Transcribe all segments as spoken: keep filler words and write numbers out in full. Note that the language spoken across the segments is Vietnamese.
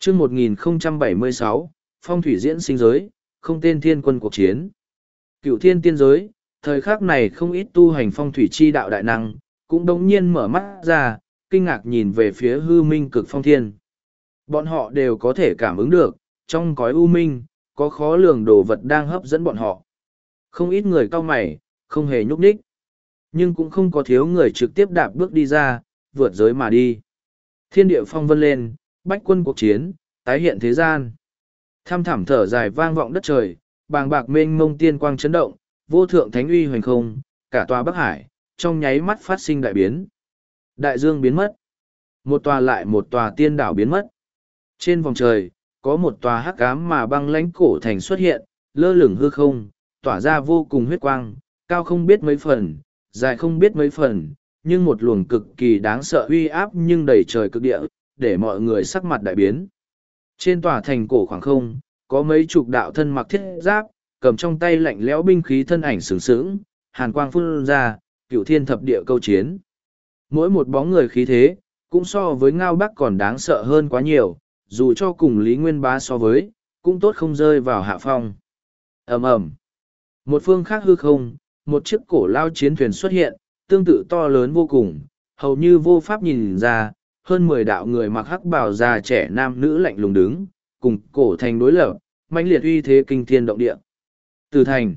chương một nghìn không trăm bảy mươi sáu, phong thủy diễn sinh giới, không tên thiên quân cuộc chiến. Cựu thiên tiên giới, thời khắc này không ít tu hành phong thủy chi đạo đại năng, cũng đống nhiên mở mắt ra, kinh ngạc nhìn về phía hư minh cực phong thiên. Bọn họ đều có thể cảm ứng được, trong cõi u minh, có khó lường đồ vật đang hấp dẫn bọn họ. Không ít người cau mày, không hề nhúc nhích. Nhưng cũng không có thiếu người trực tiếp đạp bước đi ra, vượt giới mà đi. Thiên địa phong vân lên, bách quân cuộc chiến, tái hiện thế gian. Tham thảm thở dài vang vọng đất trời, bàng bạc mênh mông tiên quang chấn động, vô thượng thánh uy hoành không, cả tòa Bắc Hải, trong nháy mắt phát sinh đại biến. Đại dương biến mất. Một tòa lại một tòa tiên đảo biến mất. Trên vòng trời, có một tòa hắc ám mà băng lãnh cổ thành xuất hiện, lơ lửng hư không, tỏa ra vô cùng huyết quang, cao không biết mấy phần, dài không biết mấy phần, nhưng một luồng cực kỳ đáng sợ uy áp nhưng đầy trời cực địa, để mọi người sắc mặt đại biến. Trên tòa thành cổ khoảng không, có mấy chục đạo thân mặc thiết giáp, cầm trong tay lạnh lẽo binh khí thân ảnh sướng sướng, hàn quang phun ra, cửu thiên thập địa câu chiến. Mỗi một bóng người khí thế, cũng so với Ngao Bắc còn đáng sợ hơn quá nhiều, dù cho cùng Lý Nguyên Bá so với, cũng tốt không rơi vào hạ phong. Ầm ầm. Một phương khác hư không, một chiếc cổ lao chiến thuyền xuất hiện, tương tự to lớn vô cùng, hầu như vô pháp nhìn ra, hơn mười đạo người mặc hắc bào già trẻ nam nữ lạnh lùng đứng, cùng cổ thành đối lập, mãnh liệt uy thế kinh thiên động địa. Từ thành,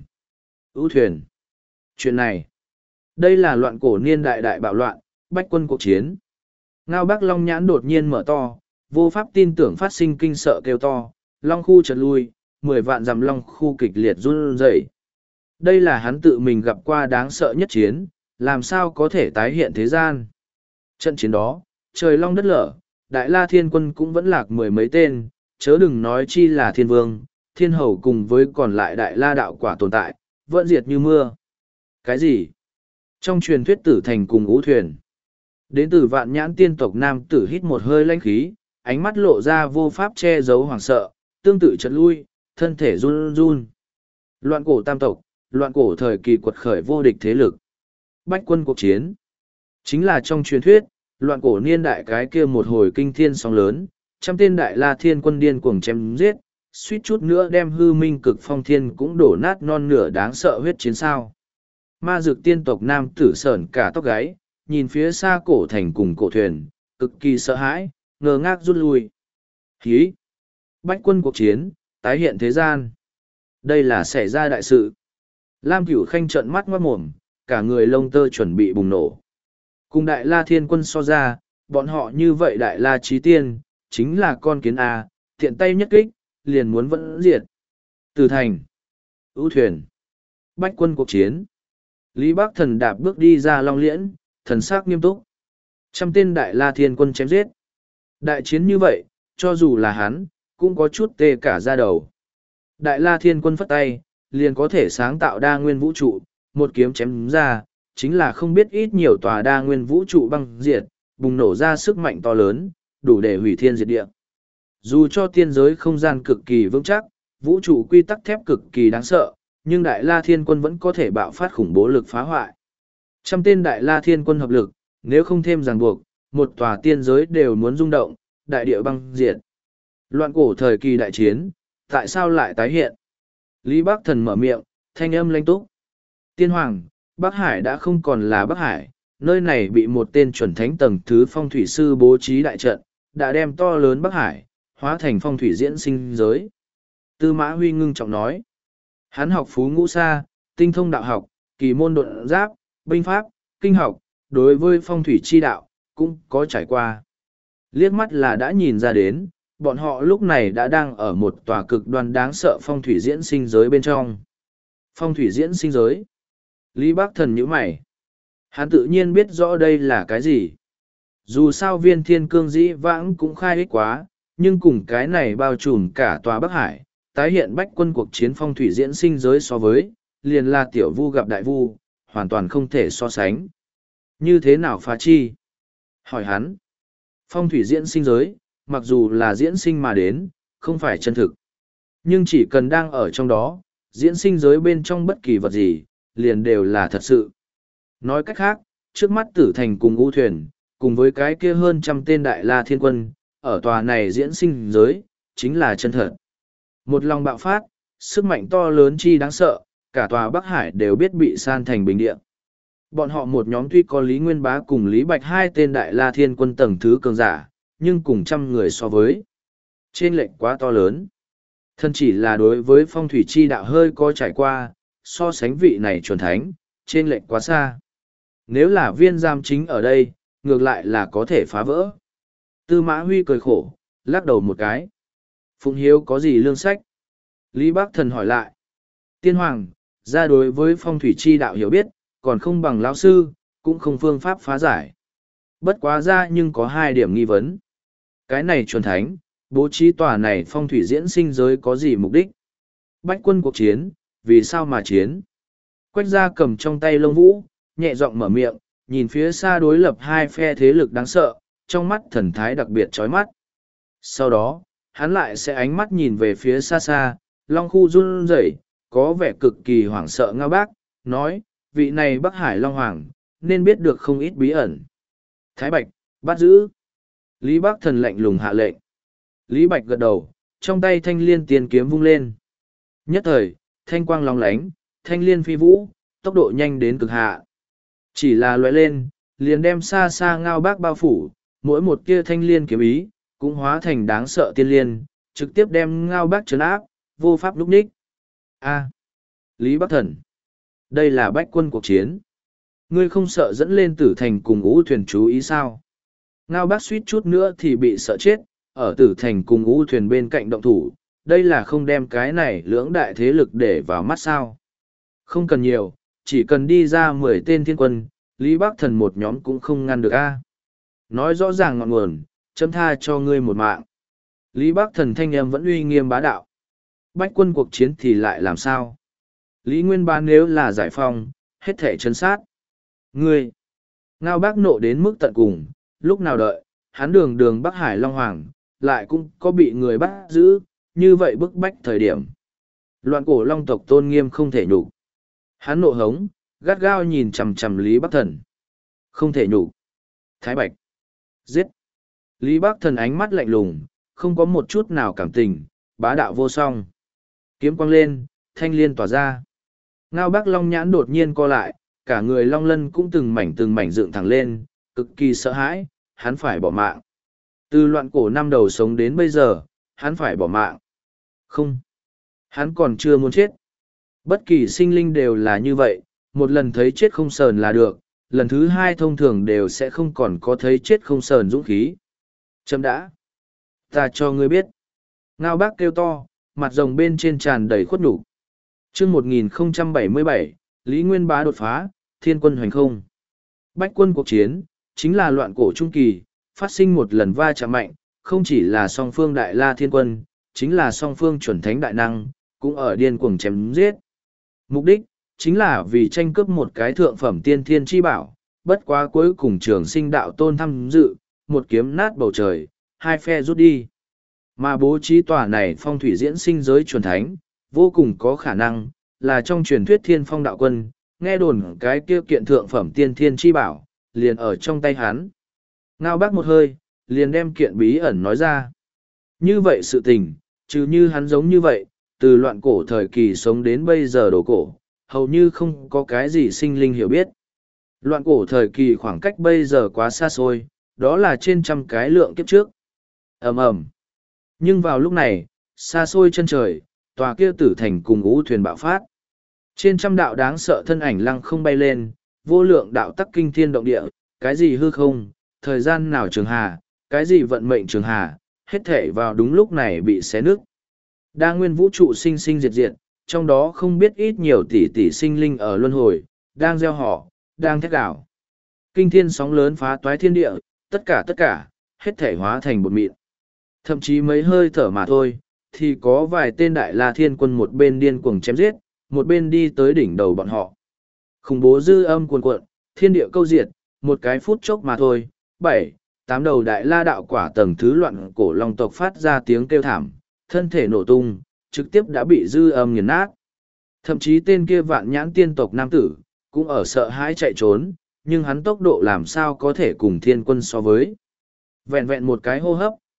ưu thuyền. Chuyện này, đây là loạn cổ niên đại đại bạo loạn, bách quân cuộc chiến. Ngao Bắc Long nhãn đột nhiên mở to, vô pháp tin tưởng phát sinh kinh sợ kêu to, long khu chợt lui, mười vạn dặm long khu kịch liệt run rẩy. Đây là hắn tự mình gặp qua đáng sợ nhất chiến, làm sao có thể tái hiện thế gian. Trận chiến đó, trời long đất lở, đại la thiên quân cũng vẫn lạc mười mấy tên, chớ đừng nói chi là thiên vương, thiên hầu cùng với còn lại đại la đạo quả tồn tại, vẫn diệt như mưa. Cái gì? Trong truyền thuyết tử thành cùng ú thuyền, đến từ vạn nhãn tiên tộc nam tử hít một hơi lãnh khí, ánh mắt lộ ra vô pháp che giấu hoảng sợ, tương tự chật lui, thân thể run run. Loạn cổ tam tộc, loạn cổ thời kỳ quật khởi vô địch thế lực. Bách quân cuộc chiến. Chính là trong truyền thuyết, loạn cổ niên đại cái kia một hồi kinh thiên sóng lớn, trăm tên đại la thiên quân điên cuồng chém giết, suýt chút nữa đem hư minh cực phong thiên cũng đổ nát non nửa đáng sợ huyết chiến sao. Ma dược tiên tộc nam tử sởn cả tóc gáy, nhìn phía xa cổ thành cùng cổ thuyền, cực kỳ sợ hãi, ngơ ngác rút lui. Hí! Bách quân cuộc chiến, tái hiện thế gian. Đây là xảy ra đại sự. Lam Cửu Khanh trợn mắt ngoát mồm, cả người lông tơ chuẩn bị bùng nổ. Cùng đại la thiên quân so ra, bọn họ như vậy đại la trí tiên, chính là con kiến A, tiện tay nhất kích, liền muốn vẫn diệt. Từ thành, ưu thuyền, bách quân cuộc chiến. Lý Bắc Thần đạp bước đi ra Long Liễn, thần sắc nghiêm túc. Trăm tên đại la thiên quân chém giết. Đại chiến như vậy, cho dù là hắn, cũng có chút tê cả da đầu. Đại la thiên quân phất tay, liền có thể sáng tạo đa nguyên vũ trụ, một kiếm chém ra, chính là không biết ít nhiều tòa đa nguyên vũ trụ băng diệt, bùng nổ ra sức mạnh to lớn, đủ để hủy thiên diệt địa. Dù cho tiên giới không gian cực kỳ vững chắc, vũ trụ quy tắc thép cực kỳ đáng sợ, nhưng đại la thiên quân vẫn có thể bạo phát khủng bố lực phá hoại. Trăm tên đại la thiên quân hợp lực, nếu không thêm ràng buộc, một tòa tiên giới đều muốn rung động, đại địa băng diệt. Loạn cổ thời kỳ đại chiến, tại sao lại tái hiện? Lý Bắc Thần mở miệng, thanh âm lanh túc. Tiên hoàng, Bắc Hải đã không còn là Bắc Hải, nơi này bị một tên chuẩn thánh tầng thứ phong thủy sư bố trí đại trận, đã đem to lớn Bắc Hải, hóa thành phong thủy diễn sinh giới. Tư Mã Huy ngưng trọng nói. Hắn học phú ngũ sa, tinh thông đạo học, kỳ môn độn giáp, binh pháp, kinh học, đối với phong thủy chi đạo, cũng có trải qua. Liếc mắt là đã nhìn ra đến, bọn họ lúc này đã đang ở một tòa cực đoan đáng sợ phong thủy diễn sinh giới bên trong. Phong thủy diễn sinh giới. Lý Bắc Thần nhíu mày. Hắn tự nhiên biết rõ đây là cái gì. Dù sao viên thiên cương dĩ vãng cũng khai ích quá, nhưng cùng cái này bao trùm cả tòa Bắc Hải, tái hiện bách quân cuộc chiến phong thủy diễn sinh giới so với, liền là tiểu vu gặp đại vu, hoàn toàn không thể so sánh. Như thế nào phá chi? Hỏi hắn. Phong thủy diễn sinh giới, mặc dù là diễn sinh mà đến, không phải chân thực. Nhưng chỉ cần đang ở trong đó, diễn sinh giới bên trong bất kỳ vật gì, liền đều là thật sự. Nói cách khác, trước mắt tử thành cùng u thuyền, cùng với cái kia hơn trăm tên đại la thiên quân, ở tòa này diễn sinh giới, chính là chân thật. Một lòng bạo phát, sức mạnh to lớn chi đáng sợ, cả tòa Bắc Hải đều biết bị san thành bình địa. Bọn họ một nhóm tuy có Lý Nguyên Bá cùng Lý Bạch hai tên đại la thiên quân tầng thứ cường giả, nhưng cùng trăm người so với. Trên lệnh quá to lớn. Thân chỉ là đối với phong thủy chi đạo hơi có trải qua, so sánh vị này chuẩn thánh, trên lệnh quá xa. Nếu là viên giam chính ở đây, ngược lại là có thể phá vỡ. Tư Mã Huy cười khổ, lắc đầu một cái. Phụng Hiếu có gì lương sách? Lý Bác Thần hỏi lại. Tiên Hoàng, ra đối với phong thủy chi đạo hiểu biết, còn không bằng lão sư, cũng không phương pháp phá giải. Bất quá ra nhưng có hai điểm nghi vấn. Cái này chuẩn thánh, bố trí tòa này phong thủy diễn sinh giới có gì mục đích? Bách quân cuộc chiến, vì sao mà chiến? Quách gia cầm trong tay lông vũ, nhẹ giọng mở miệng, nhìn phía xa đối lập hai phe thế lực đáng sợ, trong mắt thần thái đặc biệt chói mắt. Sau đó, hắn lại sẽ ánh mắt nhìn về phía xa xa, Long khu run rẩy, có vẻ cực kỳ hoảng sợ Ngao Bác, nói, vị này Bắc Hải Long Hoàng, nên biết được không ít bí ẩn. Thái Bạch, bắt giữ. Lý Bác Thần lạnh lùng hạ lệnh. Lý Bạch gật đầu, trong tay thanh liên tiền kiếm vung lên. Nhất thời, thanh quang long lánh, thanh liên phi vũ, tốc độ nhanh đến cực hạ. Chỉ là lóe lên, liền đem xa xa Ngao Bác bao phủ, mỗi một tia thanh liên kiếm ý, cũng hóa thành đáng sợ tiên liên, trực tiếp đem Ngao Bác trấn áp, vô pháp lúc ních. A. Lý Bắc Thần. Đây là bách quân cuộc chiến. Ngươi không sợ dẫn lên tử thành cùng ngũ thuyền chú ý sao? Ngao Bác suýt chút nữa thì bị sợ chết, ở tử thành cùng ngũ thuyền bên cạnh động thủ, đây là không đem cái này lưỡng đại thế lực để vào mắt sao. Không cần nhiều, chỉ cần đi ra mười tên thiên quân, Lý Bắc Thần một nhóm cũng không ngăn được a. Nói rõ ràng ngọn nguồn, chấm tha cho ngươi một mạng. Lý Bắc Thần thanh âm vẫn uy nghiêm bá đạo. Bách quân cuộc chiến thì lại làm sao? Lý Nguyên Bá nếu là giải phong, hết thể chân sát. Ngươi! Ngao Bác nộ đến mức tận cùng, lúc nào đợi, hắn đường đường Bắc Hải Long Hoàng, lại cũng có bị người bắt giữ, như vậy bức bách thời điểm. Loạn cổ Long tộc tôn nghiêm không thể nhục. Hắn nộ hống, gắt gao nhìn chằm chằm Lý Bắc Thần. Không thể nhục. Thái Bạch! Giết! Lý Bắc Thần ánh mắt lạnh lùng, không có một chút nào cảm tình, bá đạo vô song. Kiếm quang lên, thanh liên tỏa ra. Ngao Bác Long nhãn đột nhiên co lại, cả người long lân cũng từng mảnh từng mảnh dựng thẳng lên, cực kỳ sợ hãi, hắn phải bỏ mạng. Từ loạn cổ năm đầu sống đến bây giờ, hắn phải bỏ mạng. Không, hắn còn chưa muốn chết. Bất kỳ sinh linh đều là như vậy, một lần thấy chết không sờn là được, lần thứ hai thông thường đều sẽ không còn có thấy chết không sờn dũng khí. Chấm đã. Ta cho ngươi biết. Ngao Bác kêu to, mặt rồng bên trên tràn đầy khuất nhục. Chương một nghìn không trăm bảy mươi bảy, Lý Nguyên Bá đột phá, thiên quân hoành không. Bách quân cuộc chiến, chính là loạn cổ trung kỳ, phát sinh một lần va chạm mạnh, không chỉ là song phương đại la thiên quân, chính là song phương chuẩn thánh đại năng, cũng ở điên cuồng chém giết. Mục đích, chính là vì tranh cướp một cái thượng phẩm tiên thiên chi bảo, bất quá cuối cùng trường sinh đạo tôn tham dự, một kiếm nát bầu trời, hai phe rút đi. Mà bố trí tòa này phong thủy diễn sinh giới chuẩn thánh, vô cùng có khả năng, là trong truyền thuyết thiên phong đạo quân, nghe đồn cái kia kiện thượng phẩm tiên thiên chi bảo, liền ở trong tay hắn. Ngao Bác một hơi, liền đem kiện bí ẩn nói ra. Như vậy sự tình, trừ như hắn giống như vậy, từ loạn cổ thời kỳ sống đến bây giờ đổ cổ, hầu như không có cái gì sinh linh hiểu biết. Loạn cổ thời kỳ khoảng cách bây giờ quá xa xôi, đó là trên trăm cái lượng kiếp trước. Ầm ầm. Nhưng vào lúc này, xa xôi chân trời, tòa kia tử thành cùng ngũ thuyền bạo phát. Trên trăm đạo đáng sợ thân ảnh lăng không bay lên, vô lượng đạo tắc kinh thiên động địa, cái gì hư không, thời gian nào trường hà, cái gì vận mệnh trường hà, hết thể vào đúng lúc này bị xé nứt. Đa nguyên vũ trụ sinh sinh diệt diệt, trong đó không biết ít nhiều tỷ tỷ sinh linh ở luân hồi, đang gieo họ, đang thét đảo. Kinh thiên sóng lớn phá toái thiên địa, tất cả tất cả, hết thể hóa thành bột mịn. Thậm chí mấy hơi thở mà thôi, thì có vài tên đại la thiên quân một bên điên cuồng chém giết, một bên đi tới đỉnh đầu bọn họ. Khủng bố dư âm cuồn cuộn, thiên địa câu diệt, một cái phút chốc mà thôi, bảy, tám đầu đại la đạo quả tầng thứ loạn cổ long tộc phát ra tiếng kêu thảm, thân thể nổ tung, trực tiếp đã bị dư âm nghiền nát. Thậm chí tên kia vạn nhãn tiên tộc nam tử, cũng ở sợ hãi chạy trốn, nhưng hắn tốc độ làm sao có thể cùng thiên quân so với. Vẹn vẹn một cái hô hấp,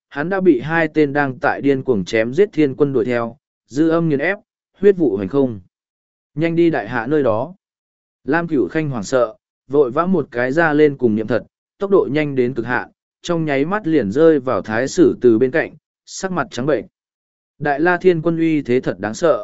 hắn đã bị hai tên đang tại điên cuồng chém giết thiên quân đuổi theo, dư âm nghiền ép, huyết vụ hành không. Nhanh đi đại hạ nơi đó. Lam Cửu Khanh hoảng sợ, vội vã một cái ra lên cùng niệm thật, tốc độ nhanh đến cực hạn, trong nháy mắt liền rơi vào thái sử từ bên cạnh, sắc mặt trắng bệnh. Đại La Thiên Quân uy thế thật đáng sợ.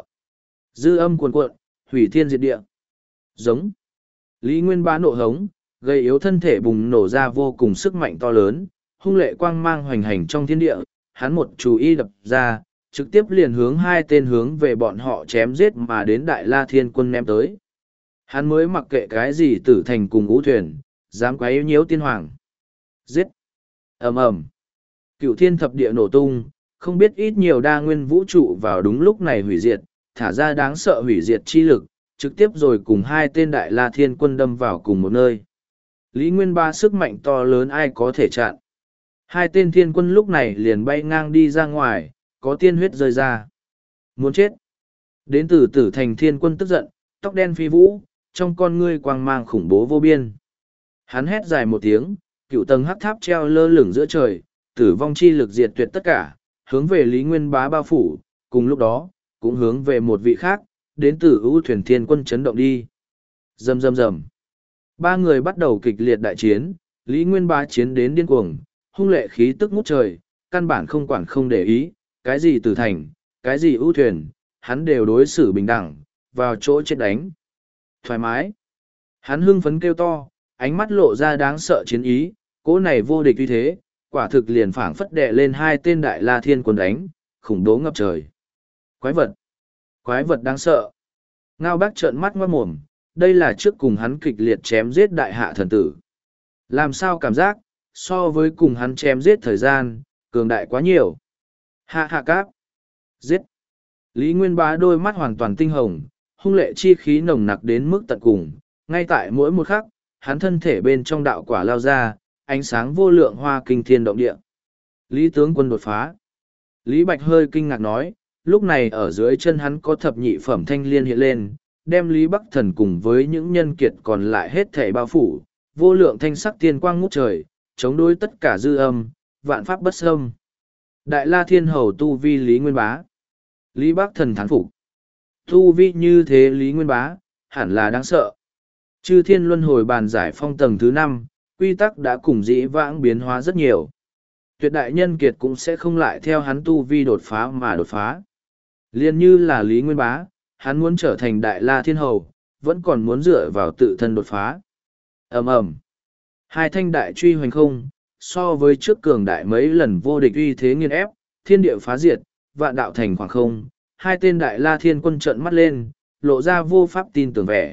Dư âm cuồn cuộn, hủy thiên diệt địa. Giống. Lý Nguyên Bá nộ hống, gây yếu thân thể bùng nổ ra vô cùng sức mạnh to lớn, hung lệ quang mang hoành hành trong thiên địa, hắn một chú ý đập ra, trực tiếp liền hướng hai tên hướng về bọn họ chém giết mà đến Đại La Thiên Quân ném tới. Hắn mới mặc kệ cái gì tử thành cùng ngũ thuyền, dám quấy nhiễu tiên hoàng. Giết! Ầm ầm! Cửu thiên thập địa nổ tung, không biết ít nhiều đa nguyên vũ trụ vào đúng lúc này hủy diệt, thả ra đáng sợ hủy diệt chi lực, trực tiếp rồi cùng hai tên Đại La Thiên Quân đâm vào cùng một nơi. Lý Nguyên Ba sức mạnh to lớn ai có thể chặn. Hai tên thiên quân lúc này liền bay ngang đi ra ngoài, có tiên huyết rơi ra. Muốn chết! Đến từ tử thành thiên quân tức giận, tóc đen phi vũ, trong con ngươi quang mang khủng bố vô biên. Hắn hét dài một tiếng, cựu tầng hắc tháp treo lơ lửng giữa trời, tử vong chi lực diệt tuyệt tất cả, hướng về Lý Nguyên Bá bao phủ, cùng lúc đó, cũng hướng về một vị khác, đến từ ưu thuyền thiên quân chấn động đi. Rầm rầm rầm. Ba người bắt đầu kịch liệt đại chiến, Lý Nguyên Bá chiến đến điên cuồng, hung lệ khí tức ngút trời, căn bản không quản không để ý, cái gì tử thành, cái gì ưu thuyền, hắn đều đối xử bình đẳng, vào chỗ chết đánh. Thoải mái. Hắn hưng phấn kêu to, ánh mắt lộ ra đáng sợ chiến ý, cỗ này vô địch uy thế, quả thực liền phảng phất đè lên hai tên Đại La Thiên Quân đánh, khủng bố ngập trời. Quái vật. Quái vật đáng sợ. Ngao Bác trợn mắt ngoát mồm, đây là trước cùng hắn kịch liệt chém giết đại hạ thần tử. Làm sao cảm giác, so với cùng hắn chém giết thời gian, cường đại quá nhiều. Hạ hạ cáp. Giết. Lý Nguyên Bá đôi mắt hoàn toàn tinh hồng, hung lệ chi khí nồng nặc đến mức tận cùng, ngay tại mỗi một khắc, hắn thân thể bên trong đạo quả lao ra, ánh sáng vô lượng hoa kinh thiên động địa. Lý tướng quân đột phá. Lý Bạch hơi kinh ngạc nói, lúc này ở dưới chân hắn có thập nhị phẩm thanh liên hiện lên, đem Lý Bắc Thần cùng với những nhân kiệt còn lại hết thảy bao phủ, vô lượng thanh sắc tiên quang ngút trời, chống đối tất cả dư âm, vạn pháp bất xâm. Đại La Thiên Hầu tu vi Lý Nguyên Bá. Lý Bắc Thần thán phục. Tu vi như thế Lý Nguyên Bá, hẳn là đáng sợ. Chư Thiên Luân Hồi bàn giải phong tầng thứ năm, quy tắc đã cùng dĩ vãng biến hóa rất nhiều. Tuyệt đại nhân kiệt cũng sẽ không lại theo hắn tu vi đột phá mà đột phá. Liên như là Lý Nguyên Bá, hắn muốn trở thành Đại La Thiên Hầu, vẫn còn muốn dựa vào tự thân đột phá. Ầm ầm. Hai thanh đại truy hoành không, so với trước cường đại mấy lần vô địch uy thế nghiên ép, thiên địa phá diệt, vạn đạo thành khoảng không, hai tên Đại La Thiên Quân trợn mắt lên, lộ ra vô pháp tin tưởng vẻ.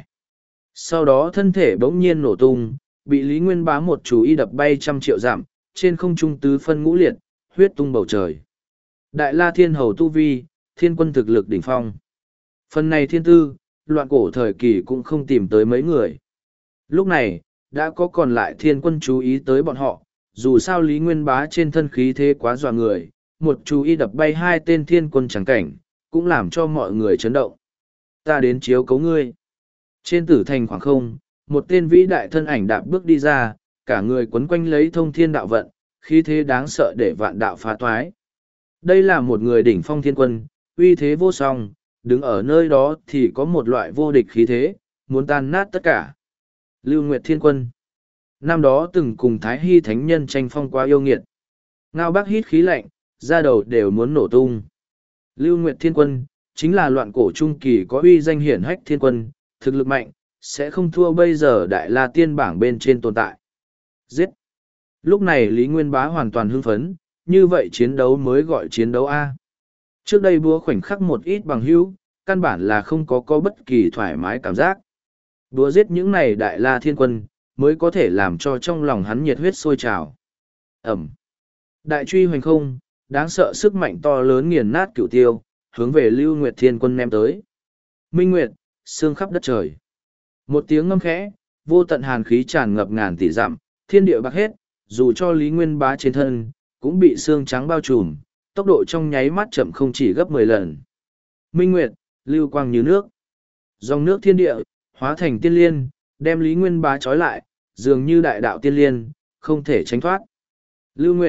Sau đó thân thể bỗng nhiên nổ tung, bị Lý Nguyên Bá một chú y đập bay trăm triệu dặm, trên không trung tứ phân ngũ liệt, huyết tung bầu trời. Đại La Thiên Hầu tu vi, thiên quân thực lực đỉnh phong. Phần này thiên tư, loạn cổ thời kỳ cũng không tìm tới mấy người. Lúc này, đã có còn lại thiên quân chú ý tới bọn họ, dù sao Lý Nguyên Bá trên thân khí thế quá dọa người, một chú y đập bay hai tên thiên quân chẳng cảnh, cũng làm cho mọi người chấn động. Ta đến chiếu cấu ngươi. Trên tử thành khoảng không, một tên vĩ đại thân ảnh đạp bước đi ra, cả người quấn quanh lấy thông thiên đạo vận, khí thế đáng sợ để vạn đạo phá toái. Đây là một người đỉnh phong thiên quân, uy thế vô song, đứng ở nơi đó thì có một loại vô địch khí thế, muốn tan nát tất cả. Lưu Nguyệt Thiên Quân. Năm đó từng cùng Thái Hy Thánh Nhân tranh phong qua yêu nghiệt. Ngao Bác hít khí lạnh, da đầu đều muốn nổ tung. Lưu Nguyệt Thiên Quân, chính là loạn cổ trung kỳ có uy danh hiển hách thiên quân, thực lực mạnh, sẽ không thua bây giờ Đại La Tiên bảng bên trên tồn tại. Giết! Lúc này Lý Nguyên Bá hoàn toàn hưng phấn, như vậy chiến đấu mới gọi chiến đấu A. Trước đây búa khoảnh khắc một ít bằng hữu, căn bản là không có có bất kỳ thoải mái cảm giác. Búa giết những này Đại La Thiên Quân, mới có thể làm cho trong lòng hắn nhiệt huyết sôi trào. Ẩm! Đại truy hoành không, đáng sợ sức mạnh to lớn nghiền nát cửu tiêu, hướng về Lưu Nguyệt Thiên Quân ném tới. Minh Nguyệt, sương khắp đất trời. Một tiếng ngâm khẽ, vô tận hàn khí tràn ngập ngàn tỷ dặm, thiên địa bạc hết, dù cho Lý Nguyên Bá trên thân, cũng bị sương trắng bao trùm, tốc độ trong nháy mắt chậm không chỉ gấp mười lần. Minh Nguyệt, lưu quang như nước. Dòng nước thiên địa, hóa thành tiên liên, đem Lý Nguyên Bá trói lại, dường như đại đạo tiên liên, không thể tránh thoát. Lưu Nguyệt,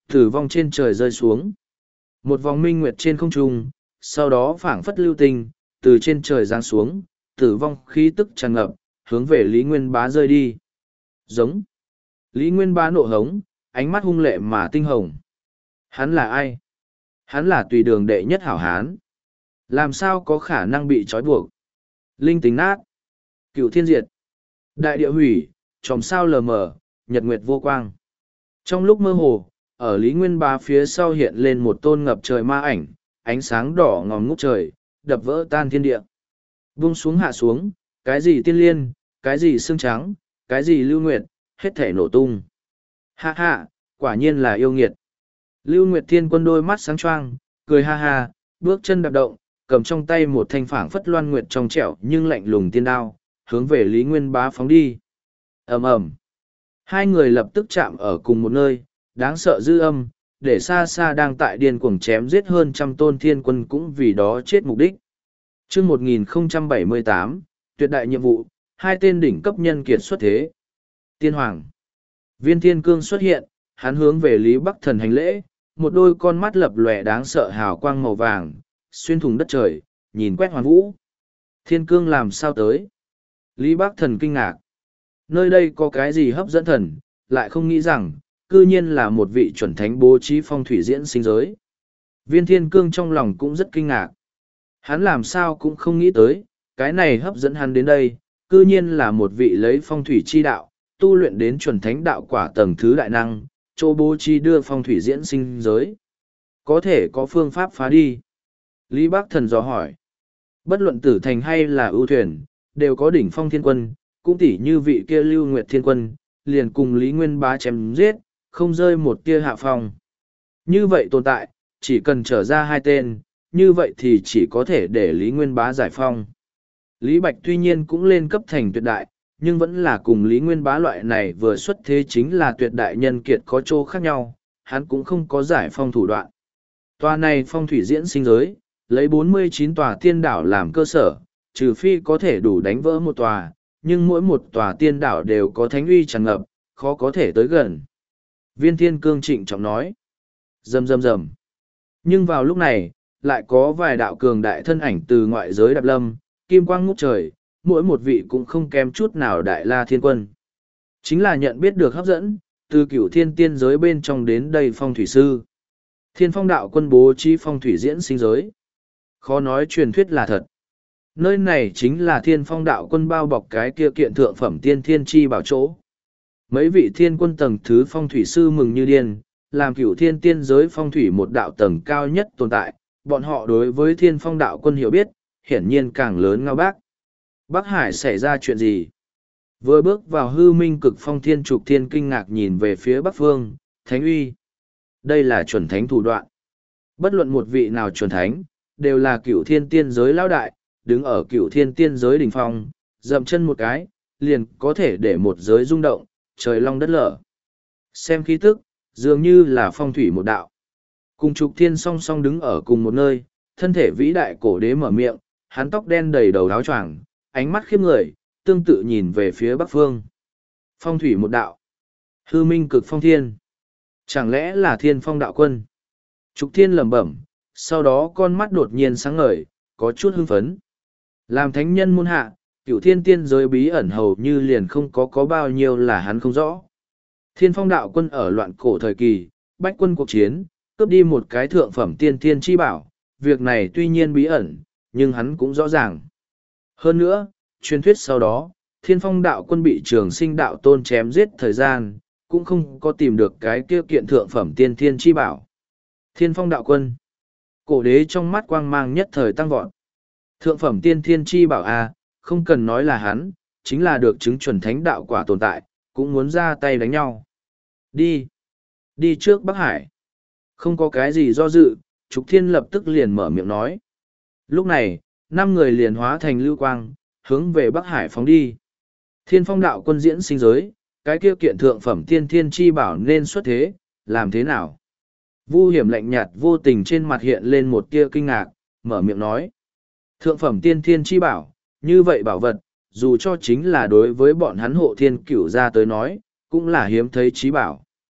Tử vong trên trời rơi xuống. Một vòng minh nguyệt trên không trung, sau đó phảng phất lưu tinh, từ trên trời giáng xuống, tử vong khí tức tràn ngập, hướng về Lý Nguyên Bá rơi đi. Giống. Lý Nguyên Bá nộ hống, ánh mắt hung lệ mà tinh hồng. Hắn là ai? Hắn là tùy đường đệ nhất hảo hán. Làm sao có khả năng bị trói buộc? Linh tính nát. Cựu thiên diệt. Đại địa hủy, tròm sao lờ mờ, nhật nguyệt vô quang. Trong lúc mơ hồ, ở Lý Nguyên Bá phía sau hiện lên một tôn ngập trời ma ảnh, ánh sáng đỏ ngòm ngút trời, đập vỡ tan thiên địa. Vung xuống hạ xuống, cái gì tiên liên, cái gì xương trắng, cái gì lưu nguyệt, hết thể nổ tung. Ha ha, quả nhiên là yêu nghiệt. Lưu Nguyệt Thiên Quân đôi mắt sáng choang, cười ha ha, bước chân đạp động, cầm trong tay một thanh phảng phất loan nguyệt trong trẻo nhưng lạnh lùng tiên đao, hướng về Lý Nguyên Bá phóng đi. Ầm ầm. Hai người lập tức chạm ở cùng một nơi, đáng sợ dư âm, để xa xa đang tại điên cuồng chém giết hơn trăm tôn thiên quân cũng vì đó chết mục đích. Chương một nghìn không trăm bảy mươi tám, tuyệt đại nhiệm vụ, hai tên đỉnh cấp nhân kiệt xuất thế. Tiên Hoàng. Viên Thiên Cương xuất hiện, hắn hướng về Lý Bắc Thần hành lễ, một đôi con mắt lập lòe đáng sợ hào quang màu vàng, xuyên thủng đất trời, nhìn quét hoàn vũ. Thiên Cương làm sao tới? Lý Bắc Thần kinh ngạc. Nơi đây có cái gì hấp dẫn thần, lại không nghĩ rằng, cư nhiên là một vị chuẩn thánh bố trí phong thủy diễn sinh giới. Viên Thiên Cương trong lòng cũng rất kinh ngạc. Hắn làm sao cũng không nghĩ tới, cái này hấp dẫn hắn đến đây, cư nhiên là một vị lấy phong thủy chi đạo, tu luyện đến chuẩn thánh đạo quả tầng thứ đại năng, chỗ bố trí đưa phong thủy diễn sinh giới. Có thể có phương pháp phá đi. Lý Bác Thần dò hỏi. Bất luận tử thành hay là ưu thuyền, đều có đỉnh phong thiên quân, cũng tỉ như vị kia Lưu Nguyệt Thiên Quân, liền cùng Lý Nguyên Bá chém giết, không rơi một tia hạ phong. Như vậy tồn tại, chỉ cần trở ra hai tên, như vậy thì chỉ có thể để Lý Nguyên Bá giải phong. Lý Bạch tuy nhiên cũng lên cấp thành tuyệt đại, nhưng vẫn là cùng Lý Nguyên Bá loại này vừa xuất thế chính là tuyệt đại nhân kiệt có chỗ khác nhau, hắn cũng không có giải phong thủ đoạn. Tòa này phong thủy diễn sinh giới, lấy bốn mươi chín tòa tiên đảo làm cơ sở, trừ phi có thể đủ đánh vỡ một tòa, nhưng mỗi một tòa tiên đảo đều có thánh uy tràn ngập, khó có thể tới gần. Viên Thiên Cương trịnh trọng nói. Rầm rầm rầm. Nhưng vào lúc này, lại có vài đạo cường đại thân ảnh từ ngoại giới đạp lâm, kim quang ngút trời, mỗi một vị cũng không kém chút nào đại la thiên quân. Chính là nhận biết được hấp dẫn, từ cửu thiên tiên giới bên trong đến đây phong thủy sư. Thiên phong đạo quân bố trí phong thủy diễn sinh giới. Khó nói truyền thuyết là thật. Nơi này chính là thiên phong đạo quân bao bọc cái kia kiện thượng phẩm tiên thiên chi bảo chỗ. Mấy vị thiên quân tầng thứ phong thủy sư mừng như điên, làm cửu thiên tiên giới phong thủy một đạo tầng cao nhất tồn tại, bọn họ đối với thiên phong đạo quân hiểu biết, hiển nhiên càng lớn ngao bác. Bắc Hải xảy ra chuyện gì? Vừa bước vào hư minh cực phong thiên trục thiên kinh ngạc nhìn về phía bắc phương, thánh uy. Đây là chuẩn thánh thủ đoạn. Bất luận một vị nào chuẩn thánh, đều là cửu thiên tiên giới lão đại, đứng ở cửu thiên tiên giới đỉnh phong, dậm chân một cái, liền có thể để một giới rung động, trời long đất lở. Xem khí tức, dường như là phong thủy một đạo. Cùng trục thiên song song đứng ở cùng một nơi, thân thể vĩ đại cổ đế mở miệng, hắn tóc đen đầy đầu áo choàng, ánh mắt khiếp người, tương tự nhìn về phía bắc phương. Phong thủy một đạo. Hư minh cực phong thiên. Chẳng lẽ là thiên phong đạo quân? Trục thiên lẩm bẩm, sau đó con mắt đột nhiên sáng ngời, có chút hưng phấn. Làm thánh nhân môn hạ, cửu thiên tiên giới bí ẩn hầu như liền không có có bao nhiêu là hắn không rõ. Thiên phong đạo quân ở loạn cổ thời kỳ, bách quân cuộc chiến, cướp đi một cái thượng phẩm tiên thiên chi bảo, việc này tuy nhiên bí ẩn, nhưng hắn cũng rõ ràng. Hơn nữa, truyền thuyết sau đó, thiên phong đạo quân bị trường sinh đạo tôn chém giết thời gian, cũng không có tìm được cái kia kiện thượng phẩm tiên thiên chi bảo. Thiên phong đạo quân, cổ đế trong mắt quang mang nhất thời tăng vọt. Thượng phẩm tiên thiên chi bảo a, không cần nói là hắn, chính là được chứng chuẩn thánh đạo quả tồn tại, cũng muốn ra tay đánh nhau. Đi, đi trước Bắc Hải. Không có cái gì do dự, Trục Thiên lập tức liền mở miệng nói. Lúc này, năm người liền hóa thành lưu quang, hướng về Bắc Hải phóng đi. Thiên phong đạo quân diễn sinh giới, cái kia kiện thượng phẩm tiên thiên chi bảo nên xuất thế, làm thế nào? Vu Hiểm lạnh nhạt vô tình trên mặt hiện lên một tia kinh ngạc, mở miệng nói. Thượng phẩm tiên thiên chi bảo, như vậy bảo vật, dù cho chính là đối với bọn hắn hộ thiên cửu gia tới nói, cũng là hiếm thấy trí bảo.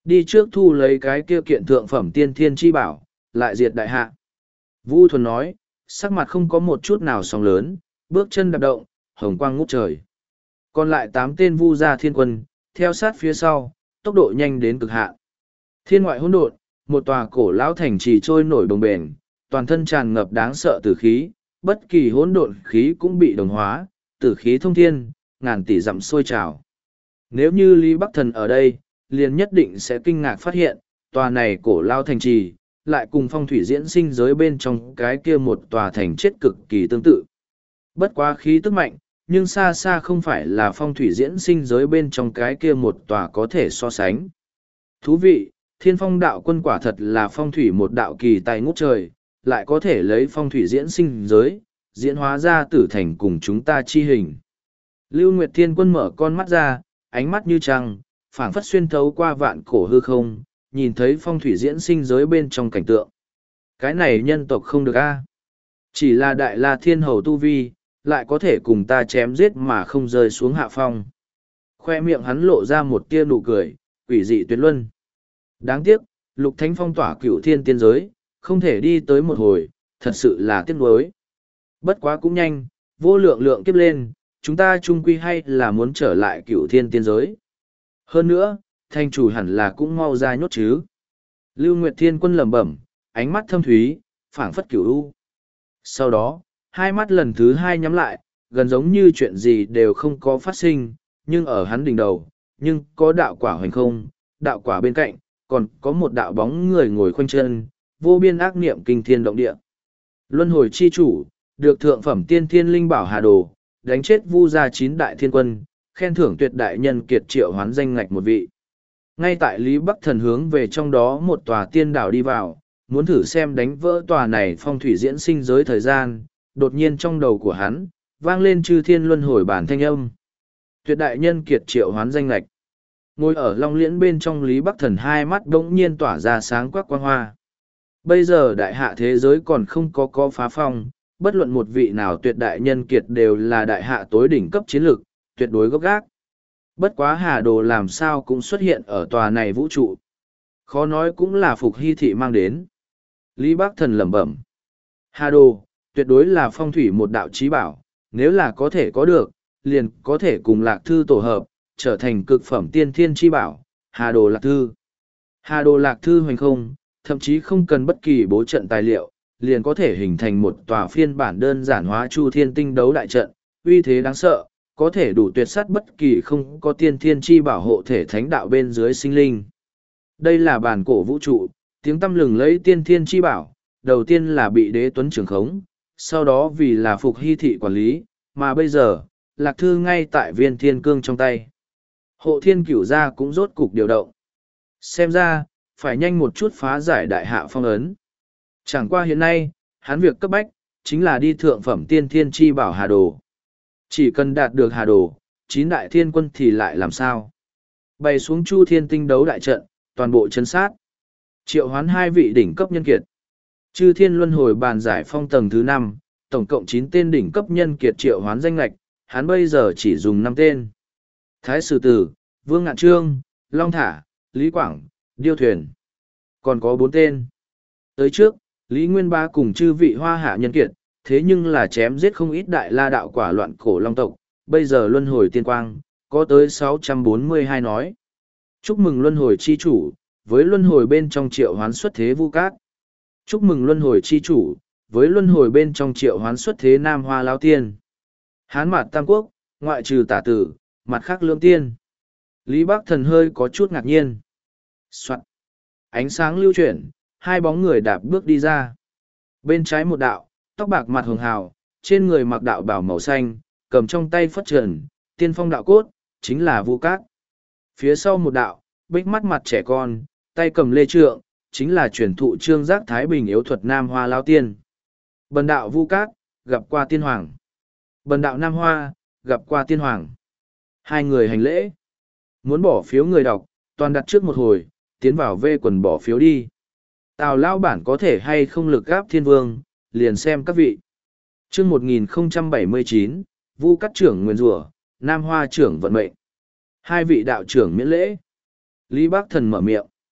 Đi trước thu lấy cái kia kiện thượng phẩm tiên thiên chi bảo, lại diệt đại hạ. Vu Thuần nói, sắc mặt không có một chút nào sóng lớn, bước chân đạp động, hồng quang ngút trời. Còn lại tám tên vu gia thiên quân, theo sát phía sau, tốc độ nhanh đến cực hạn. Thiên ngoại hỗn độn, một tòa cổ lão thành trì trôi nổi bồng bềnh, toàn thân tràn ngập đáng sợ tử khí, bất kỳ hỗn độn khí cũng bị đồng hóa, tử khí thông thiên, ngàn tỷ dặm sôi trào. Nếu như Lý Bắc Thần ở đây, liền nhất định sẽ kinh ngạc phát hiện, tòa này cổ lao thành trì, lại cùng phong thủy diễn sinh giới bên trong cái kia một tòa thành chết cực kỳ tương tự. Bất quá khí tức mạnh, nhưng xa xa không phải là phong thủy diễn sinh giới bên trong cái kia một tòa có thể so sánh. Thú vị, thiên phong đạo quân quả thật là phong thủy một đạo kỳ tài ngút trời, lại có thể lấy phong thủy diễn sinh giới, diễn hóa ra tử thành cùng chúng ta chi hình. Lưu Nguyệt Thiên Quân mở con mắt ra, ánh mắt như trăng, phảng phất xuyên thấu qua vạn cổ hư không, nhìn thấy phong thủy diễn sinh giới bên trong cảnh tượng. Cái này nhân tộc không được a. Chỉ là đại la thiên hầu tu vi, lại có thể cùng ta chém giết mà không rơi xuống hạ phong. Khoe miệng hắn lộ ra một tia nụ cười, quỷ dị tuyệt luân. Đáng tiếc, Lục Thánh phong tỏa cửu thiên tiên giới, không thể đi tới một hồi, thật sự là tiếc nuối. Bất quá cũng nhanh, vô lượng lượng kiếp lên, chúng ta chung quy hay là muốn trở lại cửu thiên tiên giới. Hơn nữa, thanh chủ hẳn là cũng mau ra nhốt chứ. Lưu Nguyệt Thiên Quân lẩm bẩm, ánh mắt thâm thúy, phảng phất cửu u. Sau đó, hai mắt lần thứ hai nhắm lại, gần giống như chuyện gì đều không có phát sinh, nhưng ở hắn đỉnh đầu, nhưng có đạo quả hoành không, đạo quả bên cạnh, còn có một đạo bóng người ngồi khoanh chân, vô biên ác niệm kinh thiên động địa. Luân hồi chi chủ, được thượng phẩm tiên thiên linh bảo Hà Đồ, đánh chết Vu gia chín đại thiên quân, khen thưởng tuyệt đại nhân kiệt triệu hoán danh ngạch một vị. Ngay tại Lý Bắc Thần hướng về trong đó một tòa tiên đảo đi vào, muốn thử xem đánh vỡ tòa này phong thủy diễn sinh giới thời gian, đột nhiên trong đầu của hắn, vang lên chư thiên luân hồi bản thanh âm. Tuyệt đại nhân kiệt triệu hoán danh ngạch. Ngồi ở long liễn bên trong Lý Bắc Thần hai mắt đống nhiên tỏa ra sáng quắc quang hoa. Bây giờ đại hạ thế giới còn không có có phá phong, bất luận một vị nào tuyệt đại nhân kiệt đều là đại hạ tối đỉnh cấp chiến lược, tuyệt đối gốc gác. Bất quá Hà Đồ làm sao cũng xuất hiện ở tòa này vũ trụ. Khó nói cũng là Phục Hy Thị mang đến. Lý Bắc Thần lẩm bẩm. Hà Đồ, tuyệt đối là phong thủy một đạo chí bảo, nếu là có thể có được, liền có thể cùng Lạc Thư tổ hợp, trở thành cực phẩm tiên thiên chi bảo, Hà Đồ Lạc Thư. Hà Đồ Lạc Thư hoành không, thậm chí không cần bất kỳ bố trận tài liệu, liền có thể hình thành một tòa phiên bản đơn giản hóa Chu Thiên Tinh đấu đại trận, uy thế đáng sợ, có thể đủ tuyệt sát bất kỳ không có tiên thiên chi bảo hộ thể thánh đạo bên dưới sinh linh. Đây là bản cổ vũ trụ, tiếng tăm lừng lấy tiên thiên chi bảo, đầu tiên là bị đế tuấn trưởng khống, sau đó vì là Phục Hy Thị quản lý, mà bây giờ, Lạc Thư ngay tại viên thiên cương trong tay. Hộ thiên cửu gia cũng rốt cục điều động. Xem ra, phải nhanh một chút phá giải đại hạ phong ấn. Chẳng qua hiện nay, hắn việc cấp bách, chính là đi thượng phẩm tiên thiên chi bảo Hà Đồ. Chỉ cần đạt được Hà Đồ, chín đại thiên quân thì lại làm sao? Bày xuống Chu Thiên Tinh đấu đại trận, toàn bộ chân sát. Triệu hoán hai vị đỉnh cấp nhân kiệt. Chư Thiên Luân Hồi bàn giải phong tầng thứ năm, tổng cộng chín tên đỉnh cấp nhân kiệt triệu hoán danh lạch, hắn bây giờ chỉ dùng năm tên. Thái Sử Tử, Vương Ngạn Trương, Long Thả, Lý Quảng, Điêu Thuyền. Còn có bốn tên. Tới trước, Lý Nguyên Ba cùng chư vị hoa hạ nhân kiệt, thế nhưng là chém giết không ít đại la đạo quả loạn cổ long tộc, bây giờ luân hồi tiên quang, có tới sáu trăm bốn mươi hai nói. Chúc mừng luân hồi chi chủ, với luân hồi bên trong triệu hoán xuất thế Vu Cát. Chúc mừng luân hồi chi chủ, với luân hồi bên trong triệu hoán xuất thế Nam Hoa Lão Tiên. Hán Mạt Tam Quốc, ngoại trừ Tả Tử, mặt khác Lương Tiên. Lý Bắc Thần hơi có chút ngạc nhiên. Soạn. Ánh sáng lưu chuyển, hai bóng người đạp bước đi ra. Bên trái một đạo, tóc bạc mặt hường hào, trên người mặc đạo bào màu xanh, cầm trong tay phất trần, tiên phong đạo cốt, chính là Vu Cát. Phía sau một đạo, bích mắt mặt trẻ con, tay cầm lê trượng, chính là truyền thụ trương giác Thái Bình yếu thuật Nam Hoa Lão Tiên. Bần đạo Vu Cát, gặp qua tiên hoàng. Bần đạo Nam Hoa, gặp qua tiên hoàng. Hai người hành lễ. Muốn bỏ phiếu người đọc, toàn đặt trước một hồi, tiến vào vê quần bỏ phiếu đi. Tào Lão bản có thể hay không lực gáp thiên vương, liền xem các vị. Chương một nghìn không trăm bảy mươi chín, Vu Cát trưởng nguyên rủa, Nam Hoa trưởng vận mệnh. Hai vị đạo trưởng miễn lễ. Lý Bắc Thần mở miệng.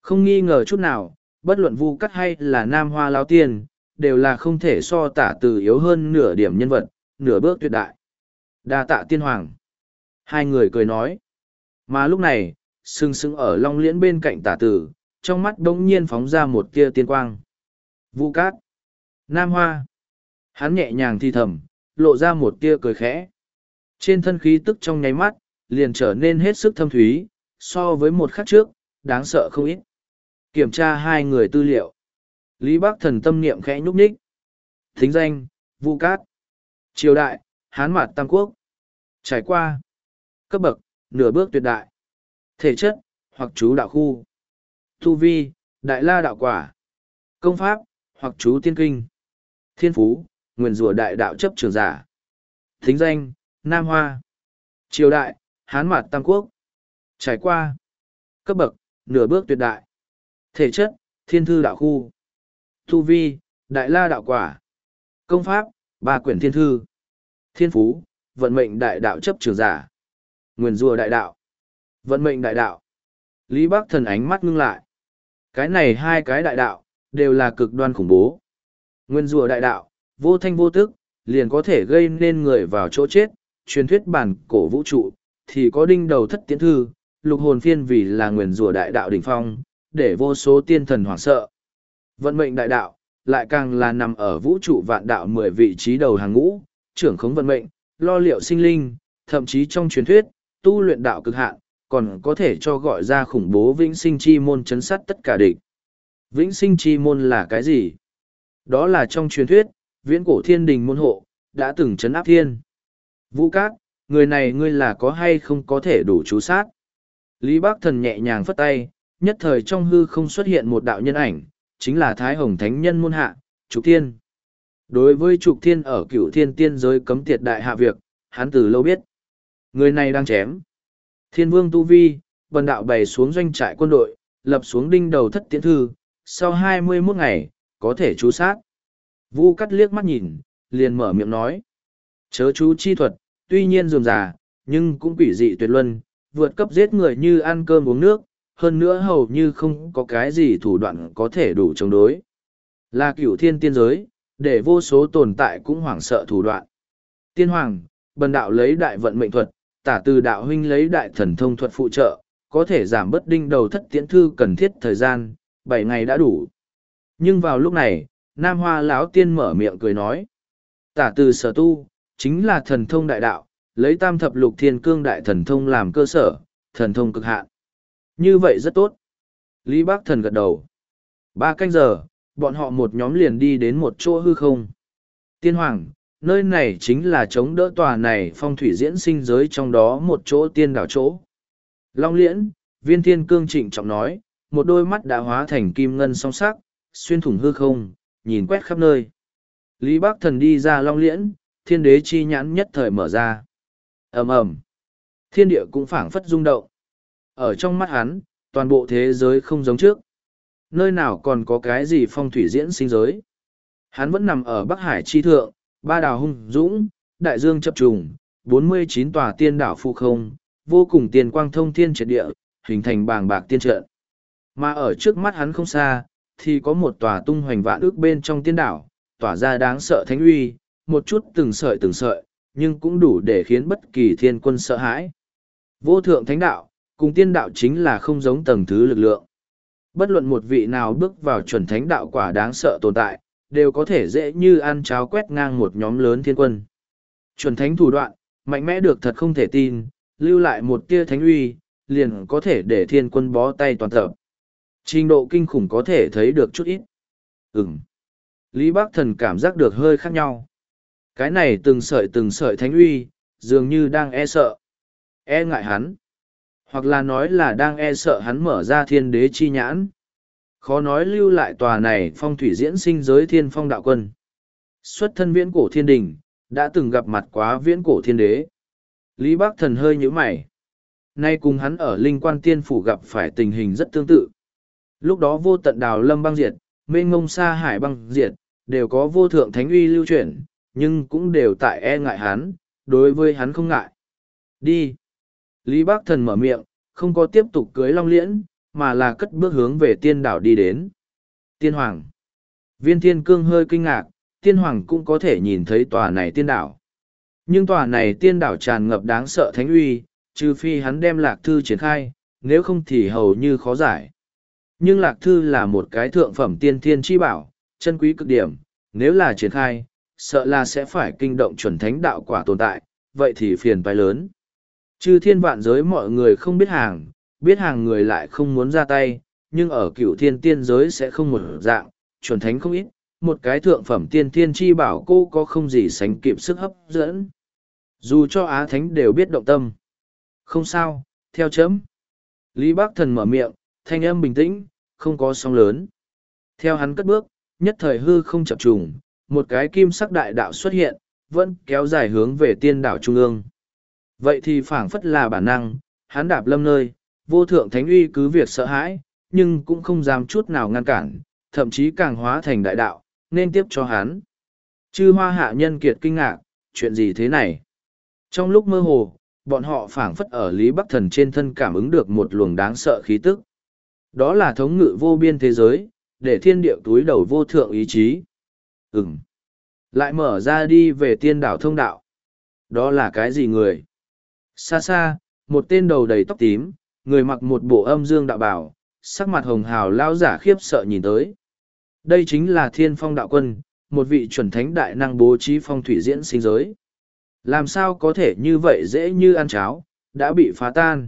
Không nghi ngờ chút nào, bất luận Vu Cắt hay là Nam Hoa Lão Tiên, đều là không thể so tả từ yếu hơn nửa điểm nhân vật, nửa bước tuyệt đại. Đa tạ tiên hoàng. Hai người cười nói. Mà lúc này, sừng sững ở Long Liễn bên cạnh tả tử, trong mắt đống nhiên phóng ra một tia tiên quang. Vu Cát. Nam Hoa. Hắn nhẹ nhàng thi thầm, lộ ra một tia cười khẽ. Trên thân khí tức trong nháy mắt, liền trở nên hết sức thâm thúy, so với một khắc trước, đáng sợ không ít. Kiểm tra hai người tư liệu. Lý Bắc Thần tâm niệm khẽ nhúc nhích. Thính danh, Vu Cát. Triều đại, Hán Mạt Tam Quốc. Trải qua. Cấp bậc, nửa bước tuyệt đại. Thể chất, hoặc chú đạo khu. Tu vi, đại la đạo quả. Công pháp, hoặc chú tiên kinh. Thiên phú, nguyền rủa đại đạo chấp trường giả. Thính danh, Nam Hoa. Triều đại, Hán Mạt Tam Quốc. Trải qua. Cấp bậc, nửa bước tuyệt đại. Thể chất, thiên thư đạo khu. Tu vi, đại la đạo quả. Công pháp, ba quyển thiên thư. Thiên phú, vận mệnh đại đạo chấp trường giả. Nguyền rủa đại đạo. Vận mệnh đại đạo. Lý Bắc Thần ánh mắt ngưng lại. Cái này hai cái đại đạo, đều là cực đoan khủng bố. Nguyên rùa đại đạo, vô thanh vô tức, liền có thể gây nên người vào chỗ chết. Truyền thuyết bản cổ vũ trụ, thì có đinh đầu thất tiến thư, lục hồn phiên vì là nguyên rùa đại đạo đỉnh phong, để vô số tiên thần hoảng sợ. Vận mệnh đại đạo, lại càng là nằm ở vũ trụ vạn đạo mười vị trí đầu hàng ngũ, trưởng khống vận mệnh, lo liệu sinh linh, thậm chí trong truyền thuyết, tu luyện đạo cực hạn, còn có thể cho gọi ra khủng bố vĩnh sinh chi môn chấn sát tất cả địch. Vĩnh sinh chi môn là cái gì? Đó là trong truyền thuyết, viễn cổ thiên đình môn hộ, đã từng chấn áp thiên. Vũ Cát, người này ngươi là có hay không có thể đủ chú sát? Lý Bắc Thần nhẹ nhàng phất tay, nhất thời trong hư không xuất hiện một đạo nhân ảnh, chính là Thái Hồng Thánh Nhân môn hạ, Trục Thiên. Đối với Trục Thiên ở cửu thiên tiên giới cấm tiệt đại hạ việc, hắn từ lâu biết. Người này đang chém. Thiên vương tu vi, bần đạo bày xuống doanh trại quân đội, lập xuống đinh đầu thất tiễn thư, sau hai mươi mốt ngày, có thể chú sát. Vu Cắt liếc mắt nhìn, liền mở miệng nói. Chớ chú chi thuật, tuy nhiên dườm già, nhưng cũng quỷ dị tuyệt luân, vượt cấp giết người như ăn cơm uống nước, hơn nữa hầu như không có cái gì thủ đoạn có thể đủ chống đối. Là cửu thiên tiên giới, để vô số tồn tại cũng hoảng sợ thủ đoạn. Tiên hoàng, bần đạo lấy đại vận mệnh thuật, tả từ đạo huynh lấy đại thần thông thuật phụ trợ, có thể giảm bớt đinh đầu thất tiễn thư cần thiết thời gian, bảy ngày đã đủ. Nhưng vào lúc này, Nam Hoa lão tiên mở miệng cười nói. Tả từ sở tu, chính là thần thông đại đạo, lấy tam thập lục thiên cương đại thần thông làm cơ sở, thần thông cực hạn. Như vậy rất tốt. Lý Bắc Thần gật đầu. Ba canh giờ, bọn họ một nhóm liền đi đến một chỗ hư không. Tiên hoàng, nơi này chính là chống đỡ tòa này phong thủy diễn sinh giới trong đó một chỗ tiên đảo chỗ. Long Liễn, Viên Thiên Cương trịnh trọng nói, một đôi mắt đã hóa thành kim ngân song sắc, xuyên thủng hư không, nhìn quét khắp nơi. Lý Bắc Thần đi ra Long Liễn, thiên đế chi nhãn nhất thời mở ra. Ầm ầm, thiên địa cũng phảng phất rung động. Ở trong mắt hắn, toàn bộ thế giới không giống trước. Nơi nào còn có cái gì phong thủy diễn sinh giới. Hắn vẫn nằm ở Bắc Hải chi thượng, ba đảo hung dũng, đại dương chập trùng, bốn mươi chín tòa tiên đảo phụ không, vô cùng tiền quang thông thiên triệt địa, hình thành bàng bạc tiên trận. Mà ở trước mắt hắn không xa, thì có một tòa tung hoành vạn ước bên trong tiên đảo, tỏa ra đáng sợ thánh uy, một chút từng sợi từng sợi, nhưng cũng đủ để khiến bất kỳ thiên quân sợ hãi. Vô thượng thánh đạo, cùng tiên đạo chính là không giống tầng thứ lực lượng. Bất luận một vị nào bước vào chuẩn thánh đạo quả đáng sợ tồn tại, đều có thể dễ như ăn cháo quét ngang một nhóm lớn thiên quân. Chuẩn thánh thủ đoạn, mạnh mẽ được thật không thể tin, lưu lại một tia thánh uy, liền có thể để thiên quân bó tay toàn tập. Trình độ kinh khủng có thể thấy được chút ít. Ừm. Lý Bắc Thần cảm giác được hơi khác nhau. Cái này từng sợi từng sợi thánh uy, dường như đang e sợ. E ngại hắn. Hoặc là nói là đang e sợ hắn mở ra thiên đế chi nhãn. Khó nói lưu lại tòa này phong thủy diễn sinh giới thiên phong đạo quân. Xuất thân viễn cổ thiên đình, đã từng gặp mặt quá viễn cổ thiên đế. Lý Bắc Thần hơi nhíu mày. Nay cùng hắn ở linh quan tiên phủ gặp phải tình hình rất tương tự. Lúc đó vô tận đào lâm băng diệt, mênh ngông sa hải băng diệt, đều có vô thượng thánh uy lưu chuyển, nhưng cũng đều tại e ngại hắn, đối với hắn không ngại. Đi. Lý Bắc Thần mở miệng, không có tiếp tục cưới Long Liễn, mà là cất bước hướng về tiên đảo đi đến. Tiên Hoàng. Viên Thiên Cương hơi kinh ngạc, Tiên Hoàng cũng có thể nhìn thấy tòa này tiên đảo. Nhưng tòa này tiên đảo tràn ngập đáng sợ thánh uy, trừ phi hắn đem Lạc Thư triển khai, nếu không thì hầu như khó giải. Nhưng Lạc Thư là một cái thượng phẩm tiên thiên chi bảo, chân quý cực điểm, nếu là triển khai, sợ là sẽ phải kinh động chuẩn thánh đạo quả tồn tại, vậy thì phiền toái lớn. Chư thiên vạn giới mọi người không biết hàng, biết hàng người lại không muốn ra tay, nhưng ở cựu thiên tiên giới sẽ không một dạng, chuẩn thánh không ít, một cái thượng phẩm tiên thiên chi bảo cô có không gì sánh kịp sức hấp dẫn. Dù cho Á Thánh đều biết động tâm. Không sao, theo chấm. Lý Bác Thần mở miệng, thanh âm bình tĩnh, không có sóng lớn. Theo hắn cất bước, nhất thời hư không chập trùng, một cái kim sắc đại đạo xuất hiện, vẫn kéo dài hướng về tiên đảo trung ương. Vậy thì phảng phất là bản năng, hắn đạp lâm nơi, vô thượng thánh uy cứ việc sợ hãi, nhưng cũng không dám chút nào ngăn cản, thậm chí càng hóa thành đại đạo, nên tiếp cho hắn. Chư Hoa hạ nhân kiệt kinh ngạc, chuyện gì thế này? Trong lúc mơ hồ, bọn họ phảng phất ở Lý Bắc Thần trên thân cảm ứng được một luồng đáng sợ khí tức. Đó là thống ngự vô biên thế giới, để thiên địa túi đầu vô thượng ý chí. Ừm. Lại mở ra đi về tiên đảo thông đạo. Đó là cái gì người? Xa xa, một tên đầu đầy tóc tím, người mặc một bộ âm dương đạo bảo, sắc mặt hồng hào lao giả khiếp sợ nhìn tới. Đây chính là Thiên Phong đạo quân, một vị chuẩn thánh đại năng bố trí phong thủy diễn sinh giới. Làm sao có thể như vậy dễ như ăn cháo, đã bị phá tan.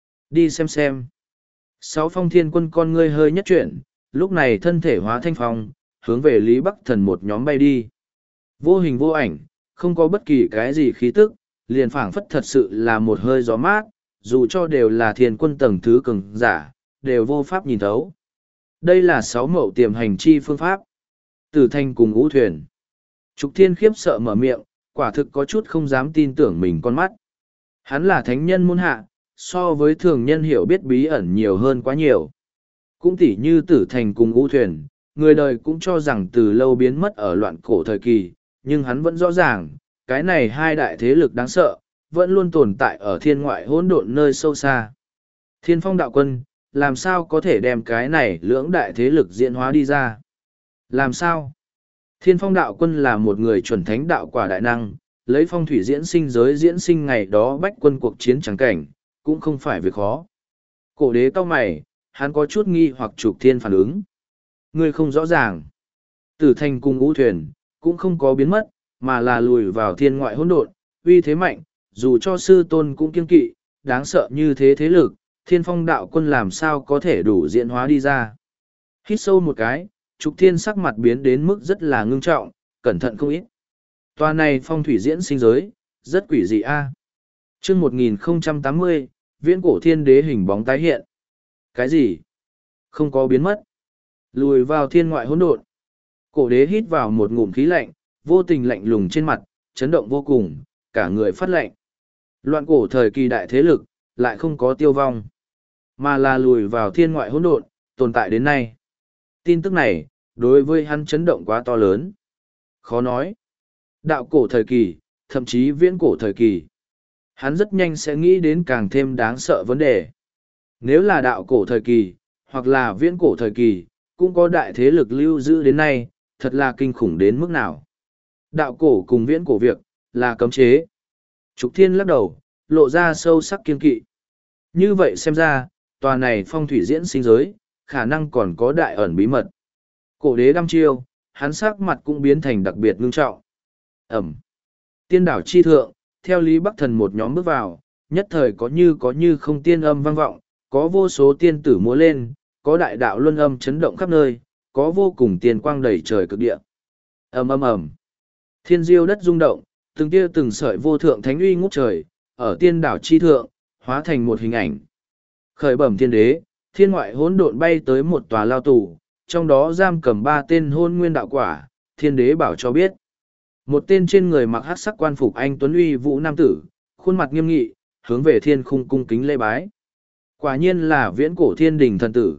Đi xem xem. Sáu phong thiên quân con ngươi hơi nhất chuyển, lúc này thân thể hóa thanh phong, hướng về Lý Bắc Thần một nhóm bay đi. Vô hình vô ảnh, không có bất kỳ cái gì khí tức, liền phảng phất thật sự là một hơi gió mát, dù cho đều là thiên quân tầng thứ cường giả, đều vô pháp nhìn thấu. Đây là sáu mậu tiềm hành chi phương pháp. Tử Thanh cùng ngũ thuyền. Trục Thiên khiếp sợ mở miệng, quả thực có chút không dám tin tưởng mình con mắt. Hắn là thánh nhân môn hạ, so với thường nhân hiểu biết bí ẩn nhiều hơn quá nhiều. Cũng tỉ như Tử Thành cùng ngũ thuyền, người đời cũng cho rằng từ lâu biến mất ở loạn cổ thời kỳ, nhưng hắn vẫn rõ ràng, cái này hai đại thế lực đáng sợ, vẫn luôn tồn tại ở thiên ngoại hỗn độn nơi sâu xa. Thiên Phong đạo quân, làm sao có thể đem cái này lưỡng đại thế lực diễn hóa đi ra? Làm sao? Thiên Phong đạo quân là một người chuẩn thánh đạo quả đại năng, lấy phong thủy diễn sinh giới diễn sinh ngày đó bách quân cuộc chiến trắng cảnh, cũng không phải việc khó. Cổ đế cao mày, hắn có chút nghi hoặc Trục Thiên phản ứng. Người không rõ ràng. Tử Thành cùng ngũ thuyền, cũng không có biến mất, mà là lùi vào thiên ngoại hỗn độn, uy thế mạnh, dù cho sư tôn cũng kiên kỵ, đáng sợ như thế thế lực, Thiên Phong đạo quân làm sao có thể đủ diễn hóa đi ra. Hít sâu một cái, Trục Thiên sắc mặt biến đến mức rất là ngưng trọng, cẩn thận không ít. Tòa này phong thủy diễn sinh giới, rất quỷ dị a. À? Chương một nghìn không trăm tám mươi, viễn cổ thiên đế hình bóng tái hiện. Cái gì? Không có biến mất. Lùi vào thiên ngoại hỗn độn. Cổ đế hít vào một ngụm khí lạnh, vô tình lạnh lùng trên mặt, chấn động vô cùng, cả người phát lạnh. Loạn cổ thời kỳ đại thế lực, lại không có tiêu vong, mà là lùi vào thiên ngoại hỗn độn, tồn tại đến nay. Tin tức này, đối với hắn chấn động quá to lớn. Khó nói. Đạo cổ thời kỳ, thậm chí viễn cổ thời kỳ. Hắn rất nhanh sẽ nghĩ đến càng thêm đáng sợ vấn đề. Nếu là đạo cổ thời kỳ, hoặc là viễn cổ thời kỳ, cũng có đại thế lực lưu giữ đến nay, thật là kinh khủng đến mức nào. Đạo cổ cùng viễn cổ việc, là cấm chế. Trục Thiên lắc đầu, lộ ra sâu sắc kiên kỵ. Như vậy xem ra, tòa này phong thủy diễn sinh giới, khả năng còn có đại ẩn bí mật. Cổ đế đăm chiêu, hắn sắc mặt cũng biến thành đặc biệt ngưng trọng. Ẩm. Tiên đảo chi thượng, theo Lý Bắc Thần một nhóm bước vào, nhất thời có như có như không tiên âm vang vọng, có vô số tiên tử múa lên, có đại đạo luân âm chấn động khắp nơi, có vô cùng tiên quang đầy trời cực địa. Ầm ầm ầm. Thiên diêu đất rung động, từng tia từng sợi vô thượng thánh uy ngút trời, ở tiên đảo chi thượng, hóa thành một hình ảnh. Khởi bẩm thiên đế, thiên ngoại hỗn độn bay tới một tòa lao tù, trong đó giam cầm ba tên hôn nguyên đạo quả, thiên đế bảo cho biết. Một tên trên người mặc hắc sắc quan phục anh tuấn uy vũ nam tử, khuôn mặt nghiêm nghị, hướng về thiên khung cung kính lễ bái. Quả nhiên là viễn cổ thiên đình thần tử.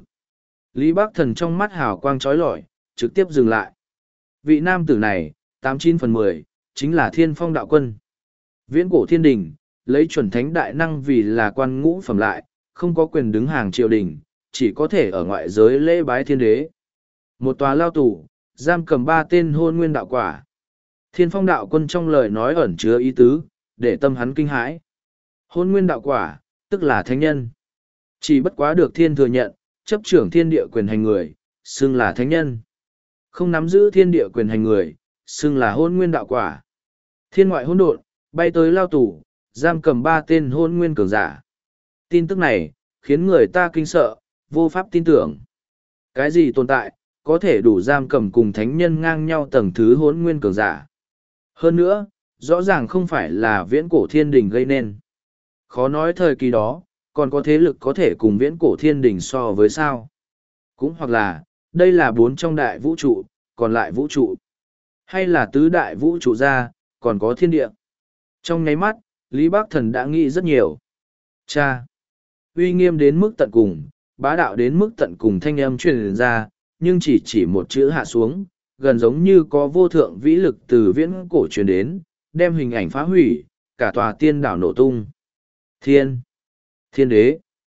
Lý Bắc Thần trong mắt hào quang trói lọi, trực tiếp dừng lại. Vị nam tử này, tám chín phần mười, chính là Thiên Phong đạo quân. Viễn cổ thiên đình, lấy chuẩn thánh đại năng vì là quan ngũ phẩm lại, không có quyền đứng hàng triều đình, chỉ có thể ở ngoại giới lễ bái thiên đế. Một tòa lao tù, giam cầm ba tên hôn nguyên đạo quả. Thiên phong đạo quân trong lời nói ẩn chứa ý tứ, để tâm hắn kinh hãi. Hôn nguyên đạo quả, tức là thánh nhân. Chỉ bất quá được thiên thừa nhận, chấp trưởng thiên địa quyền hành người, xưng là thánh nhân. Không nắm giữ thiên địa quyền hành người, xưng là hôn nguyên đạo quả. Thiên ngoại hôn độn, bay tới lao tù, giam cầm ba tên hôn nguyên cường giả. Tin tức này, khiến người ta kinh sợ, vô pháp tin tưởng. Cái gì tồn tại, có thể đủ giam cầm cùng thánh nhân ngang nhau tầng thứ hôn nguyên cường giả. Hơn nữa, rõ ràng không phải là viễn cổ thiên đình gây nên. Khó nói thời kỳ đó, còn có thế lực có thể cùng viễn cổ thiên đình so với sao. Cũng hoặc là, đây là bốn trong đại vũ trụ, còn lại vũ trụ. Hay là tứ đại vũ trụ ra, còn có thiên địa. Trong nháy mắt, Lý Bắc Thần đã nghĩ rất nhiều. Cha! Uy nghiêm đến mức tận cùng, bá đạo đến mức tận cùng thanh âm truyền ra, nhưng chỉ chỉ một chữ hạ xuống, gần giống như có vô thượng vĩ lực từ viễn cổ truyền đến, đem hình ảnh phá hủy, cả tòa tiên đảo nổ tung. Thiên! Thiên đế!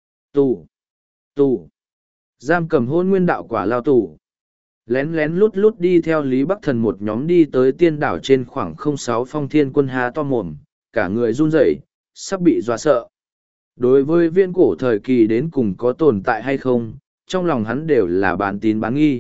Tù! Tù! Giam cầm hôn nguyên đạo quả lao tù. Lén lén lút lút đi theo Lý Bắc Thần một nhóm đi tới tiên đảo trên khoảng không sáu phong thiên quân há to mồm, cả người run rẩy, sắp bị dọa sợ. Đối với viễn cổ thời kỳ đến cùng có tồn tại hay không, trong lòng hắn đều là bán tín bán nghi.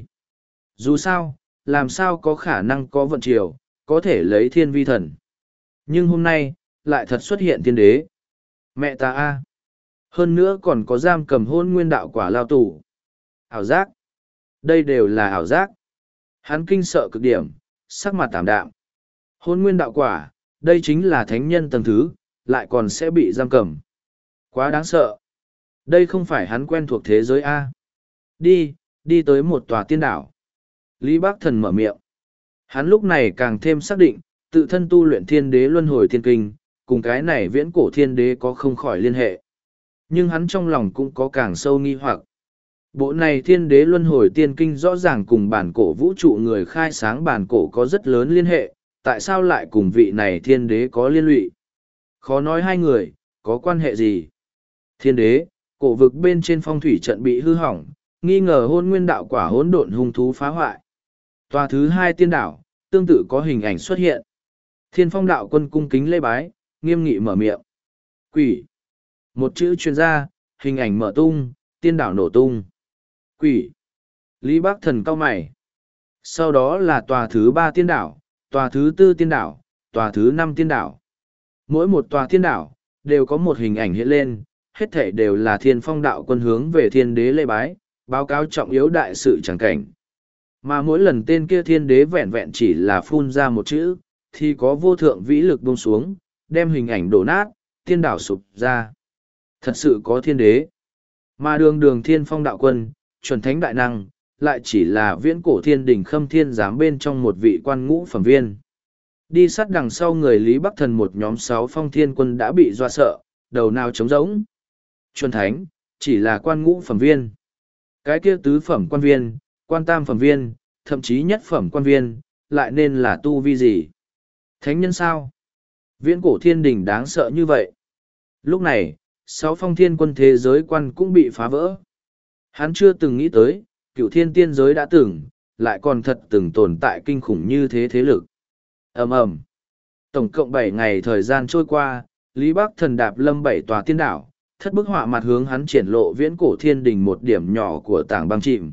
Dù sao, làm sao có khả năng có vận triều, có thể lấy thiên vi thần. Nhưng hôm nay, lại thật xuất hiện thiên đế. Mẹ ta a! Hơn nữa còn có giam cầm hôn nguyên đạo quả lao tù. Ảo giác! Đây đều là ảo giác. Hắn kinh sợ cực điểm, sắc mặt tảm đạm. Hôn nguyên đạo quả, đây chính là thánh nhân tầng thứ, lại còn sẽ bị giam cầm. Quá đáng sợ. Đây không phải hắn quen thuộc thế giới A. Đi, đi tới một tòa tiên đảo. Lý Bác Thần mở miệng. Hắn lúc này càng thêm xác định, tự thân tu luyện thiên đế luân hồi thiên kinh, cùng cái này viễn cổ thiên đế có không khỏi liên hệ. Nhưng hắn trong lòng cũng có càng sâu nghi hoặc. Bộ này thiên đế luân hồi tiên kinh rõ ràng cùng bản cổ vũ trụ người khai sáng bản cổ có rất lớn liên hệ, tại sao lại cùng vị này thiên đế có liên lụy? Khó nói hai người, có quan hệ gì? Thiên đế, cổ vực bên trên phong thủy trận bị hư hỏng, nghi ngờ hôn nguyên đạo quả hỗn độn hung thú phá hoại. Tòa thứ hai tiên đảo, tương tự có hình ảnh xuất hiện. Thiên phong đạo quân cung kính lễ bái, nghiêm nghị mở miệng. Quỷ. Một chữ truyền ra, hình ảnh mở tung, tiên đảo nổ tung. Quỷ. Lý Bác Thần cau mày. Sau đó là tòa thứ ba tiên đảo, tòa thứ tư tiên đảo, tòa thứ năm tiên đảo. Mỗi một tòa tiên đảo, đều có một hình ảnh hiện lên, hết thể đều là thiên phong đạo quân hướng về thiên đế lễ bái, báo cáo trọng yếu đại sự chẳng cảnh. Mà mỗi lần tên kia thiên đế vẹn vẹn chỉ là phun ra một chữ, thì có vô thượng vĩ lực buông xuống, đem hình ảnh đổ nát, tiên đảo sụp ra. Thật sự có thiên đế. Mà đường đường thiên phong đạo quân, chuẩn thánh đại năng, lại chỉ là viễn cổ thiên đỉnh khâm thiên giám bên trong một vị quan ngũ phẩm viên. Đi sát đằng sau người Lý Bắc Thần một nhóm sáu phong thiên quân đã bị dọa sợ, đầu nào trống rỗng. Chuẩn thánh, chỉ là quan ngũ phẩm viên. Cái kia tứ phẩm quan viên, quan tam phẩm viên, thậm chí nhất phẩm quan viên, lại nên là tu vi gì? Thánh nhân sao? Viễn cổ thiên đỉnh đáng sợ như vậy. Lúc này, sáu phong thiên quân thế giới quan cũng bị phá vỡ. Hắn chưa từng nghĩ tới, cựu thiên tiên giới đã từng, lại còn thật từng tồn tại kinh khủng như thế thế lực. ầm ầm Tổng cộng bảy ngày thời gian trôi qua, Lý Bắc Thần đạp lâm bảy tòa tiên đảo, thất bức họa mặt hướng hắn triển lộ viễn cổ thiên đình một điểm nhỏ của tảng băng chìm.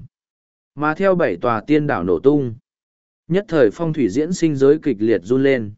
Mà theo bảy tòa tiên đảo nổ tung, nhất thời phong thủy diễn sinh giới kịch liệt run lên.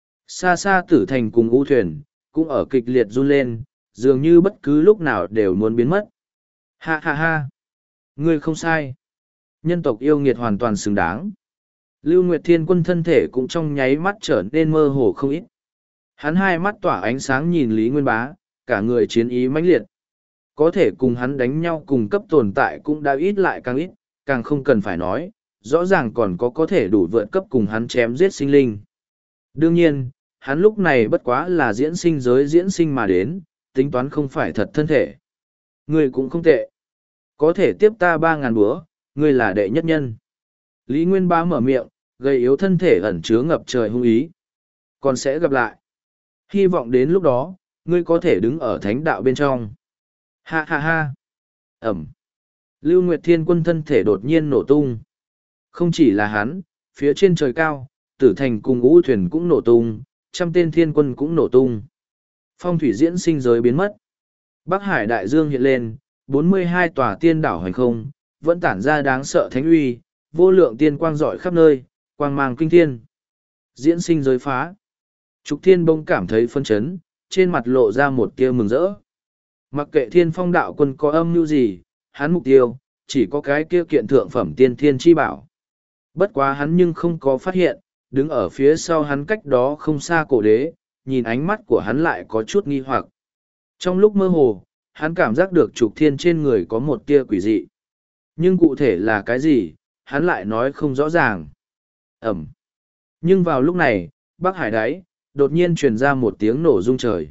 Xa xa tử thành cùng u thuyền, cũng ở kịch liệt run lên, dường như bất cứ lúc nào đều muốn biến mất. Ha ha ha! Ngươi không sai. Nhân tộc yêu nghiệt hoàn toàn xứng đáng. Lưu Nguyệt Thiên Quân thân thể cũng trong nháy mắt trở nên mơ hồ không ít. Hắn hai mắt tỏa ánh sáng nhìn Lý Nguyên Bá, cả người chiến ý mãnh liệt. Có thể cùng hắn đánh nhau cùng cấp tồn tại cũng đã ít lại càng ít, càng không cần phải nói, rõ ràng còn có có thể đủ vượt cấp cùng hắn chém giết sinh linh. Đương nhiên, hắn lúc này bất quá là diễn sinh giới diễn sinh mà đến, tính toán không phải thật thân thể. Ngươi cũng không tệ. Có thể tiếp ta ba ngàn búa, ngươi là đệ nhất nhân. Lý Nguyên Bá mở miệng, gầy yếu thân thể ẩn chứa ngập trời hung ý. Còn sẽ gặp lại. Hy vọng đến lúc đó, ngươi có thể đứng ở thánh đạo bên trong. Ha ha ha. Ẩm. Lưu Nguyệt Thiên Quân thân thể đột nhiên nổ tung. Không chỉ là hắn, phía trên trời cao, tử thành cùng ngũ thuyền cũng nổ tung, trăm tên thiên quân cũng nổ tung. Phong thủy diễn sinh giới biến mất. Bắc Hải đại dương hiện lên, bốn mươi hai tòa tiên đảo hành không, vẫn tản ra đáng sợ thánh uy, vô lượng tiên quang rọi khắp nơi, quang mang kinh thiên. Diễn sinh giới phá. Trục Thiên bỗng cảm thấy phân chấn, trên mặt lộ ra một tia mừng rỡ. Mặc kệ Thiên Phong đạo quân có âm mưu gì, hắn mục tiêu, chỉ có cái kia kiện thượng phẩm tiên thiên chi bảo. Bất quá hắn nhưng không có phát hiện, đứng ở phía sau hắn cách đó không xa cổ đế, nhìn ánh mắt của hắn lại có chút nghi hoặc. Trong lúc mơ hồ, hắn cảm giác được Trục Thiên trên người có một tia quỷ dị. Nhưng cụ thể là cái gì, hắn lại nói không rõ ràng. Ẩm. Nhưng vào lúc này, Bắc Hải đáy, đột nhiên truyền ra một tiếng nổ rung trời.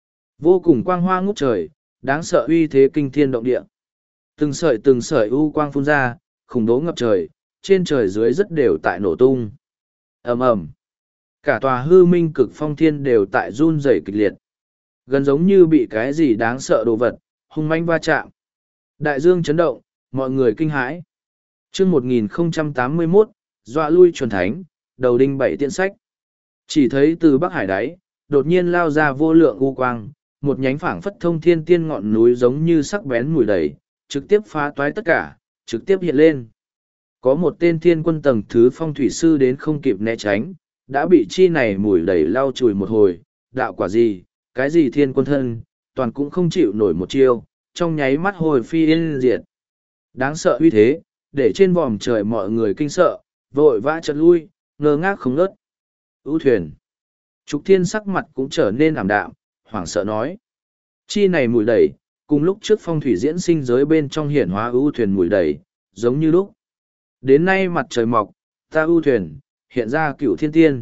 Vô cùng quang hoa ngút trời, đáng sợ uy thế kinh thiên động địa. Từng sợi từng sợi u quang phun ra, khủng bố ngập trời, trên trời dưới rất đều tại nổ tung. Ầm ầm. Cả tòa hư minh cực phong thiên đều tại run rẩy kịch liệt. Gần giống như bị cái gì đáng sợ đồ vật, hung manh va chạm. Đại dương chấn động, mọi người kinh hãi. Chương một nghìn không trăm tám mươi mốt, dọa lui chuẩn thánh, đầu đinh bảy tiện sách. Chỉ thấy từ Bắc Hải đáy, đột nhiên lao ra vô lượng u quang, một nhánh phảng phất thông thiên tiên ngọn núi giống như sắc bén mùi đầy, trực tiếp phá toái tất cả, trực tiếp hiện lên. Có một tên thiên quân tầng thứ phong thủy sư đến không kịp né tránh, đã bị chi này mùi đầy lau chùi một hồi, đạo quả gì, cái gì thiên quân thân, toàn cũng không chịu nổi một chiêu, trong nháy mắt hồi phi yên diệt. Đáng sợ uy thế, để trên vòm trời mọi người kinh sợ, vội vã chợt lui, ngơ ngác không ngớt. ưu thuyền. Trục Thiên sắc mặt cũng trở nên ảm đạm, hoảng sợ nói. Chi này mùi đầy, cùng lúc trước phong thủy diễn sinh giới bên trong hiển hóa ưu thuyền mùi đầy, giống như lúc. Đến nay mặt trời mọc, ta ưu thuyền, hiện ra cựu thiên tiên.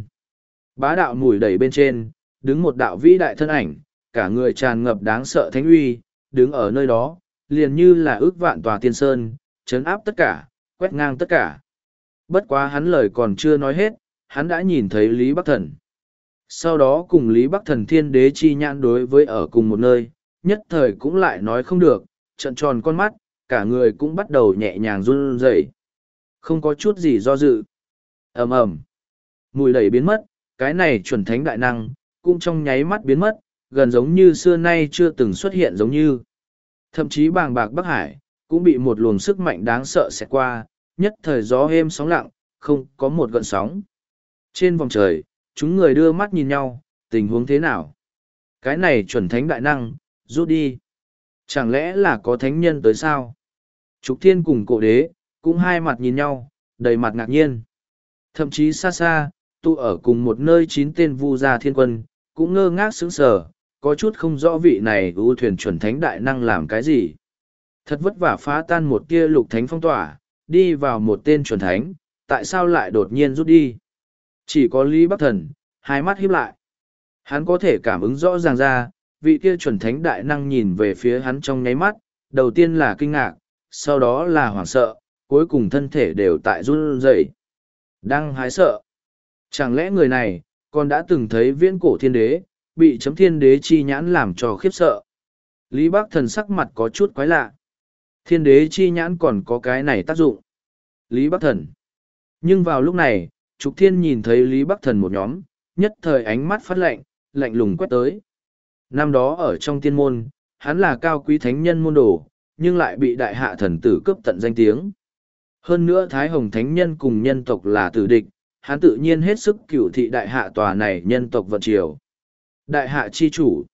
Bá đạo mùi đầy bên trên, đứng một đạo vĩ đại thân ảnh, cả người tràn ngập đáng sợ thánh uy, đứng ở nơi đó, liền như là ước vạn tòa tiên sơn, chấn áp tất cả, quét ngang tất cả. Bất quá hắn lời còn chưa nói hết, hắn đã nhìn thấy Lý Bắc Thần. Sau đó cùng Lý Bắc Thần thiên đế chi nhãn đối với ở cùng một nơi, nhất thời cũng lại nói không được, trợn tròn con mắt, cả người cũng bắt đầu nhẹ nhàng run rẩy, không có chút gì do dự. Ầm ầm, mùi đầy biến mất, cái này chuẩn thánh đại năng, cũng trong nháy mắt biến mất, gần giống như xưa nay chưa từng xuất hiện giống như. Thậm chí bàng bạc Bắc Hải, cũng bị một luồng sức mạnh đáng sợ xẹt qua, nhất thời gió êm sóng lặng, không có một gợn sóng. Trên vòng trời, chúng người đưa mắt nhìn nhau, tình huống thế nào? Cái này chuẩn thánh đại năng, rút đi. Chẳng lẽ là có thánh nhân tới sao? Trục Thiên cùng cổ đế, cũng hai mặt nhìn nhau, đầy mặt ngạc nhiên. Thậm chí xa xa, tụ ở cùng một nơi chín tên vu gia thiên quân, cũng ngơ ngác sững sờ, có chút không rõ vị này ưu thuyền chuẩn thánh đại năng làm cái gì. Thật vất vả phá tan một tia lục thánh phong tỏa, đi vào một tên chuẩn thánh, tại sao lại đột nhiên rút đi? Chỉ có Lý Bắc Thần, hai mắt híp lại. Hắn có thể cảm ứng rõ ràng ra, vị kia chuẩn thánh đại năng nhìn về phía hắn trong nháy mắt, đầu tiên là kinh ngạc, sau đó là hoảng sợ, cuối cùng thân thể đều tại run rẩy. Đang hái sợ. Chẳng lẽ người này, còn đã từng thấy viễn cổ thiên đế, bị chấm thiên đế chi nhãn làm cho khiếp sợ. Lý Bắc Thần sắc mặt có chút quái lạ. Thiên đế chi nhãn còn có cái này tác dụng. Lý Bắc Thần. Nhưng vào lúc này, Trục Thiên nhìn thấy Lý Bắc Thần một nhóm, nhất thời ánh mắt phát lạnh, lạnh lùng quét tới. Năm đó ở trong tiên môn, hắn là cao quý thánh nhân môn đồ, nhưng lại bị đại hạ thần tử cướp tận danh tiếng. Hơn nữa Thái Hồng Thánh Nhân cùng nhân tộc là tử địch, hắn tự nhiên hết sức cửu thị đại hạ tòa này nhân tộc vận triều. Đại hạ chi chủ.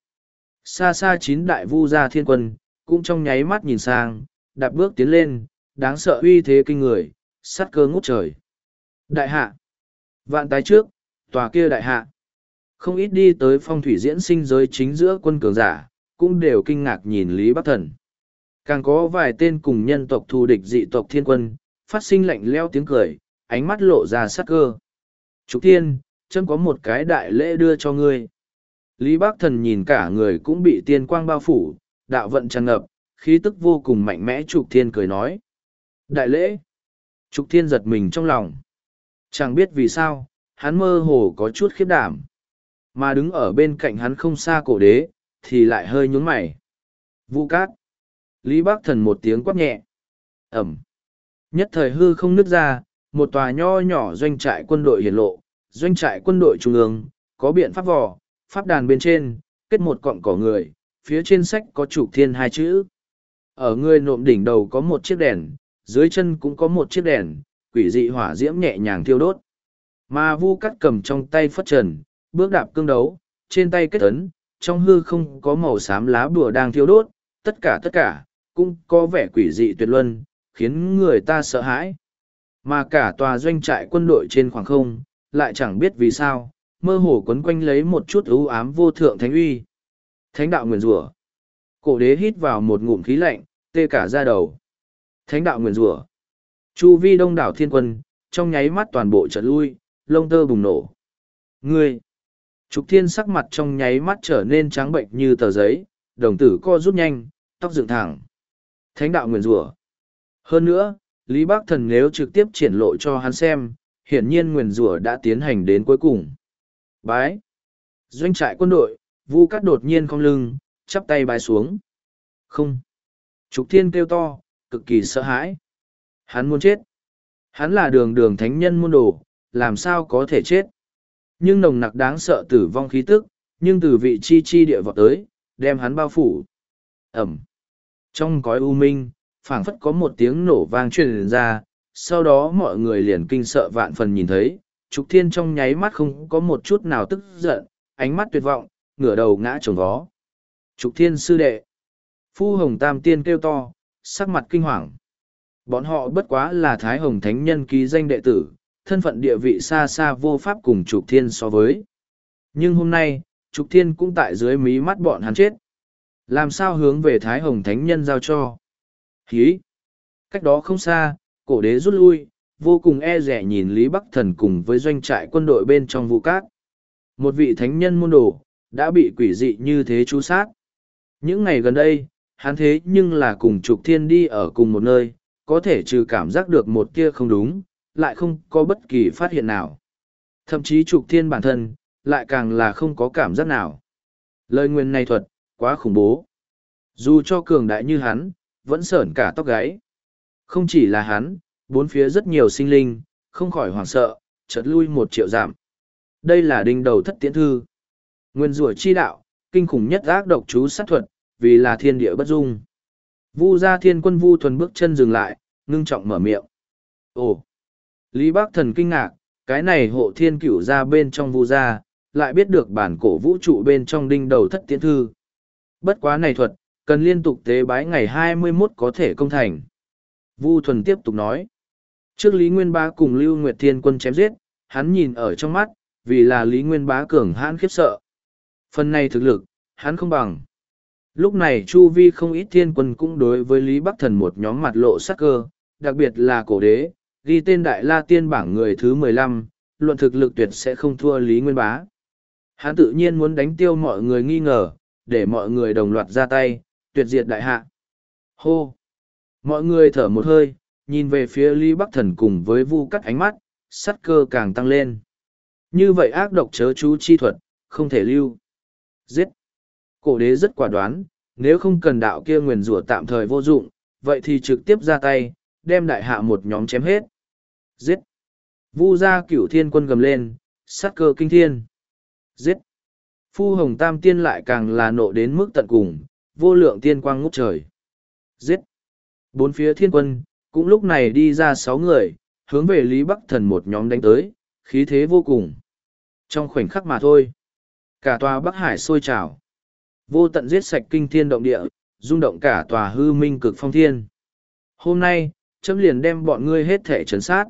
Xa xa chín đại vu gia thiên quân, cũng trong nháy mắt nhìn sang, đạp bước tiến lên, đáng sợ uy thế kinh người, sát cơ ngút trời. Đại hạ. Vạn tái trước, tòa kia đại hạ. Không ít đi tới phong thủy diễn sinh giới chính giữa quân cường giả, cũng đều kinh ngạc nhìn Lý Bắc Thần. Càng có vài tên cùng nhân tộc thù địch dị tộc thiên quân, phát sinh lạnh leo tiếng cười, ánh mắt lộ ra sát cơ. Trục Thiên, chấm có một cái đại lễ đưa cho ngươi. Lý Bắc Thần nhìn cả người cũng bị tiên quang bao phủ, đạo vận tràn ngập, khí tức vô cùng mạnh mẽ. Trục Thiên cười nói. Đại lễ. Trục Thiên giật mình trong lòng. Chẳng biết vì sao, hắn mơ hồ có chút khiếp đảm. Mà đứng ở bên cạnh hắn không xa cổ đế, thì lại hơi nhún mày. Vu Cát. Lý Bắc Thần một tiếng quát nhẹ. Ẩm. Nhất thời hư không nứt ra, một tòa nho nhỏ doanh trại quân đội hiển lộ, doanh trại quân đội trung ương, có biện pháp vỏ, pháp đàn bên trên, kết một cọng cỏ người, phía trên sách có trục thiên hai chữ. Ở người nộm đỉnh đầu có một chiếc đèn, dưới chân cũng có một chiếc đèn, quỷ dị hỏa diễm nhẹ nhàng thiêu đốt. Mà Vu Cắt cầm trong tay phất trần, bước đạp cương đấu, trên tay kết ấn, trong hư không có màu xám lá bùa đang thiêu đốt, tất cả tất cả, cũng có vẻ quỷ dị tuyệt luân, khiến người ta sợ hãi. Mà cả tòa doanh trại quân đội trên khoảng không, lại chẳng biết vì sao, mơ hồ quấn quanh lấy một chút ưu ám vô thượng thánh uy. Thánh đạo nguyền rủa. Cổ đế hít vào một ngụm khí lạnh, tê cả da đầu. Thánh đạo nguyền rủa. Chu vi đông đảo thiên quân, trong nháy mắt toàn bộ trận lui, lông tơ bùng nổ. Ngươi! Trục thiên sắc mặt trong nháy mắt trở nên trắng bệnh như tờ giấy, đồng tử co rút nhanh, tóc dựng thẳng. Thánh đạo nguyền rủa. Hơn nữa, Lý Bắc Thần nếu trực tiếp triển lộ cho hắn xem, hiển nhiên nguyền rủa đã tiến hành đến cuối cùng. Bái. Doanh trại quân đội, Vu Cát đột nhiên cong lưng, chắp tay bái xuống. Không. Trục thiên kêu to, cực kỳ sợ hãi. Hắn muốn chết. Hắn là đường đường thánh nhân môn đồ, làm sao có thể chết. Nhưng nồng nặc đáng sợ tử vong khí tức, nhưng từ vị chi chi địa vọt tới, đem hắn bao phủ. Ẩm. Trong cõi u minh, phảng phất có một tiếng nổ vang truyền ra, sau đó mọi người liền kinh sợ vạn phần nhìn thấy, Trục Thiên trong nháy mắt không có một chút nào tức giận, ánh mắt tuyệt vọng, ngửa đầu ngã trồng vó. Trục Thiên sư đệ. Phu Hồng Tam Tiên kêu to, sắc mặt kinh hoàng. Bọn họ bất quá là Thái Hồng Thánh Nhân ký danh đệ tử, thân phận địa vị xa xa vô pháp cùng Trục Thiên so với. Nhưng hôm nay, Trục Thiên cũng tại dưới mí mắt bọn hắn chết. Làm sao hướng về Thái Hồng Thánh Nhân giao cho? Hí! Cách đó không xa, cổ đế rút lui, vô cùng e rẻ nhìn Lý Bắc Thần cùng với doanh trại quân đội bên trong Vu Cát. Một vị thánh nhân môn đồ, đã bị quỷ dị như thế chú sát. Những ngày gần đây, hắn thế nhưng là cùng Trục Thiên đi ở cùng một nơi, có thể trừ cảm giác được một kia không đúng, lại không có bất kỳ phát hiện nào. Thậm chí Trục Thiên bản thân, lại càng là không có cảm giác nào. Lời nguyền này thuật, quá khủng bố. Dù cho cường đại như hắn, vẫn sởn cả tóc gáy. Không chỉ là hắn, bốn phía rất nhiều sinh linh, không khỏi hoảng sợ, chợt lui một triệu giảm. Đây là đinh đầu thất tiễn thư. Nguyên rủa chi đạo, kinh khủng nhất ác độc chú sát thuật, vì là thiên địa bất dung. Vu gia thiên quân Vu Thuần bước chân dừng lại, ngưng trọng mở miệng. Ồ! Lý Bắc Thần kinh ngạc, cái này hộ thiên cửu ra bên trong Vu gia, lại biết được bản cổ vũ trụ bên trong đinh đầu thất tiễn thư. Bất quá này thuật, cần liên tục tế bái ngày hai mươi mốt có thể công thành. Vu Thuần tiếp tục nói. Trước Lý Nguyên Bá cùng Lưu Nguyệt Thiên quân chém giết, hắn nhìn ở trong mắt, vì là Lý Nguyên Bá cường hãn khiếp sợ. Phần này thực lực, hắn không bằng. Lúc này Chu Vi không ít thiên quân cũng đối với Lý Bắc Thần một nhóm mặt lộ sắc cơ, đặc biệt là cổ đế, ghi tên Đại La Tiên bảng người thứ mười lăm, luận thực lực tuyệt sẽ không thua Lý Nguyên Bá. Hắn tự nhiên muốn đánh tiêu mọi người nghi ngờ, để mọi người đồng loạt ra tay, tuyệt diệt đại hạ. Hô! Mọi người thở một hơi, nhìn về phía Lý Bắc Thần cùng với Vu Cát ánh mắt, sát cơ càng tăng lên. Như vậy ác độc chớ chú chi thuật, không thể lưu. Giết! Cổ đế rất quả đoán, nếu không cần đạo kia nguyền rủa tạm thời vô dụng, vậy thì trực tiếp ra tay, đem đại hạ một nhóm chém hết. Giết! Vu gia cửu thiên quân gầm lên, sát cơ kinh thiên. Giết! Phu Hồng Tam Tiên lại càng là nộ đến mức tận cùng, vô lượng tiên quang ngút trời. Giết! Bốn phía thiên quân, cũng lúc này đi ra sáu người, hướng về Lý Bắc Thần một nhóm đánh tới, khí thế vô cùng. Trong khoảnh khắc mà thôi, cả tòa Bắc Hải sôi trào. Vô tận giết sạch kinh thiên động địa, rung động cả tòa hư minh cực phong thiên. Hôm nay, chấm liền đem bọn ngươi hết thể trấn sát.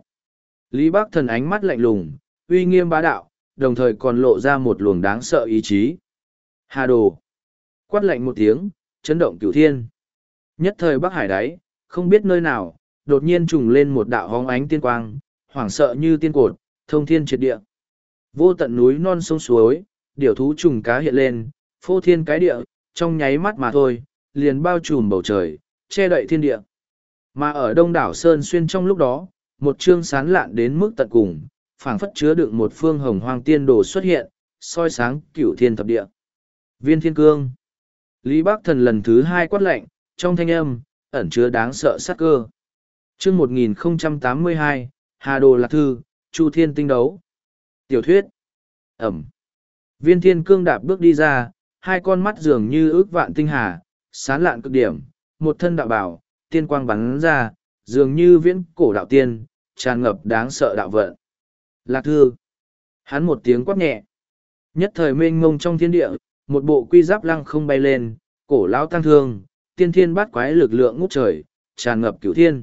Lý Bắc Thần ánh mắt lạnh lùng, uy nghiêm bá đạo, đồng thời còn lộ ra một luồng đáng sợ ý chí. Hà đồ! Quát lạnh một tiếng, chấn động cửu thiên. Nhất thời Bắc Hải đáy, không biết nơi nào, đột nhiên trùng lên một đạo hóng ánh tiên quang, hoảng sợ như tiên cột, thông thiên triệt địa. Vô tận núi non sông suối, điểu thú trùng cá hiện lên, phô thiên cái địa, trong nháy mắt mà thôi, liền bao trùm bầu trời, che đậy thiên địa. Mà ở đông đảo Sơn Xuyên trong lúc đó, một chương sán lạn đến mức tận cùng, phảng phất chứa đựng một phương hồng hoang tiên đồ xuất hiện, soi sáng cửu thiên thập địa. Viên Thiên Cương. Lý Bắc Thần lần thứ hai quát lệnh, trong thanh âm, ẩn chứa đáng sợ sát cơ. Chương một nghìn không trăm tám mươi hai, Hà Đồ Lạc Thư, Chu Thiên Tinh Đấu. Tiểu thuyết. Ẩm. Viên Thiên Cương đạp bước đi ra, hai con mắt dường như ước vạn tinh hà, sán lạn cực điểm, một thân đạo bảo, tiên quang bắn ra, dường như viễn cổ đạo tiên, tràn ngập đáng sợ đạo vận. Lạc Thư. Hắn một tiếng quát nhẹ. Nhất thời mênh mông trong thiên địa, một bộ quy giáp lăng không bay lên, cổ lão tăng thương, tiên thiên bát quái lực lượng ngút trời, tràn ngập cửu thiên.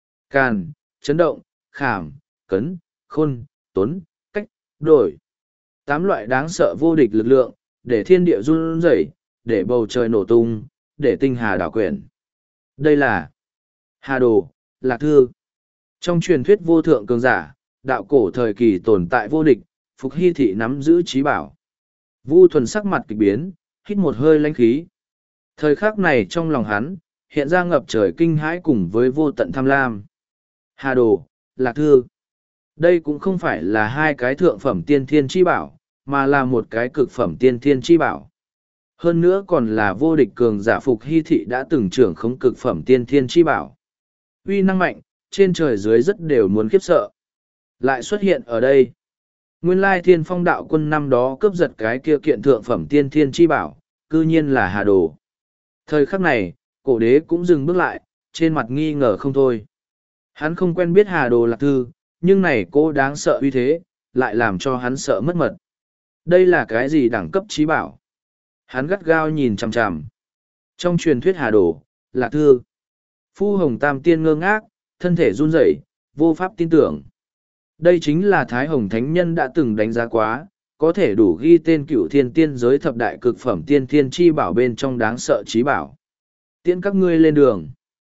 Càn, chấn động, khảm, cấn, khôn, tuấn, cách, đổi. Tám loại đáng sợ vô địch lực lượng, để thiên địa run rẩy, để bầu trời nổ tung, để tinh hà đảo quyển. Đây là Hà Đồ, Lạc Thư. Trong truyền thuyết vô thượng cường giả, đạo cổ thời kỳ tồn tại vô địch, Phục Hy Thị nắm giữ trí bảo. Vu Thuần sắc mặt kịch biến, hít một hơi lãnh khí. Thời khắc này trong lòng hắn, hiện ra ngập trời kinh hãi cùng với vô tận tham lam. Hà Đồ, Lạc Thư. Đây cũng không phải là hai cái thượng phẩm tiên thiên chi bảo, mà là một cái cực phẩm tiên thiên chi bảo. Hơn nữa còn là vô địch cường giả Phục Hy Thị đã từng trưởng khống cực phẩm tiên thiên chi bảo. Uy năng mạnh, trên trời dưới rất đều muốn khiếp sợ. Lại xuất hiện ở đây. Nguyên lai Thiên Phong đạo quân năm đó cướp giật cái kia kiện thượng phẩm tiên thiên chi bảo, cư nhiên là Hà Đồ. Thời khắc này, cổ đế cũng dừng bước lại, trên mặt nghi ngờ không thôi. Hắn không quen biết Hà Đồ Lạc Thư, nhưng này cô đáng sợ uy thế, lại làm cho hắn sợ mất mật. Đây là cái gì đẳng cấp trí bảo? Hắn gắt gao nhìn chằm chằm. Trong truyền thuyết Hà Đồ, Lạc Thư. Phu Hồng Tam Tiên ngơ ngác, thân thể run rẩy, vô pháp tin tưởng. Đây chính là Thái Hồng Thánh Nhân đã từng đánh giá quá, có thể đủ ghi tên cửu thiên tiên giới thập đại cực phẩm tiên thiên chi bảo bên trong đáng sợ trí bảo. Tiễn các ngươi lên đường.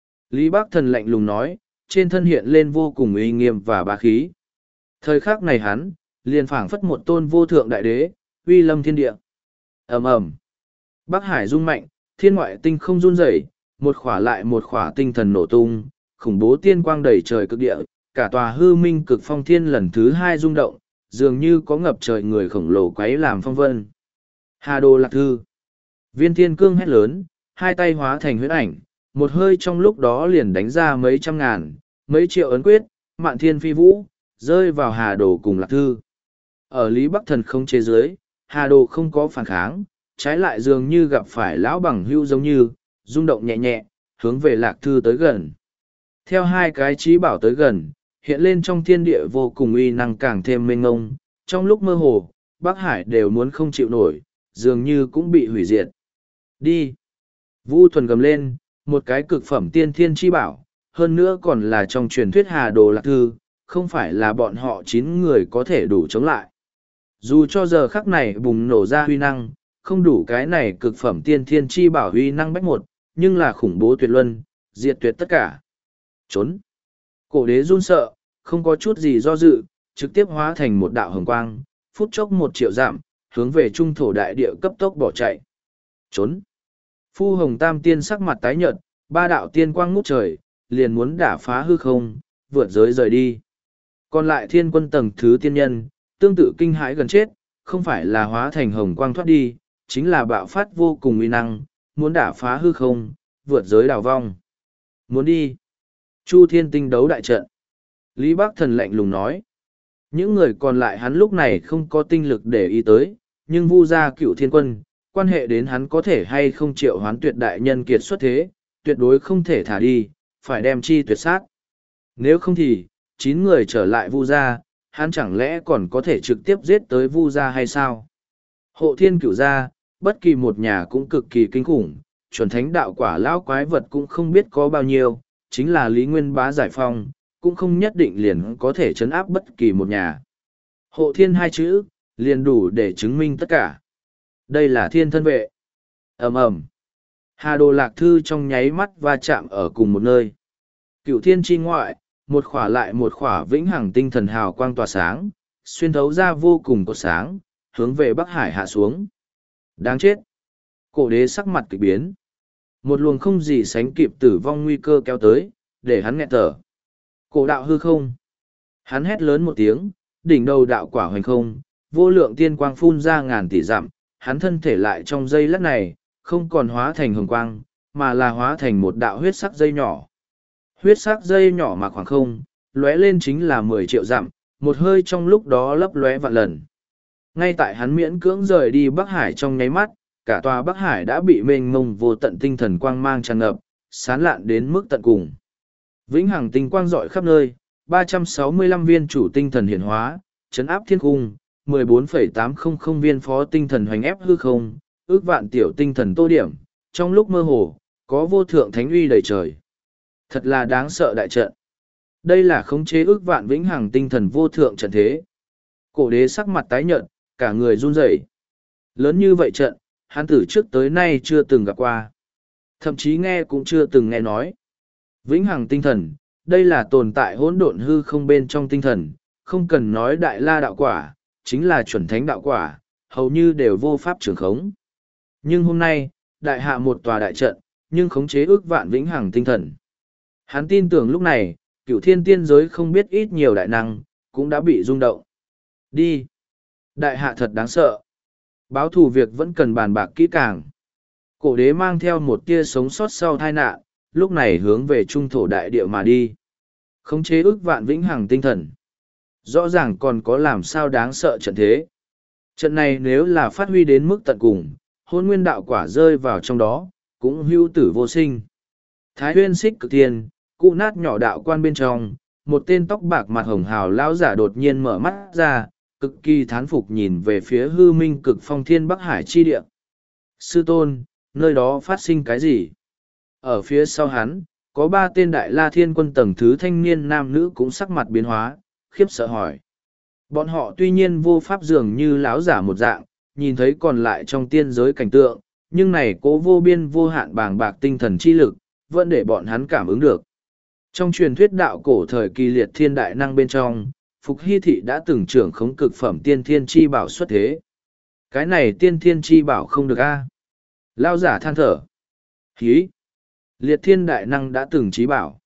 Lý Bác Thần lạnh lùng nói, trên thân hiện lên vô cùng uy nghiêm và bá khí. Thời khắc này hắn, liền phảng phất một tôn vô thượng đại đế, uy lâm thiên địa. Ầm ầm. Bắc Hải rung mạnh, thiên ngoại tinh không run rẩy, một khỏa lại một khỏa tinh thần nổ tung, khủng bố tiên quang đầy trời cực địa, cả tòa hư minh cực phong thiên lần thứ hai rung động, dường như có ngập trời người khổng lồ quấy làm phong vân. Hà Đồ Lạc Thư. Viên Thiên Cương hét lớn, hai tay hóa thành huyễn ảnh, một hơi trong lúc đó liền đánh ra mấy trăm ngàn, mấy triệu ấn quyết, mạn thiên phi vũ, rơi vào Hà Đồ cùng Lạc Thư. Ở Lý Bắc Thần không chế dưới, Hà Đồ không có phản kháng, trái lại dường như gặp phải lão bằng hưu giống như, rung động nhẹ nhẹ, hướng về Lạc Thư tới gần. Theo hai cái trí bảo tới gần, hiện lên trong thiên địa vô cùng uy năng càng thêm mênh ngông, trong lúc mơ hồ, Bắc Hải đều muốn không chịu nổi, dường như cũng bị hủy diệt. Đi! Vu Thuần gầm lên, một cái cực phẩm tiên thiên chi bảo, hơn nữa còn là trong truyền thuyết Hà Đồ Lạc Thư, không phải là bọn họ chín người có thể đủ chống lại. Dù cho giờ khắc này bùng nổ ra huy năng, không đủ cái này cực phẩm tiên thiên chi bảo huy năng bách một, nhưng là khủng bố tuyệt luân, diệt tuyệt tất cả. Trốn! Cổ đế run sợ, không có chút gì do dự, trực tiếp hóa thành một đạo hồng quang, phút chốc một triệu dặm, hướng về trung thổ đại địa cấp tốc bỏ chạy. Trốn! Phu Hồng Tam Tiên sắc mặt tái nhợt, ba đạo tiên quang ngút trời, liền muốn đả phá hư không, vượt giới rời đi. Còn lại thiên quân tầng thứ tiên nhân, tương tự kinh hãi gần chết, không phải là hóa thành hồng quang thoát đi, chính là bạo phát vô cùng uy năng, muốn đả phá hư không, vượt giới đào vong. Muốn đi. Chu Thiên Tinh Đấu đại trận. Lý Bác Thần lạnh lùng nói. Những người còn lại hắn lúc này không có tinh lực để ý tới, nhưng Vu gia cựu thiên quân, quan hệ đến hắn có thể hay không triệu hoán tuyệt đại nhân kiệt xuất thế, tuyệt đối không thể thả đi, phải đem chi tuyệt sát. Nếu không thì, chín người trở lại Vu gia, hắn chẳng lẽ còn có thể trực tiếp giết tới Vu gia hay sao? Hộ thiên cửu gia, bất kỳ một nhà cũng cực kỳ kinh khủng, chuẩn thánh đạo quả lão quái vật cũng không biết có bao nhiêu, chính là Lý Nguyên Bá giải phong, cũng không nhất định liền có thể chấn áp bất kỳ một nhà. Hộ thiên hai chữ, liền đủ để chứng minh tất cả. Đây là thiên thân vệ. Ầm ầm. Hà Đồ Lạc Thư trong nháy mắt va chạm ở cùng một nơi. Cựu thiên chi ngoại, một khỏa lại một khỏa vĩnh hằng tinh thần hào quang tỏa sáng, xuyên thấu ra vô cùng cột sáng, hướng về Bắc Hải hạ xuống. Đáng chết. Cổ đế sắc mặt kịch biến. Một luồng không gì sánh kịp tử vong nguy cơ kéo tới, để hắn nghẹt thở. Cổ đạo hư không. Hắn hét lớn một tiếng, đỉnh đầu đạo quả hoành không, vô lượng tiên quang phun ra ngàn tỷ dặm, hắn thân thể lại trong giây lát này, không còn hóa thành hồng quang, mà là hóa thành một đạo huyết sắc dây nhỏ. Huyết sắc dây nhỏ mà khoảng không, lóe lên chính là mười triệu dặm, một hơi trong lúc đó lấp lóe vạn lần. Ngay tại hắn miễn cưỡng rời đi Bắc Hải trong nháy mắt, cả tòa Bắc Hải đã bị mênh mông vô tận tinh thần quang mang tràn ngập, sán lạn đến mức tận cùng. Vĩnh hằng tinh quang rọi khắp nơi, ba trăm sáu mươi lăm viên chủ tinh thần hiển hóa, chấn áp thiên cung, mười bốn phẩy tám trăm viên phó tinh thần hoành ép hư không, ước vạn tiểu tinh thần tô điểm, trong lúc mơ hồ, có vô thượng thánh uy đầy trời. Thật là đáng sợ đại trận. Đây là khống chế ước vạn vĩnh hằng tinh thần vô thượng trận thế. Cổ đế sắc mặt tái nhợt, cả người run rẩy. Lớn như vậy trận, hắn từ trước tới nay chưa từng gặp qua. Thậm chí nghe cũng chưa từng nghe nói. Vĩnh hằng tinh thần, đây là tồn tại hỗn độn hư không bên trong tinh thần, không cần nói đại la đạo quả, chính là chuẩn thánh đạo quả, hầu như đều vô pháp trường khống. Nhưng hôm nay, đại hạ một tòa đại trận, nhưng khống chế ước vạn vĩnh hằng tinh thần. Hắn tin tưởng lúc này, cửu thiên tiên giới không biết ít nhiều đại năng, cũng đã bị rung động. Đi! Đại hạ thật đáng sợ. Báo thù việc vẫn cần bàn bạc kỹ càng. Cổ đế mang theo một tia sống sót sau tai nạn, lúc này hướng về trung thổ đại địa mà đi. Khống chế ước vạn vĩnh hằng tinh thần. Rõ ràng còn có làm sao đáng sợ trận thế. Trận này nếu là phát huy đến mức tận cùng, hôn nguyên đạo quả rơi vào trong đó, cũng hưu tử vô sinh. Thái huyên xích cực thiên, cụ nát nhỏ đạo quan bên trong, một tên tóc bạc mặt hồng hào lão giả đột nhiên mở mắt ra, cực kỳ thán phục nhìn về phía hư minh cực phong thiên Bắc Hải chi địa. Sư tôn, nơi đó phát sinh cái gì? Ở phía sau hắn, có ba tên đại la thiên quân tầng thứ thanh niên nam nữ cũng sắc mặt biến hóa, khiếp sợ hỏi. Bọn họ tuy nhiên vô pháp dường như lão giả một dạng, nhìn thấy còn lại trong tiên giới cảnh tượng, nhưng này cố vô biên vô hạn bàng bạc tinh thần chi lực, vẫn để bọn hắn cảm ứng được. Trong truyền thuyết đạo cổ thời kỳ liệt thiên đại năng bên trong, Phục Hy Thị đã từng trưởng khống cực phẩm tiên thiên chi bảo xuất thế. Cái này tiên thiên chi bảo không được a. Lao giả than thở. Hí! Liệt thiên đại năng đã từng trí bảo.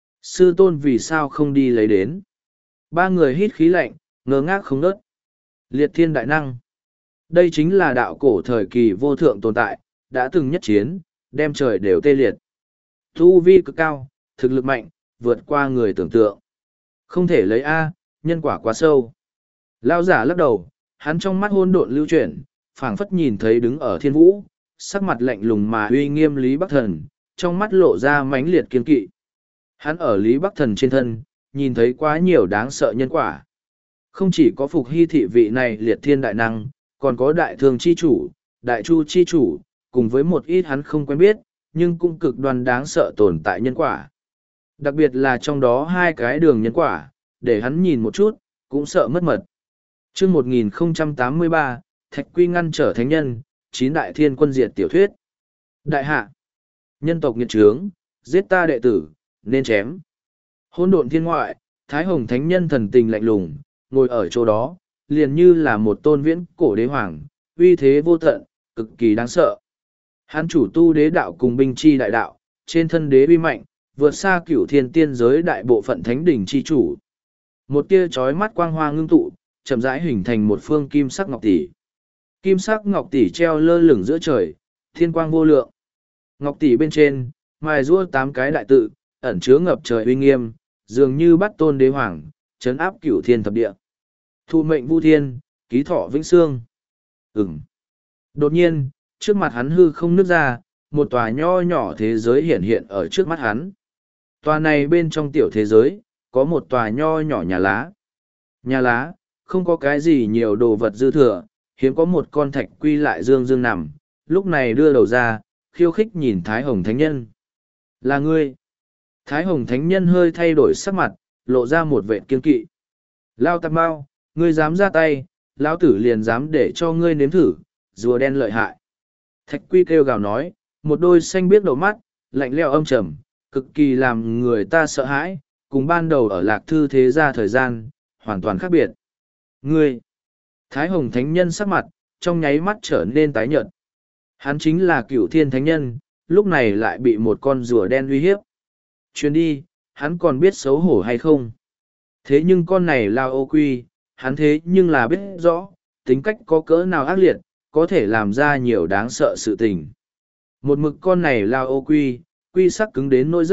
Sư tôn vì sao không đi lấy đến? Ba người hít khí lạnh, ngơ ngác không nớt. Liệt thiên đại năng. Đây chính là đạo cổ thời kỳ vô thượng tồn tại, đã từng nhất chiến, đem trời đều tê liệt. Tu vi cực cao, thực lực mạnh, vượt qua người tưởng tượng. Không thể lấy A, nhân quả quá sâu. Lao giả lắc đầu, hắn trong mắt hôn độn lưu chuyển, phảng phất nhìn thấy đứng ở thiên vũ, sắc mặt lạnh lùng mà uy nghiêm Lý Bắc Thần, trong mắt lộ ra mãnh liệt kiên kỵ. Hắn ở Lý Bắc Thần trên thân, nhìn thấy quá nhiều đáng sợ nhân quả. Không chỉ có Phục Hy Thị vị này liệt thiên đại năng, còn có đại thương chi chủ, đại chu chi chủ, cùng với một ít hắn không quen biết, nhưng cũng cực đoan đáng sợ tồn tại nhân quả. Đặc biệt là trong đó hai cái đường nhân quả, để hắn nhìn một chút, cũng sợ mất mật. chương một nghìn không trăm tám mươi ba, Thạch Quy ngăn trở thánh nhân, chín đại thiên quân diệt tiểu thuyết. Đại hạ, nhân tộc nghiệt trướng, giết ta đệ tử, nên chém. Hỗn độn thiên ngoại, Thái Hồng thánh nhân thần tình lạnh lùng, ngồi ở chỗ đó, liền như là một tôn viễn cổ đế hoàng, uy thế vô tận, cực kỳ đáng sợ. Hắn chủ tu đế đạo cùng binh chi đại đạo, trên thân đế uy mạnh, vượt xa cửu thiên tiên giới đại bộ phận thánh đỉnh chi chủ. Một tia chói mắt quang hoa ngưng tụ, chậm rãi hình thành một phương kim sắc ngọc tỷ. Kim sắc ngọc tỷ treo lơ lửng giữa trời, thiên quang vô lượng. Ngọc tỷ bên trên, mài rua tám cái đại tự, ẩn chứa ngập trời uy nghiêm, dường như bắt tôn đế hoàng, chấn áp cửu thiên thập địa. Thụ mệnh vu thiên, ký thọ vĩnh xương. Ừm. Đột nhiên, trước mặt hắn hư không nứt ra, một tòa nho nhỏ thế giới hiện hiện ở trước mắt hắn. Tòa này bên trong tiểu thế giới, có một tòa nho nhỏ nhà lá. Nhà lá, không có cái gì nhiều đồ vật dư thừa, hiếm có một con thạch quy lại dương dương nằm, lúc này đưa đầu ra, khiêu khích nhìn Thái Hồng Thánh Nhân. Là ngươi. Thái Hồng Thánh Nhân hơi thay đổi sắc mặt, lộ ra một vệ kiên kỵ. Lao tạp bao, ngươi dám ra tay, lão tử liền dám để cho ngươi nếm thử, rùa đen lợi hại. Thạch quy kêu gào nói, một đôi xanh biếc đầu mắt, lạnh lẽo âm trầm, cực kỳ làm người ta sợ hãi, cùng ban đầu ở lạc thư thế gia thời gian, hoàn toàn khác biệt. Ngươi, Thái Hồng Thánh Nhân sắc mặt, trong nháy mắt trở nên tái nhợt. Hắn chính là cửu thiên thánh nhân, lúc này lại bị một con rùa đen uy hiếp. Chuyến đi, hắn còn biết xấu hổ hay không? Thế nhưng con này lao ô quy, hắn thế nhưng là biết rõ, tính cách có cỡ nào ác liệt, có thể làm ra nhiều đáng sợ sự tình. Một mực con này lao ô quy, quy sắc cứng đến nỗi rất,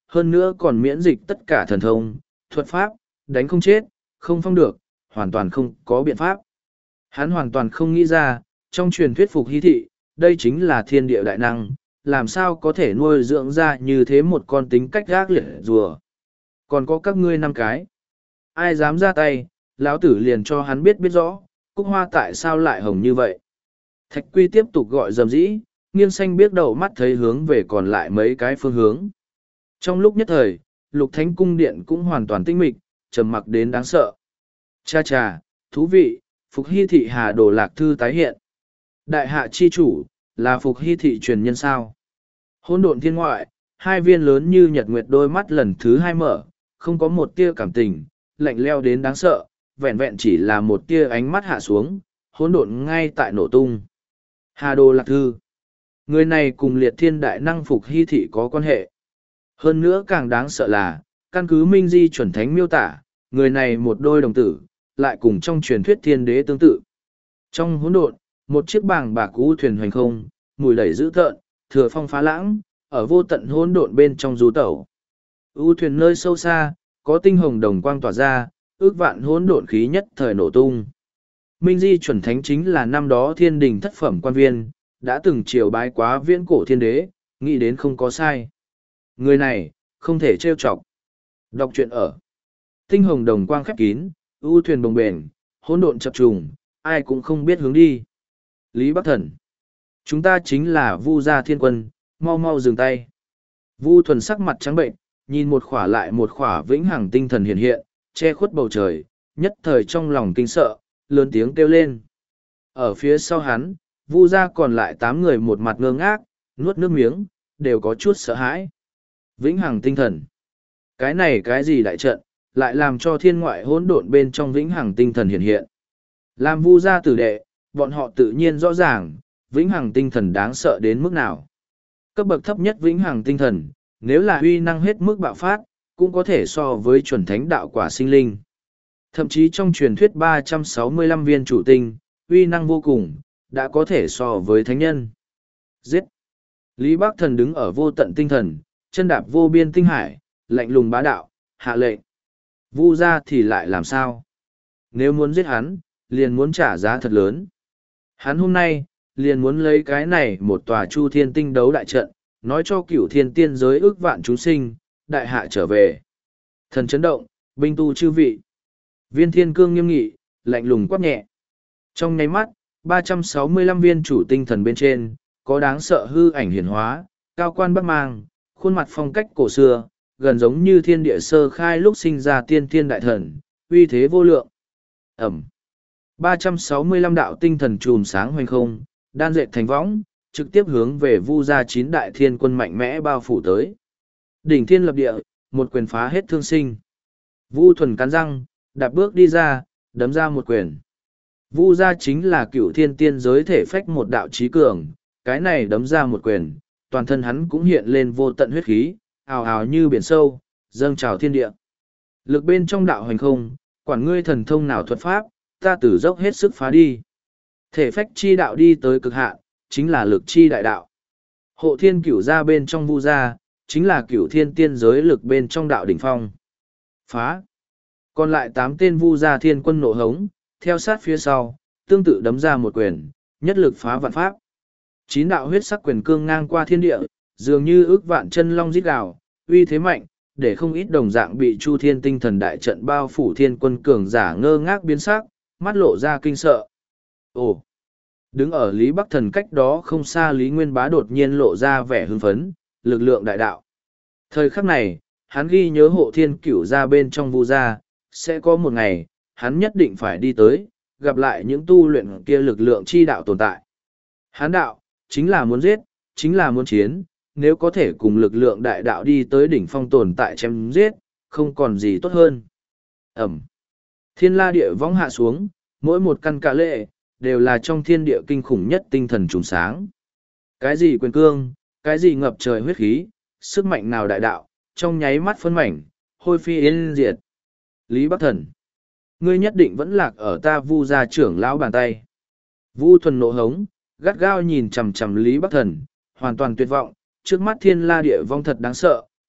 hơn nữa còn miễn dịch tất cả thần thông, thuật pháp, đánh không chết, không phong được, hoàn toàn không có biện pháp. Hắn hoàn toàn không nghĩ ra, trong truyền thuyết Phục Hy Thị, đây chính là thiên địa đại năng, làm sao có thể nuôi dưỡng ra như thế một con tính cách gác liệt rùa. Còn có các ngươi năm cái. Ai dám ra tay, lão tử liền cho hắn biết biết rõ, cúc hoa tại sao lại hồng như vậy. Thạch Quy tiếp tục gọi dầm dĩ, nghiêng xanh biết đầu mắt thấy hướng về còn lại mấy cái phương hướng. Trong lúc nhất thời, Lục Thánh Cung Điện cũng hoàn toàn tinh mịch, trầm mặc đến đáng sợ. Cha cha, thú vị, Phục Hy Thị Hà Đồ Lạc Thư tái hiện. Đại hạ chi chủ, là Phục Hy Thị truyền nhân sao. Hỗn độn thiên ngoại, hai viên lớn như nhật nguyệt đôi mắt lần thứ hai mở, không có một tia cảm tình, lạnh leo đến đáng sợ, vẹn vẹn chỉ là một tia ánh mắt hạ xuống, hỗn độn ngay tại nổ tung. Hà Đồ Lạc Thư. Người này cùng liệt thiên đại năng Phục Hy Thị có quan hệ. Hơn nữa càng đáng sợ là, căn cứ Minh Di chuẩn thánh miêu tả, người này một đôi đồng tử, lại cùng trong truyền thuyết thiên đế tương tự. Trong hỗn độn, một chiếc bảng bạc u thuyền hoành không, mùi đẩy dữ tợn, thừa phong phá lãng, ở vô tận hỗn độn bên trong du tẩu. U thuyền nơi sâu xa, có tinh hồng đồng quang tỏa ra, ước vạn hỗn độn khí nhất thời nổ tung. Minh Di chuẩn thánh chính là năm đó thiên đình thất phẩm quan viên, đã từng triều bái quá viễn cổ thiên đế, nghĩ đến không có sai. Người này, không thể trêu chọc. Đọc truyện ở. Tinh hồng đồng quang khép kín, ưu thuyền bồng bềnh, hỗn độn chập trùng, ai cũng không biết hướng đi. Lý Bắc Thần. Chúng ta chính là Vu gia thiên quân, mau mau dừng tay. Vu Thuần sắc mặt trắng bệnh, nhìn một khỏa lại một khỏa vĩnh hằng tinh thần hiện hiện, che khuất bầu trời, nhất thời trong lòng kinh sợ, lớn tiếng kêu lên. Ở phía sau hắn, Vu gia còn lại tám người một mặt ngơ ngác, nuốt nước miếng, đều có chút sợ hãi. Vĩnh hằng tinh thần. Cái này cái gì đại trận, lại làm cho thiên ngoại hỗn độn bên trong vĩnh hằng tinh thần hiện hiện. Làm Vu gia tử đệ, bọn họ tự nhiên rõ ràng, vĩnh hằng tinh thần đáng sợ đến mức nào. Cấp bậc thấp nhất vĩnh hằng tinh thần, nếu là uy năng hết mức bạo phát, cũng có thể so với chuẩn thánh đạo quả sinh linh. Thậm chí trong truyền thuyết ba trăm sáu mươi lăm viên chủ tinh, uy năng vô cùng, đã có thể so với thánh nhân. Giết! Lý Bắc Thần đứng ở vô tận tinh thần, chân đạp vô biên tinh hải, lạnh lùng bá đạo, hạ lệnh. Vu gia thì lại làm sao? Nếu muốn giết hắn, liền muốn trả giá thật lớn. Hắn hôm nay, liền muốn lấy cái này một tòa chu thiên tinh đấu đại trận, nói cho cửu thiên tiên giới ước vạn chúng sinh, đại hạ trở về. Thần chấn động, binh tu chư vị. Viên thiên cương nghiêm nghị, lạnh lùng quát nhẹ. Trong nháy mắt, ba trăm sáu mươi lăm viên chủ tinh thần bên trên, có đáng sợ hư ảnh hiển hóa, cao quan bắc mang, khuôn mặt phong cách cổ xưa, gần giống như thiên địa sơ khai lúc sinh ra tiên thiên đại thần, uy thế vô lượng. Ẩm. ba trăm sáu mươi lăm đạo tinh thần chùm sáng hoành không, đan dệt thành võng, trực tiếp hướng về Vu gia chín đại thiên quân mạnh mẽ bao phủ tới. Đỉnh thiên lập địa, một quyền phá hết thương sinh. Vu Thuần cắn răng, đạp bước đi ra, đấm ra một quyền. Vu gia chính là cựu thiên tiên giới thể phách một đạo trí cường, cái này đấm ra một quyền, toàn thân hắn cũng hiện lên vô tận huyết khí, ào ào như biển sâu, dâng trào thiên địa. Lực bên trong đạo hành không, quản ngươi thần thông nào thuật pháp, ta tử dốc hết sức phá đi. Thể phách chi đạo đi tới cực hạn, chính là lực chi đại đạo. Hộ thiên cửu gia bên trong Vu gia, chính là cửu thiên tiên giới lực bên trong đạo đỉnh phong. Phá. Còn lại tám tên Vu gia thiên quân nộ hống, theo sát phía sau, tương tự đấm ra một quyền, nhất lực phá vạn pháp. Chín đạo huyết sắc quyền cương ngang qua thiên địa, dường như ước vạn chân long rít gào, uy thế mạnh, để không ít đồng dạng bị Chu Thiên tinh thần đại trận bao phủ thiên quân cường giả ngơ ngác biến sắc, mắt lộ ra kinh sợ. Ồ! Đứng ở Lý Bắc Thần cách đó không xa Lý Nguyên Bá đột nhiên lộ ra vẻ hưng phấn, lực lượng đại đạo. Thời khắc này, hắn ghi nhớ hộ thiên cửu ra bên trong Vu gia, sẽ có một ngày, hắn nhất định phải đi tới, gặp lại những tu luyện kia lực lượng chi đạo tồn tại. Hắn đạo, chính là muốn giết, chính là muốn chiến, nếu có thể cùng lực lượng đại đạo đi tới đỉnh phong tồn tại chém giết, không còn gì tốt hơn. Ẩm. Thiên la địa vong hạ xuống, mỗi một căn cả lệ, đều là trong thiên địa kinh khủng nhất tinh thần trùng sáng. Cái gì quyền cương, cái gì ngập trời huyết khí, sức mạnh nào đại đạo, trong nháy mắt phân mảnh, hôi phi yên diệt. Lý Bắc Thần. Ngươi nhất định vẫn lạc ở ta Vu gia trưởng lão bàn tay. Vu Thuần nộ hống, gắt gao nhìn chằm chằm Lý Bắc Thần, hoàn toàn tuyệt vọng, trước mắt thiên la địa vong thật đáng sợ,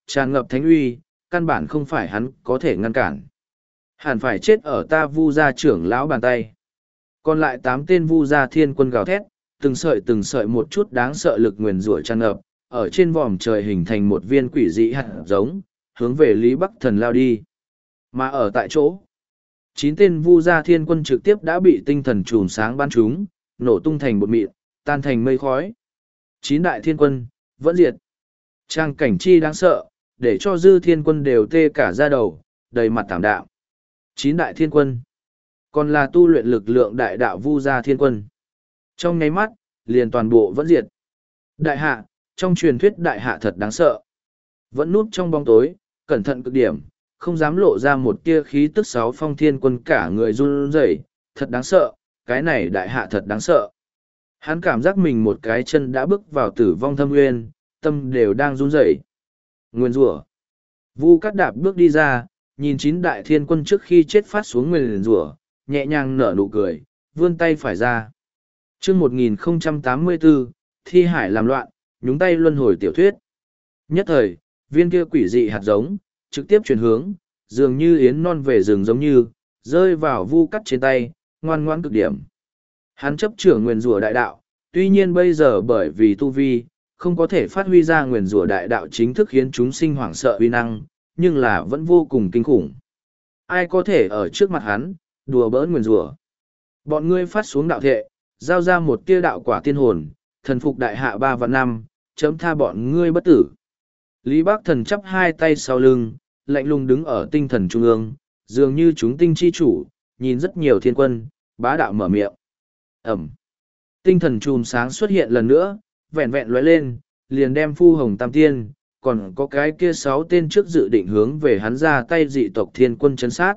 tràn ngập thánh uy, căn bản không phải hắn có thể ngăn cản. Hẳn phải chết ở ta Vu gia trưởng lão bàn tay. Còn lại tám tên Vu gia thiên quân gào thét, từng sợi từng sợi một chút đáng sợ lực nguyền rủa tràn ngập, ở trên vòm trời hình thành một viên quỷ dị hạt giống, hướng về Lý Bắc Thần lao đi. Mà ở tại chỗ, chín tên Vu gia thiên quân trực tiếp đã bị tinh thần chùm sáng bắn chúng, nổ tung thành bột mịn, tan thành mây khói. Chín đại thiên quân, vẫn diệt. Trang cảnh chi đáng sợ, để cho dư thiên quân đều tê cả da đầu, đầy mặt tảm đạm. Chín đại thiên quân, còn là tu luyện lực lượng đại đạo Vu gia thiên quân. Trong nháy mắt, liền toàn bộ vẫn diệt. Đại hạ, trong truyền thuyết đại hạ thật đáng sợ. Vẫn núp trong bóng tối, cẩn thận cực điểm, không dám lộ ra một tia khí tức sáu phong thiên quân cả người run rẩy, thật đáng sợ, cái này đại hạ thật đáng sợ. Hắn cảm giác mình một cái chân đã bước vào tử vong thâm nguyên, tâm đều đang run rẩy. Nguyên rủa. Vu Cát đạp bước đi ra, nhìn chín đại thiên quân trước khi chết phát xuống nguyên rủa, nhẹ nhàng nở nụ cười, vươn tay phải ra. Chương một nghìn không trăm tám mươi bốn, Thi Hải làm loạn, nhúng tay luân hồi tiểu thuyết. Nhất thời, viên kia quỷ dị hạt giống, trực tiếp chuyển hướng, dường như yến non về rừng giống như, rơi vào Vu Cát trên tay, ngoan ngoãn cực điểm. Hắn chấp trưởng nguyền rủa đại đạo, tuy nhiên bây giờ bởi vì tu vi, không có thể phát huy ra nguyền rủa đại đạo chính thức khiến chúng sinh hoảng sợ uy năng, nhưng là vẫn vô cùng kinh khủng. Ai có thể ở trước mặt hắn, đùa bỡn nguyền rủa. Bọn ngươi phát xuống đạo thệ, giao ra một tia đạo quả tiên hồn, thần phục đại hạ ba và năm, chấm tha bọn ngươi bất tử. Lý Bác Thần chắp hai tay sau lưng, lạnh lùng đứng ở tinh thần trung ương, dường như chúng tinh chi chủ, nhìn rất nhiều thiên quân, bá đạo mở miệng. Ẩm. Tinh thần chùm sáng xuất hiện lần nữa, vẹn vẹn lóe lên, liền đem Phu Hồng Tam Tiên, còn có cái kia sáu tên trước dự định hướng về hắn ra tay dị tộc thiên quân chấn sát.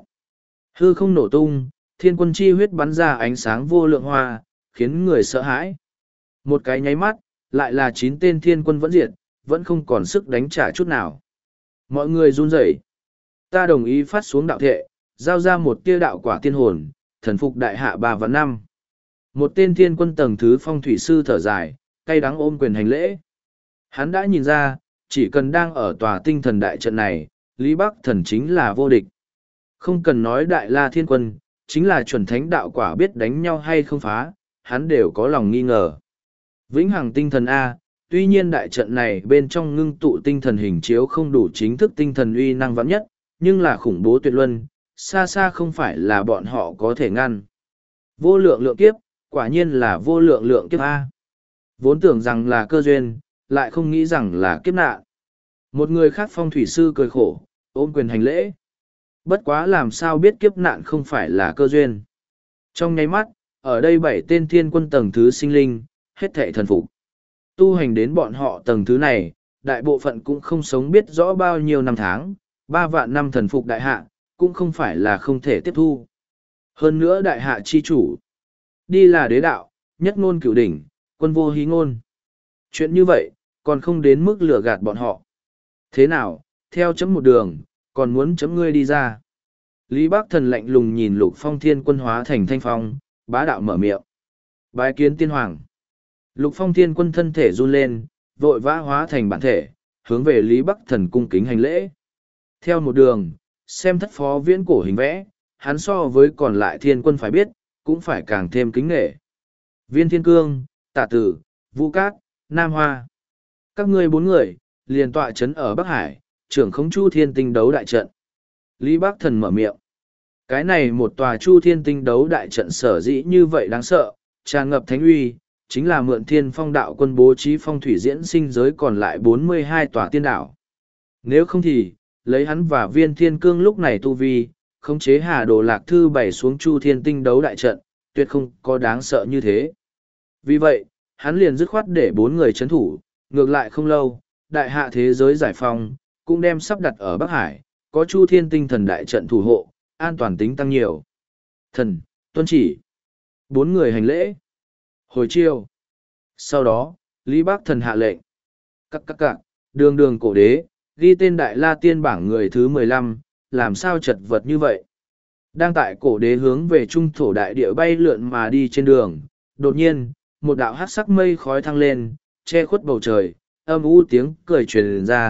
Hư không nổ tung, thiên quân chi huyết bắn ra ánh sáng vô lượng hoa, khiến người sợ hãi. Một cái nháy mắt, lại là chín tên thiên quân vẫn diệt, vẫn không còn sức đánh trả chút nào. Mọi người run rẩy. Ta đồng ý phát xuống đạo thệ, giao ra một tia đạo quả tiên hồn, thần phục đại hạ ba và năm. Một tên thiên quân tầng thứ phong thủy sư thở dài, cay đắng ôm quyền hành lễ. Hắn đã nhìn ra, chỉ cần đang ở tòa tinh thần đại trận này, Lý Bắc Thần chính là vô địch. Không cần nói đại la thiên quân, chính là chuẩn thánh đạo quả biết đánh nhau hay không phá, hắn đều có lòng nghi ngờ. Vĩnh hằng tinh thần A, tuy nhiên đại trận này bên trong ngưng tụ tinh thần hình chiếu không đủ chính thức tinh thần uy năng vắn nhất, nhưng là khủng bố tuyệt luân, xa xa không phải là bọn họ có thể ngăn. Vô lượng lượng kiếp, quả nhiên là vô lượng lượng kiếp A. Vốn tưởng rằng là cơ duyên, lại không nghĩ rằng là kiếp nạn. Một người khác phong thủy sư cười khổ, ôm quyền hành lễ. Bất quá làm sao biết kiếp nạn không phải là cơ duyên. Trong nháy mắt, ở đây bảy tên thiên quân tầng thứ sinh linh, hết thảy thần phục. Tu hành đến bọn họ tầng thứ này, đại bộ phận cũng không sống biết rõ bao nhiêu năm tháng, ba vạn năm thần phục đại hạ, cũng không phải là không thể tiếp thu. Hơn nữa đại hạ chi chủ, đi là đế đạo, nhất ngôn cửu đỉnh, quân vô hí ngôn. Chuyện như vậy, còn không đến mức lừa gạt bọn họ. Thế nào, theo chấm một đường, còn muốn chấm ngươi đi ra. Lý Bác Thần lạnh lùng nhìn Lục Phong Thiên Quân hóa thành thanh phong, bá đạo mở miệng. Bái kiến tiên hoàng. Lục Phong Thiên Quân thân thể run lên, vội vã hóa thành bản thể, hướng về Lý Bắc Thần cung kính hành lễ. Theo một đường, xem thất phó viễn cổ hình vẽ, hắn so với còn lại thiên quân phải biết, cũng phải càng thêm kính nghệ. Viên Thiên Cương, Tả Tử, Vũ Cát, Nam Hoa. Các ngươi bốn người, liền tọa chấn ở Bắc Hải, trưởng khống Chu Thiên Tinh đấu đại trận. Lý Bắc Thần mở miệng. Cái này một tòa Chu Thiên Tinh đấu đại trận sở dĩ như vậy đáng sợ, tràn ngập thánh uy, chính là mượn thiên phong đạo quân bố trí phong thủy diễn sinh giới còn lại bốn mươi hai tòa tiên đảo. Nếu không thì, lấy hắn và Viên Thiên Cương lúc này tu vi, khống chế Hà Đồ Lạc Thư bày xuống Chu Thiên Tinh đấu đại trận, tuyệt không có đáng sợ như thế. Vì vậy, hắn liền dứt khoát để bốn người chấn thủ, ngược lại không lâu, đại hạ thế giới giải phong, cũng đem sắp đặt ở Bắc Hải, có Chu Thiên Tinh thần đại trận thủ hộ, an toàn tính tăng nhiều. Thần, tuân chỉ. Bốn người hành lễ. Hồi chiêu. Sau đó, Lý Bác Thần hạ lệnh. Các các các, đường đường cổ đế, ghi tên đại la tiên bảng người thứ mười lăm, làm sao chật vật như vậy. Đang tại cổ đế hướng về trung thổ đại địa bay lượn mà đi trên đường, đột nhiên, một đạo hát sắc mây khói thăng lên, che khuất bầu trời, âm u tiếng cười truyền ra,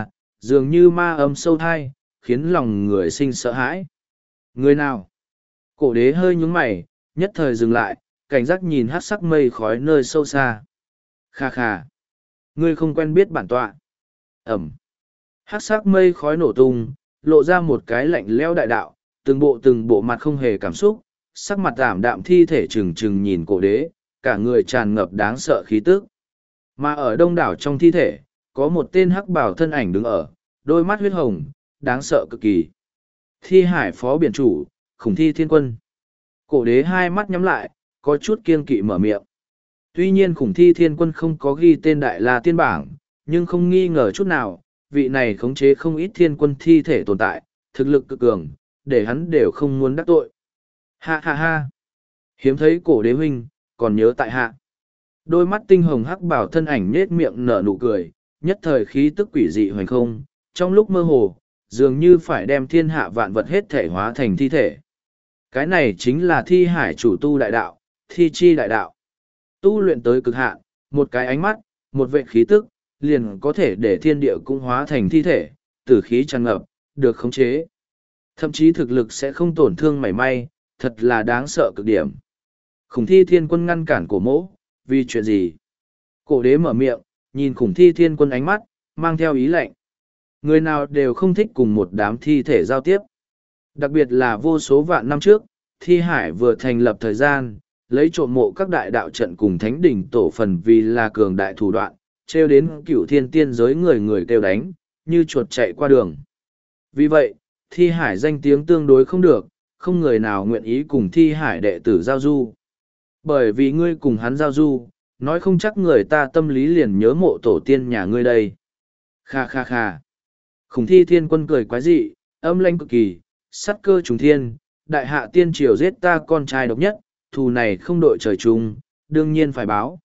dường như ma âm sâu thai, khiến lòng người sinh sợ hãi. Người nào? Cổ đế hơi nhúng mày, nhất thời dừng lại, cảnh giác nhìn hát sắc mây khói nơi sâu xa. Kha kha. Ngươi không quen biết bản tọa. Ẩm. Hát sắc mây khói nổ tung, lộ ra một cái lạnh lẽo đại đạo, từng bộ từng bộ mặt không hề cảm xúc, sắc mặt ảm đạm thi thể trừng trừng nhìn cổ đế, cả người tràn ngập đáng sợ khí tức. Mà ở đông đảo trong thi thể, có một tên hắc bào thân ảnh đứng ở, đôi mắt huyết hồng, đáng sợ cực kỳ. Thi hải phó biển chủ, Khủng Thi Thiên Quân. Cổ đế hai mắt nhắm lại, có chút kiêng kỵ mở miệng. Tuy nhiên Khủng Thi Thiên Quân không có ghi tên Đại La Tiên Bảng, nhưng không nghi ngờ chút nào, vị này khống chế không ít thiên quân thi thể tồn tại, thực lực cực cường, để hắn đều không muốn đắc tội. Ha ha ha! Hiếm thấy cổ đế huynh, còn nhớ tại hạ. Đôi mắt tinh hồng hắc bảo thân ảnh nết miệng nở nụ cười, nhất thời khí tức quỷ dị hoành không, trong lúc mơ hồ, dường như phải đem thiên hạ vạn vật hết thể hóa thành thi thể. Cái này chính là thi hải chủ tu đại đạo, thi chi đại đạo. Tu luyện tới cực hạn, một cái ánh mắt, một vệ khí tức, liền có thể để thiên địa cũng hóa thành thi thể, tử khí tràn ngập, được khống chế. Thậm chí thực lực sẽ không tổn thương mảy may, thật là đáng sợ cực điểm. Khủng Thi Thiên Quân ngăn cản cổ mỗ, vì chuyện gì? Cổ đế mở miệng, nhìn Khủng Thi Thiên Quân ánh mắt, mang theo ý lệnh. Người nào đều không thích cùng một đám thi thể giao tiếp. Đặc biệt là vô số vạn năm trước, thi hải vừa thành lập thời gian, lấy trộm mộ các đại đạo trận cùng thánh đỉnh tổ phần vì là cường đại thủ đoạn, treo đến cửu thiên tiên giới người người kêu đánh, như chuột chạy qua đường. Vì vậy, thi hải danh tiếng tương đối không được, không người nào nguyện ý cùng thi hải đệ tử giao du. Bởi vì ngươi cùng hắn giao du, nói không chắc người ta tâm lý liền nhớ mộ tổ tiên nhà ngươi đây. Kha kha kha. Khủng Thi Thiên Quân cười quái dị, âm lãnh cực kỳ, sắt cơ trùng thiên, đại hạ tiên triều giết ta con trai độc nhất, thù này không đội trời chung, đương nhiên phải báo.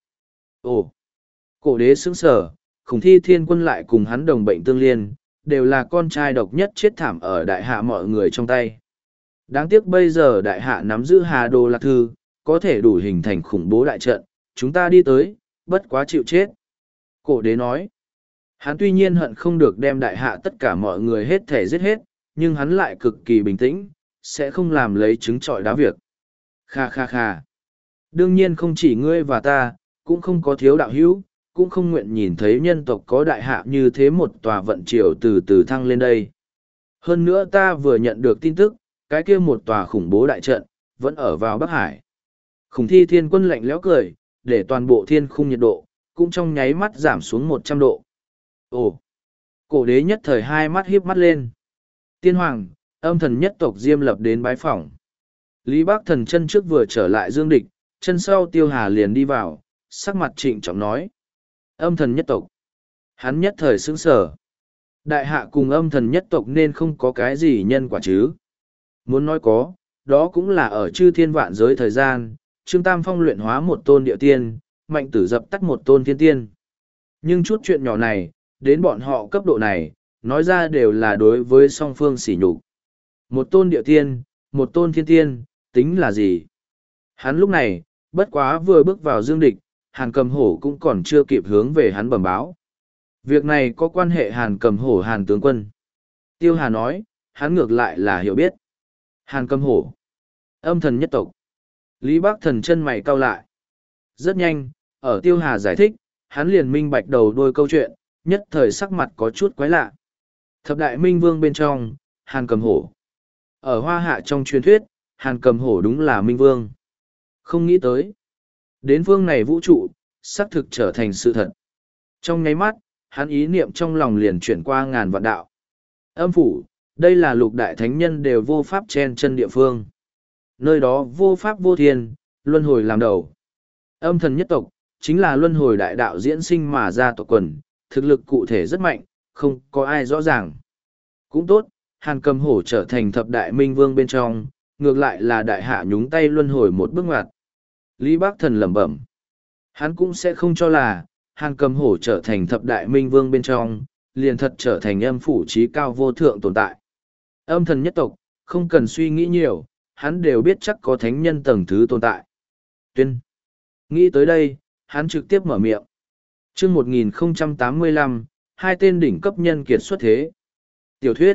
Ồ! Cổ đế sững sở, Khủng Thi Thiên Quân lại cùng hắn đồng bệnh tương liên, đều là con trai độc nhất chết thảm ở đại hạ mọi người trong tay. Đáng tiếc bây giờ đại hạ nắm giữ Hà Đồ Lạc Thư, có thể đủ hình thành khủng bố đại trận, chúng ta đi tới, bất quá chịu chết. Cổ đế nói, hắn tuy nhiên hận không được đem đại hạ tất cả mọi người hết thể giết hết, nhưng hắn lại cực kỳ bình tĩnh, sẽ không làm lấy trứng trọi đá việc. Kha kha kha. Đương nhiên không chỉ ngươi và ta, cũng không có thiếu đạo hữu, cũng không nguyện nhìn thấy nhân tộc có đại hạ như thế một tòa vận triều từ từ thăng lên đây. Hơn nữa ta vừa nhận được tin tức, cái kia một tòa khủng bố đại trận, vẫn ở vào Bắc Hải. Khủng Thi Thiên Quân lạnh lẽo cười, để toàn bộ thiên khung nhiệt độ, cũng trong nháy mắt giảm xuống một trăm độ. Ồ! Cổ đế nhất thời hai mắt hiếp mắt lên. Tiên Hoàng, âm thần nhất tộc Diêm Lập đến bái phỏng. Lý Bác Thần chân trước vừa trở lại dương địch, chân sau Tiêu Hà liền đi vào, sắc mặt trịnh trọng nói. Âm thần nhất tộc. Hắn nhất thời sững sờ. Đại hạ cùng âm thần nhất tộc nên không có cái gì nhân quả chứ. Muốn nói có, đó cũng là ở chư thiên vạn giới thời gian, Trương Tam Phong luyện hóa một tôn địa tiên, Mạnh Tử dập tắt một tôn thiên tiên. Nhưng chút chuyện nhỏ này, đến bọn họ cấp độ này, nói ra đều là đối với song phương sỉ nhục. Một tôn địa tiên, một tôn thiên tiên, tính là gì? Hắn lúc này, bất quá vừa bước vào dương địch, Hàn Cầm Hổ cũng còn chưa kịp hướng về hắn bẩm báo. Việc này có quan hệ Hàn Cầm Hổ Hàn tướng quân. Tiêu Hà nói, hắn ngược lại là hiểu biết. Hàn Cầm Hổ, âm thần nhất tộc. Lý Bác Thần chân mày cau lại. Rất nhanh, ở Tiêu Hà giải thích, hắn liền minh bạch đầu đôi câu chuyện, nhất thời sắc mặt có chút quái lạ. Thập đại minh vương bên trong, Hàn Cầm Hổ. Ở Hoa Hạ trong truyền thuyết, Hàn Cầm Hổ đúng là minh vương. Không nghĩ tới. Đến phương này vũ trụ, xác thực trở thành sự thật. Trong nháy mắt, hắn ý niệm trong lòng liền chuyển qua ngàn vạn đạo. Âm phủ, đây là lục đại thánh nhân đều vô pháp chen chân địa phương. Nơi đó vô pháp vô thiên, luân hồi làm đầu. Âm thần nhất tộc, chính là luân hồi đại đạo diễn sinh mà ra tộc quần, thực lực cụ thể rất mạnh, không có ai rõ ràng. Cũng tốt, Hàn Cầm Hổ trở thành thập đại minh vương bên trong, ngược lại là đại hạ nhúng tay luân hồi một bước ngoặt. Lý Bác Thần lẩm bẩm. Hắn cũng sẽ không cho là, Hàn Cầm Hổ trở thành thập đại minh vương bên trong, liền thật trở thành âm phủ trí cao vô thượng tồn tại. Âm thần nhất tộc, không cần suy nghĩ nhiều, hắn đều biết chắc có thánh nhân tầng thứ tồn tại. Tuyên. Nghĩ tới đây, hắn trực tiếp mở miệng. chương một nghìn tám mươi lăm, hai tên đỉnh cấp nhân kiệt xuất thế. Tiểu thuyết,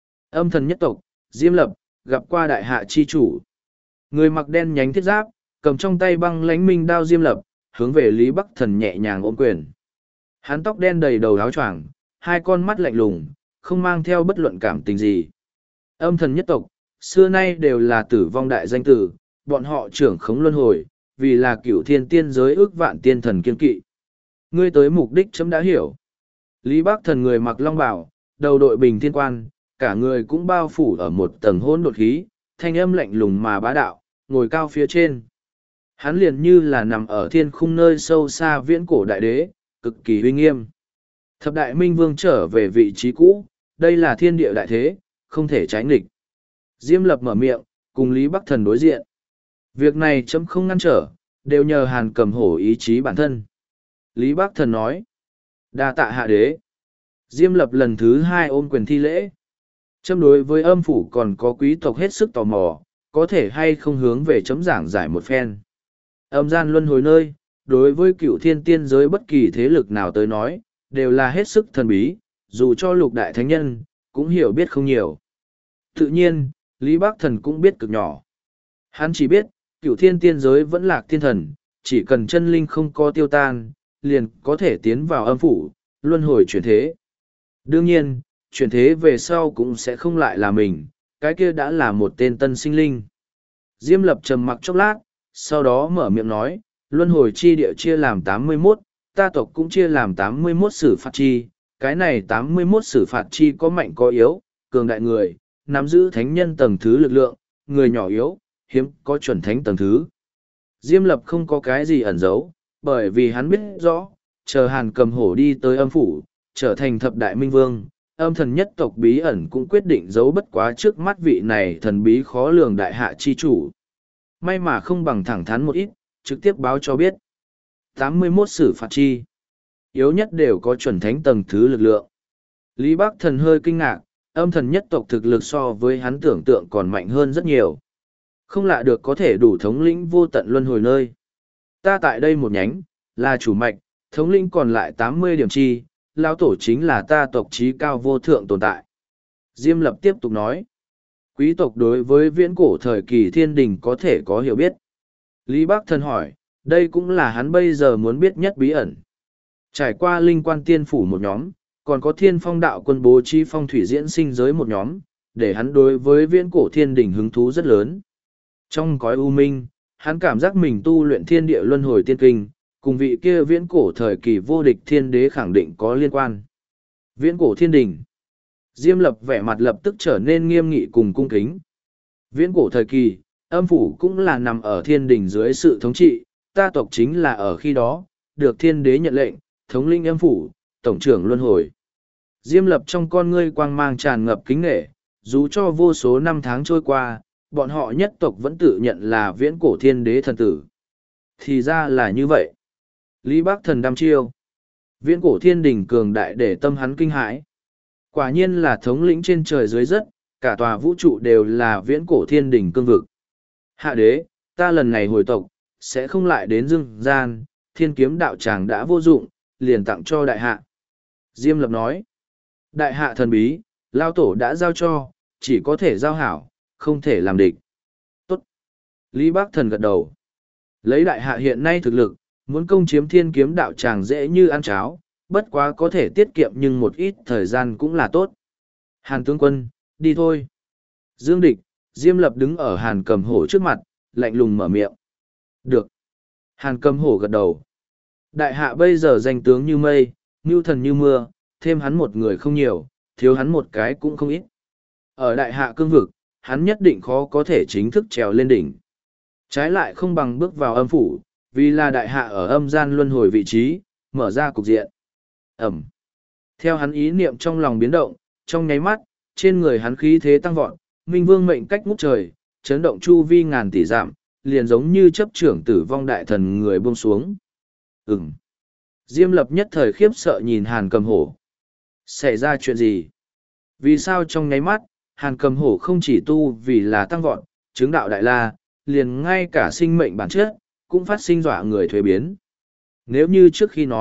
âm thần nhất tộc, Diêm Lập, gặp qua đại hạ chi chủ. Người mặc đen nhánh thiết giáp, cầm trong tay băng lánh minh đao Diêm Lập, hướng về Lý Bắc Thần nhẹ nhàng ôm quyền. Hắn tóc đen đầy đầu áo choàng, hai con mắt lạnh lùng, không mang theo bất luận cảm tình gì. Âm thần nhất tộc, xưa nay đều là tử vong đại danh tử, bọn họ trưởng khống luân hồi, vì là cửu thiên tiên giới ước vạn tiên thần kiên kỵ. Ngươi tới mục đích chấm đã hiểu. Lý Bắc Thần người mặc long bào, đầu đội bình thiên quan, cả người cũng bao phủ ở một tầng hỗn độn khí, thanh âm lạnh lùng mà bá đạo, ngồi cao phía trên. Hắn liền như là nằm ở thiên khung nơi sâu xa viễn cổ đại đế, cực kỳ uy nghiêm. Thập đại minh vương trở về vị trí cũ, đây là thiên địa đại thế, không thể trái nghịch. Diêm Lập mở miệng, cùng Lý Bắc Thần đối diện. Việc này chấm không ngăn trở, đều nhờ Hàn Cầm Hổ ý chí bản thân. Lý Bắc Thần nói, đa tạ hạ đế. Diêm Lập lần thứ hai ôm quyền thi lễ. Chấm đối với âm phủ còn có quý tộc hết sức tò mò, có thể hay không hướng về chấm giảng giải một phen. Âm gian luân hồi nơi, đối với cựu thiên tiên giới bất kỳ thế lực nào tới nói, đều là hết sức thần bí, dù cho lục đại thánh nhân, cũng hiểu biết không nhiều. Tự nhiên, Lý Bắc Thần cũng biết cực nhỏ. Hắn chỉ biết, cựu thiên tiên giới vẫn lạc thiên thần, chỉ cần chân linh không có tiêu tan, liền có thể tiến vào âm phủ, luân hồi chuyển thế. Đương nhiên, chuyển thế về sau cũng sẽ không lại là mình, cái kia đã là một tên tân sinh linh. Diêm Lập trầm mặc chốc lát, sau đó mở miệng nói, luân hồi chi địa chia làm tám mươi mốt, ta tộc cũng chia làm tám mươi mốt xử phạt chi, cái này tám mươi mốt xử phạt chi có mạnh có yếu, cường đại người, nắm giữ thánh nhân tầng thứ lực lượng, người nhỏ yếu, hiếm có chuẩn thánh tầng thứ. Diêm Lập không có cái gì ẩn giấu, bởi vì hắn biết rõ, chờ Hàn Cầm Hổ đi tới âm phủ, trở thành thập đại minh vương, âm thần nhất tộc bí ẩn cũng quyết định giấu bất quá trước mắt vị này thần bí khó lường đại hạ chi chủ. May mà không bằng thẳng thắn một ít, trực tiếp báo cho biết. tám mươi mốt xử phạt chi. Yếu nhất đều có chuẩn thánh tầng thứ lực lượng. Lý Bắc Thần hơi kinh ngạc, âm thần nhất tộc thực lực so với hắn tưởng tượng còn mạnh hơn rất nhiều. Không lạ được có thể đủ thống lĩnh vô tận luân hồi nơi. Ta tại đây một nhánh, là chủ mạch, thống lĩnh còn lại tám mươi điểm chi, lão tổ chính là ta tộc trí cao vô thượng tồn tại. Diêm Lập tiếp tục nói, quý tộc đối với viễn cổ thời kỳ thiên đình có thể có hiểu biết. Lý Bắc Thần hỏi, đây cũng là hắn bây giờ muốn biết nhất bí ẩn. Trải qua linh quan tiên phủ một nhóm, còn có thiên phong đạo quân bố trí phong thủy diễn sinh giới một nhóm, để hắn đối với viễn cổ thiên đình hứng thú rất lớn. Trong cõi u minh, hắn cảm giác mình tu luyện thiên địa luân hồi tiên kinh, cùng vị kia viễn cổ thời kỳ vô địch thiên đế khẳng định có liên quan. Viễn cổ thiên đình. Diêm Lập vẻ mặt lập tức trở nên nghiêm nghị cùng cung kính. Viễn cổ thời kỳ, âm phủ cũng là nằm ở thiên đình dưới sự thống trị, ta tộc chính là ở khi đó, được thiên đế nhận lệnh, thống linh âm phủ, tổng trưởng luân hồi. Diêm Lập trong con ngươi quang mang tràn ngập kính nghệ, dù cho vô số năm tháng trôi qua, bọn họ nhất tộc vẫn tự nhận là viễn cổ thiên đế thần tử. Thì ra là như vậy. Lý Bắc Thần đăm chiêu. Viễn cổ thiên đình cường đại để tâm hắn kinh hãi. Quả nhiên là thống lĩnh trên trời dưới đất, cả tòa vũ trụ đều là viễn cổ thiên đình cương vực. Hạ đế, ta lần này hồi tộc, sẽ không lại đến dương gian, thiên kiếm đạo tràng đã vô dụng, liền tặng cho đại hạ. Diêm Lập nói, đại hạ thần bí, lao tổ đã giao cho, chỉ có thể giao hảo, không thể làm địch. Tốt. Lý Bắc Thần gật đầu. Lấy đại hạ hiện nay thực lực, muốn công chiếm thiên kiếm đạo tràng dễ như ăn cháo, bất quá có thể tiết kiệm nhưng một ít thời gian cũng là tốt. Hàn tướng quân, đi thôi. Dương Địch, Diêm Lập đứng ở Hàn Cầm Hổ trước mặt, lạnh lùng mở miệng. Được. Hàn Cầm Hổ gật đầu. Đại hạ bây giờ danh tướng như mây, mưu thần như mưa, thêm hắn một người không nhiều, thiếu hắn một cái cũng không ít. Ở đại hạ cương vực, hắn nhất định khó có thể chính thức trèo lên đỉnh. Trái lại không bằng bước vào âm phủ, vì là đại hạ ở âm gian luân hồi vị trí, mở ra cục diện. Ẩm. Theo hắn ý niệm trong lòng biến động, trong nháy mắt, trên người hắn khí thế tăng vọt, minh vương mệnh cách ngút trời, chấn động chu vi ngàn tỷ dặm, liền giống như chấp trưởng tử vong đại thần người buông xuống. Ừm. Diêm Lập nhất thời khiếp sợ nhìn Hàn Cầm Hổ. Xảy ra chuyện gì? Vì sao trong nháy mắt, Hàn Cầm Hổ không chỉ tu vì là tăng vọt, chứng đạo đại la, liền ngay cả sinh mệnh bản chất, cũng phát sinh dọa người thuế biến. Nếu như trước khi nói,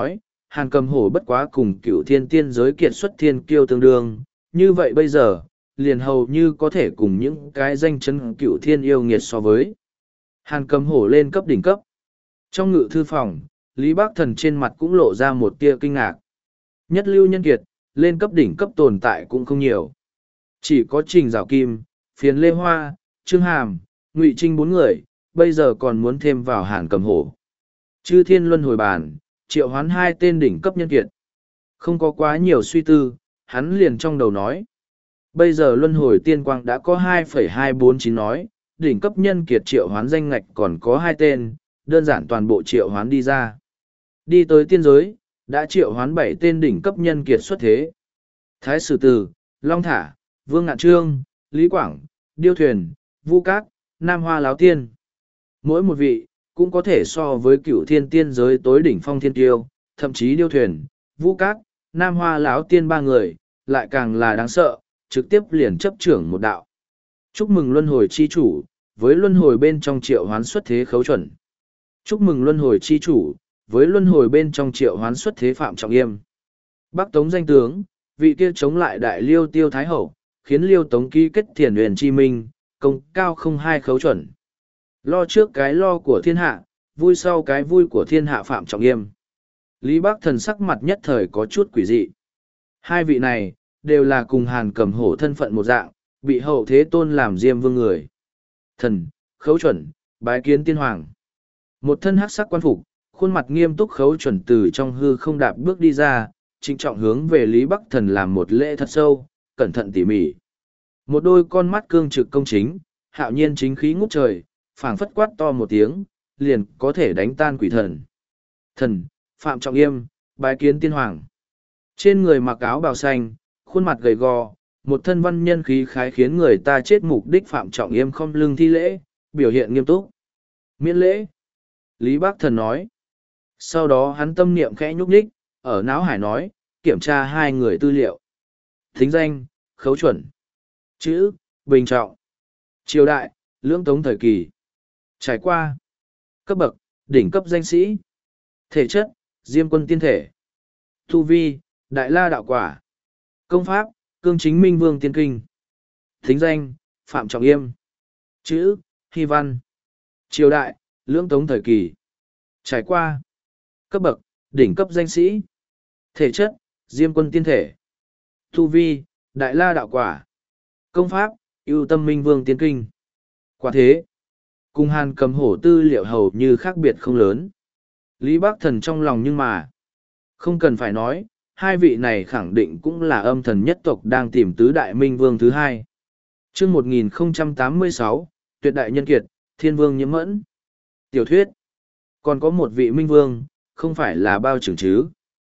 Hàn Cầm Hổ bất quá cùng cựu thiên tiên giới kiệt xuất thiên kiêu tương đương, như vậy bây giờ, liền hầu như có thể cùng những cái danh chân cựu thiên yêu nghiệt so với. Hàn Cầm Hổ lên cấp đỉnh cấp. Trong ngự thư phòng, Lý Bác Thần trên mặt cũng lộ ra một tia kinh ngạc. Nhất lưu nhân kiệt, lên cấp đỉnh cấp tồn tại cũng không nhiều. Chỉ có Trình Giảo Kim, Phiền Lê Hoa, Trương Hàm, Ngụy Trinh bốn người, bây giờ còn muốn thêm vào Hàn Cầm Hổ. Chư Thiên Luân Hồi Bàn, triệu hoán hai tên đỉnh cấp nhân kiệt. Không có quá nhiều suy tư, hắn liền trong đầu nói. Bây giờ Luân Hồi Tiên Quang đã có hai phẩy hai bốn chín nói, đỉnh cấp nhân kiệt triệu hoán danh ngạch còn có hai tên, đơn giản toàn bộ triệu hoán đi ra. Đi tới tiên giới, đã triệu hoán bảy tên đỉnh cấp nhân kiệt xuất thế. Thái Sử Từ, Long Thả, Vương Ngạn Trương, Lý Quảng, Điêu Thuyền, Vu Cát, Nam Hoa Láo Tiên. Mỗi một vị, cũng có thể so với cựu thiên tiên giới tối đỉnh phong thiên tiêu, thậm chí Điêu Thuyền, Vu Cát, Nam Hoa Láo Tiên ba người, lại càng là đáng sợ, trực tiếp liền chấp trưởng một đạo. Chúc mừng Luân Hồi Chi Chủ, với Luân Hồi bên trong triệu hoán xuất thế Khấu Chuẩn. Chúc mừng Luân Hồi Chi Chủ, với Luân Hồi bên trong triệu hoán xuất thế Phạm Trọng Yêm. Bắc Tống danh tướng, vị kia chống lại đại Liêu Tiêu Thái Hậu, khiến Liêu Tống ký kết Thiền Huyền Chi Minh, công cao không hai Khấu Chuẩn. Lo trước cái lo của thiên hạ, vui sau cái vui của thiên hạ Phạm Trọng Yêm. Lý Bác Thần sắc mặt nhất thời có chút quỷ dị. Hai vị này, đều là cùng Hàn Cầm Hổ thân phận một dạng, bị hậu thế tôn làm Diêm Vương người. Thần, Khấu Chuẩn, bái kiến tiên hoàng. Một thân hắc sắc quan phục, khuôn mặt nghiêm túc Khấu Chuẩn từ trong hư không đạp bước đi ra, trịnh trọng hướng về Lý Bắc Thần làm một lễ thật sâu, cẩn thận tỉ mỉ. Một đôi con mắt cương trực công chính, hạo nhiên chính khí ngút trời, phảng phất quát to một tiếng, liền có thể đánh tan quỷ thần. Thần, Phạm Trọng Yêm, bái kiến tiên hoàng. Trên người mặc áo bào xanh, khuôn mặt gầy gò, một thân văn nhân khí khái khiến người ta chết mục đích Phạm Trọng Yêm không lưng thi lễ, biểu hiện nghiêm túc. Miễn lễ. Lý Bác Thần nói. Sau đó hắn tâm niệm khẽ nhúc nhích, ở não hải nói, kiểm tra hai người tư liệu. Thính danh, Khấu Chuẩn. Chữ, Bình Trọng. Triều đại, Lưỡng Tống thời kỳ. Trải qua. Cấp bậc, đỉnh cấp danh sĩ. Thể chất, Diêm Quân tiên thể. Tu vi, Đại La đạo quả. Công pháp, Cương Chính Minh Vương tiên kinh. Thính danh, Phạm Trọng Yêm. Chữ, Hy Văn. Triều đại, Lưỡng Tống thời kỳ. Trải qua. Cấp bậc, đỉnh cấp danh sĩ. Thể chất, Diêm Quân tiên thể. Tu vi, Đại La đạo quả. Công pháp, ưu tâm Minh Vương tiên kinh. Quả thế, cùng Hàn Cầm Hổ tư liệu hầu như khác biệt không lớn. Lý Bác Thần trong lòng nhưng mà, không cần phải nói, hai vị này khẳng định cũng là âm thần nhất tộc đang tìm tứ đại minh vương thứ hai. Chương một nghìn không trăm tám mươi sáu, Tuyệt đại nhân kiệt, Thiên Vương Nhiễm Mẫn. Tiểu thuyết. Còn có một vị minh vương, không phải là bao trưởng chứ.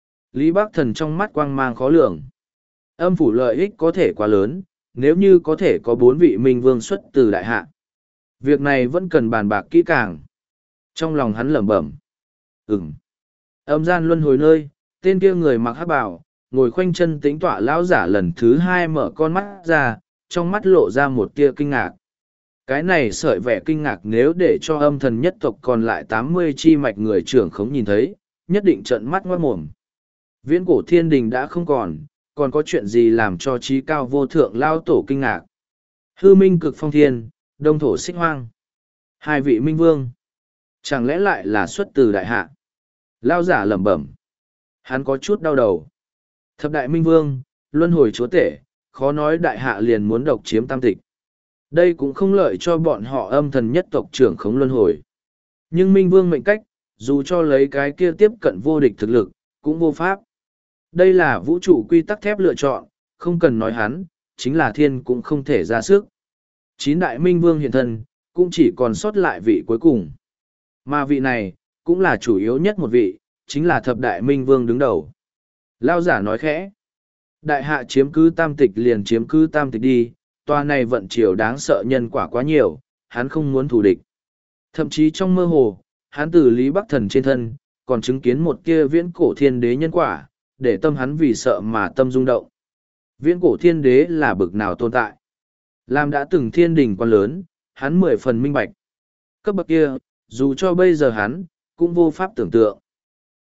Lý Bác Thần trong mắt quang mang khó lường. Âm phủ lợi ích có thể quá lớn, nếu như có thể có bốn vị minh vương xuất từ đại hạ. Việc này vẫn cần bàn bạc kỹ càng. Trong lòng hắn lẩm bẩm. Ừm. Âm gian luân hồi nơi, tên kia người mặc hắc bào, ngồi khoanh chân tĩnh tọa lão giả lần thứ hai mở con mắt ra, trong mắt lộ ra một tia kinh ngạc. Cái này sợi vẻ kinh ngạc nếu để cho âm thần nhất tộc còn lại tám mươi chi mạch người trưởng không nhìn thấy, nhất định trợn mắt ngoát mồm. Viễn cổ thiên đình đã không còn, còn có chuyện gì làm cho trí cao vô thượng lao tổ kinh ngạc. Hư minh cực phong thiên, đông thổ xích hoang. Hai vị minh vương. Chẳng lẽ lại là xuất từ đại hạ? Lao giả lẩm bẩm. Hắn có chút đau đầu. Thập đại minh vương, luân hồi chúa tể, khó nói đại hạ liền muốn độc chiếm tam tịch. Đây cũng không lợi cho bọn họ âm thần nhất tộc trưởng khống luân hồi. Nhưng minh vương mệnh cách, dù cho lấy cái kia tiếp cận vô địch thực lực, cũng vô pháp. Đây là vũ trụ quy tắc thép lựa chọn, không cần nói hắn, chính là thiên cũng không thể ra sức. Chín đại minh vương hiện thân, cũng chỉ còn sót lại vị cuối cùng. Mà vị này, cũng là chủ yếu nhất một vị, chính là thập đại minh vương đứng đầu. Lao giả nói khẽ. Đại hạ chiếm cứ tam tịch liền chiếm cứ tam tịch đi, tòa này vận chiều đáng sợ nhân quả quá nhiều, hắn không muốn thù địch. Thậm chí trong mơ hồ, hắn từ Lý Bắc Thần trên thân, còn chứng kiến một kia viễn cổ thiên đế nhân quả, để tâm hắn vì sợ mà tâm rung động. Viễn cổ thiên đế là bực nào tồn tại? Làm đã từng thiên đình quan lớn, hắn mười phần minh bạch. Cấp bậc kia, dù cho bây giờ hắn, cũng vô pháp tưởng tượng.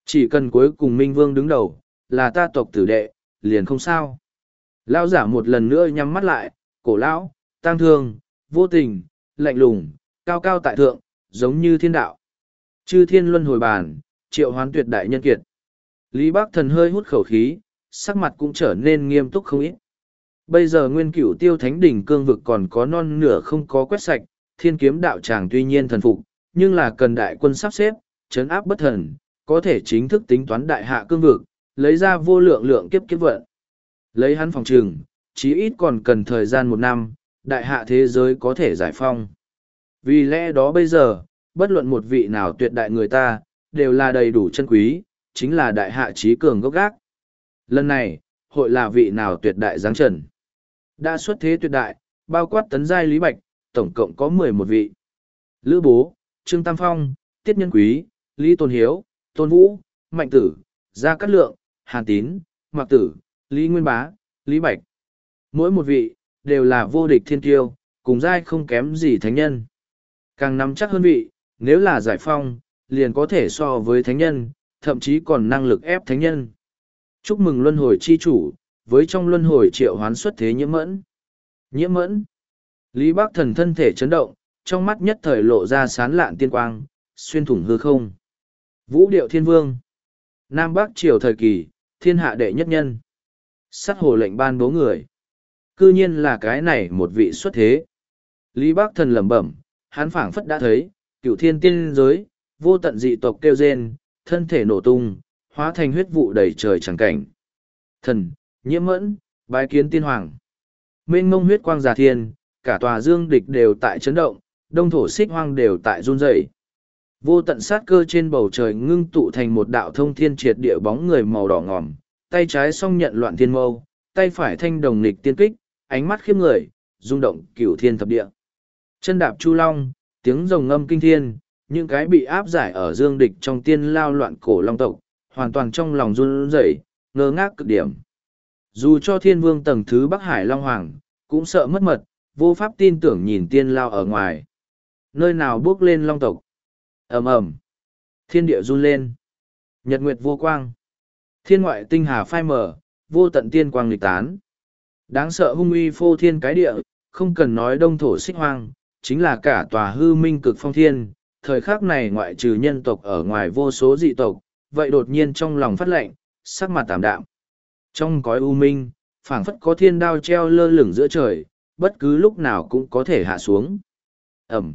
Chỉ cần cuối cùng Minh Vương đứng đầu, là ta tộc tử đệ, liền không sao. Lão giả một lần nữa nhắm mắt lại, cổ lão, tang thương, vô tình, lạnh lùng, cao cao tại thượng, giống như thiên đạo. Chư thiên luân hồi bàn, triệu hoán tuyệt đại nhân kiệt. Lý Bác Thần hơi hút khẩu khí, sắc mặt cũng trở nên nghiêm túc không ít. Bây giờ nguyên cửu tiêu thánh đỉnh cương vực còn có non nửa không có quét sạch, thiên kiếm đạo tràng tuy nhiên thần phục, nhưng là cần đại quân sắp xếp, chấn áp bất thần, có thể chính thức tính toán đại hạ cương vực, lấy ra vô lượng lượng kiếp kiếp vận. Lấy hắn phòng trừng, chí ít còn cần thời gian một năm, đại hạ thế giới có thể giải phong. Vì lẽ đó bây giờ, bất luận một vị nào tuyệt đại người ta, đều là đầy đủ chân quý, chính là đại hạ trí cường gốc gác. Lần này, hội là vị nào tuyệt đại giáng trần. Đã xuất thế tuyệt đại, bao quát tấn giai Lý Bạch, tổng cộng có mười một vị. Lữ Bố, Trương Tam Phong, Tiết Nhân Quý, Lý Tôn Hiếu, Tôn Vũ, Mạnh Tử, Gia Cát Lượng, Hàn Tín, Mạc Tử, Lý Nguyên Bá, Lý Bạch. Mỗi một vị, đều là vô địch thiên tiêu, cùng giai không kém gì thánh nhân. Càng nắm chắc hơn vị, nếu là giải phong, liền có thể so với thánh nhân, thậm chí còn năng lực ép thánh nhân. Chúc mừng luân hồi chi chủ, với trong luân hồi triệu hoán xuất thế nhiễm mẫn. Nhiễm mẫn. Lý Bác Thần thân thể chấn động, trong mắt nhất thời lộ ra sán lạn tiên quang, xuyên thủng hư không. Vũ điệu thiên vương. Nam Bắc triều thời kỳ, thiên hạ đệ nhất nhân. Sát hồ lệnh ban bố người. Cư nhiên là cái này một vị xuất thế. Lý Bác Thần lẩm bẩm, hắn phảng phất đã thấy, cửu thiên tiên giới, vô tận dị tộc kêu rên, thân thể nổ tung, hóa thành huyết vụ đầy trời chẳng cảnh. Thần, nhiễm mẫn, bái kiến tiên hoàng. Mênh mông huyết quang già thiên, cả tòa dương địch đều tại chấn động, đông thổ xích hoang đều tại run rẩy. Vô tận sát cơ trên bầu trời ngưng tụ thành một đạo thông thiên triệt địa bóng người màu đỏ ngòm, tay trái song nhận loạn thiên mâu, tay phải thanh đồng nghịch tiên kích, ánh mắt khiếp người, rung động cửu thiên thập địa. Chân đạp chu long, tiếng rồng ngâm kinh thiên, những cái bị áp giải ở dương địch trong tiên lao loạn cổ long tộc, hoàn toàn trong lòng run rẩy, ngơ ngác cực điểm. Dù cho thiên vương tầng thứ Bắc Hải Long Hoàng, cũng sợ mất mật, vô pháp tin tưởng nhìn tiên lao ở ngoài. Nơi nào bước lên long tộc. Ầm ầm, thiên địa run lên. Nhật nguyệt vô quang. Thiên ngoại tinh hà phai mở, vô tận tiên quang nghịch tán. Đáng sợ hung uy phô thiên cái địa, không cần nói đông thổ xích hoang, chính là cả tòa hư minh cực phong thiên. Thời khắc này ngoại trừ nhân tộc ở ngoài vô số dị tộc, vậy đột nhiên trong lòng phát lệnh, sắc mặt tảm đạm. Trong cõi u minh, phảng phất có thiên đao treo lơ lửng giữa trời, bất cứ lúc nào cũng có thể hạ xuống. Ẩm.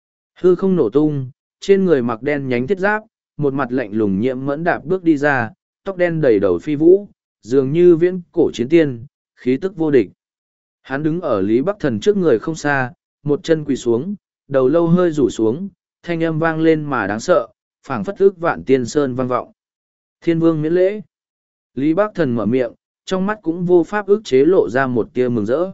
Hư không nổ tung, trên người mặc đen nhánh thiết giáp, một mặt lạnh lùng nhiễm mẫn đạp bước đi ra, tóc đen đầy đầu phi vũ, dường như viễn cổ chiến tiên, khí tức vô địch. Hắn đứng ở Lý Bắc Thần trước người không xa, một chân quỳ xuống, đầu lâu hơi rủ xuống, thanh âm vang lên mà đáng sợ, phảng phất ức vạn tiên sơn vang vọng. Thiên vương miễn lễ. Lý Bắc Thần mở miệng, trong mắt cũng vô pháp ức chế lộ ra một tia mừng rỡ.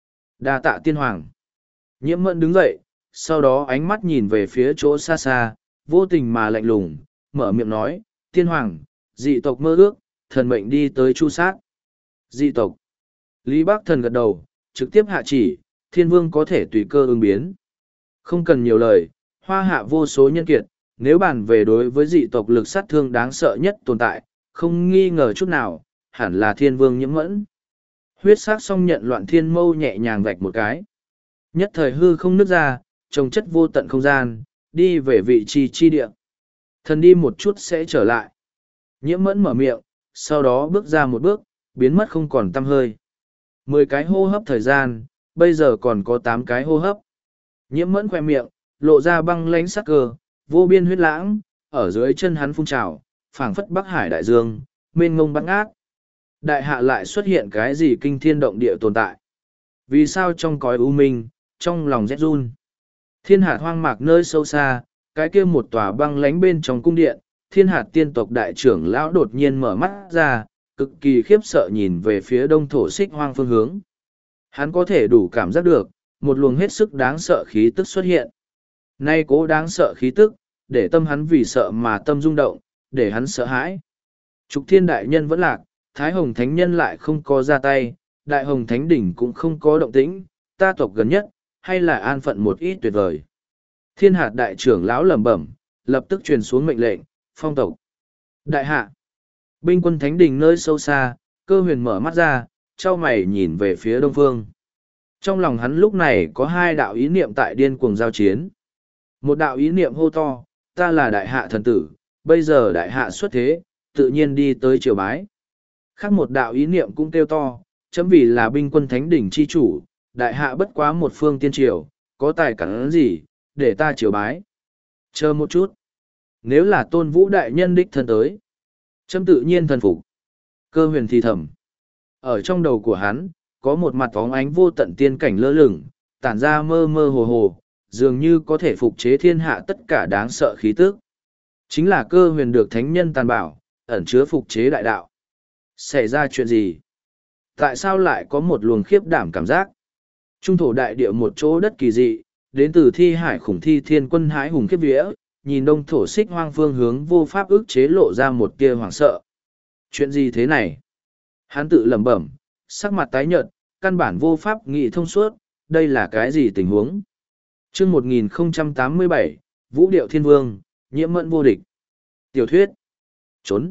Đa tạ tiên hoàng. Nhiễm mẫn đứng dậy, sau đó ánh mắt nhìn về phía chỗ xa xa, vô tình mà lạnh lùng, mở miệng nói, tiên hoàng, dị tộc mơ ước, thần mệnh đi tới chu sát. Dị tộc. Lý Bắc Thần gật đầu, trực tiếp hạ chỉ, thiên vương có thể tùy cơ ứng biến. Không cần nhiều lời, hoa hạ vô số nhân kiệt, nếu bàn về đối với dị tộc lực sát thương đáng sợ nhất tồn tại, không nghi ngờ chút nào, hẳn là thiên vương nhiễm mẫn. Huyết sắc song nhận loạn thiên mâu nhẹ nhàng vạch một cái. Nhất thời hư không nứt ra, trồng chất vô tận không gian, đi về vị trí chi địa. Thần đi một chút sẽ trở lại. Nhiễm mẫn mở miệng, sau đó bước ra một bước, biến mất không còn tăm hơi. Mười cái hô hấp thời gian, bây giờ còn có tám cái hô hấp. Nhiễm mẫn khoe miệng, lộ ra băng lánh sắc cơ, vô biên huyết lãng, ở dưới chân hắn phun trào, phảng phất Bắc Hải đại dương, mênh ngông bát ngát. Đại hạ lại xuất hiện cái gì kinh thiên động địa tồn tại? Vì sao trong cõi u minh, trong lòng rét run? Thiên hạt hoang mạc nơi sâu xa, cái kia một tòa băng lánh bên trong cung điện, thiên hạt tiên tộc đại trưởng lão đột nhiên mở mắt ra, cực kỳ khiếp sợ nhìn về phía đông thổ xích hoang phương hướng. Hắn có thể đủ cảm giác được, một luồng hết sức đáng sợ khí tức xuất hiện. Nay cố đáng sợ khí tức, để tâm hắn vì sợ mà tâm rung động, để hắn sợ hãi. Trục thiên đại nhân vẫn lạc, Thái Hồng Thánh Nhân lại không có ra tay, Đại Hồng Thánh Đỉnh cũng không có động tĩnh, ta tộc gần nhất, hay là an phận một ít tuyệt vời. Thiên hạt đại trưởng lão lẩm bẩm, lập tức truyền xuống mệnh lệnh, phong tộc. Đại hạ, binh quân thánh đình nơi sâu xa, Cơ Huyền mở mắt ra, trao mày nhìn về phía đông phương. Trong lòng hắn lúc này có hai đạo ý niệm tại điên cuồng giao chiến. Một đạo ý niệm hô to, ta là đại hạ thần tử, bây giờ đại hạ xuất thế, tự nhiên đi tới triều bái. Khác một đạo ý niệm cũng kêu to, chấm vì là binh quân thánh đỉnh chi chủ, đại hạ bất quá một phương tiên triều, có tài cản gì, để ta triều bái. Chờ một chút. Nếu là tôn vũ đại nhân đích thân tới, chấm tự nhiên thần phục. Cơ Huyền thì thầm. Ở trong đầu của hắn, có một mặt bóng ánh vô tận tiên cảnh lơ lửng, tản ra mơ mơ hồ hồ, dường như có thể phục chế thiên hạ tất cả đáng sợ khí tức. Chính là Cơ Huyền được thánh nhân tàn bảo, ẩn chứa phục chế đại đạo. Xảy ra chuyện gì? Tại sao lại có một luồng khiếp đảm cảm giác? Trung thổ đại địa một chỗ đất kỳ dị, đến từ thi hải khủng thi thiên quân hãi hùng khiếp vía, nhìn đông thổ xích hoang phương hướng vô pháp ức chế lộ ra một tia hoảng sợ. Chuyện gì thế này? Hắn tự lẩm bẩm, sắc mặt tái nhợt, căn bản vô pháp nghĩ thông suốt, đây là cái gì tình huống? Chương một nghìn không trăm tám mươi bảy, Vũ Điệu Thiên Vương, Nhiễm Mẫn vô địch. Tiểu thuyết. Trốn.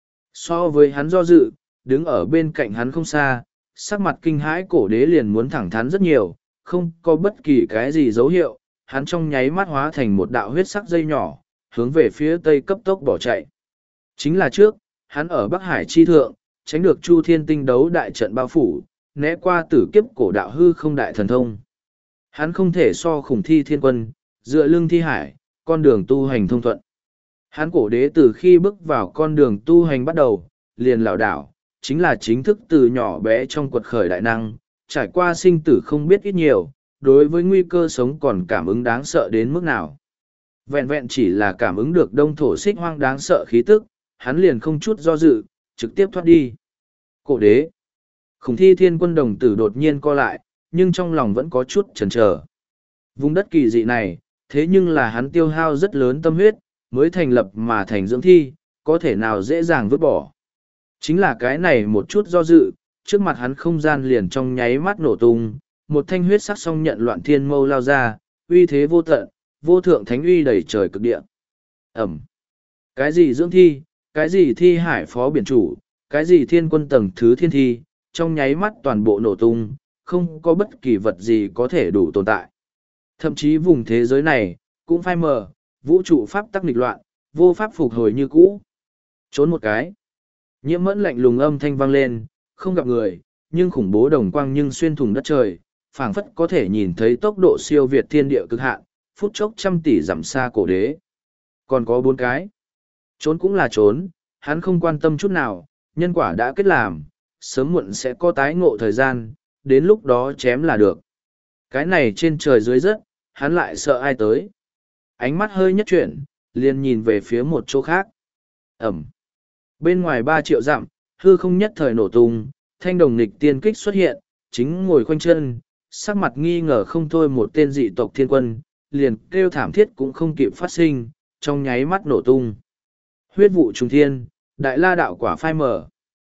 So với hắn do dự, đứng ở bên cạnh hắn không xa, sắc mặt kinh hãi cổ đế liền muốn thẳng thắn rất nhiều, không có bất kỳ cái gì dấu hiệu, hắn trong nháy mắt hóa thành một đạo huyết sắc dây nhỏ, hướng về phía tây cấp tốc bỏ chạy. Chính là trước, hắn ở Bắc Hải chi thượng, tránh được Chu Thiên tinh đấu đại trận bao phủ, né qua tử kiếp cổ đạo hư không đại thần thông. Hắn không thể so khủng thi thiên quân, dựa lưng thi hải, con đường tu hành thông thuận. Hắn cổ đế từ khi bước vào con đường tu hành bắt đầu, liền lảo đảo, chính là chính thức từ nhỏ bé trong quật khởi đại năng, trải qua sinh tử không biết ít nhiều, đối với nguy cơ sống còn cảm ứng đáng sợ đến mức nào. Vẹn vẹn chỉ là cảm ứng được đông thổ xích hoang đáng sợ khí tức, hắn liền không chút do dự, trực tiếp thoát đi. Cổ đế. Khủng thi thiên quân đồng tử đột nhiên co lại, nhưng trong lòng vẫn có chút chần chờ. Vùng đất kỳ dị này, thế nhưng là hắn tiêu hao rất lớn tâm huyết, mới thành lập mà thành dưỡng thi, có thể nào dễ dàng vứt bỏ. Chính là cái này một chút do dự, trước mặt hắn không gian liền trong nháy mắt nổ tung, một thanh huyết sắc song nhận loạn thiên mâu lao ra, uy thế vô tận, vô thượng thánh uy đầy trời cực địa. Ẩm. Cái gì dưỡng thi, cái gì thi hải phó biển chủ, cái gì thiên quân tầng thứ thiên thi, trong nháy mắt toàn bộ nổ tung, không có bất kỳ vật gì có thể đủ tồn tại. Thậm chí vùng thế giới này, cũng phai mờ, vũ trụ pháp tắc nghịch loạn, vô pháp phục hồi như cũ. Trốn một cái. Nhiễm Mẫn lạnh lùng âm thanh vang lên, không gặp người, nhưng khủng bố đồng quang nhưng xuyên thủng đất trời, phảng phất có thể nhìn thấy tốc độ siêu việt thiên địa cực hạn, phút chốc trăm tỷ dặm xa cổ đế. Còn có bốn cái. Trốn cũng là trốn, hắn không quan tâm chút nào, nhân quả đã kết làm, sớm muộn sẽ có tái ngộ thời gian, đến lúc đó chém là được. Cái này trên trời dưới đất, hắn lại sợ ai tới. Ánh mắt hơi nhất chuyển, liền nhìn về phía một chỗ khác. Ẩm. Bên ngoài ba triệu dặm, hư không nhất thời nổ tung, thanh đồng nghịch tiên kích xuất hiện, chính ngồi khoanh chân, sắc mặt nghi ngờ không thôi một tên dị tộc thiên quân, liền kêu thảm thiết cũng không kịp phát sinh, trong nháy mắt nổ tung. Huyết vụ trùng thiên, đại la đạo quả phai mở.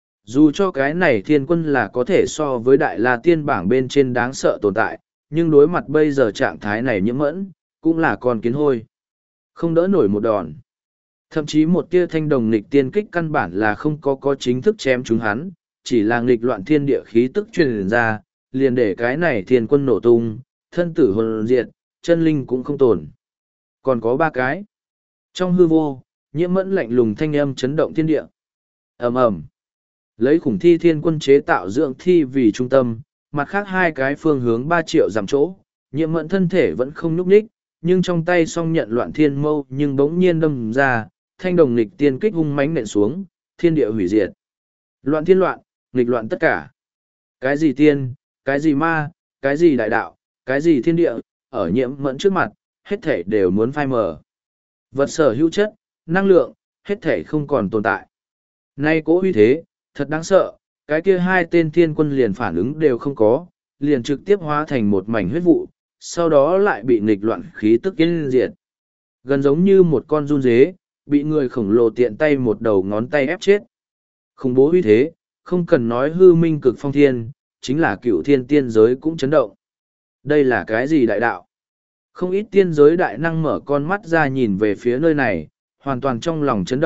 Dù cho cái này thiên quân là có thể so với đại la tiên bảng bên trên đáng sợ tồn tại, nhưng đối mặt bây giờ trạng thái này Nhiễm Mẫn, cũng là con kiến hôi. Không đỡ nổi một đòn. Thậm chí một tia thanh đồng nghịch tiên kích căn bản là không có có chính thức chém chúng hắn, chỉ là nghịch loạn thiên địa khí tức truyền ra, liền để cái này thiên quân nổ tung, thân tử hồn diệt, chân linh cũng không tồn. Còn có ba cái. Trong hư vô, Nhiễm Mẫn lạnh lùng thanh âm chấn động thiên địa. Ầm ầm. Lấy khủng thi thiên quân chế tạo dưỡng thi vì trung tâm, mặt khác hai cái phương hướng ba triệu dặm chỗ, Nhiễm Mẫn thân thể vẫn không nhúc nhích, nhưng trong tay song nhận loạn thiên mâu nhưng bỗng nhiên đâm ra, thanh đồng nghịch tiên kích hung mãnh nện xuống, thiên địa hủy diệt. Loạn thiên loạn, nghịch loạn tất cả. Cái gì tiên, cái gì ma, cái gì đại đạo, cái gì thiên địa, ở Nhiễm Mẫn trước mặt, hết thể đều muốn phai mờ. Vật sở hữu chất, năng lượng, hết thể không còn tồn tại. Nay cố uy thế, thật đáng sợ, cái kia hai tên thiên quân liền phản ứng đều không có, liền trực tiếp hóa thành một mảnh huyết vụ, sau đó lại bị nghịch loạn khí tức yên diệt. Gần giống như một con run dế, bị người khổng lồ tiện tay một đầu ngón tay ép chết. Khủng bố uy thế, không cần nói hư minh cực phong thiên, chính là cựu thiên tiên giới cũng chấn động. Đây là cái gì đại đạo? Không ít tiên giới đại năng mở con mắt ra nhìn về phía nơi này, hoàn toàn trong lòng chấn động,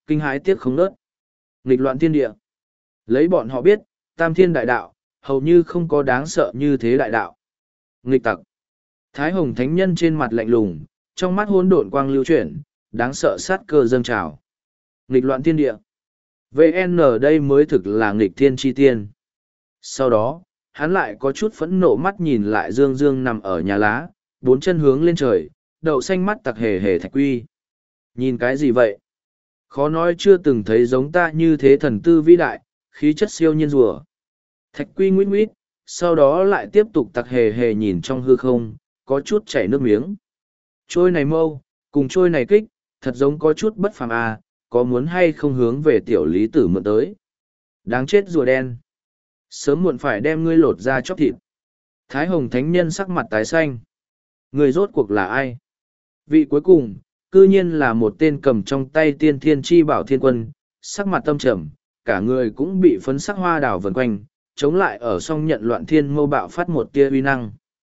kinh hãi tiếc không nớt. Nghịch loạn thiên địa. Lấy bọn họ biết, tam thiên đại đạo, hầu như không có đáng sợ như thế đại đạo. Nghịch tặc. Thái Hồng Thánh Nhân trên mặt lạnh lùng, trong mắt hỗn độn quang lưu chuyển, đáng sợ sát cơ dâng trào. Nghịch loạn thiên địa. vê en đây mới thực là nghịch thiên chi tiên. Sau đó, hắn lại có chút phẫn nộ mắt nhìn lại Dương Dương nằm ở nhà lá, bốn chân hướng lên trời, đậu xanh mắt tặc hề hề Thạch Quy. Nhìn cái gì vậy? Khó nói chưa từng thấy giống ta như thế thần tư vĩ đại, khí chất siêu nhiên rùa. Thạch Quy nguyết nguyết, sau đó lại tiếp tục tặc hề hề nhìn trong hư không, có chút chảy nước miếng. Trôi này mâu, cùng trôi này kích, thật giống có chút bất phàm à, có muốn hay không hướng về tiểu lý tử mượn tới. Đáng chết rùa đen. Sớm muộn phải đem ngươi lột ra chóc thịt. Thái Hồng Thánh Nhân sắc mặt tái xanh. Người rốt cuộc là ai? Vị cuối cùng, cư nhiên là một tên cầm trong tay tiên thiên chi bảo thiên quân, sắc mặt tâm trầm, cả người cũng bị phấn sắc hoa đào vần quanh, chống lại ở song nhận loạn thiên mâu bạo phát một tia uy năng.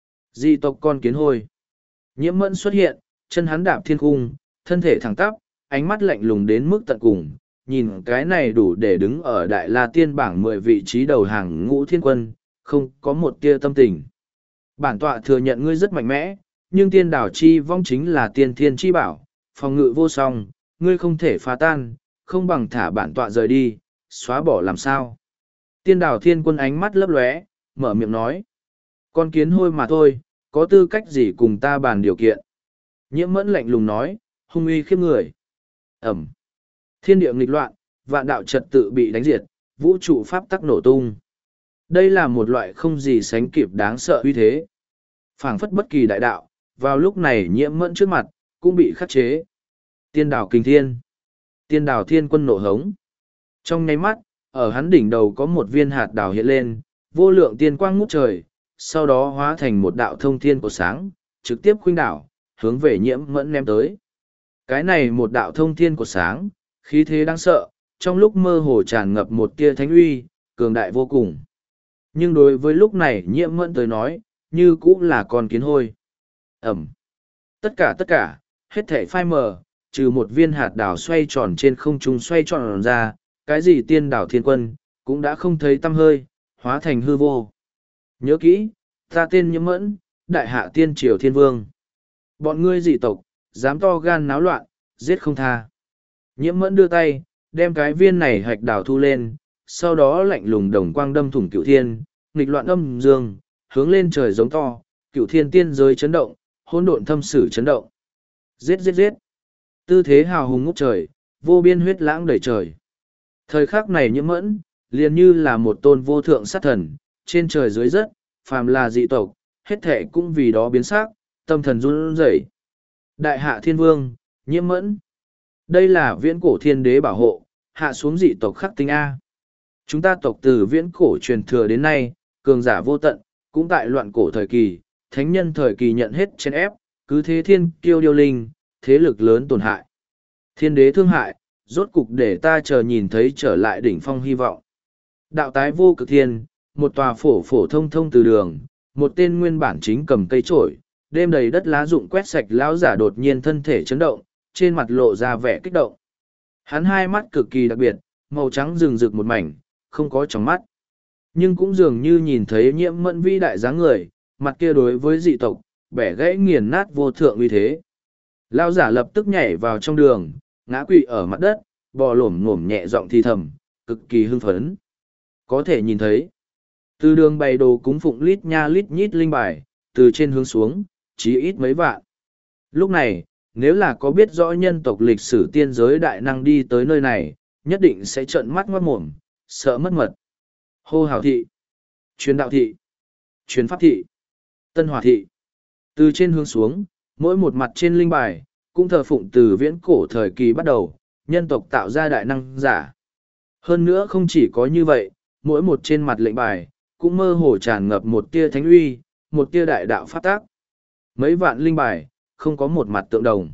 Dị tộc con kiến hôi. Nhiễm Mẫn xuất hiện, chân hắn đạp thiên cung, thân thể thẳng tắp, ánh mắt lạnh lùng đến mức tận cùng, nhìn cái này đủ để đứng ở Đại La Tiên bảng mười vị trí đầu hàng ngũ thiên quân, không có một tia tâm tình. Bản tọa thừa nhận ngươi rất mạnh mẽ, nhưng tiên đảo chi vong chính là tiên thiên chi bảo, phòng ngự vô song, ngươi không thể phá tan, không bằng thả bản tọa rời đi, xóa bỏ làm sao. Tiên đảo thiên quân ánh mắt lấp lóe, mở miệng nói. Con kiến hôi mà thôi, có tư cách gì cùng ta bàn điều kiện. Nhiễm Mẫn lạnh lùng nói, hung uy khiếp người. Ẩm. Thiên địa nghịch loạn, vạn đạo trật tự bị đánh diệt, vũ trụ pháp tắc nổ tung. Đây là một loại không gì sánh kịp đáng sợ uy thế. Phảng phất bất kỳ đại đạo, vào lúc này Nhiễm Mẫn trước mặt, cũng bị khắc chế. Tiên đảo kinh thiên. Tiên đảo thiên quân nổ hống. Trong nháy mắt, ở hắn đỉnh đầu có một viên hạt đảo hiện lên, vô lượng tiên quang ngút trời, sau đó hóa thành một đạo thông thiên của sáng, trực tiếp khuynh đảo, hướng về Nhiễm Mẫn ném tới. Cái này một đạo thông thiên của sáng, khí thế đáng sợ, trong lúc mơ hồ tràn ngập một tia thánh uy, cường đại vô cùng. Nhưng đối với lúc này Nhiễm Mẫn tới nói, như cũng là con kiến hôi. Ẩm. Tất cả tất cả, hết thảy phai mờ, trừ một viên hạt đảo xoay tròn trên không trung xoay tròn ra, cái gì tiên đảo thiên quân, cũng đã không thấy tăm hơi, hóa thành hư vô. Nhớ kỹ, ta tên Nhiễm Mẫn, đại hạ tiên triều thiên vương. Bọn ngươi dị tộc, dám to gan náo loạn, giết không tha. Nhiễm Mẫn đưa tay, đem cái viên này hạch đảo thu lên, sau đó lạnh lùng đồng quang đâm thủng cửu thiên, nghịch loạn âm dương, hướng lên trời giống to, cửu thiên tiên giới chấn động, hỗn độn thâm sử chấn động. Giết giết giết. Tư thế hào hùng ngút trời, vô biên huyết lãng đầy trời. Thời khắc này Nhiễm Mẫn, liền như là một tôn vô thượng sát thần, trên trời dưới đất, phàm là dị tộc, hết thể cũng vì đó biến sắc, tâm thần run rẩy. Đại hạ thiên vương, Nhiễm Mẫn. Đây là viễn cổ thiên đế bảo hộ, hạ xuống dị tộc khắc tinh A. Chúng ta tộc từ viễn cổ truyền thừa đến nay, cường giả vô tận, cũng tại loạn cổ thời kỳ, thánh nhân thời kỳ nhận hết chèn ép, cứ thế thiên kiêu điêu linh, thế lực lớn tổn hại. Thiên đế thương hại, rốt cục để ta chờ nhìn thấy trở lại đỉnh phong hy vọng. Đạo tái vô cực thiên, một tòa phổ phổ thông thông từ đường, một tên nguyên bản chính cầm cây trổi, đêm đầy đất lá rụng quét sạch lão giả đột nhiên thân thể chấn động, trên mặt lộ ra vẻ kích động. Hắn hai mắt cực kỳ đặc biệt, màu trắng rừng rực một mảnh, không có tròng mắt. Nhưng cũng dường như nhìn thấy Nhiễm Mẫn vĩ đại dáng người, mặt kia đối với dị tộc, bẻ gãy nghiền nát vô thượng uy thế. Lão giả lập tức nhảy vào trong đường, ngã quỵ ở mặt đất, bò lổm ngổm nhẹ giọng thì thầm, cực kỳ hưng phấn. Có thể nhìn thấy, từ đường bày đồ cúng phụng lít nha lít nhít linh bài, từ trên hướng xuống, chí ít mấy vạn. Lúc này, nếu là có biết rõ nhân tộc lịch sử tiên giới đại năng đi tới nơi này, nhất định sẽ trợn mắt ngoát mồm, sợ mất mật. Hô hào thị, truyền đạo thị, truyền pháp thị, tân hòa thị. Từ trên hướng xuống, mỗi một mặt trên linh bài, cũng thờ phụng từ viễn cổ thời kỳ bắt đầu, nhân tộc tạo ra đại năng giả. Hơn nữa không chỉ có như vậy, mỗi một trên mặt lệnh bài, cũng mơ hồ tràn ngập một tia thánh uy, một tia đại đạo pháp tác. Mấy vạn linh bài, không có một mặt tượng đồng.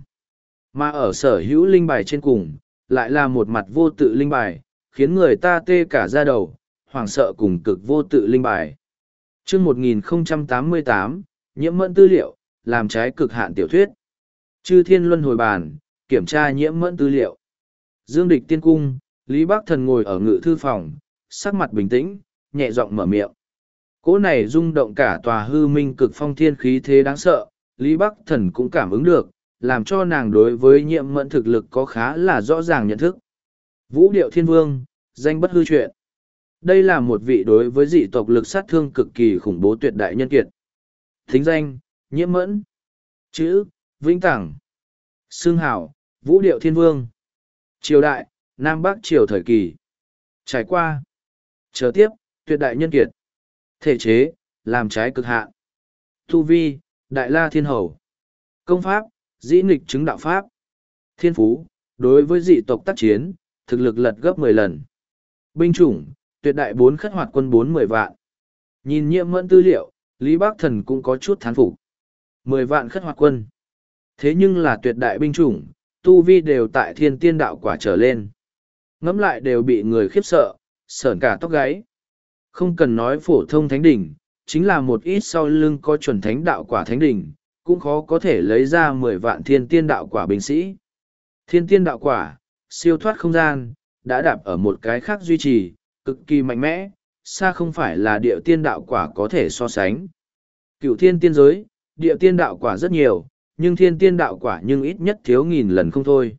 Mà ở sở hữu linh bài trên cùng, lại là một mặt vô tự linh bài, khiến người ta tê cả da đầu, hoảng sợ cùng cực vô tự linh bài. chương một nghìn không trăm tám mươi tám, Nhiễm Mẫn tư liệu, làm trái cực hạn tiểu thuyết. Chư thiên luân hồi bàn, kiểm tra Nhiễm Mẫn tư liệu. Dương địch tiên cung, Lý Bắc Thần ngồi ở ngự thư phòng, sắc mặt bình tĩnh, nhẹ giọng mở miệng. Cỗ này rung động cả tòa hư minh cực phong thiên khí thế đáng sợ, Lý Bắc Thần cũng cảm ứng được, làm cho nàng đối với Nhiễm Mẫn thực lực có khá là rõ ràng nhận thức. Vũ Điệu Thiên Vương, danh bất hư chuyện. Đây là một vị đối với dị tộc lực sát thương cực kỳ khủng bố tuyệt đại nhân kiệt. Thính danh, Nhiễm Mẫn. Chữ, Vĩnh Tẳng. Xưng hảo, Vũ Điệu Thiên Vương. Triều đại, Nam Bắc Triều thời kỳ. Trải qua. Chờ tiếp, tuyệt đại nhân kiệt. Thể chế, làm trái cực hạn. Tu vi, Đại La Thiên Hầu. Công pháp, dĩ nghịch chứng đạo pháp. Thiên phú, đối với dị tộc tác chiến, thực lực lật gấp mười lần. Binh chủng, tuyệt đại bốn khất hoạt quân bốn mười vạn. Nhìn Nhiễm Mẫn tư liệu, Lý Bắc Thần cũng có chút thán phục. Mười vạn khất hoạt quân. Thế nhưng là tuyệt đại binh chủng, tu vi đều tại thiên tiên đạo quả trở lên. Ngẫm lại đều bị người khiếp sợ, sởn cả tóc gáy. Không cần nói phổ thông thánh đỉnh, chính là một ít sau lưng có chuẩn thánh đạo quả thánh đỉnh, cũng khó có thể lấy ra mười vạn thiên tiên đạo quả binh sĩ. Thiên tiên đạo quả, siêu thoát không gian, đã đạp ở một cái khác duy trì, cực kỳ mạnh mẽ, xa không phải là địa tiên đạo quả có thể so sánh. Cựu thiên tiên giới, địa tiên đạo quả rất nhiều, nhưng thiên tiên đạo quả nhưng ít nhất thiếu nghìn lần không thôi.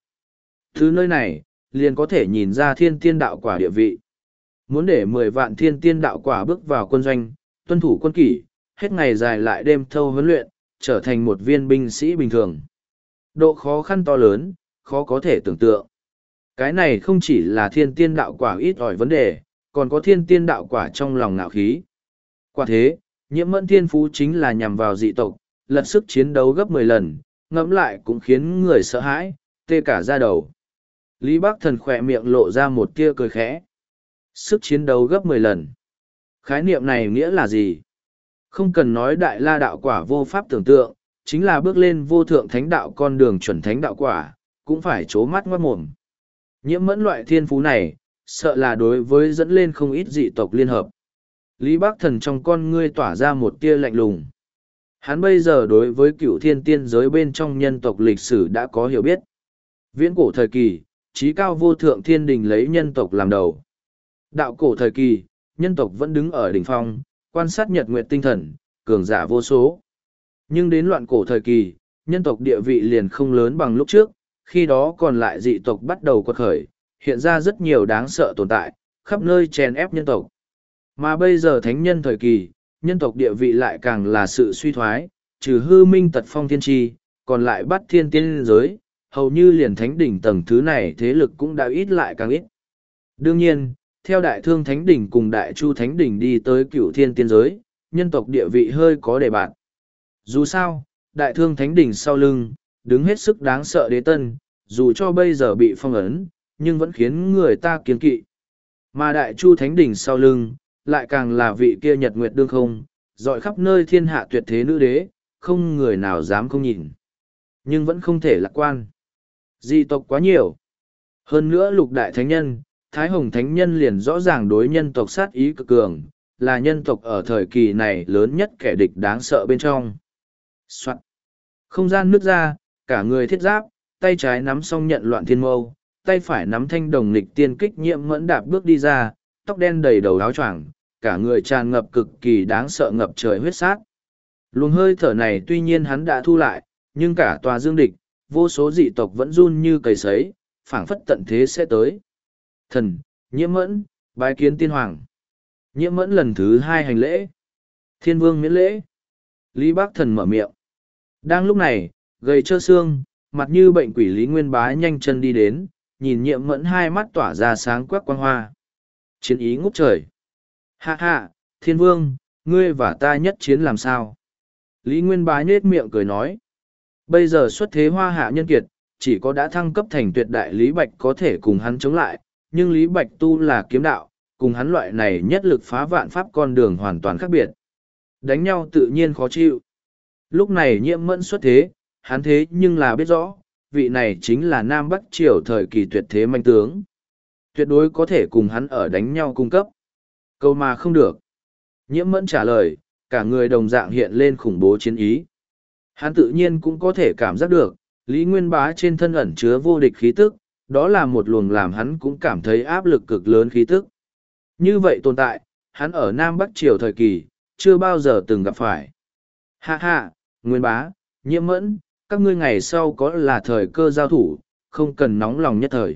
Từ nơi này, liền có thể nhìn ra thiên tiên đạo quả địa vị. Muốn để mười vạn thiên tiên đạo quả bước vào quân doanh, tuân thủ quân kỷ, hết ngày dài lại đêm thâu huấn luyện, trở thành một viên binh sĩ bình thường. Độ khó khăn to lớn, khó có thể tưởng tượng. Cái này không chỉ là thiên tiên đạo quả ít ỏi vấn đề, còn có thiên tiên đạo quả trong lòng ngạo khí. Quả thế, Nhiễm Mẫn thiên phú chính là nhằm vào dị tộc, lật sức chiến đấu gấp mười lần, ngẫm lại cũng khiến người sợ hãi, tê cả da đầu. Lý Bắc Thần khỏe miệng lộ ra một tia cười khẽ. Sức chiến đấu gấp mười lần. Khái niệm này nghĩa là gì? Không cần nói đại la đạo quả vô pháp tưởng tượng, chính là bước lên vô thượng thánh đạo con đường chuẩn thánh đạo quả, cũng phải trố mắt ngoát mồm. Nhiễm Mẫn loại thiên phú này, sợ là đối với dẫn lên không ít dị tộc liên hợp. Lý Bắc Thần trong con ngươi tỏa ra một tia lạnh lùng. Hắn bây giờ đối với cựu thiên tiên giới bên trong nhân tộc lịch sử đã có hiểu biết. Viễn cổ thời kỳ, trí cao vô thượng thiên đình lấy nhân tộc làm đầu. Đạo cổ thời kỳ, nhân tộc vẫn đứng ở đỉnh phong, quan sát nhật nguyệt tinh thần, cường giả vô số. Nhưng đến loạn cổ thời kỳ, nhân tộc địa vị liền không lớn bằng lúc trước, khi đó còn lại dị tộc bắt đầu quật khởi, hiện ra rất nhiều đáng sợ tồn tại, khắp nơi chèn ép nhân tộc. Mà bây giờ thánh nhân thời kỳ, nhân tộc địa vị lại càng là sự suy thoái, trừ hư minh tật phong thiên tri, còn lại bắt thiên tiên giới, hầu như liền thánh đỉnh tầng thứ này thế lực cũng đã ít lại càng ít. Đương nhiên, theo đại thương thánh đỉnh cùng đại chu thánh đỉnh đi tới cựu thiên tiên giới, nhân tộc địa vị hơi có đề bạt. Dù sao, đại thương thánh đỉnh sau lưng, đứng hết sức đáng sợ đế tân, dù cho bây giờ bị phong ấn, nhưng vẫn khiến người ta kiên kỵ. Mà đại chu thánh đỉnh sau lưng, lại càng là vị kia nhật nguyệt đương không, dọi khắp nơi thiên hạ tuyệt thế nữ đế, không người nào dám không nhìn. Nhưng vẫn không thể lạc quan. Dị tộc quá nhiều. Hơn nữa lục đại thánh nhân, Thái Hồng Thánh Nhân liền rõ ràng đối nhân tộc sát ý cực cường, là nhân tộc ở thời kỳ này lớn nhất kẻ địch đáng sợ bên trong. Soạn. Không gian nứt ra, cả người thiết giáp, tay trái nắm song nhận loạn thiên mâu, tay phải nắm thanh đồng lịch tiên kích Nhiễm Mẫn đạp bước đi ra, tóc đen đầy đầu áo choàng, cả người tràn ngập cực kỳ đáng sợ ngập trời huyết sát. Luồng hơi thở này tuy nhiên hắn đã thu lại, nhưng cả tòa dương địch, vô số dị tộc vẫn run như cầy sấy, phảng phất tận thế sẽ tới. Thần, Nhiễm Mẫn, bái kiến tiên hoàng. Nhiễm Mẫn lần thứ hai hành lễ. Thiên vương miễn lễ. Lý Bắc Thần mở miệng. Đang lúc này, gầy trơ xương, mặt như bệnh quỷ Lý Nguyên Bá nhanh chân đi đến, nhìn Nhiễm Mẫn hai mắt tỏa ra sáng quắc quang hoa. Chiến ý ngút trời. Hạ hạ, thiên vương, ngươi và ta nhất chiến làm sao? Lý Nguyên Bá nhết miệng cười nói. Bây giờ xuất thế hoa hạ nhân kiệt, chỉ có đã thăng cấp thành tuyệt đại Lý Bạch có thể cùng hắn chống lại, nhưng Lý Bạch tu là kiếm đạo, cùng hắn loại này nhất lực phá vạn pháp con đường hoàn toàn khác biệt. Đánh nhau tự nhiên khó chịu. Lúc này Nhiễm Mẫn xuất thế, hắn thế nhưng là biết rõ, vị này chính là Nam Bắc Triều thời kỳ tuyệt thế manh tướng. Tuyệt đối có thể cùng hắn ở đánh nhau cung cấp. Câu mà không được. Nhiễm Mẫn trả lời, cả người đồng dạng hiện lên khủng bố chiến ý. Hắn tự nhiên cũng có thể cảm giác được, Lý Nguyên Bá trên thân ẩn chứa vô địch khí tức, Đó là một luồng làm hắn cũng cảm thấy áp lực cực lớn khí tức. Như vậy tồn tại, hắn ở Nam Bắc Triều thời kỳ, chưa bao giờ từng gặp phải. Ha ha, Nguyên Bá, Nhiễm Mẫn, các ngươi ngày sau có là thời cơ giao thủ, không cần nóng lòng nhất thời.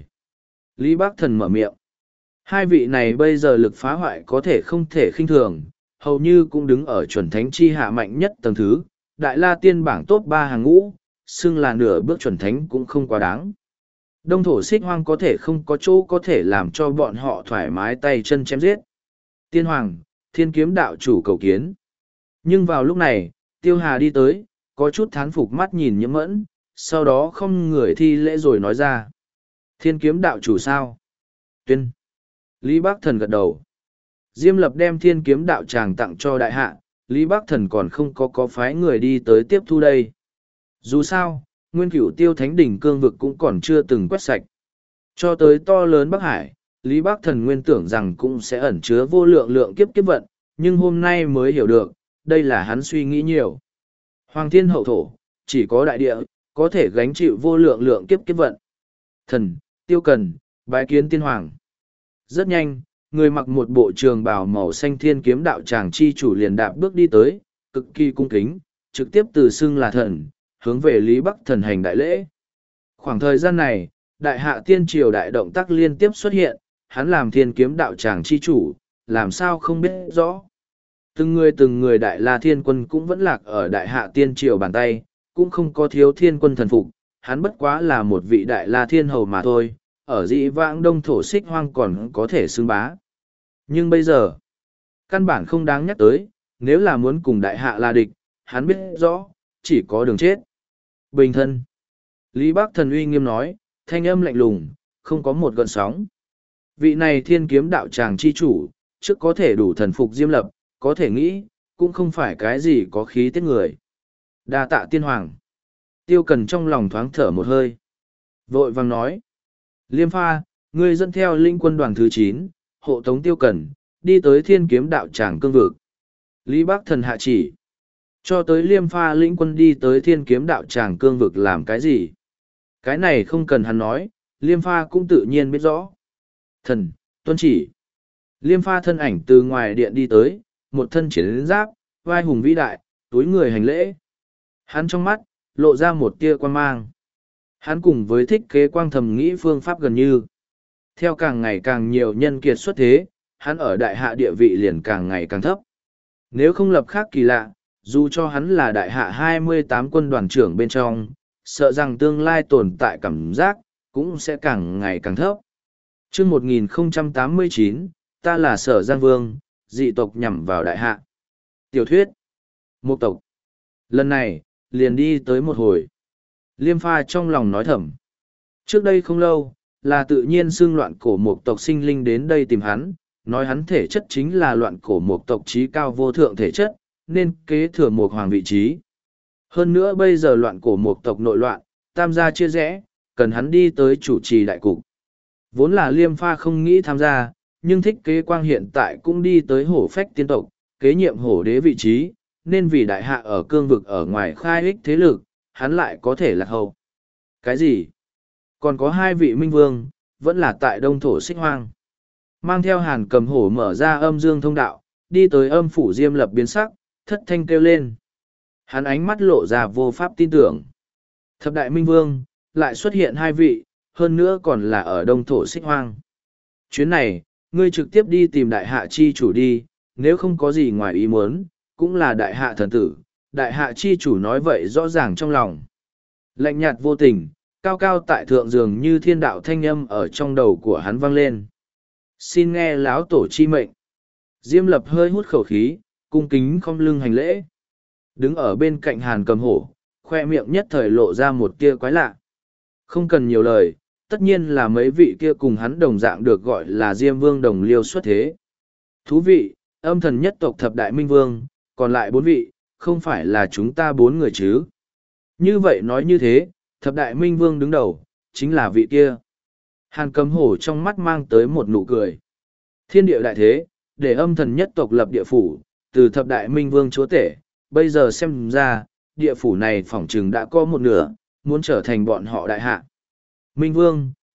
Lý Bác Thần mở miệng. Hai vị này bây giờ lực phá hoại có thể không thể khinh thường, hầu như cũng đứng ở chuẩn thánh chi hạ mạnh nhất tầng thứ, Đại La Tiên bảng top ba hàng ngũ, xưng là nửa bước chuẩn thánh cũng không quá đáng. Đông thổ xích hoang có thể không có chỗ có thể làm cho bọn họ thoải mái tay chân chém giết. Tiên Hoàng, Thiên Kiếm đạo chủ cầu kiến. Nhưng vào lúc này, Tiêu Hà đi tới, có chút thán phục mắt nhìn Nhiễm Mẫn, sau đó không người thi lễ rồi nói ra. Thiên Kiếm đạo chủ sao? Tuyên. Lý Bác Thần gật đầu. Diêm Lập đem Thiên Kiếm đạo tràng tặng cho đại hạ, Lý Bác Thần còn không có có phái người đi tới tiếp thu đây. Dù sao, nguyên cửu tiêu thánh đỉnh cương vực cũng còn chưa từng quét sạch. Cho tới to lớn Bắc Hải, Lý Bác Thần nguyên tưởng rằng cũng sẽ ẩn chứa vô lượng lượng kiếp kiếp vận, nhưng hôm nay mới hiểu được, đây là hắn suy nghĩ nhiều. Hoàng thiên hậu thổ, chỉ có đại địa, có thể gánh chịu vô lượng lượng kiếp kiếp vận. Thần, Tiêu Cần, bái kiến tiên hoàng. Rất nhanh, người mặc một bộ trường bào màu xanh Thiên Kiếm đạo tràng chi chủ liền đạp bước đi tới, cực kỳ cung kính, trực tiếp từ xưng là thần, hướng về Lý Bắc Thần hành đại lễ. Khoảng thời gian này, đại hạ tiên triều đại động tác liên tiếp xuất hiện, hắn làm Thiên Kiếm đạo tràng chi chủ, làm sao không biết rõ. Từng người từng người đại la thiên quân cũng vẫn lạc ở đại hạ tiên triều bàn tay, cũng không có thiếu thiên quân thần phục, hắn bất quá là một vị đại la thiên hầu mà thôi, ở dĩ vãng đông thổ xích hoang còn có thể xưng bá. Nhưng bây giờ, căn bản không đáng nhắc tới, nếu là muốn cùng đại hạ là địch, hắn biết rõ, chỉ có đường chết. Bình thân. Lý Bác Thần uy nghiêm nói, thanh âm lạnh lùng, không có một gợn sóng. Vị này Thiên Kiếm đạo tràng chi chủ, trước có thể đủ thần phục Diêm Lập, có thể nghĩ, cũng không phải cái gì có khí tiết người. Đa tạ tiên hoàng. Tiêu Cần trong lòng thoáng thở một hơi. Vội vàng nói. Liêm Pha, ngươi dẫn theo linh quân đoàn thứ chín, hộ tống Tiêu Cần, đi tới Thiên Kiếm đạo tràng cương vực. Lý Bác Thần hạ chỉ. Cho tới Liêm Pha lĩnh quân đi tới Thiên Kiếm đạo tràng cương vực làm cái gì? Cái này không cần hắn nói, Liêm Pha cũng tự nhiên biết rõ. Thần, tuân chỉ. Liêm Pha thân ảnh từ ngoài điện đi tới, một thân chiến giáp, vai hùng vĩ đại, túi người hành lễ. Hắn trong mắt, lộ ra một tia quan mang. Hắn cùng với thích kế quang thầm nghĩ phương pháp gần như. Theo càng ngày càng nhiều nhân kiệt xuất thế, hắn ở đại hạ địa vị liền càng ngày càng thấp. Nếu không lập khác kỳ lạ, dù cho hắn là đại hạ hai mươi tám quân đoàn trưởng bên trong, sợ rằng tương lai tồn tại cảm giác, cũng sẽ càng ngày càng thấp. Trước một nghìn không trăm tám mươi chín, ta là Sở Giang Vương, dị tộc nhằm vào đại hạ. Tiểu thuyết. Mục tộc. Lần này, liền đi tới một hồi. Liêm Pha trong lòng nói thầm. Trước đây không lâu, là tự nhiên xưng loạn cổ mục tộc sinh linh đến đây tìm hắn, nói hắn thể chất chính là loạn cổ mục tộc trí cao vô thượng thể chất, nên kế thừa mục hoàng vị trí. Hơn nữa bây giờ loạn cổ mục tộc nội loạn, tam gia chia rẽ, cần hắn đi tới chủ trì đại cục. Vốn là Liêm Pha không nghĩ tham gia, nhưng thích kế quang hiện tại cũng đi tới hổ phách tiên tộc, kế nhiệm hổ đế vị trí, nên vì đại hạ ở cương vực ở ngoài khai ích thế lực, hắn lại có thể lạc hậu. Cái gì? Còn có hai vị minh vương, vẫn là tại đông thổ xích hoang. Mang theo Hàn Cầm Hổ mở ra âm dương thông đạo, đi tới âm phủ Diêm Lập biến sắc, thất thanh kêu lên. Hắn ánh mắt lộ ra vô pháp tin tưởng. Thập đại minh vương, lại xuất hiện hai vị, hơn nữa còn là ở đông thổ xích hoang. Chuyến này, ngươi trực tiếp đi tìm đại hạ chi chủ đi, nếu không có gì ngoài ý muốn, cũng là đại hạ thần tử, đại hạ chi chủ nói vậy rõ ràng trong lòng. Lạnh nhạt vô tình, cao cao tại thượng dường như thiên đạo thanh âm ở trong đầu của hắn vang lên. Xin nghe láo tổ chi mệnh. Diêm Lập hơi hút khẩu khí, cung kính không lưng hành lễ. Đứng ở bên cạnh Hàn Cầm Hổ, khoe miệng nhất thời lộ ra một tia quái lạ. Không cần nhiều lời, tất nhiên là mấy vị kia cùng hắn đồng dạng được gọi là Diêm Vương đồng liêu xuất thế. Thú vị, âm thần nhất tộc thập đại minh vương, còn lại bốn vị, không phải là chúng ta bốn người chứ. Như vậy nói như thế, thập đại minh vương đứng đầu, chính là vị kia. Hàn Cầm Hổ trong mắt mang tới một nụ cười. Thiên địa đại thế, để âm thần nhất tộc lập địa phủ, từ thập đại minh vương chúa tể, bây giờ xem ra, địa phủ này phỏng chừng đã có một nửa, muốn trở thành bọn họ đại hạ. Minh vương,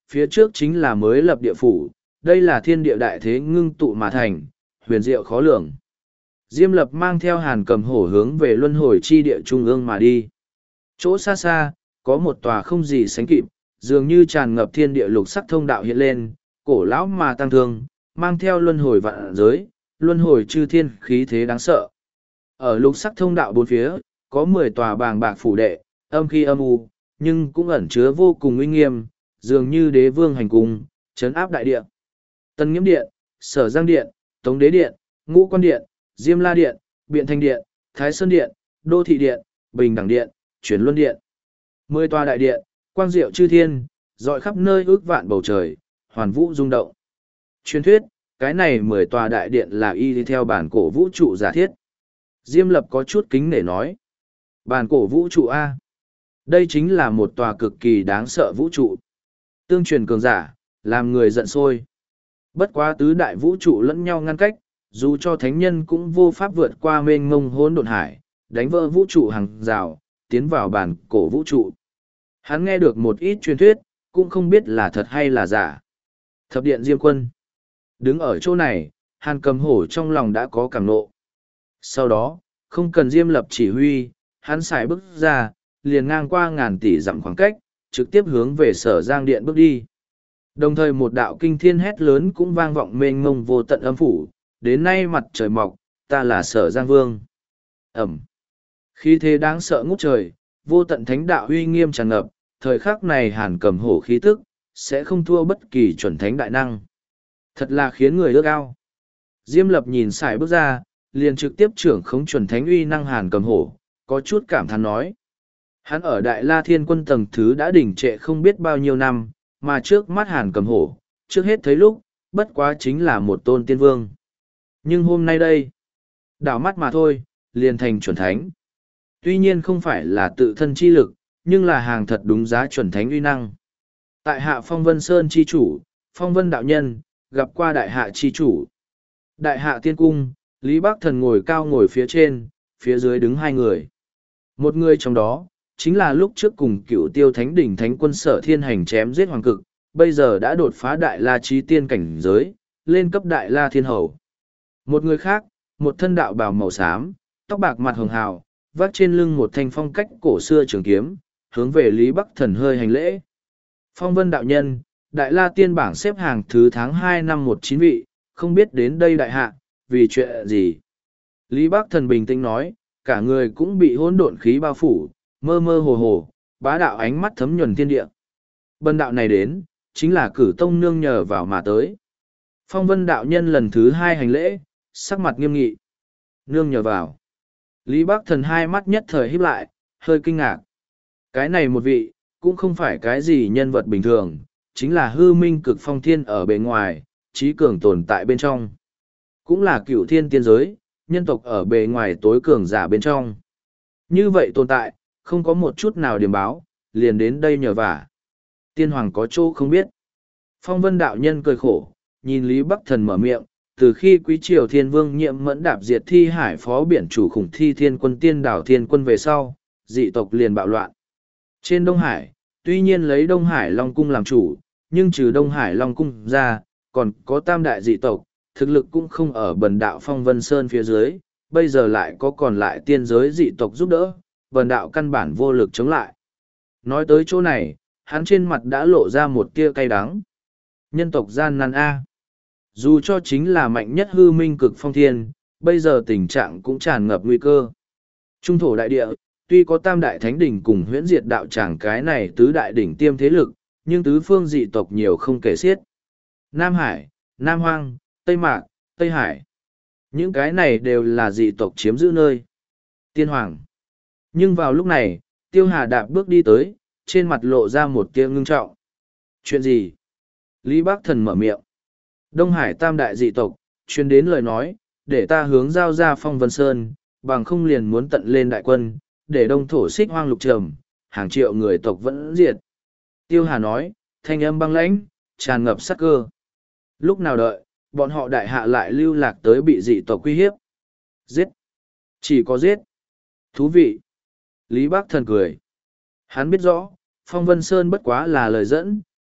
phía trước chính là mới lập địa phủ, đây là thiên địa đại thế ngưng tụ mà thành, huyền diệu khó lường. Diêm Lập mang theo Hàn Cầm Hổ hướng về luân hồi chi địa trung ương mà đi. Chỗ xa xa, có một tòa không gì sánh kịp, dường như tràn ngập thiên địa lục sắc thông đạo hiện lên, cổ lão mà tăng thương, mang theo luân hồi vạn giới, luân hồi chư thiên khí thế đáng sợ. Ở lục sắc thông đạo bốn phía, có mười tòa bàng bạc phủ đệ, âm khi âm u, nhưng cũng ẩn chứa vô cùng uy nghiêm, dường như đế vương hành cung, trấn áp đại địa. Tân Nghiễm Điện, Sở Giang Điện, Tống Đế Điện, Ngũ Quan Điện, Diêm La Điện, Biện Thanh Điện, Thái Sơn Điện, Đô Thị Điện, Bình Đẳng Điện, Chuyển Luân Điện. Mười tòa đại điện, quang diệu chư thiên, dọi khắp nơi ước vạn bầu trời, hoàn vũ rung động. Truyền thuyết, cái này mười tòa đại điện là y theo bản cổ vũ trụ giả thiết. Diêm Lập có chút kính để nói. Bản cổ vũ trụ A. Đây chính là một tòa cực kỳ đáng sợ vũ trụ. Tương truyền cường giả, làm người giận sôi. Bất quá tứ đại vũ trụ lẫn nhau ngăn cách, dù cho thánh nhân cũng vô pháp vượt qua mênh mông hỗn độn hải, đánh vỡ vũ trụ hàng rào, tiến vào bản cổ vũ trụ. Hắn nghe được một ít truyền thuyết, cũng không biết là thật hay là giả. Thập điện Diêm Quân. Đứng ở chỗ này, Hàn Cầm Hổ trong lòng đã có cảm nộ. Sau đó, không cần Diêm Lập chỉ huy, hắn xài bước ra, liền ngang qua ngàn tỷ dặm khoảng cách, trực tiếp hướng về Sở Giang Điện bước đi. Đồng thời một đạo kinh thiên hét lớn cũng vang vọng mênh mông vô tận âm phủ, đến nay mặt trời mọc, ta là Sở Giang Vương. Ẩm. Khí thế đáng sợ ngút trời, vô tận thánh đạo uy nghiêm tràn ngập, thời khắc này Hàn Cầm Hổ khí tức, sẽ không thua bất kỳ chuẩn thánh đại năng. Thật là khiến người ước ao. Diêm Lập nhìn xài bước ra, liền trực tiếp trưởng khống chuẩn thánh uy năng Hàn Cầm Hổ, có chút cảm thán nói. Hắn ở Đại La Thiên Quân tầng thứ đã đỉnh trệ không biết bao nhiêu năm, mà trước mắt Hàn Cầm Hổ, trước hết thấy lúc, bất quá chính là một tôn tiên vương. Nhưng hôm nay đây, đảo mắt mà thôi, liền thành chuẩn thánh. Tuy nhiên không phải là tự thân chi lực, nhưng là hàng thật đúng giá chuẩn thánh uy năng. Tại hạ Phong Vân Sơn chi chủ, Phong Vân đạo nhân, gặp qua đại hạ chi chủ. Đại hạ tiên cung, Lý Bắc Thần ngồi cao ngồi phía trên, phía dưới đứng hai người. Một người trong đó, chính là lúc trước cùng cựu tiêu thánh đỉnh thánh quân Sở Thiên Hành chém giết hoàng cực, bây giờ đã đột phá đại la trí tiên cảnh giới, lên cấp đại la thiên hầu. Một người khác, một thân đạo bào màu xám, tóc bạc mặt hường hào, vác trên lưng một thanh phong cách cổ xưa trường kiếm, hướng về Lý Bắc Thần hơi hành lễ. Phong Vân đạo nhân, đại la tiên bảng xếp hàng thứ tháng hai năm một chín vị, không biết đến đây đại hạ, vì chuyện gì. Lý Bắc Thần bình tĩnh nói, cả người cũng bị hỗn độn khí bao phủ, mơ mơ hồ hồ, bá đạo ánh mắt thấm nhuần thiên địa. Bần đạo này đến, chính là cử tông nương nhờ vào mà tới. Phong Vân đạo nhân lần thứ hai hành lễ, sắc mặt nghiêm nghị. Nương nhờ vào. Lý Bắc Thần hai mắt nhất thời híp lại, hơi kinh ngạc. Cái này một vị, cũng không phải cái gì nhân vật bình thường, chính là hư minh cực phong thiên ở bề ngoài, trí cường tồn tại bên trong. Cũng là cửu thiên tiên giới, nhân tộc ở bề ngoài tối cường giả bên trong. Như vậy tồn tại, không có một chút nào điểm báo, liền đến đây nhờ vả. Tiên hoàng có chỗ không biết. Phong Vân đạo nhân cười khổ, nhìn Lý Bắc Thần mở miệng, từ khi quý triều thiên vương nhiệm mẫn đạp diệt thi hải phó biển chủ khủng thi thiên quân tiên đảo thiên quân về sau, dị tộc liền bạo loạn. Trên Đông Hải, tuy nhiên lấy Đông Hải Long Cung làm chủ, nhưng trừ Đông Hải Long Cung ra, còn có tam đại dị tộc, thực lực cũng không ở bần đạo Phong Vân Sơn phía dưới, bây giờ lại có còn lại tiên giới dị tộc giúp đỡ, bần đạo căn bản vô lực chống lại. Nói tới chỗ này, hắn trên mặt đã lộ ra một tia cay đắng. Nhân tộc gian nan A. Dù cho chính là mạnh nhất hư minh cực phong thiên, bây giờ tình trạng cũng tràn ngập nguy cơ. Trung thổ đại địa, tuy có tam đại thánh đỉnh cùng huyễn diệt đạo tràng cái này tứ đại đỉnh tiêm thế lực, nhưng tứ phương dị tộc nhiều không kể xiết. Nam Hải, Nam Hoang, Tây Mạc, Tây Hải. Những cái này đều là dị tộc chiếm giữ nơi. Tiên Hoàng. Nhưng vào lúc này, Tiêu Hà đạp bước đi tới, trên mặt lộ ra một tia ngưng trọng. Chuyện gì? Lý Bắc Thần mở miệng. Đông Hải tam đại dị tộc, truyền đến lời nói, để ta hướng giao ra Phong Vân Sơn, bằng không liền muốn tận lên đại quân, để đông thổ xích hoang lục trầm, hàng triệu người tộc vẫn diệt. Tiêu Hà nói, thanh âm băng lãnh, tràn ngập sát cơ. Lúc nào đợi, bọn họ đại hạ lại lưu lạc tới bị dị tộc uy hiếp. Giết. Chỉ có giết. Thú vị. Lý Bắc Thần cười. Hắn biết rõ, Phong Vân Sơn bất quá là lời dẫn,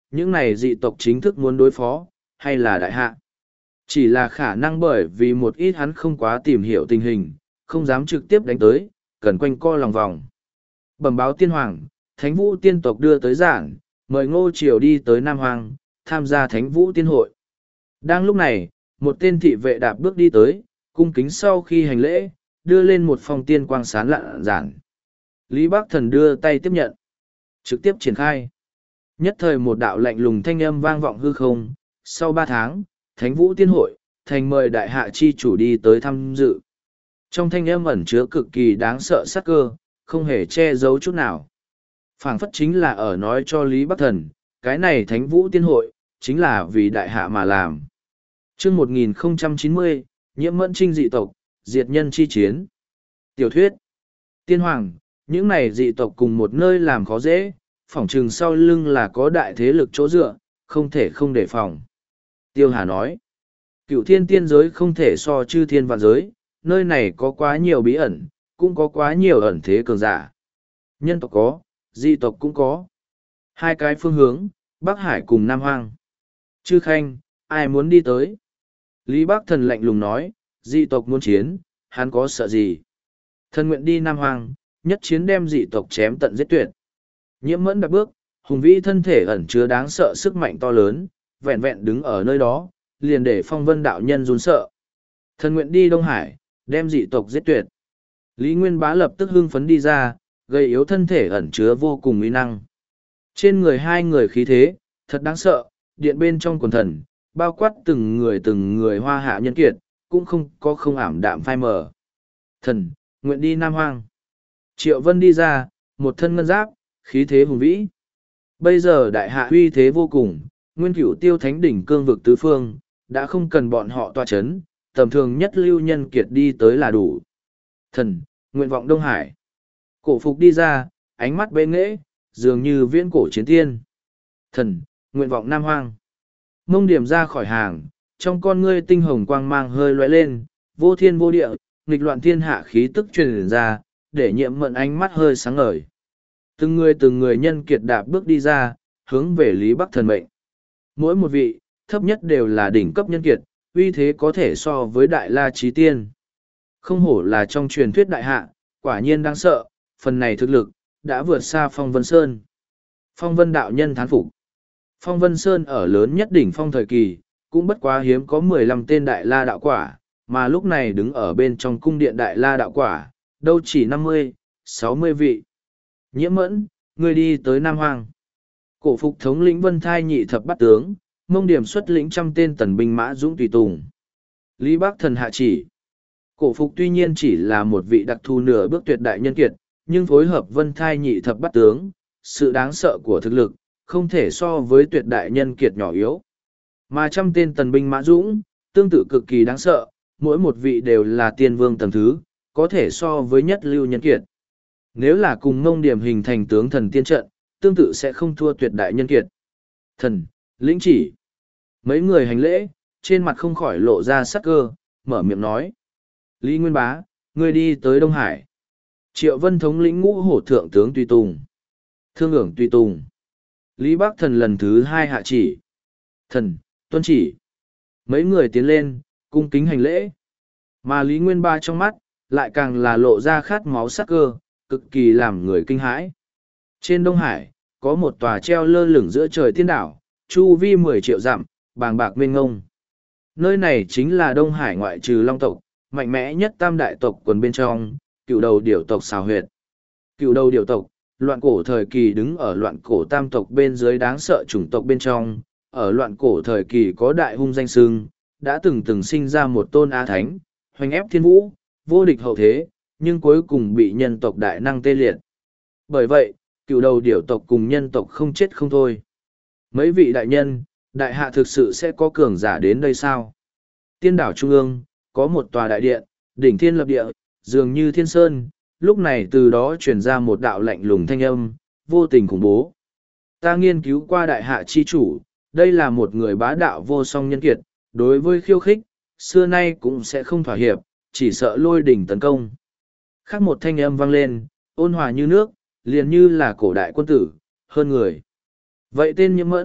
những này dị tộc chính thức muốn đối phó, hay là đại hạ. Chỉ là khả năng bởi vì một ít hắn không quá tìm hiểu tình hình, không dám trực tiếp đánh tới, cần quanh co lòng vòng. Bẩm báo tiên hoàng, Thánh Vũ tiên tộc đưa tới giảng, mời Ngô Triều đi tới Nam Hoàng, tham gia Thánh Vũ tiên hội. Đang lúc này, một tên thị vệ đạp bước đi tới, cung kính sau khi hành lễ, đưa lên một phong tiên quang sán lạn giản. Lý Bắc Thần đưa tay tiếp nhận, trực tiếp triển khai. Nhất thời một đạo lạnh lùng thanh âm vang vọng hư không, sau ba tháng, Thánh Vũ tiên hội, thành mời đại hạ chi chủ đi tới tham dự. Trong thanh âm ẩn chứa cực kỳ đáng sợ sắc cơ, không hề che giấu chút nào. Phảng phất chính là ở nói cho Lý Bắc Thần, cái này Thánh Vũ tiên hội, chính là vì đại hạ mà làm. Chương một nghìn không trăm chín mươi, nhiễm mẫn trinh dị tộc, diệt nhân chi chiến. Tiểu thuyết. Tiên hoàng, những này dị tộc cùng một nơi làm khó dễ, phỏng chừng sau lưng là có đại thế lực chỗ dựa, không thể không đề phòng. Tiêu Hà nói, cựu thiên tiên giới không thể so chư thiên vạn giới, nơi này có quá nhiều bí ẩn, cũng có quá nhiều ẩn thế cường giả. Nhân tộc có, dị tộc cũng có. Hai cái phương hướng, Bắc Hải cùng Nam Hoang. Chư Khanh, ai muốn đi tới? Lý Bắc Thần lạnh lùng nói, dị tộc muốn chiến, hắn có sợ gì? Thần nguyện đi Nam Hoang, nhất chiến đem dị tộc chém tận giết tuyệt. Nhiễm mẫn đặt bước, hùng vĩ thân thể ẩn chứa đáng sợ sức mạnh to lớn, vẹn vẹn đứng ở nơi đó, liền để phong vân đạo nhân run sợ. Thần nguyện đi Đông Hải, đem dị tộc giết tuyệt. Lý Nguyên Bá lập tức hưng phấn đi ra, gây yếu thân thể ẩn chứa vô cùng uy năng. Trên người hai người khí thế, thật đáng sợ, điện bên trong quần thần, bao quát từng người từng người hoa hạ nhân kiệt, cũng không có không ảm đạm phai mờ. Thần, nguyện đi Nam Hoang. Triệu Vân đi ra, một thân ngân giáp, khí thế hùng vĩ. Bây giờ đại hạ uy thế vô cùng, nguyên cửu tiêu thánh đỉnh cương vực tứ phương, đã không cần bọn họ tọa chấn, tầm thường nhất lưu nhân kiệt đi tới là đủ. Thần, nguyện vọng Đông Hải. Cổ phục đi ra, ánh mắt bệ nghễ, dường như viễn cổ chiến tiên. Thần, nguyện vọng Nam Hoang. Mông điểm ra khỏi hàng, trong con ngươi tinh hồng quang mang hơi lóe lên, vô thiên vô địa, nghịch loạn thiên hạ khí tức truyền ra, để nhiệm mận ánh mắt hơi sáng ngời. Từng người từng người nhân kiệt đạp bước đi ra, hướng về Lý Bắc Thần mệnh. Mỗi một vị, thấp nhất đều là đỉnh cấp nhân kiệt, uy thế có thể so với Đại La Chí Tiên. Không hổ là trong truyền thuyết đại hạ, quả nhiên đáng sợ, phần này thực lực, đã vượt xa Phong Vân Sơn. Phong Vân đạo nhân thán phục. Phong Vân Sơn ở lớn nhất đỉnh phong thời kỳ, cũng bất quá hiếm có mười lăm tên Đại La đạo quả, mà lúc này đứng ở bên trong cung điện Đại La đạo quả, đâu chỉ năm mươi, sáu mươi vị. Nhiễm mẫn, người đi tới Nam Hoang. Cổ phục thống lĩnh Vân Thai nhị thập bát tướng, mông điểm xuất lĩnh trăm tên tần binh mã dũng tùy tùng. Lý Bắc Thần hạ chỉ. Cổ phục tuy nhiên chỉ là một vị đặc thù nửa bước tuyệt đại nhân kiệt, nhưng phối hợp Vân Thai nhị thập bát tướng, sự đáng sợ của thực lực, không thể so với tuyệt đại nhân kiệt nhỏ yếu. Mà trăm tên tần binh mã dũng, tương tự cực kỳ đáng sợ, mỗi một vị đều là tiên vương tầng thứ, có thể so với nhất lưu nhân kiệt. Nếu là cùng ngông điểm hình thành tướng thần tiên trận, tương tự sẽ không thua tuyệt đại nhân kiệt. Thần, lĩnh chỉ. Mấy người hành lễ, trên mặt không khỏi lộ ra sắc cơ, mở miệng nói. Lý Nguyên Bá, ngươi đi tới Đông Hải. Triệu Vân thống lĩnh ngũ hổ thượng tướng Tùy Tùng. Thương ưởng Tùy Tùng. Lý Bắc Thần lần thứ hai hạ chỉ. Thần, tuân chỉ. Mấy người tiến lên, cung kính hành lễ. Mà Lý Nguyên Bá trong mắt, lại càng là lộ ra khát máu sắc cơ, cực kỳ làm người kinh hãi. Trên Đông Hải, có một tòa treo lơ lửng giữa trời thiên đảo, chu vi mười triệu dặm, bàng bạc mênh ngông. Nơi này chính là Đông Hải ngoại trừ Long tộc, mạnh mẽ nhất tam đại tộc quần bên trong, cựu đầu điểu tộc xào huyệt. Cựu đầu điểu tộc, loạn cổ thời kỳ đứng ở loạn cổ tam tộc bên dưới đáng sợ chủng tộc bên trong, ở loạn cổ thời kỳ có đại hung danh sưng, đã từng từng sinh ra một tôn á thánh, hoành ép thiên vũ, vô địch hậu thế, nhưng cuối cùng bị nhân tộc đại năng tê liệt. Bởi vậy, cựu đầu điểu tộc cùng nhân tộc không chết không thôi. Mấy vị đại nhân, đại hạ thực sự sẽ có cường giả đến đây sao? Tiên đảo Trung ương, có một tòa đại điện, đỉnh thiên lập địa, dường như thiên sơn, lúc này từ đó truyền ra một đạo lạnh lùng thanh âm, vô tình khủng bố. Ta nghiên cứu qua đại hạ chi chủ, đây là một người bá đạo vô song nhân kiệt, đối với khiêu khích, xưa nay cũng sẽ không thỏa hiệp, chỉ sợ lôi đỉnh tấn công. Khác một thanh âm vang lên, ôn hòa như nước, liền như là cổ đại quân tử, hơn người. Vậy tên Nhiễm Mẫn,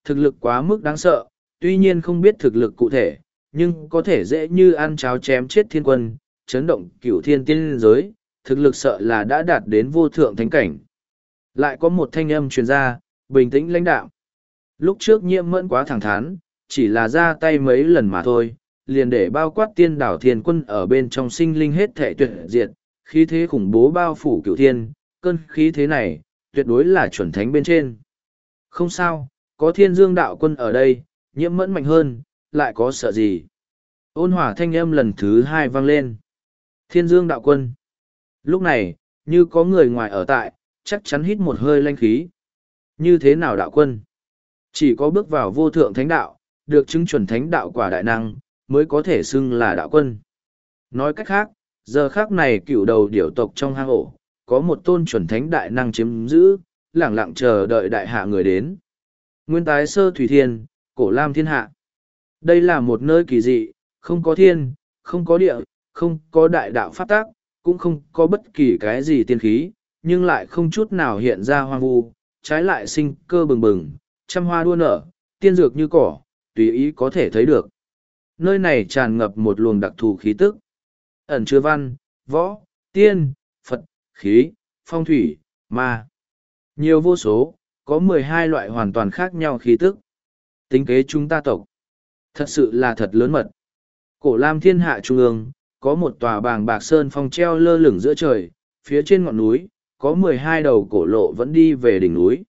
thực lực quá mức đáng sợ, tuy nhiên không biết thực lực cụ thể, nhưng có thể dễ như ăn cháo chém chết thiên quân, chấn động cửu thiên tiên giới, thực lực sợ là đã đạt đến vô thượng thánh cảnh. Lại có một thanh âm truyền ra, bình tĩnh lãnh đạo. Lúc trước Nhiễm Mẫn quá thẳng thắn, chỉ là ra tay mấy lần mà thôi, liền để bao quát tiên đảo thiên quân ở bên trong sinh linh hết thể tuyệt diệt, khí thế khủng bố bao phủ cửu thiên, cơn khí thế này, tuyệt đối là chuẩn thánh bên trên. Không sao, có thiên dương đạo quân ở đây, Nhiễm Mẫn mạnh hơn, lại có sợ gì. Ôn hòa thanh âm lần thứ hai vang lên. Thiên dương đạo quân. Lúc này, như có người ngoài ở tại, chắc chắn hít một hơi lanh khí. Như thế nào đạo quân? Chỉ có bước vào vô thượng thánh đạo, được chứng chuẩn thánh đạo quả đại năng, mới có thể xưng là đạo quân. Nói cách khác, giờ khác này cựu đầu điểu tộc trong hang ổ, có một tôn chuẩn thánh đại năng chiếm giữ, lẳng lặng chờ đợi đại hạ người đến. Nguyên tái sơ thủy thiên, cổ lam thiên hạ. Đây là một nơi kỳ dị, không có thiên, không có địa, không có đại đạo pháp tác, cũng không có bất kỳ cái gì tiên khí, nhưng lại không chút nào hiện ra hoang vu, trái lại sinh cơ bừng bừng, trăm hoa đua nở, tiên dược như cỏ, tùy ý có thể thấy được. Nơi này tràn ngập một luồng đặc thù khí tức, ẩn chứa văn, võ, tiên, Phật, khí, phong thủy, ma. Nhiều vô số, có mười hai loại hoàn toàn khác nhau khí tức. Tính kế chúng ta tộc. Thật sự là thật lớn mật. Cổ Lam thiên hạ trung ương, có một tòa bàng bạc sơn phong treo lơ lửng giữa trời, phía trên ngọn núi, có mười hai đầu cổ lộ vẫn đi về đỉnh núi.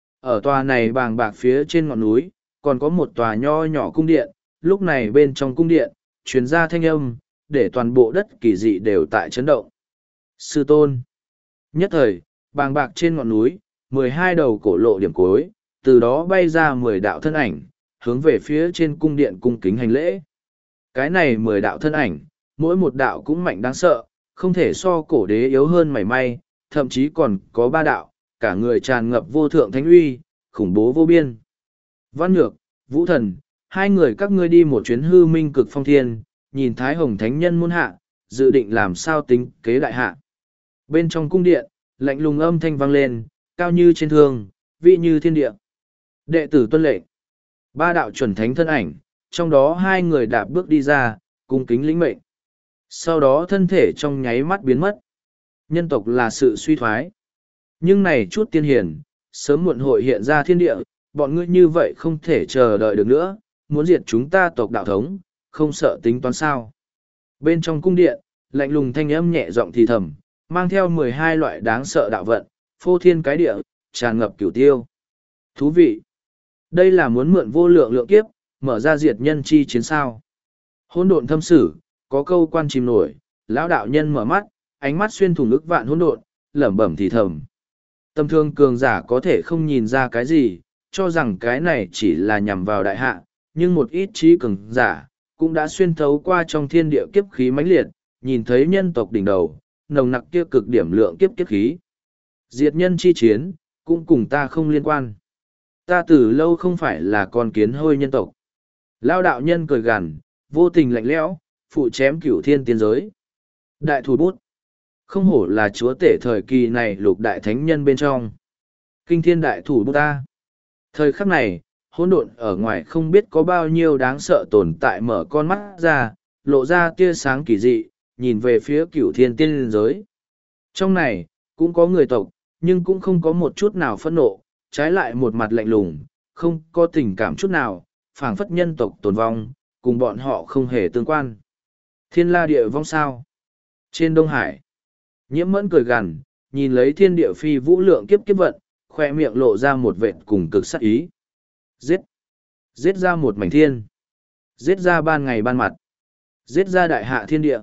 Ở tòa này bàng bạc phía trên ngọn núi, còn có một tòa nho nhỏ cung điện, lúc này bên trong cung điện, truyền ra thanh âm, để toàn bộ đất kỳ dị đều tại chấn động. Sư tôn. Nhất thời, bàng bạc trên ngọn núi, mười hai đầu cổ lộ điểm cuối, từ đó bay ra mười đạo thân ảnh, hướng về phía trên cung điện cung kính hành lễ. Cái này mười đạo thân ảnh, mỗi một đạo cũng mạnh đáng sợ, không thể so cổ đế yếu hơn mảy may, thậm chí còn có ba đạo, cả người tràn ngập vô thượng thánh uy, khủng bố vô biên. Văn Nhược, Vũ Thần, hai người các ngươi đi một chuyến hư minh cực phong thiên, nhìn Thái Hồng Thánh Nhân muôn hạ, dự định làm sao tính kế đại hạ. Bên trong cung điện, lạnh lùng âm thanh vang lên, cao như trên thương, vị như thiên địa. Đệ tử tuân lệnh. Ba đạo chuẩn thánh thân ảnh, trong đó hai người đạp bước đi ra, cung kính lĩnh mệnh. Sau đó thân thể trong nháy mắt biến mất. Nhân tộc là sự suy thoái. Nhưng này chút tiên hiền, sớm muộn hội hiện ra thiên địa, bọn ngươi như vậy không thể chờ đợi được nữa, muốn diệt chúng ta tộc đạo thống, không sợ tính toán sao. Bên trong cung điện, lạnh lùng thanh âm nhẹ giọng thì thầm, mang theo mười hai loại đáng sợ đạo vận, phô thiên cái địa, tràn ngập cửu tiêu. Thú vị! Đây là muốn mượn vô lượng lượng kiếp, mở ra diệt nhân chi chiến sao. Hỗn độn thâm sử, có câu quan chìm nổi, lão đạo nhân mở mắt, ánh mắt xuyên thủng ức vạn hỗn độn, lẩm bẩm thì thầm. Tâm thương cường giả có thể không nhìn ra cái gì, cho rằng cái này chỉ là nhằm vào đại hạ, nhưng một ít trí cường giả, cũng đã xuyên thấu qua trong thiên địa kiếp khí mãnh liệt, nhìn thấy nhân tộc đỉnh đầu, nồng nặc kia cực điểm lượng kiếp kiếp khí. Diệt nhân chi chiến, cũng cùng ta không liên quan. Ta từ lâu không phải là con kiến hôi nhân tộc. Lao đạo nhân cười gằn, vô tình lạnh lẽo, phụ chém cửu thiên tiên giới. Đại thủ bút. Không hổ là chúa tể thời kỳ này lục đại thánh nhân bên trong. Kinh thiên đại thủ bút ta. Thời khắc này, hỗn độn ở ngoài không biết có bao nhiêu đáng sợ tồn tại mở con mắt ra, lộ ra tia sáng kỳ dị, nhìn về phía cửu thiên tiên giới. Trong này, cũng có người tộc, nhưng cũng không có một chút nào phẫn nộ, trái lại một mặt lạnh lùng, không có tình cảm chút nào, phảng phất nhân tộc tồn vong, cùng bọn họ không hề tương quan. Thiên la địa vong sao? Trên Đông Hải, Nhiễm Mẫn cười gằn, nhìn lấy thiên địa phi vũ lượng kiếp kiếp vận, khoe miệng lộ ra một vệt cùng cực sắc ý. Giết! Giết ra một mảnh thiên! Giết ra ban ngày ban mặt! Giết ra đại hạ thiên địa!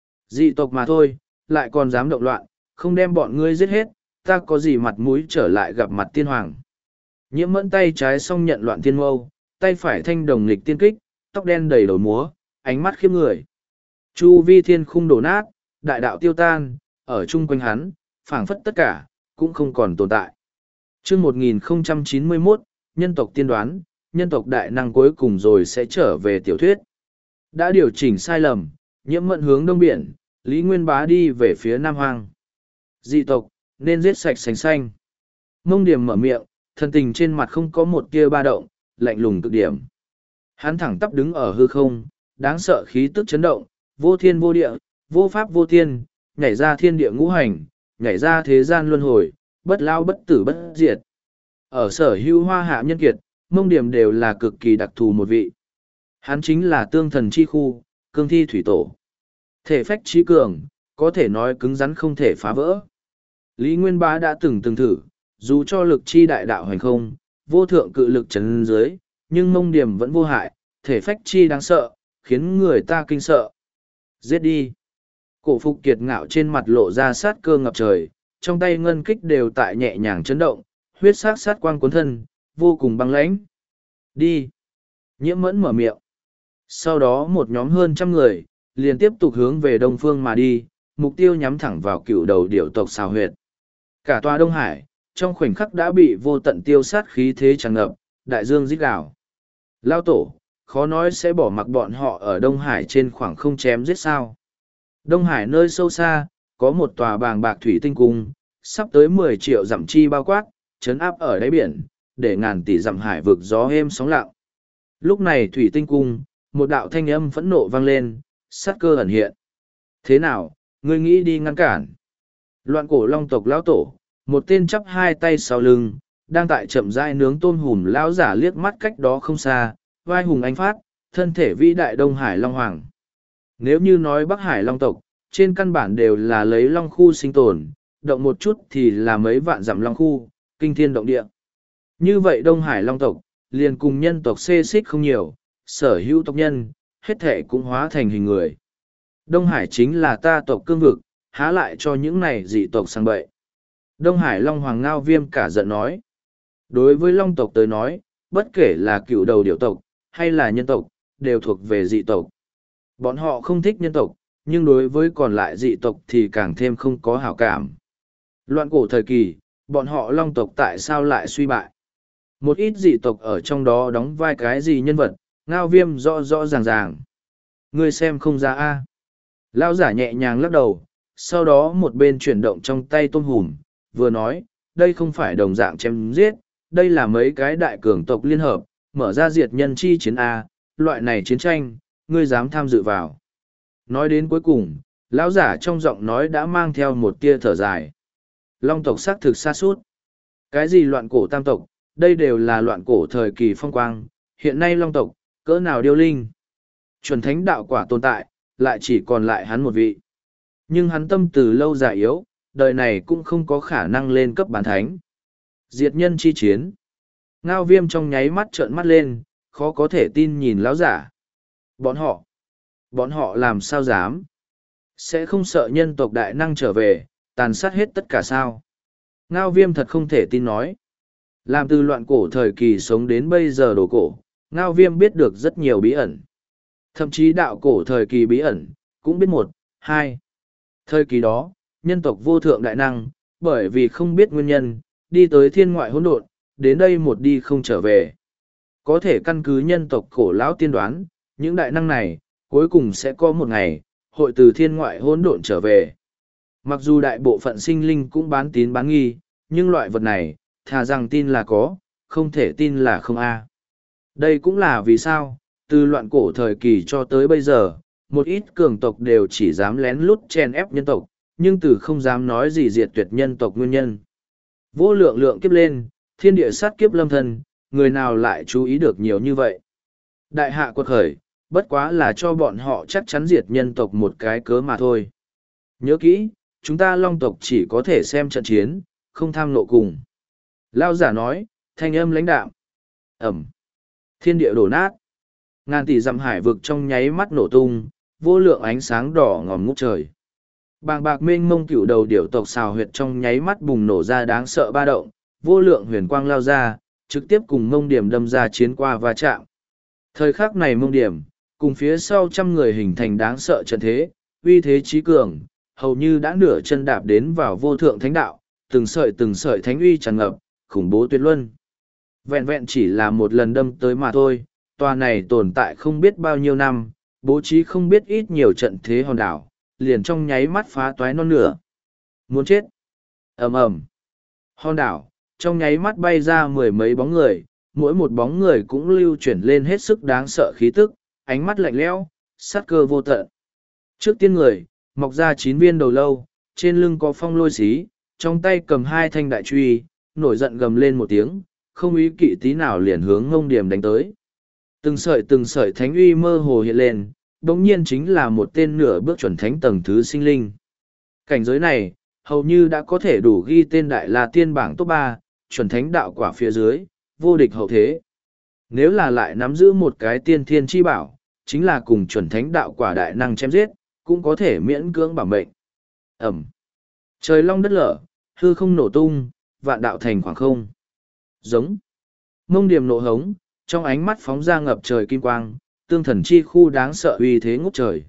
Dị tộc mà thôi, lại còn dám động loạn, không đem bọn ngươi giết hết, ta có gì mặt mũi trở lại gặp mặt tiên hoàng. Nhiễm Mẫn tay trái song nhận loạn thiên mâu, tay phải thanh đồng nghịch tiên kích, tóc đen đầy đầu múa, ánh mắt khiếp người. Chu vi thiên khung đổ nát, đại đạo tiêu tan, ở chung quanh hắn, phảng phất tất cả, cũng không còn tồn tại. Chương một nghìn không trăm chín mươi mốt, nhân tộc tiên đoán, nhân tộc đại năng cuối cùng rồi sẽ trở về tiểu thuyết. Đã điều chỉnh sai lầm, Nhiễm Mẫn hướng đông biển, Lý Nguyên Bá đi về phía Nam Hoang. Dị tộc, nên giết sạch sành xanh. Mông Điểm mở miệng, thần tình trên mặt không có một tia ba động, lạnh lùng cực điểm. Hắn thẳng tắp đứng ở hư không, đáng sợ khí tức chấn động, vô thiên vô địa, vô pháp vô thiên, nhảy ra thiên địa ngũ hành, nhảy ra thế gian luân hồi, bất lao bất tử bất diệt. Ở sở hữu hoa hạ nhân kiệt, Mông Điểm đều là cực kỳ đặc thù một vị. Hắn chính là tương thần chi khu, cương thi thủy tổ. Thể phách trí cường, có thể nói cứng rắn không thể phá vỡ. Lý Nguyên Bá đã từng từng thử, dù cho lực chi đại đạo hành không, vô thượng cự lực chấn dưới, nhưng Mông Điểm vẫn vô hại, thể phách chi đáng sợ, khiến người ta kinh sợ. Giết đi! Cổ Phục kiệt ngạo trên mặt lộ ra sát cơ ngập trời, trong tay ngân kích đều tại nhẹ nhàng chấn động, huyết sát sát quang cuốn thân, vô cùng băng lãnh. Đi! Nhiễm Mẫn mở miệng. Sau đó một nhóm hơn trăm người, liền tiếp tục hướng về đông phương mà đi, mục tiêu nhắm thẳng vào cựu đầu điểu tộc xào huyệt. Cả tòa Đông Hải, trong khoảnh khắc đã bị vô tận tiêu sát khí thế tràn ngập, đại dương rít gào. Lao tổ, khó nói sẽ bỏ mặc bọn họ ở Đông Hải trên khoảng không chém giết sao. Đông Hải nơi sâu xa, có một tòa bàng bạc thủy tinh cung, sắp tới mười triệu dặm chi bao quát, chấn áp ở đáy biển, để ngàn tỷ dặm hải vực gió êm sóng lặng. Lúc này thủy tinh cung, một đạo thanh âm phẫn nộ vang lên, sát cơ ẩn hiện. Thế nào, ngươi nghĩ đi ngăn cản? Loạn cổ long tộc lão tổ, một tên chắp hai tay sau lưng, đang tại chậm rãi nướng tôm hùm lão giả liếc mắt cách đó không xa, vai hùng ánh phát, thân thể vĩ đại Đông Hải Long Hoàng. Nếu như nói Bắc Hải Long tộc, trên căn bản đều là lấy Long khu sinh tồn, động một chút thì là mấy vạn dặm Long khu, kinh thiên động địa. Như vậy Đông Hải Long tộc, liền cùng nhân tộc xê xích không nhiều, sở hữu tộc nhân, hết thể cũng hóa thành hình người. Đông Hải chính là ta tộc cương vực, há lại cho những này dị tộc sang bậy. Đông Hải Long Hoàng Ngao Viêm cả giận nói. Đối với Long tộc tới nói, bất kể là cựu đầu điểu tộc, hay là nhân tộc, đều thuộc về dị tộc. Bọn họ không thích nhân tộc, nhưng đối với còn lại dị tộc thì càng thêm không có hảo cảm. Loạn cổ thời kỳ, bọn họ Long tộc tại sao lại suy bại? Một ít dị tộc ở trong đó đóng vai cái gì nhân vật, Ngao Viêm rõ rõ ràng ràng. Ngươi xem không ra a. Lão giả nhẹ nhàng lắc đầu, sau đó một bên chuyển động trong tay tôm hùm, vừa nói, đây không phải đồng dạng chém giết, đây là mấy cái đại cường tộc liên hợp, mở ra diệt nhân chi chiến A, loại này chiến tranh, ngươi dám tham dự vào. Nói đến cuối cùng, lão giả trong giọng nói đã mang theo một tia thở dài. Long tộc xác thực xa suốt. Cái gì loạn cổ tam tộc, đây đều là loạn cổ thời kỳ phong quang, hiện nay long tộc, cỡ nào điêu linh. Chuẩn thánh đạo quả tồn tại, lại chỉ còn lại hắn một vị. Nhưng hắn tâm từ lâu già yếu, đời này cũng không có khả năng lên cấp bán thánh. Diệt nhân chi chiến. Ngao Viêm trong nháy mắt trợn mắt lên, khó có thể tin nhìn lão giả. Bọn họ, bọn họ làm sao dám? Sẽ không sợ nhân tộc đại năng trở về, tàn sát hết tất cả sao? Ngao Viêm thật không thể tin nói. Làm từ loạn cổ thời kỳ sống đến bây giờ đồ cổ, Ngao Viêm biết được rất nhiều bí ẩn. Thậm chí đạo cổ thời kỳ bí ẩn, cũng biết một, hai. Thời kỳ đó, nhân tộc vô thượng đại năng, bởi vì không biết nguyên nhân, đi tới thiên ngoại hỗn độn, đến đây một đi không trở về. Có thể căn cứ nhân tộc cổ lão tiên đoán, những đại năng này, cuối cùng sẽ có một ngày, hội từ thiên ngoại hỗn độn trở về. Mặc dù đại bộ phận sinh linh cũng bán tín bán nghi, nhưng loại vật này, thà rằng tin là có, không thể tin là không a. Đây cũng là vì sao, từ loạn cổ thời kỳ cho tới bây giờ, một ít cường tộc đều chỉ dám lén lút chen ép nhân tộc, nhưng từ không dám nói gì diệt tuyệt nhân tộc nguyên nhân. Vô lượng lượng kiếp lên, thiên địa sát kiếp lâm thân, người nào lại chú ý được nhiều như vậy. Đại hạ quật khởi, bất quá là cho bọn họ chắc chắn diệt nhân tộc một cái cớ mà thôi. Nhớ kỹ, chúng ta long tộc chỉ có thể xem trận chiến, không tham nộ cùng. Lao giả nói, thanh âm lãnh đạm. Ẩm. Thiên địa đổ nát. Ngàn tỷ dặm hải vực trong nháy mắt nổ tung, vô lượng ánh sáng đỏ ngòm ngút trời. Bàng bạc mênh mông cựu đầu điểu tộc xào huyệt trong nháy mắt bùng nổ ra đáng sợ ba động, vô lượng huyền quang lao ra, trực tiếp cùng mông điểm đâm ra chiến qua va chạm. Thời khắc này mông điểm, cùng phía sau trăm người hình thành đáng sợ trận thế, uy thế trí cường, hầu như đã nửa chân đạp đến vào vô thượng thánh đạo, từng sợi từng sợi thánh uy tràn ngập, khủng bố tuyệt luân. Vẹn vẹn chỉ là một lần đâm tới mà thôi, tòa này tồn tại không biết bao nhiêu năm, bố trí không biết ít nhiều trận thế hòn đảo, liền trong nháy mắt phá toái non nửa. Muốn chết. Ầm ầm. Hòn đảo, trong nháy mắt bay ra mười mấy bóng người, mỗi một bóng người cũng lưu chuyển lên hết sức đáng sợ khí tức, ánh mắt lạnh lẽo, sát cơ vô tận. Trước tiên người, mọc ra chín viên đầu lâu, trên lưng có phong lôi xí, trong tay cầm hai thanh đại truy, nổi giận gầm lên một tiếng, không ý kỵ tí nào liền hướng Ngông Điểm đánh tới. Từng sợi từng sợi thánh uy mơ hồ hiện lên, đống nhiên chính là một tên nửa bước chuẩn thánh tầng thứ sinh linh. Cảnh giới này, hầu như đã có thể đủ ghi tên Đại La Tiên bảng top ba, chuẩn thánh đạo quả phía dưới, vô địch hậu thế. Nếu là lại nắm giữ một cái tiên thiên chi bảo, chính là cùng chuẩn thánh đạo quả đại năng chém giết, cũng có thể miễn cưỡng bảo mệnh. Ẩm. Trời long đất lở, hư không nổ tung, vạn đạo thành khoảng không. Giống. Mông Điểm nộ hống, trong ánh mắt phóng ra ngập trời kim quang, tương thần chi khu đáng sợ uy thế ngút trời.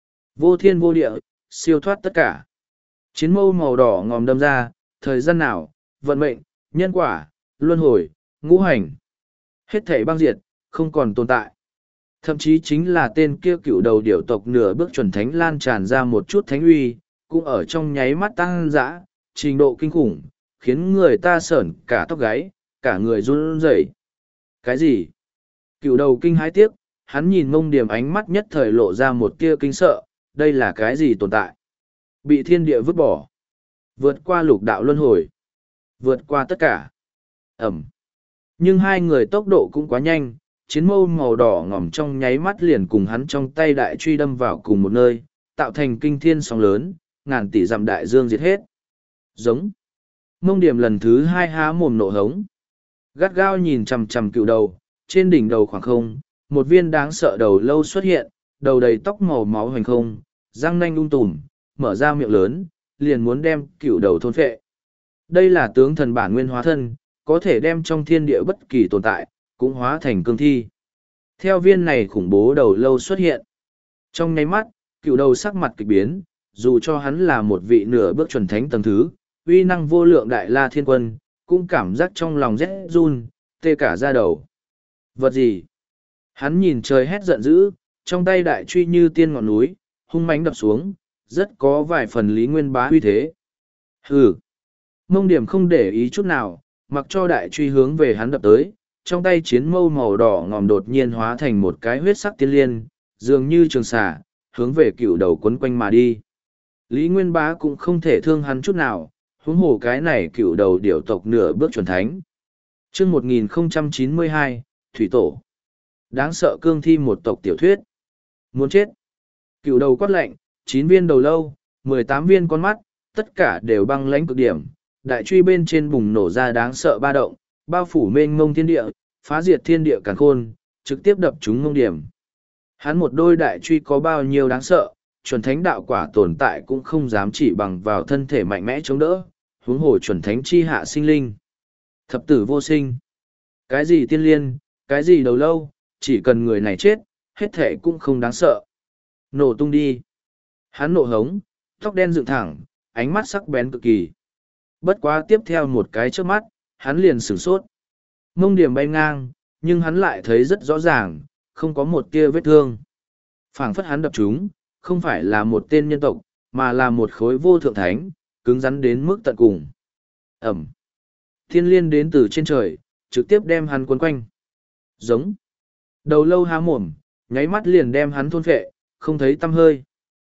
Vô thiên vô địa, siêu thoát tất cả. Chiến mâu màu đỏ ngòm đâm ra, thời gian nào, vận mệnh, nhân quả, luân hồi, ngũ hành. Hết thảy băng diệt, không còn tồn tại. Thậm chí chính là tên kia cựu đầu điểu tộc nửa bước chuẩn thánh lan tràn ra một chút thánh uy, cũng ở trong nháy mắt tăng dã, trình độ kinh khủng, khiến người ta sởn cả tóc gáy, cả người run rẩy. Cái gì? Cựu đầu kinh hãi tiếc, hắn nhìn Mông Điểm ánh mắt nhất thời lộ ra một tia kinh sợ, đây là cái gì tồn tại? Bị thiên địa vứt bỏ. Vượt qua lục đạo luân hồi. Vượt qua tất cả. Ẩm. Nhưng hai người tốc độ cũng quá nhanh, chiến mâu màu đỏ ngỏm trong nháy mắt liền cùng hắn trong tay đại truy đâm vào cùng một nơi, tạo thành kinh thiên sóng lớn, ngàn tỷ dặm đại dương diệt hết. Giống. Mông Điểm lần thứ hai há mồm nộ hống. Gắt gao nhìn chằm chằm cựu đầu, trên đỉnh đầu khoảng không, một viên đáng sợ đầu lâu xuất hiện, đầu đầy tóc màu máu hoành không, răng nanh ung tùm, mở ra miệng lớn, liền muốn đem cựu đầu thôn phệ. Đây là tướng thần bản nguyên hóa thân, có thể đem trong thiên địa bất kỳ tồn tại, cũng hóa thành cương thi. Theo viên này khủng bố đầu lâu xuất hiện. Trong nháy mắt, cựu đầu sắc mặt kịch biến, dù cho hắn là một vị nửa bước chuẩn thánh tầng thứ, uy năng vô lượng đại la thiên quân, cũng cảm giác trong lòng rét run, tê cả da đầu. Vật gì? Hắn nhìn trời hét giận dữ, trong tay đại truy như tiên ngọn núi, hung mãnh đập xuống, rất có vài phần Lý Nguyên Bá uy thế. Hừ! Mông Điểm không để ý chút nào, mặc cho đại truy hướng về hắn đập tới, trong tay chiến mâu màu đỏ ngòm đột nhiên hóa thành một cái huyết sắc tiên liên, dường như trường xà, hướng về cựu đầu quấn quanh mà đi. Lý Nguyên Bá cũng không thể thương hắn chút nào, huống hồ cái này cựu đầu điểu tộc nửa bước chuẩn thánh. Chương một nghìn không trăm chín mươi hai, Thủy Tổ. Đáng sợ cương thi một tộc tiểu thuyết. Muốn chết. Cựu đầu quát lạnh, chín viên đầu lâu, mười tám viên con mắt, tất cả đều băng lãnh cực điểm. Đại truy bên trên bùng nổ ra đáng sợ ba động, bao phủ mênh mông thiên địa, phá diệt thiên địa càn khôn, trực tiếp đập trúng Mông Điểm. Hắn một đôi đại truy có bao nhiêu đáng sợ, chuẩn thánh đạo quả tồn tại cũng không dám chỉ bằng vào thân thể mạnh mẽ chống đỡ, huống hồ chuẩn thánh chi hạ sinh linh. Thập tử vô sinh. Cái gì tiên liên, cái gì đầu lâu, chỉ cần người này chết, hết thể cũng không đáng sợ. Nổ tung đi. Hắn nộ hống, tóc đen dựng thẳng, ánh mắt sắc bén cực kỳ. Bất quá tiếp theo một cái trước mắt, hắn liền sửng sốt. Mông Điểm bay ngang, nhưng hắn lại thấy rất rõ ràng, không có một tia vết thương. Phảng phất hắn đập chúng, không phải là một tên nhân tộc, mà là một khối vô thượng thánh, cứng rắn đến mức tận cùng. Ẩm. Thiên liên đến từ trên trời, trực tiếp đem hắn cuốn quanh. Giống. Đầu lâu há mồm, nháy mắt liền đem hắn thôn phệ, không thấy tăm hơi.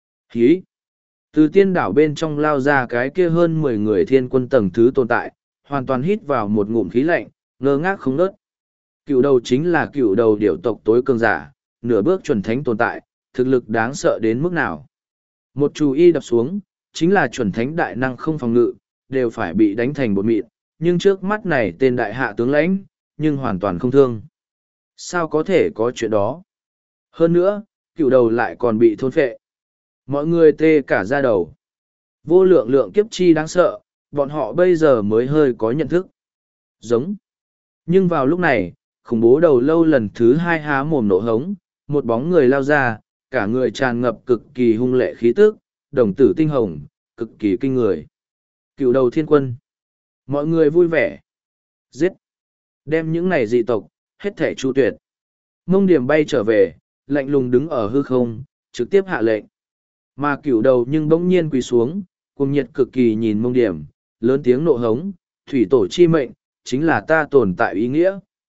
Hí. Từ tiên đảo bên trong lao ra cái kia hơn mười người thiên quân tầng thứ tồn tại, hoàn toàn hít vào một ngụm khí lạnh, ngơ ngác không nớt. Cựu đầu chính là cựu đầu điểu tộc tối cường giả, nửa bước chuẩn thánh tồn tại, thực lực đáng sợ đến mức nào. Một chú y đập xuống, chính là chuẩn thánh đại năng không phòng ngự, đều phải bị đánh thành bột mịn, nhưng trước mắt này tên đại hạ tướng lãnh, nhưng hoàn toàn không thương. Sao có thể có chuyện đó? Hơn nữa, cựu đầu lại còn bị thôn phệ. Mọi người tê cả da đầu. Vô lượng lượng kiếp chi đáng sợ, bọn họ bây giờ mới hơi có nhận thức. Giống. Nhưng vào lúc này, khủng bố đầu lâu lần thứ hai há mồm nổ hống, một bóng người lao ra, cả người tràn ngập cực kỳ hung lệ khí tức, đồng tử tinh hồng, cực kỳ kinh người. Cựu đầu thiên quân. Mọi người vui vẻ. Giết. Đem những này dị tộc, hết thể chu tuyệt. Mông Điểm bay trở về, lạnh lùng đứng ở hư không, trực tiếp hạ lệnh. Mà cựu đầu nhưng bỗng nhiên quỳ xuống, cùng nhiệt cực kỳ nhìn Mông Điểm, lớn tiếng nộ hống, thủy tổ chi mệnh, chính là ta tồn tại ý nghĩa.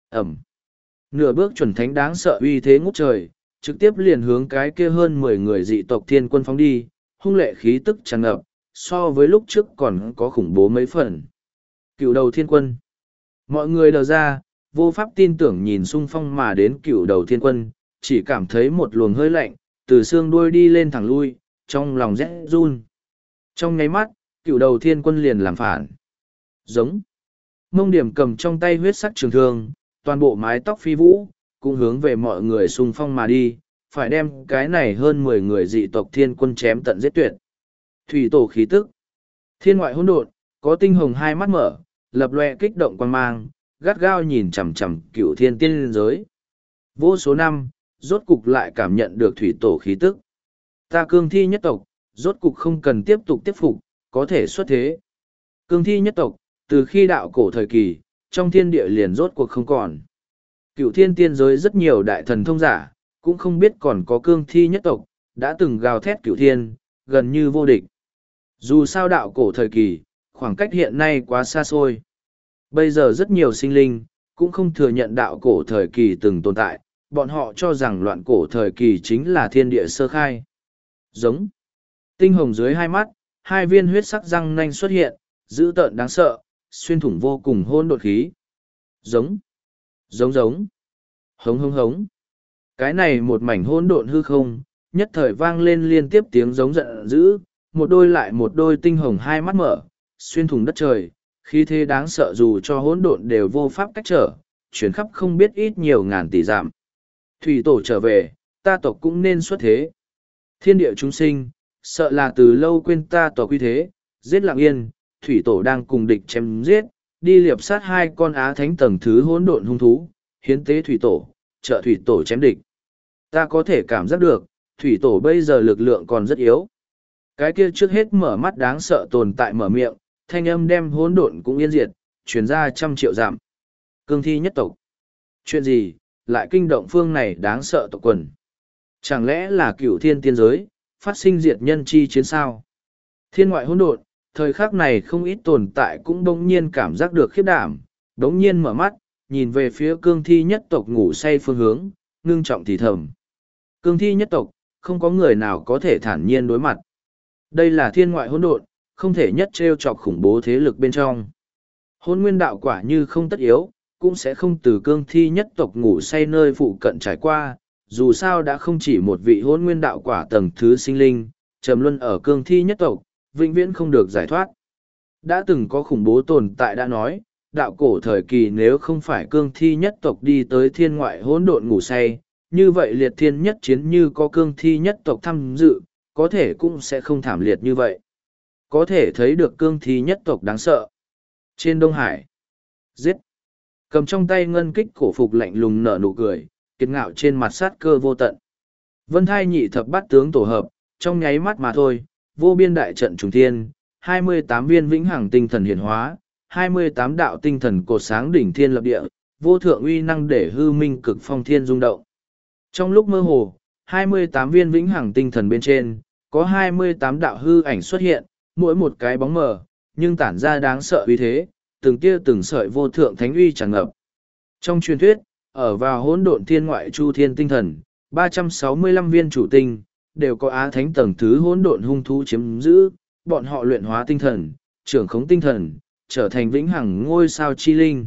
Ẩm. Nửa bước chuẩn thánh đáng sợ uy thế ngút trời, trực tiếp liền hướng cái kia hơn mười người dị tộc thiên quân phóng đi, hung lệ khí tức tràn ngập, so với lúc trước còn có khủng bố mấy phần. Cựu đầu thiên quân. Mọi người đờ ra, vô pháp tin tưởng nhìn xung phong mà đến cựu đầu thiên quân, chỉ cảm thấy một luồng hơi lạnh, từ xương đuôi đi lên thẳng lui, trong lòng rẽ run. Trong nháy mắt, cựu đầu thiên quân liền làm phản. Giống. Mông điểm cầm trong tay huyết sắc trường thương, toàn bộ mái tóc phi vũ, cũng hướng về mọi người xung phong mà đi, phải đem cái này hơn mười người dị tộc thiên quân chém tận giết tuyệt. Thủy tổ khí tức. Thiên ngoại hỗn độn, có tinh hồng hai mắt mở, lập loe kích động quan mang, gắt gao nhìn chằm chằm cựu thiên tiên liên giới. Vô số năm, rốt cục lại cảm nhận được thủy tổ khí tức. Ta cương thi nhất tộc, rốt cục không cần tiếp tục tiếp phục, có thể xuất thế. Cương thi nhất tộc, từ khi đạo cổ thời kỳ, trong thiên địa liền rốt cuộc không còn. Cựu thiên tiên giới rất nhiều đại thần thông giả, cũng không biết còn có cương thi nhất tộc, đã từng gào thét cựu thiên, gần như vô địch. Dù sao đạo cổ thời kỳ, khoảng cách hiện nay quá xa xôi. Bây giờ rất nhiều sinh linh, cũng không thừa nhận đạo cổ thời kỳ từng tồn tại, bọn họ cho rằng loạn cổ thời kỳ chính là thiên địa sơ khai. Giống. Tinh hồng dưới hai mắt, hai viên huyết sắc răng nanh xuất hiện, dữ tợn đáng sợ, xuyên thủng vô cùng hôn đột khí. Giống. Giống giống. Hống hống hống. Cái này một mảnh hôn độn hư không, nhất thời vang lên liên tiếp tiếng giống giận dữ, một đôi lại một đôi tinh hồng hai mắt mở, xuyên thủng đất trời, khí thế đáng sợ dù cho hỗn độn đều vô pháp cách trở, chuyển khắp không biết ít nhiều ngàn tỷ dặm. Thủy tổ trở về, ta tộc cũng nên xuất thế. Thiên địa chúng sinh, sợ là từ lâu quên ta tộc quy thế, giết lặng yên, thủy tổ đang cùng địch chém giết, đi liệp sát hai con á thánh tầng thứ hỗn độn hung thú, hiến tế thủy tổ, trợ thủy tổ chém địch. Ta có thể cảm giác được, thủy tổ bây giờ lực lượng còn rất yếu. Cái kia trước hết mở mắt đáng sợ tồn tại mở miệng, thanh âm đem hỗn độn cũng yên diệt, truyền ra trăm triệu dặm. Cương thi nhất tộc. Chuyện gì, lại kinh động phương này đáng sợ tộc quần? Chẳng lẽ là cửu thiên tiên giới, phát sinh diệt nhân chi chiến sao? Thiên ngoại hỗn độn, thời khắc này không ít tồn tại cũng đống nhiên cảm giác được khiếp đảm, đống nhiên mở mắt, nhìn về phía cương thi nhất tộc ngủ say phương hướng, ngưng trọng thì thầm. Cương thi nhất tộc, không có người nào có thể thản nhiên đối mặt. Đây là thiên ngoại hỗn độn, không thể nhất trêu chọc khủng bố thế lực bên trong. Hôn nguyên đạo quả như không tất yếu, cũng sẽ không từ cương thi nhất tộc ngủ say nơi phụ cận trải qua, dù sao đã không chỉ một vị hôn nguyên đạo quả tầng thứ sinh linh, trầm luân ở cương thi nhất tộc, vĩnh viễn không được giải thoát. Đã từng có khủng bố tồn tại đã nói, đạo cổ thời kỳ nếu không phải cương thi nhất tộc đi tới thiên ngoại hỗn độn ngủ say, như vậy liệt thiên nhất chiến như có cương thi nhất tộc tham dự, có thể cũng sẽ không thảm liệt như vậy. Có thể thấy được cương thi nhất tộc đáng sợ. Trên Đông Hải, giết. Cầm trong tay ngân kích cổ phục lạnh lùng nở nụ cười, kiệt ngạo trên mặt sát cơ vô tận. Vân thai nhị thập bát tướng tổ hợp, trong nháy mắt mà thôi, vô biên đại trận trùng thiên, hai mươi tám viên vĩnh hằng tinh thần hiển hóa, hai mươi tám đạo tinh thần cột sáng đỉnh thiên lập địa, vô thượng uy năng để hư minh cực phong thiên rung động. Trong lúc mơ hồ, hai mươi tám viên vĩnh hằng tinh thần bên trên, có hai mươi tám đạo hư ảnh xuất hiện, mỗi một cái bóng mờ, nhưng tản ra đáng sợ uy thế, từng tia từng sợi vô thượng thánh uy tràn ngập. Trong truyền thuyết, ở vào hỗn độn thiên ngoại chu thiên tinh thần, ba trăm sáu mươi lăm viên chủ tinh, đều có á thánh tầng thứ hỗn độn hung thú chiếm giữ, bọn họ luyện hóa tinh thần, trưởng khống tinh thần, trở thành vĩnh hằng ngôi sao chi linh.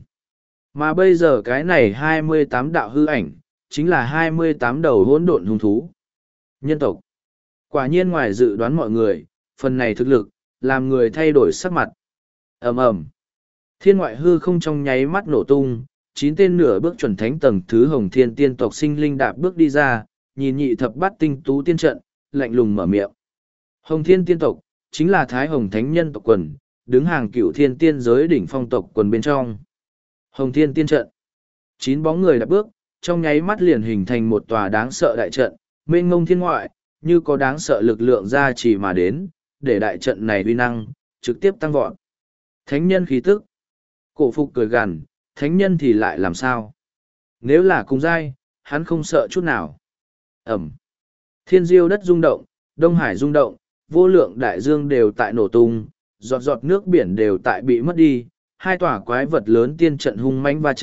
Mà bây giờ cái này hai mươi tám đạo hư ảnh, chính là hai mươi tám đầu hỗn độn hung thú. Nhân tộc. Quả nhiên ngoài dự đoán mọi người, phần này thực lực, làm người thay đổi sắc mặt. Ầm ầm. Thiên ngoại hư không trong nháy mắt nổ tung, chín tên nửa bước chuẩn thánh tầng thứ hồng thiên tiên tộc sinh linh đạp bước đi ra, nhìn nhị thập bát tinh tú tiên trận, lạnh lùng mở miệng. Hồng thiên tiên tộc, chính là thái hồng thánh nhân tộc quần, đứng hàng cựu thiên tiên giới đỉnh phong tộc quần bên trong. Hồng thiên tiên trận. Chín bóng người đạp bước, trong nháy mắt liền hình thành một tòa đáng sợ đại trận, mênh ngông thiên ngoại, như có đáng sợ lực lượng ra chỉ mà đến, để đại trận này uy năng, trực tiếp tăng vọt. Thánh nhân khí tức. Cổ phục cười gằn, thánh nhân thì lại làm sao? Nếu là cùng giai, hắn không sợ chút nào. Ẩm. Thiên diêu đất rung động, Đông Hải rung động, vô lượng đại dương đều tại nổ tung, giọt giọt nước biển đều tại bị mất đi, hai tòa quái vật lớn tiên trận hung mãnh va chạm,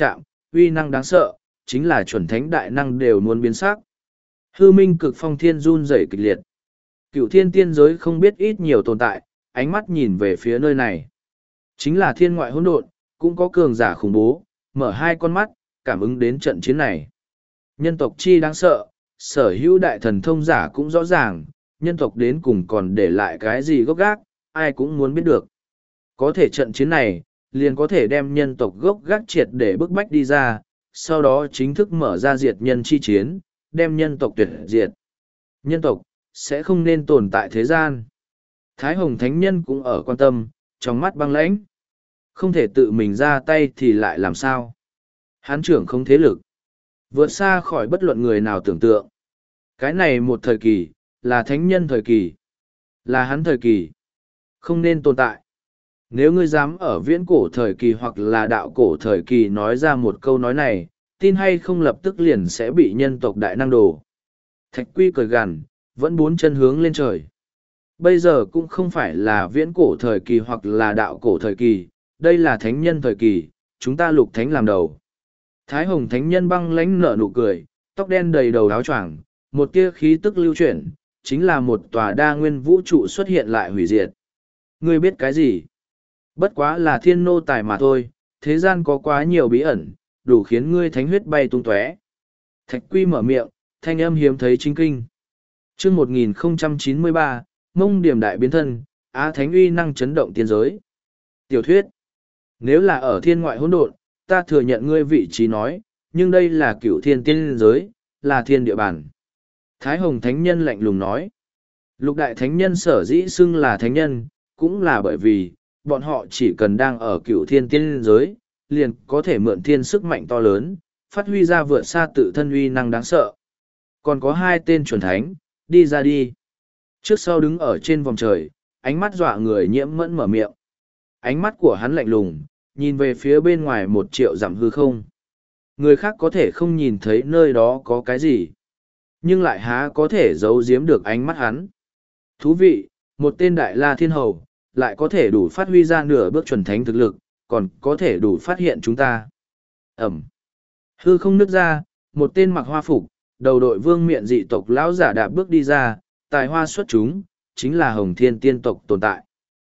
uy năng đáng sợ, chính là chuẩn thánh đại năng đều muốn biến sắc. Hư minh cực phong thiên run rẩy kịch liệt. Cựu thiên tiên giới không biết ít nhiều tồn tại, ánh mắt nhìn về phía nơi này. Chính là thiên ngoại hỗn độn, cũng có cường giả khủng bố, mở hai con mắt, cảm ứng đến trận chiến này. Nhân tộc chi đáng sợ, sở hữu đại thần thông giả cũng rõ ràng, nhân tộc đến cùng còn để lại cái gì gốc gác, ai cũng muốn biết được. Có thể trận chiến này, liền có thể đem nhân tộc gốc gác triệt để bức bách đi ra, sau đó chính thức mở ra diệt nhân chi chiến, đem nhân tộc tuyệt diệt. Nhân tộc, sẽ không nên tồn tại thế gian. Thái Hồng Thánh Nhân cũng ở quan tâm, trong mắt băng lãnh. Không thể tự mình ra tay thì lại làm sao? Hán trưởng không thế lực. Vượt xa khỏi bất luận người nào tưởng tượng. Cái này một thời kỳ, là thánh nhân thời kỳ. Là hắn thời kỳ. Không nên tồn tại. Nếu ngươi dám ở viễn cổ thời kỳ hoặc là đạo cổ thời kỳ nói ra một câu nói này, tin hay không lập tức liền sẽ bị nhân tộc đại năng đổ. Thạch Quy cười gằn, vẫn bốn chân hướng lên trời. Bây giờ cũng không phải là viễn cổ thời kỳ hoặc là đạo cổ thời kỳ, đây là thánh nhân thời kỳ, chúng ta lục thánh làm đầu. Thái Hồng Thánh Nhân băng lãnh nở nụ cười, tóc đen đầy đầu áo choàng, một tia khí tức lưu chuyển, chính là một tòa đa nguyên vũ trụ xuất hiện lại hủy diệt. Ngươi biết cái gì? Bất quá là thiên nô tài mà thôi, thế gian có quá nhiều bí ẩn, đủ khiến ngươi thánh huyết bay tung tóe. Thạch Quy mở miệng, thanh âm hiếm thấy chính kinh. Chương một nghìn không trăm chín mươi ba, Mông Điểm Đại Biến Thân, Á Thánh uy năng chấn động tiên giới. Tiểu thuyết. Nếu là ở thiên ngoại hỗn độn, ta thừa nhận ngươi vị trí nói, nhưng đây là cửu thiên tiên giới, là thiên địa bàn. Thái Hồng Thánh Nhân lạnh lùng nói. Lục Đại Thánh Nhân sở dĩ xưng là Thánh Nhân, cũng là bởi vì, bọn họ chỉ cần đang ở cửu thiên tiên giới, liền có thể mượn thiên sức mạnh to lớn, phát huy ra vượt xa tự thân uy năng đáng sợ. Còn có hai tên chuẩn thánh, đi ra đi. Trước sau đứng ở trên vòng trời, ánh mắt dọa người nhiễm mẫn mở miệng. Ánh mắt của hắn lạnh lùng, nhìn về phía bên ngoài một triệu dặm hư không. Người khác có thể không nhìn thấy nơi đó có cái gì, nhưng lại há có thể giấu giếm được ánh mắt hắn. Thú vị, một tên đại la thiên hầu, lại có thể đủ phát huy ra nửa bước chuẩn thánh thực lực, còn có thể đủ phát hiện chúng ta. Ẩm. Hư không nứt ra, một tên mặc hoa phục, đầu đội vương miện dị tộc lão giả đạp bước đi ra, tài hoa xuất chúng, chính là Hồng Thiên tiên tộc tồn tại.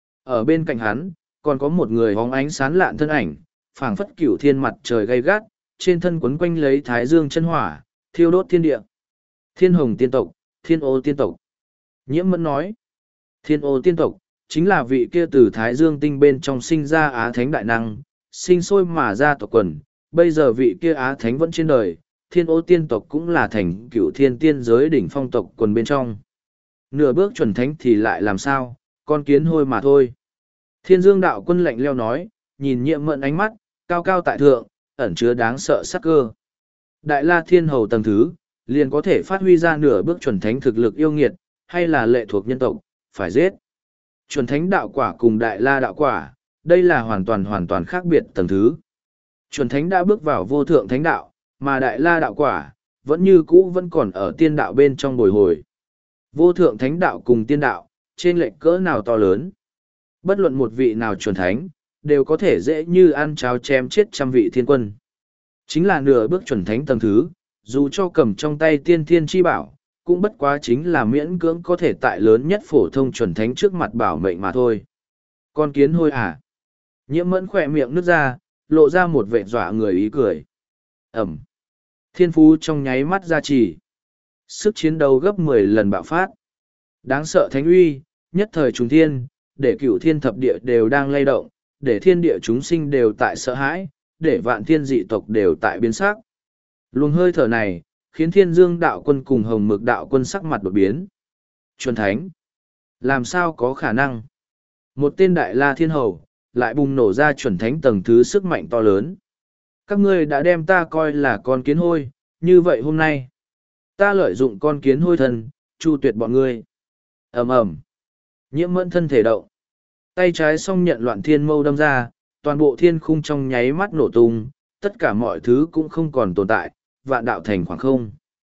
Ở bên cạnh hắn, còn có một người hóng ánh sán lạn thân ảnh, phảng phất cửu thiên mặt trời gay gắt, trên thân quấn quanh lấy thái dương chân hỏa, thiêu đốt thiên địa. Thiên Hồng tiên tộc, Thiên Ô tiên tộc. Nhiễm Mẫn nói, Thiên Ô tiên tộc, chính là vị kia từ thái dương tinh bên trong sinh ra Á Thánh đại năng, sinh sôi mà ra tộc quần, bây giờ vị kia Á Thánh vẫn trên đời, Thiên Ô tiên tộc cũng là thành cửu thiên tiên giới đỉnh phong tộc quần bên trong. Nửa bước chuẩn thánh thì lại làm sao, con kiến hôi mà thôi. Thiên Dương đạo quân lạnh leo nói, nhìn Nhiễm Mẫn ánh mắt, cao cao tại thượng, ẩn chứa đáng sợ sắc cơ. Đại la thiên hầu tầng thứ, liền có thể phát huy ra nửa bước chuẩn thánh thực lực yêu nghiệt, hay là lệ thuộc nhân tộc, phải giết. Chuẩn thánh đạo quả cùng đại la đạo quả, đây là hoàn toàn hoàn toàn khác biệt tầng thứ. Chuẩn thánh đã bước vào vô thượng thánh đạo, mà đại la đạo quả, vẫn như cũ vẫn còn ở tiên đạo bên trong bồi hồi. Vô thượng thánh đạo cùng tiên đạo, trên lệch cỡ nào to lớn. Bất luận một vị nào chuẩn thánh, đều có thể dễ như ăn cháo chém chết trăm vị thiên quân. Chính là nửa bước chuẩn thánh tầng thứ, dù cho cầm trong tay tiên thiên chi bảo, cũng bất quá chính là miễn cưỡng có thể tại lớn nhất phổ thông chuẩn thánh trước mặt bảo mệnh mà thôi. Con kiến hôi à? Nhiễm Mẫn khỏe miệng nứt ra, lộ ra một vẻ dọa người ý cười. Ẩm. Thiên phú trong nháy mắt ra trì. Sức chiến đấu gấp mười lần bạo phát. Đáng sợ thánh uy, nhất thời trùng thiên, để cửu thiên thập địa đều đang lay động, để thiên địa chúng sinh đều tại sợ hãi, để vạn thiên dị tộc đều tại biến sắc. Luồng hơi thở này, khiến Thiên Dương đạo quân cùng Hồng Mực đạo quân sắc mặt đột biến. Chuẩn thánh. Làm sao có khả năng? Một tên đại la thiên hầu, lại bùng nổ ra chuẩn thánh tầng thứ sức mạnh to lớn. Các ngươi đã đem ta coi là con kiến hôi, như vậy hôm nay, ta lợi dụng con kiến hôi thần, chu tuyệt bọn ngươi. Ầm ầm. Nhiễm Mẫn thân thể động. Tay trái song nhận loạn thiên mâu đâm ra, toàn bộ thiên khung trong nháy mắt nổ tung, tất cả mọi thứ cũng không còn tồn tại, vạn đạo thành khoảng không.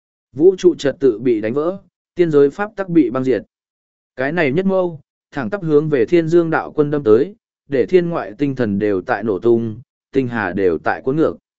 Vũ trụ trật tự bị đánh vỡ, tiên giới pháp tắc bị băng diệt. Cái này nhất mâu, thẳng tắp hướng về Thiên Dương đạo quân đâm tới, để thiên ngoại tinh thần đều tại nổ tung, tinh hà đều tại cuốn ngược.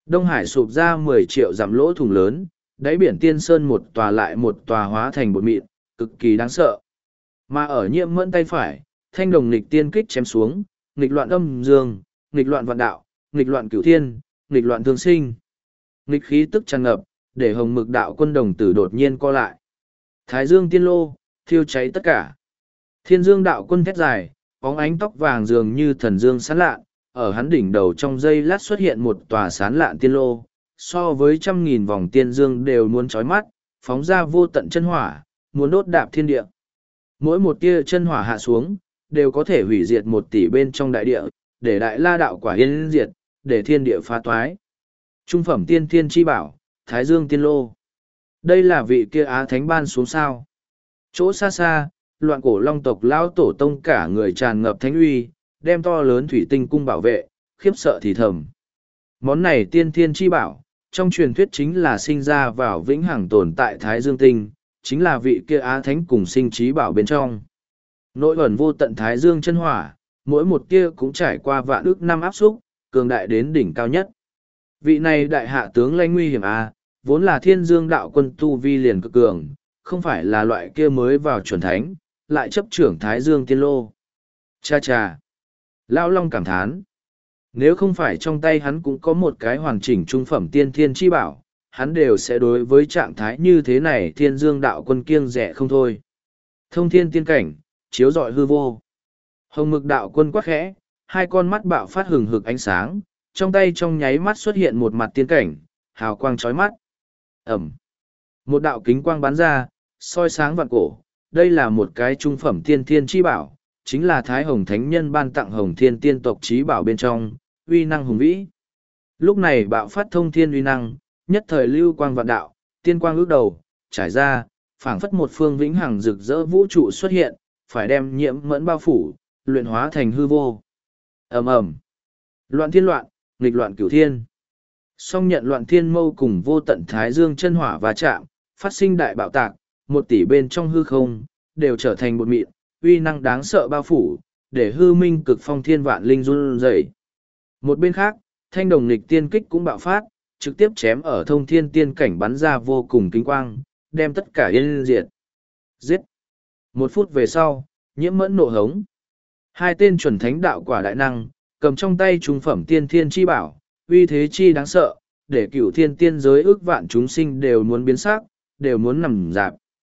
Đông Hải sụp ra mười triệu dặm lỗ thủng lớn, đáy biển Tiên Sơn một tòa lại một tòa hóa thành bột mịn, cực kỳ đáng sợ. Mà ở Nhiễm Mẫn tay phải, thanh đồng nghịch tiên kích chém xuống, nghịch loạn âm dương, nghịch loạn vạn đạo, nghịch loạn cửu thiên, nghịch loạn thương sinh. Nghịch khí tức tràn ngập, để hồng mực đạo quân đồng tử đột nhiên co lại. Thái dương tiên lô, thiêu cháy tất cả. Thiên dương đạo quân thét dài, bóng ánh tóc vàng dường như thần dương sán lạ, ở hắn đỉnh đầu trong giây lát xuất hiện một tòa sán lạn tiên lô, so với trăm nghìn vòng tiên dương đều muốn chói mắt, phóng ra vô tận chân hỏa, muốn đốt đạp thiên địa. Mỗi một tia chân hỏa hạ xuống, đều có thể hủy diệt một tỷ bên trong đại địa, để đại la đạo quả yên diệt, để thiên địa phá toái. Trung phẩm tiên thiên chi bảo, Thái Dương tiên lô. Đây là vị kia Á Thánh ban xuống sao. Chỗ xa xa, loạn cổ long tộc lão tổ tông cả người tràn ngập thánh uy, đem to lớn thủy tinh cung bảo vệ, khiếp sợ thì thầm. Món này tiên thiên chi bảo, trong truyền thuyết chính là sinh ra vào vĩnh hằng tồn tại Thái Dương tinh, chính là vị kia Á Thánh cùng sinh trí bảo bên trong. Nội ẩn vô tận Thái Dương chân hỏa, mỗi một tia cũng trải qua vạn ước năm áp xúc, cường đại đến đỉnh cao nhất. Vị này đại hạ tướng lãnh nguy hiểm à, vốn là thiên dương đạo quân tu vi liền cực cường, không phải là loại kia mới vào chuẩn thánh, lại chấp trưởng Thái Dương tiên lô. Cha cha! Lão Long cảm thán. Nếu không phải trong tay hắn cũng có một cái hoàn chỉnh trung phẩm tiên thiên chi bảo, hắn đều sẽ đối với trạng thái như thế này thiên dương đạo quân kiêng rẻ không thôi. Thông thiên tiên cảnh, chiếu rọi hư vô. Hồng mực đạo quân quắc khẽ, hai con mắt bạo phát hừng hực ánh sáng, trong tay trong nháy mắt xuất hiện một mặt tiên cảnh, hào quang chói mắt. Ẩm. Một đạo kính quang bắn ra, soi sáng vạn cổ, đây là một cái trung phẩm tiên thiên chi bảo, chính là Thái Hồng Thánh Nhân ban tặng Hồng Thiên tiên tộc trí bảo bên trong, uy năng hùng vĩ. Lúc này bạo phát thông thiên uy năng, nhất thời lưu quang vạn đạo, tiên quang ước đầu, trải ra, phảng phất một phương vĩnh hằng rực rỡ vũ trụ xuất hiện, phải đem Nhiễm Mẫn bao phủ, luyện hóa thành hư vô. Ầm ầm. Loạn thiên loạn, nghịch loạn cửu thiên. Song nhận loạn thiên mâu cùng vô tận Thái Dương chân hỏa va chạm, phát sinh đại bạo tạc, một tỷ bên trong hư không, đều trở thành bột mịn, uy năng đáng sợ bao phủ, để hư minh cực phong thiên vạn linh run rẩy. Một bên khác, thanh đồng nghịch tiên kích cũng bạo phát, trực tiếp chém ở thông thiên tiên cảnh bắn ra vô cùng kinh quang, đem tất cả yên diệt. Giết! Một phút về sau, Nhiễm Mẫn nộ hống. Hai tên chuẩn thánh đạo quả đại năng, cầm trong tay trung phẩm tiên thiên chi bảo, uy thế chi đáng sợ, để cửu thiên tiên giới ước vạn chúng sinh đều muốn biến sắc, đều muốn nằm dạp.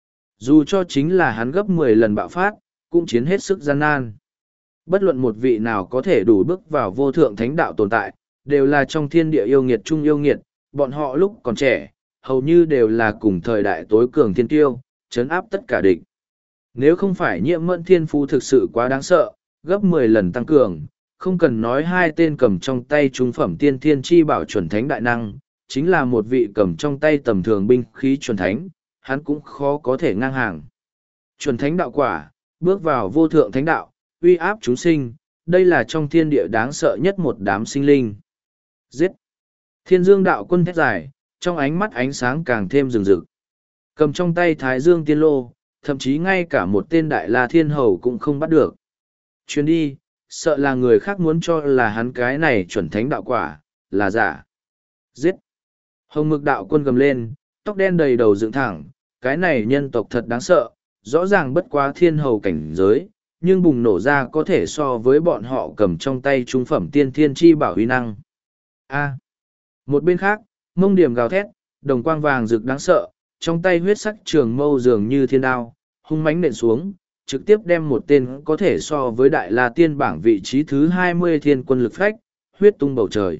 Dù cho chính là hắn gấp mười lần bạo phát, cũng chiến hết sức gian nan. Bất luận một vị nào có thể đủ bước vào vô thượng thánh đạo tồn tại, đều là trong thiên địa yêu nghiệt trung yêu nghiệt, bọn họ lúc còn trẻ, hầu như đều là cùng thời đại tối cường thiên tiêu, chấn áp tất cả địch. Nếu không phải Nhiễm Mẫn thiên phú thực sự quá đáng sợ, gấp mười lần tăng cường, không cần nói hai tên cầm trong tay trung phẩm tiên thiên chi bảo chuẩn thánh đại năng, chính là một vị cầm trong tay tầm thường binh khí chuẩn thánh, hắn cũng khó có thể ngang hàng. Chuẩn thánh đạo quả, bước vào vô thượng thánh đạo, uy áp chúng sinh, đây là trong thiên địa đáng sợ nhất một đám sinh linh. Giết! Thiên dương đạo quân thét dài, trong ánh mắt ánh sáng càng thêm rừng rực. Cầm trong tay Thái Dương tiên lô, thậm chí ngay cả một tên đại la thiên hầu cũng không bắt được. Chuyến đi, sợ là người khác muốn cho là hắn cái này chuẩn thánh đạo quả, là giả. Giết! Hồng mực đạo quân gầm lên, tóc đen đầy đầu dựng thẳng, cái này nhân tộc thật đáng sợ, rõ ràng bất quá thiên hầu cảnh giới, nhưng bùng nổ ra có thể so với bọn họ cầm trong tay trung phẩm tiên thiên chi bảo huy năng. A. Một bên khác, mông điểm gào thét, đồng quang vàng rực đáng sợ, trong tay huyết sắc trường mâu dường như thiên đao, hung mãnh nện xuống, trực tiếp đem một tên có thể so với đại la tiên bảng vị trí thứ hai mươi thiên quân lực phách, huyết tung bầu trời.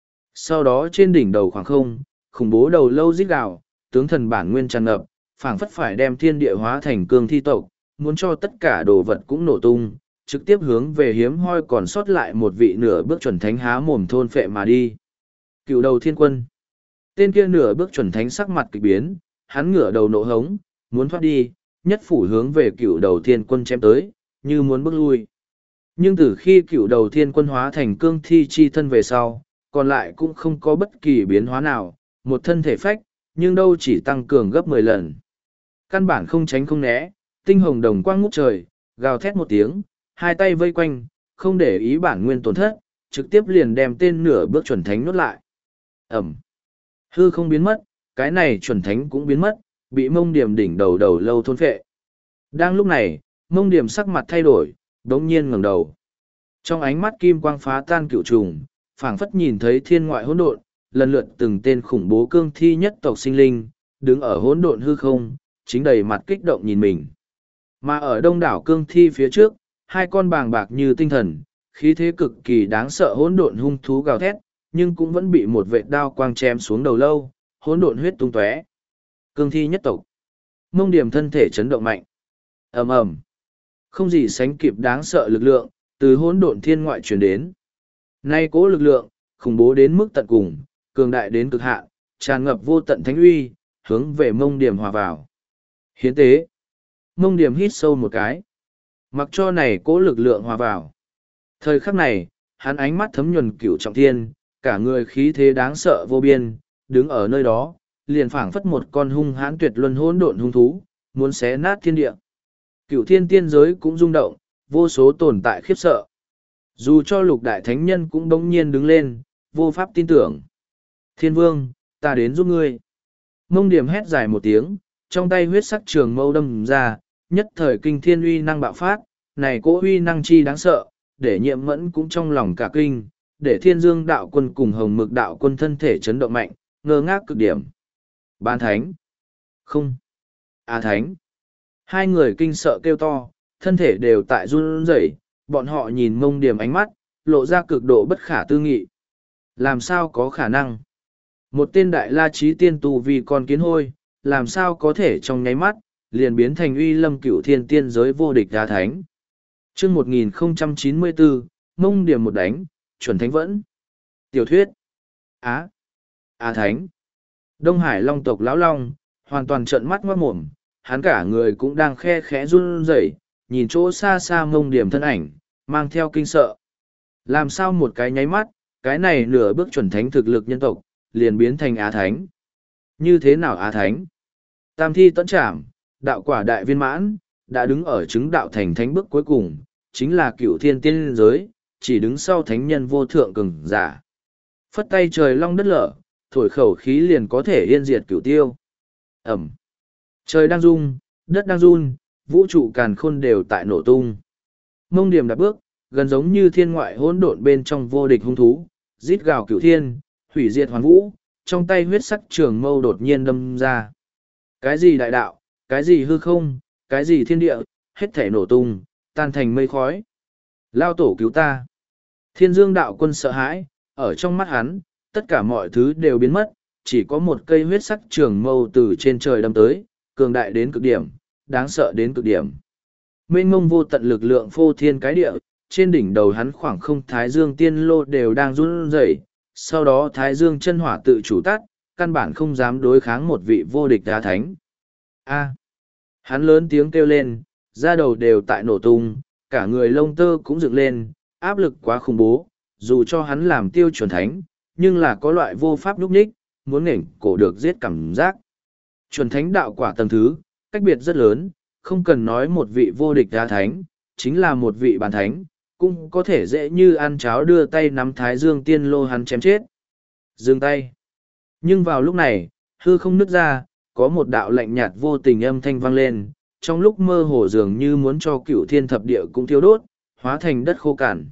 Sau đó trên đỉnh đầu khoảng không, khủng bố đầu lâu rít gào, tướng thần bản nguyên tràn ngập, phảng phất phải đem thiên địa hóa thành cương thi tộc, muốn cho tất cả đồ vật cũng nổ tung, trực tiếp hướng về hiếm hoi còn sót lại một vị nửa bước chuẩn thánh há mồm thôn phệ mà đi. Cựu đầu thiên quân. Tên kia nửa bước chuẩn thánh sắc mặt kịch biến, hắn ngửa đầu nộ hống, muốn thoát đi, nhất phủ hướng về cựu đầu thiên quân chém tới, như muốn bước lui. Nhưng từ khi cựu đầu thiên quân hóa thành cương thi chi thân về sau, còn lại cũng không có bất kỳ biến hóa nào, một thân thể phách, nhưng đâu chỉ tăng cường gấp mười lần. Căn bản không tránh không né, tinh hồng đồng quang ngút trời, gào thét một tiếng, hai tay vây quanh, không để ý bản nguyên tổn thất, trực tiếp liền đem tên nửa bước chuẩn thánh nuốt lại. Ẩm. Hư không biến mất, cái này chuẩn thánh cũng biến mất, bị mông điểm đỉnh đầu đầu lâu thôn phệ. Đang lúc này, mông điểm sắc mặt thay đổi, đống nhiên ngẩng đầu. Trong ánh mắt kim quang phá tan cựu trùng, phảng phất nhìn thấy thiên ngoại hỗn độn, lần lượt từng tên khủng bố cương thi nhất tộc sinh linh, đứng ở hỗn độn hư không, chính đầy mặt kích động nhìn mình. Mà ở đông đảo cương thi phía trước, hai con bàng bạc như tinh thần, khí thế cực kỳ đáng sợ hỗn độn hung thú gào thét, nhưng cũng vẫn bị một vệt đao quang chém xuống đầu lâu, hỗn độn huyết tung tóe. Cương thi nhất tộc. Mông điểm thân thể chấn động mạnh. Ầm ầm. Không gì sánh kịp đáng sợ lực lượng từ hỗn độn thiên ngoại truyền đến. Nay cố lực lượng khủng bố đến mức tận cùng, cường đại đến cực hạn, tràn ngập vô tận thánh uy, hướng về mông điểm hòa vào. Hiến tế. Mông điểm hít sâu một cái. Mặc cho này cố lực lượng hòa vào. Thời khắc này, hắn ánh mắt thấm nhuần cửu trọng thiên, cả người khí thế đáng sợ vô biên, đứng ở nơi đó, liền phảng phất một con hung hãn tuyệt luân hỗn độn hung thú, muốn xé nát thiên địa. Cửu thiên tiên giới cũng rung động, vô số tồn tại khiếp sợ. Dù cho lục đại thánh nhân cũng bỗng nhiên đứng lên, vô pháp tin tưởng. Thiên vương, ta đến giúp ngươi. Mông điểm hét dài một tiếng, trong tay huyết sắc trường mâu đâm ra, nhất thời kinh thiên uy năng bạo phát, này cỗ uy năng chi đáng sợ, để nhiệm mẫn cũng trong lòng cả kinh, để thiên dương đạo quân cùng hồng mực đạo quân thân thể chấn động mạnh, ngơ ngác cực điểm. Ban thánh. Không. A thánh. Hai người kinh sợ kêu to, thân thể đều tại run rẩy, bọn họ nhìn mông điểm ánh mắt, lộ ra cực độ bất khả tư nghị. Làm sao có khả năng? Một tên đại la trí tiên tu vì con kiến hôi, làm sao có thể trong nháy mắt, liền biến thành uy lâm cửu thiên tiên giới vô địch A thánh. Chương một nghìn không trăm chín mươi bốn, mông điểm một đánh, chuẩn thánh vẫn. Tiểu thuyết. Á. A thánh. Đông Hải Long tộc lão long, hoàn toàn trợn mắt ngoát mồm, hắn cả người cũng đang khe khẽ run rẩy, nhìn chỗ xa xa mông điểm thân ảnh, mang theo kinh sợ. Làm sao một cái nháy mắt, cái này nửa bước chuẩn thánh thực lực nhân tộc, liền biến thành Á thánh. Như thế nào Á thánh? Tam thi tận trảm, đạo quả đại viên mãn, đã đứng ở chứng đạo thành thánh bước cuối cùng, chính là cửu thiên tiên giới, chỉ đứng sau thánh nhân vô thượng cường giả. Phất tay trời long đất lở, thổi khẩu khí liền có thể yên diệt cửu tiêu. Ẩm. Trời đang rung, đất đang run, vũ trụ càn khôn đều tại nổ tung. Mông điểm đạp bước, gần giống như thiên ngoại hỗn độn bên trong vô địch hung thú, rít gào cửu thiên, hủy diệt hoàn vũ, trong tay huyết sắc trường mâu đột nhiên đâm ra. Cái gì đại đạo, cái gì hư không, cái gì thiên địa, hết thể nổ tung, tan thành mây khói. Lao tổ cứu ta. Thiên dương đạo quân sợ hãi, ở trong mắt hắn, tất cả mọi thứ đều biến mất, chỉ có một cây huyết sắc trường mâu từ trên trời đâm tới, cường đại đến cực điểm, đáng sợ đến cực điểm. Mênh mông vô tận lực lượng phô thiên cái địa, trên đỉnh đầu hắn khoảng không thái dương tiên lô đều đang run rẩy, sau đó thái dương chân hỏa tự chủ tắt, căn bản không dám đối kháng một vị vô địch đá thánh. A. Hắn lớn tiếng kêu lên, da đầu đều tại nổ tung, cả người lông tơ cũng dựng lên, áp lực quá khủng bố, dù cho hắn làm tiêu chuẩn thánh, nhưng là có loại vô pháp lúc ních, muốn nghển cổ được giết cảm giác. Chuẩn thánh đạo quả tầng thứ, cách biệt rất lớn, không cần nói một vị vô địch đá thánh, chính là một vị bàn thánh, cũng có thể dễ như ăn cháo đưa tay nắm thái dương tiên lô hắn chém chết. Dừng tay. Nhưng vào lúc này, hư không nứt ra, có một đạo lạnh nhạt vô tình âm thanh vang lên, trong lúc mơ hồ dường như muốn cho cửu thiên thập địa cũng thiêu đốt, hóa thành đất khô cằn.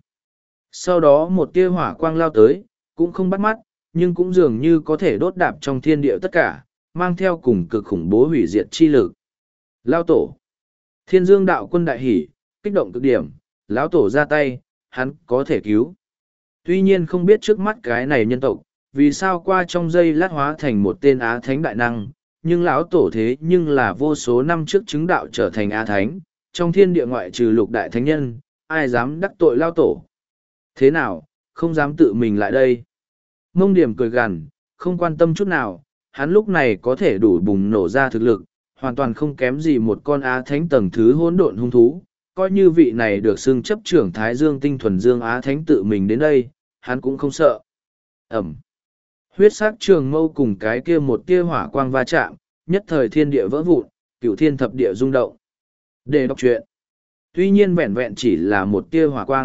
Sau đó một tia hỏa quang lao tới, cũng không bắt mắt, nhưng cũng dường như có thể đốt đạp trong thiên địa tất cả, mang theo cùng cực khủng bố hủy diệt chi lực. Lao tổ. Thiên dương đạo quân đại hỉ, kích động cực điểm, lão tổ ra tay, hắn có thể cứu. Tuy nhiên không biết trước mắt cái này nhân tộc, vì sao qua trong giây lát hóa thành một tên Á Thánh đại năng, nhưng lão tổ thế nhưng là vô số năm trước chứng đạo trở thành Á Thánh, trong thiên địa ngoại trừ lục đại thánh nhân, ai dám đắc tội lao tổ. Thế nào, không dám tự mình lại đây. Mông điểm cười gằn, không quan tâm chút nào, hắn lúc này có thể đủ bùng nổ ra thực lực, hoàn toàn không kém gì một con Á Thánh tầng thứ hỗn độn hung thú. Coi như vị này được xưng chấp trưởng Thái Dương tinh thuần Dương Á Thánh tự mình đến đây, hắn cũng không sợ. Ẩm. Huyết sắc trường mâu cùng cái kia một tia hỏa quang va chạm, nhất thời thiên địa vỡ vụn, cửu thiên thập địa rung động. Để đọc truyện. Tuy nhiên vẹn vẹn chỉ là một tia hỏa quang,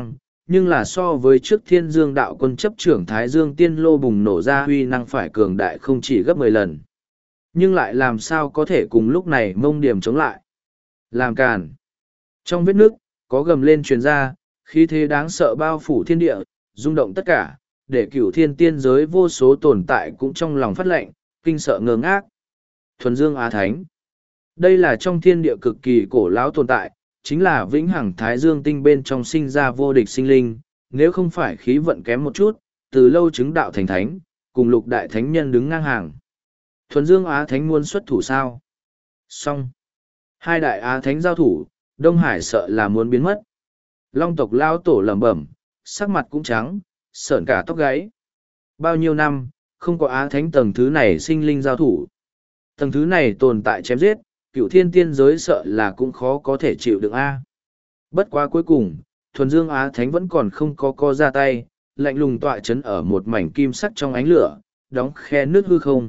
nhưng là so với trước thiên dương đạo quân chấp trưởng Thái Dương Tiên Lô bùng nổ ra huy năng phải cường đại không chỉ gấp mười lần. Nhưng lại làm sao có thể cùng lúc này mông điểm chống lại. Làm càn. Trong vết nước, có gầm lên truyền ra, khí thế đáng sợ bao phủ thiên địa, rung động tất cả, để cửu thiên tiên giới vô số tồn tại cũng trong lòng phát lệnh, kinh sợ ngơ ngác. Thuần Dương Á Thánh. Đây là trong thiên địa cực kỳ cổ lão tồn tại, chính là vĩnh hằng Thái Dương tinh bên trong sinh ra vô địch sinh linh, nếu không phải khí vận kém một chút, từ lâu chứng đạo thành thánh, cùng lục đại thánh nhân đứng ngang hàng. Thuần Dương Á Thánh muốn xuất thủ sao? Xong. Hai đại Á Thánh giao thủ, Đông Hải sợ là muốn biến mất. Long tộc lao tổ lẩm bẩm, sắc mặt cũng trắng, sởn cả tóc gáy. Bao nhiêu năm, không có Á Thánh tầng thứ này sinh linh giao thủ. Tầng thứ này tồn tại chém giết, cựu thiên tiên giới sợ là cũng khó có thể chịu được a. Bất quá cuối cùng, Thuần Dương Á Thánh vẫn còn không có co ra tay, lạnh lùng tọa chấn ở một mảnh kim sắc trong ánh lửa, đóng khe nước hư không.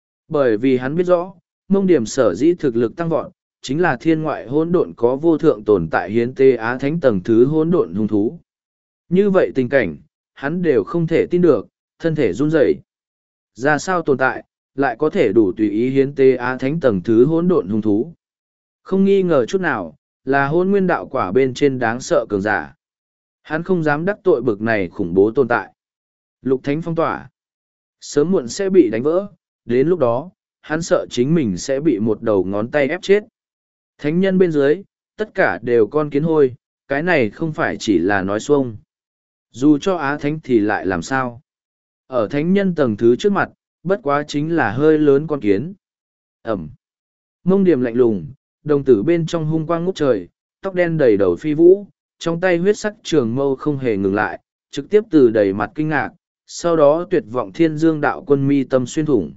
Bởi vì hắn biết rõ, mông điểm sở dĩ thực lực tăng vọt, chính là thiên ngoại hỗn độn có vô thượng tồn tại hiến tế Á Thánh tầng thứ hỗn độn hung thú. Như vậy tình cảnh, hắn đều không thể tin được, thân thể run rẩy. Ra sao tồn tại, lại có thể đủ tùy ý hiến tế Á Thánh tầng thứ hỗn độn hung thú. Không nghi ngờ chút nào, là hôn nguyên đạo quả bên trên đáng sợ cường giả. Hắn không dám đắc tội bực này khủng bố tồn tại. Lục Thánh phong tỏa. Sớm muộn sẽ bị đánh vỡ, đến lúc đó, hắn sợ chính mình sẽ bị một đầu ngón tay ép chết. Thánh nhân bên dưới, tất cả đều con kiến hôi, cái này không phải chỉ là nói xuông. Dù cho Á Thánh thì lại làm sao? Ở thánh nhân tầng thứ trước mặt, bất quá chính là hơi lớn con kiến. Ẩm. Mông điểm lạnh lùng, đồng tử bên trong hung quang ngút trời, tóc đen đầy đầu phi vũ, trong tay huyết sắc trường mâu không hề ngừng lại, trực tiếp từ đầy mặt kinh ngạc, sau đó tuyệt vọng thiên dương đạo quân mi tâm xuyên thủng.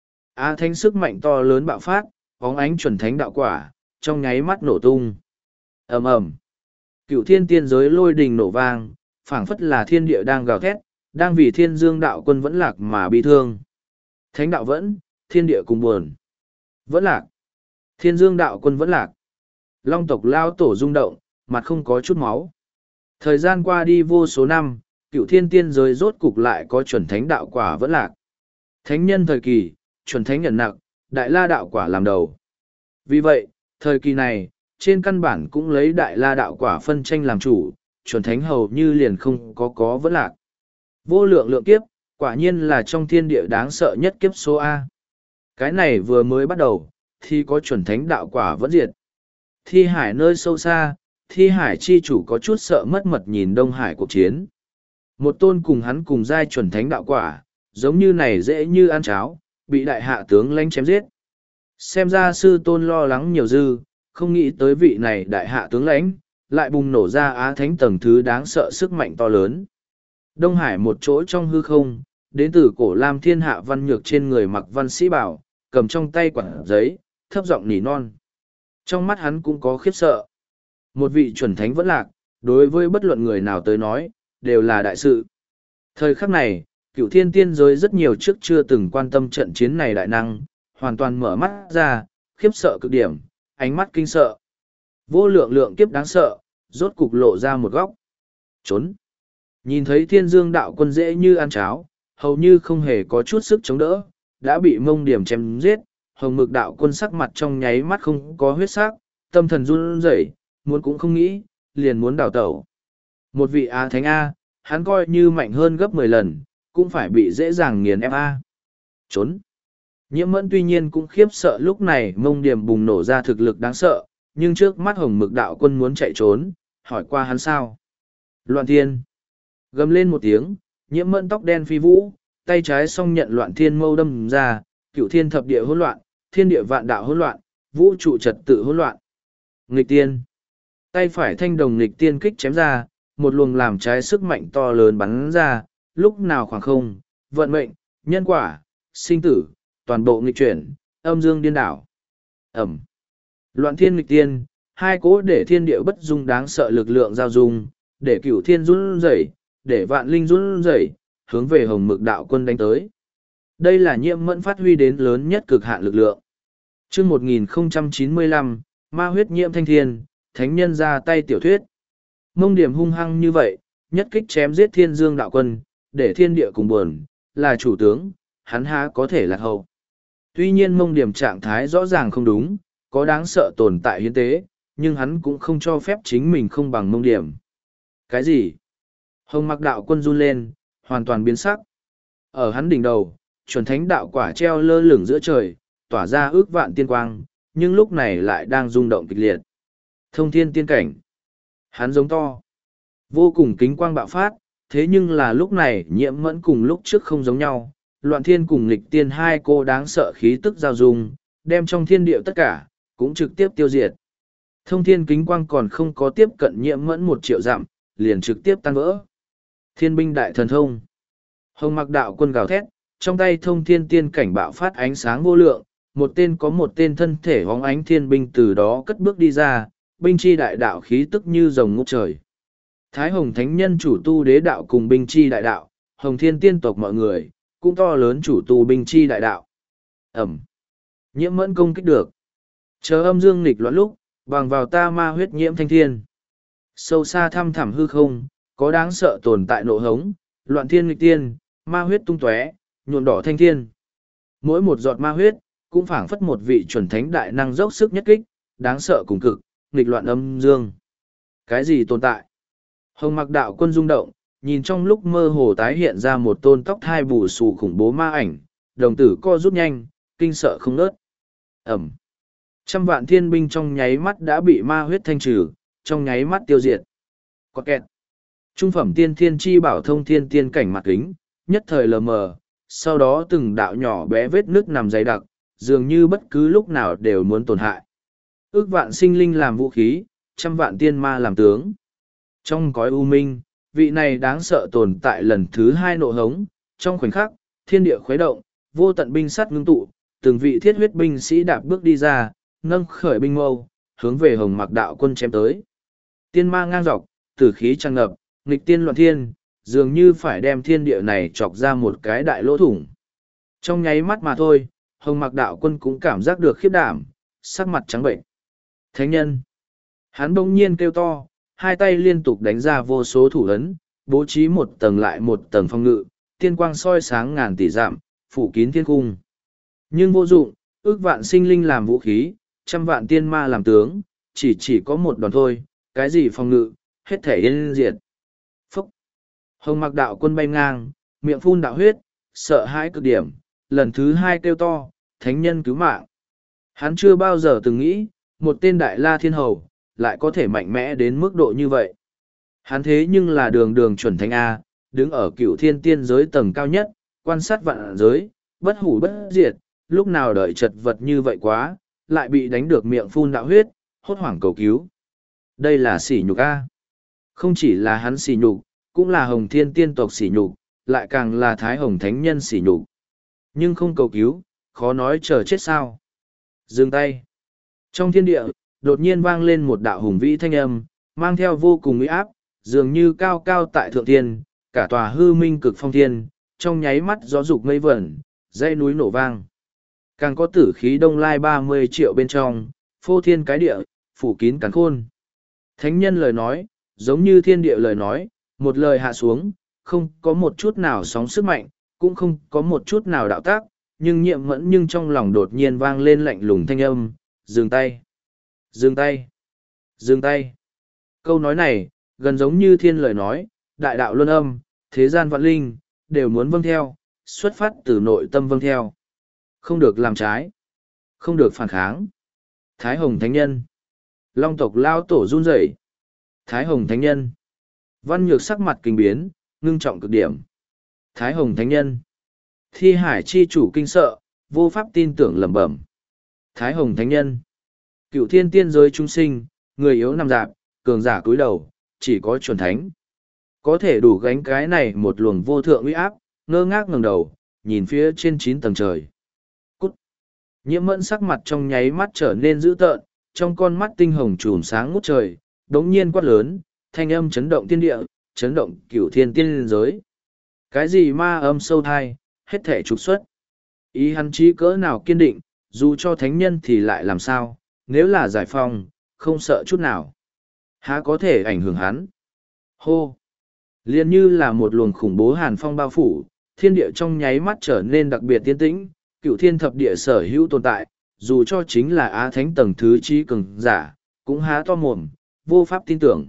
Á Thánh sức mạnh to lớn bạo phát, bóng ánh chuẩn thánh đạo quả, trong nháy mắt nổ tung. Ầm ầm. Cựu thiên tiên giới lôi đình nổ vang, phảng phất là thiên địa đang gào thét, đang vì thiên dương đạo quân vẫn lạc mà bi thương. Thánh đạo vẫn, thiên địa cùng buồn. Vẫn lạc. Thiên dương đạo quân vẫn lạc. Long tộc lao tổ rung động, mặt không có chút máu. Thời gian qua đi vô số năm, cựu thiên tiên giới rốt cục lại có chuẩn thánh đạo quả vẫn lạc. Thánh nhân thời kỳ, chuẩn thánh nhận nặng, đại la đạo quả làm đầu. Vì vậy, thời kỳ này, trên căn bản cũng lấy đại la đạo quả phân tranh làm chủ, chuẩn thánh hầu như liền không có có vẫn lạc. Vô lượng lượng kiếp, quả nhiên là trong thiên địa đáng sợ nhất kiếp số A. Cái này vừa mới bắt đầu, thì có chuẩn thánh đạo quả vẫn diệt. Thi hải nơi sâu xa, thi hải chi chủ có chút sợ mất mật nhìn Đông Hải cuộc chiến. Một tôn cùng hắn cùng giai chuẩn thánh đạo quả, giống như này dễ như ăn cháo, bị đại hạ tướng lãnh chém giết. Xem ra sư tôn lo lắng nhiều dư, không nghĩ tới vị này đại hạ tướng lãnh, lại bùng nổ ra Á Thánh tầng thứ đáng sợ sức mạnh to lớn. Đông Hải một chỗ trong hư không, đến từ cổ lam thiên hạ văn nhược trên người mặc văn sĩ bảo, cầm trong tay quản giấy, thấp giọng nỉ non. Trong mắt hắn cũng có khiếp sợ. Một vị chuẩn thánh vẫn lạc, đối với bất luận người nào tới nói, đều là đại sự. Thời khắc này, cựu thiên tiên giới rất nhiều trước chưa từng quan tâm trận chiến này đại năng, hoàn toàn mở mắt ra, khiếp sợ cực điểm, ánh mắt kinh sợ. Vô lượng lượng kiếp đáng sợ, rốt cục lộ ra một góc. Trốn. Nhìn thấy thiên dương đạo quân dễ như ăn cháo, hầu như không hề có chút sức chống đỡ, đã bị mông điểm chém giết, hồng mực đạo quân sắc mặt trong nháy mắt không có huyết sắc, tâm thần run rẩy, muốn cũng không nghĩ, liền muốn đào tẩu. Một vị Á Thánh A, hắn coi như mạnh hơn gấp mười lần, cũng phải bị dễ dàng nghiền ép A. Trốn. Nhiễm mẫn tuy nhiên cũng khiếp sợ lúc này mông điểm bùng nổ ra thực lực đáng sợ, nhưng trước mắt hồng mực đạo quân muốn chạy trốn, hỏi qua hắn sao. Loạn thiên. Gầm lên một tiếng, nhiễm mẫn tóc đen phi vũ, tay trái song nhận loạn thiên mâu đâm ra, cựu thiên thập địa hỗn loạn, thiên địa vạn đạo hỗn loạn, vũ trụ trật tự hỗn loạn. Nghịch tiên. Tay phải thanh đồng nghịch tiên kích chém ra, một luồng làm trái sức mạnh to lớn bắn ra, lúc nào khoảng không, vận mệnh, nhân quả, sinh tử, toàn bộ nghịch chuyển, âm dương điên đảo. Ẩm. Loạn thiên nghịch tiên, hai cỗ để thiên địa bất dung đáng sợ lực lượng giao dung, để cửu thiên run rẩy, để vạn linh run rẩy, hướng về hồng mực đạo quân đánh tới. Đây là nhiễm mẫn phát huy đến lớn nhất cực hạn lực lượng. Chương một nghìn không trăm chín mươi lăm, ma huyết nhiễm thanh thiên, thánh nhân ra tay tiểu thuyết. Mông điểm hung hăng như vậy, nhất kích chém giết thiên dương đạo quân, để thiên địa cùng buồn, là chủ tướng, hắn há có thể lạc hậu. Tuy nhiên mông điểm trạng thái rõ ràng không đúng, có đáng sợ tồn tại hiến tế, nhưng hắn cũng không cho phép chính mình không bằng mông điểm. Cái gì? Hồng mặc đạo quân run lên, hoàn toàn biến sắc. Ở hắn đỉnh đầu, chuẩn thánh đạo quả treo lơ lửng giữa trời, tỏa ra ước vạn tiên quang, nhưng lúc này lại đang rung động kịch liệt. Thông thiên tiên cảnh. Hắn giống to. Vô cùng kính quang bạo phát, thế nhưng là lúc này nhiễm mẫn cùng lúc trước không giống nhau. Loạn thiên cùng nghịch tiên hai cô đáng sợ khí tức giao dung, đem trong thiên địa tất cả, cũng trực tiếp tiêu diệt. Thông thiên kính quang còn không có tiếp cận nhiễm mẫn một triệu dặm, liền trực tiếp tan vỡ. Thiên binh đại thần thông. Hồng mặc đạo quân gào thét, trong tay thông thiên tiên cảnh bạo phát ánh sáng vô lượng, một tên có một tên thân thể hóng ánh thiên binh từ đó cất bước đi ra, binh chi đại đạo khí tức như rồng ngút trời. Thái Hồng Thánh Nhân chủ tu đế đạo cùng binh chi đại đạo, Hồng Thiên tiên tộc mọi người, cũng to lớn chủ tu binh chi đại đạo. Ẩm. Nhiễm mẫn công kích được. Chờ âm dương nghịch loạn lúc, bằng vào ta ma huyết nhiễm thanh thiên. Sâu xa thăm thẳm hư không, có đáng sợ tồn tại nộ hống, loạn thiên nghịch tiên, ma huyết tung tóe, nhuộm đỏ thanh thiên. Mỗi một giọt ma huyết, cũng phảng phất một vị chuẩn thánh đại năng dốc sức nhất kích, đáng sợ cùng cực, nghịch loạn âm dương. Cái gì tồn tại? Hồng mặc đạo quân rung động, nhìn trong lúc mơ hồ tái hiện ra một tôn tóc thai bù xù khủng bố ma ảnh, đồng tử co rút nhanh, kinh sợ không nớt. Ẩm. Trăm vạn thiên binh trong nháy mắt đã bị ma huyết thanh trừ, trong nháy mắt tiêu diệt. Có kẹt. Trung phẩm tiên thiên chi bảo thông thiên tiên cảnh mặt kính, nhất thời lờ mờ, sau đó từng đạo nhỏ bé vết nước nằm dày đặc, dường như bất cứ lúc nào đều muốn tổn hại. Ước vạn sinh linh làm vũ khí, trăm vạn tiên ma làm tướng. Trong cõi u minh, vị này đáng sợ tồn tại lần thứ hai nộ hống, trong khoảnh khắc, thiên địa khuấy động, vô tận binh sắt ngưng tụ, từng vị thiết huyết binh sĩ đạp bước đi ra, nâng khởi binh mâu, hướng về hồng mặc đạo quân chém tới. Tiên ma ngang dọc, tử khí tràn ngập, nghịch tiên loạn thiên, dường như phải đem thiên địa này chọc ra một cái đại lỗ thủng. Trong nháy mắt mà thôi, hồng mặc đạo quân cũng cảm giác được khiếp đảm, sắc mặt trắng bệnh. Thánh nhân! Hắn bỗng nhiên kêu to, hai tay liên tục đánh ra vô số thủ ấn, bố trí một tầng lại một tầng phong ngự, tiên quang soi sáng ngàn tỷ dặm, phủ kín thiên cung. Nhưng vô dụng, ước vạn sinh linh làm vũ khí, trăm vạn tiên ma làm tướng, chỉ chỉ có một đòn thôi, cái gì phong ngự, hết thể yên diệt. Phúc! Hồng mặc đạo quân bay ngang, miệng phun đạo huyết, sợ hãi cực điểm, lần thứ hai kêu to, thánh nhân cứu mạng. Hắn chưa bao giờ từng nghĩ, một tên đại la thiên hầu, lại có thể mạnh mẽ đến mức độ như vậy. Hắn thế nhưng là đường đường chuẩn thánh A, đứng ở cựu thiên tiên giới tầng cao nhất, quan sát vạn giới, bất hủ bất diệt, lúc nào đợi chật vật như vậy quá, lại bị đánh được miệng phun đạo huyết, hốt hoảng cầu cứu. Đây là sỉ nhục A. Không chỉ là hắn sỉ nhục, cũng là hồng thiên tiên tộc sỉ nhục, lại càng là thái hồng thánh nhân sỉ nhục. Nhưng không cầu cứu, khó nói chờ chết sao. Dừng tay. Trong thiên địa, đột nhiên vang lên một đạo hùng vĩ thanh âm, mang theo vô cùng uy áp, dường như cao cao tại thượng thiên, cả tòa hư minh cực phong thiên, trong nháy mắt gió dục mây vẩn, dãy núi nổ vang. Càng có tử khí đông lai ba mươi triệu bên trong, phô thiên cái địa, phủ kín cắn khôn. Thánh nhân lời nói, giống như thiên địa lời nói, một lời hạ xuống, không có một chút nào sóng sức mạnh, cũng không có một chút nào đạo tác, nhưng nhiệm mẫn nhưng trong lòng đột nhiên vang lên lạnh lùng thanh âm, dừng tay, dừng tay, dừng tay. Câu nói này, gần giống như thiên lời nói, đại đạo luân âm, thế gian vạn linh, đều muốn vâng theo, xuất phát từ nội tâm vâng theo. Không được làm trái, không được phản kháng. Thái Hồng Thánh Nhân. Long tộc lao tổ run rẩy. Thái Hồng Thánh Nhân. Văn Nhược sắc mặt kinh biến, ngưng trọng cực điểm. Thái Hồng Thánh Nhân. Thi Hải chi chủ kinh sợ, vô pháp tin tưởng lẩm bẩm. Thái Hồng Thánh Nhân. Cựu thiên tiên giới chúng sinh, người yếu nằm dạp, cường giả cúi đầu, chỉ có chuẩn thánh. Có thể đủ gánh cái này một luồng vô thượng uy áp, ngơ ngác ngẩng đầu, nhìn phía trên chín tầng trời. Cút. Nhiễm mẫn sắc mặt trong nháy mắt trở nên dữ tợn, trong con mắt tinh hồng trùm sáng ngút trời, đống nhiên quát lớn, thanh âm chấn động thiên địa, chấn động cửu thiên tiên giới. Cái gì ma âm sâu thai, hết thể trục xuất. Ý hắn chí cỡ nào kiên định, dù cho thánh nhân thì lại làm sao, nếu là giải phong, không sợ chút nào. Há có thể ảnh hưởng hắn. Hô! Liền như là một luồng khủng bố hàn phong bao phủ, thiên địa trong nháy mắt trở nên đặc biệt tiên tĩnh, cựu thiên thập địa sở hữu tồn tại, dù cho chính là Á Thánh tầng thứ trí cường giả, cũng há to mồm, vô pháp tin tưởng.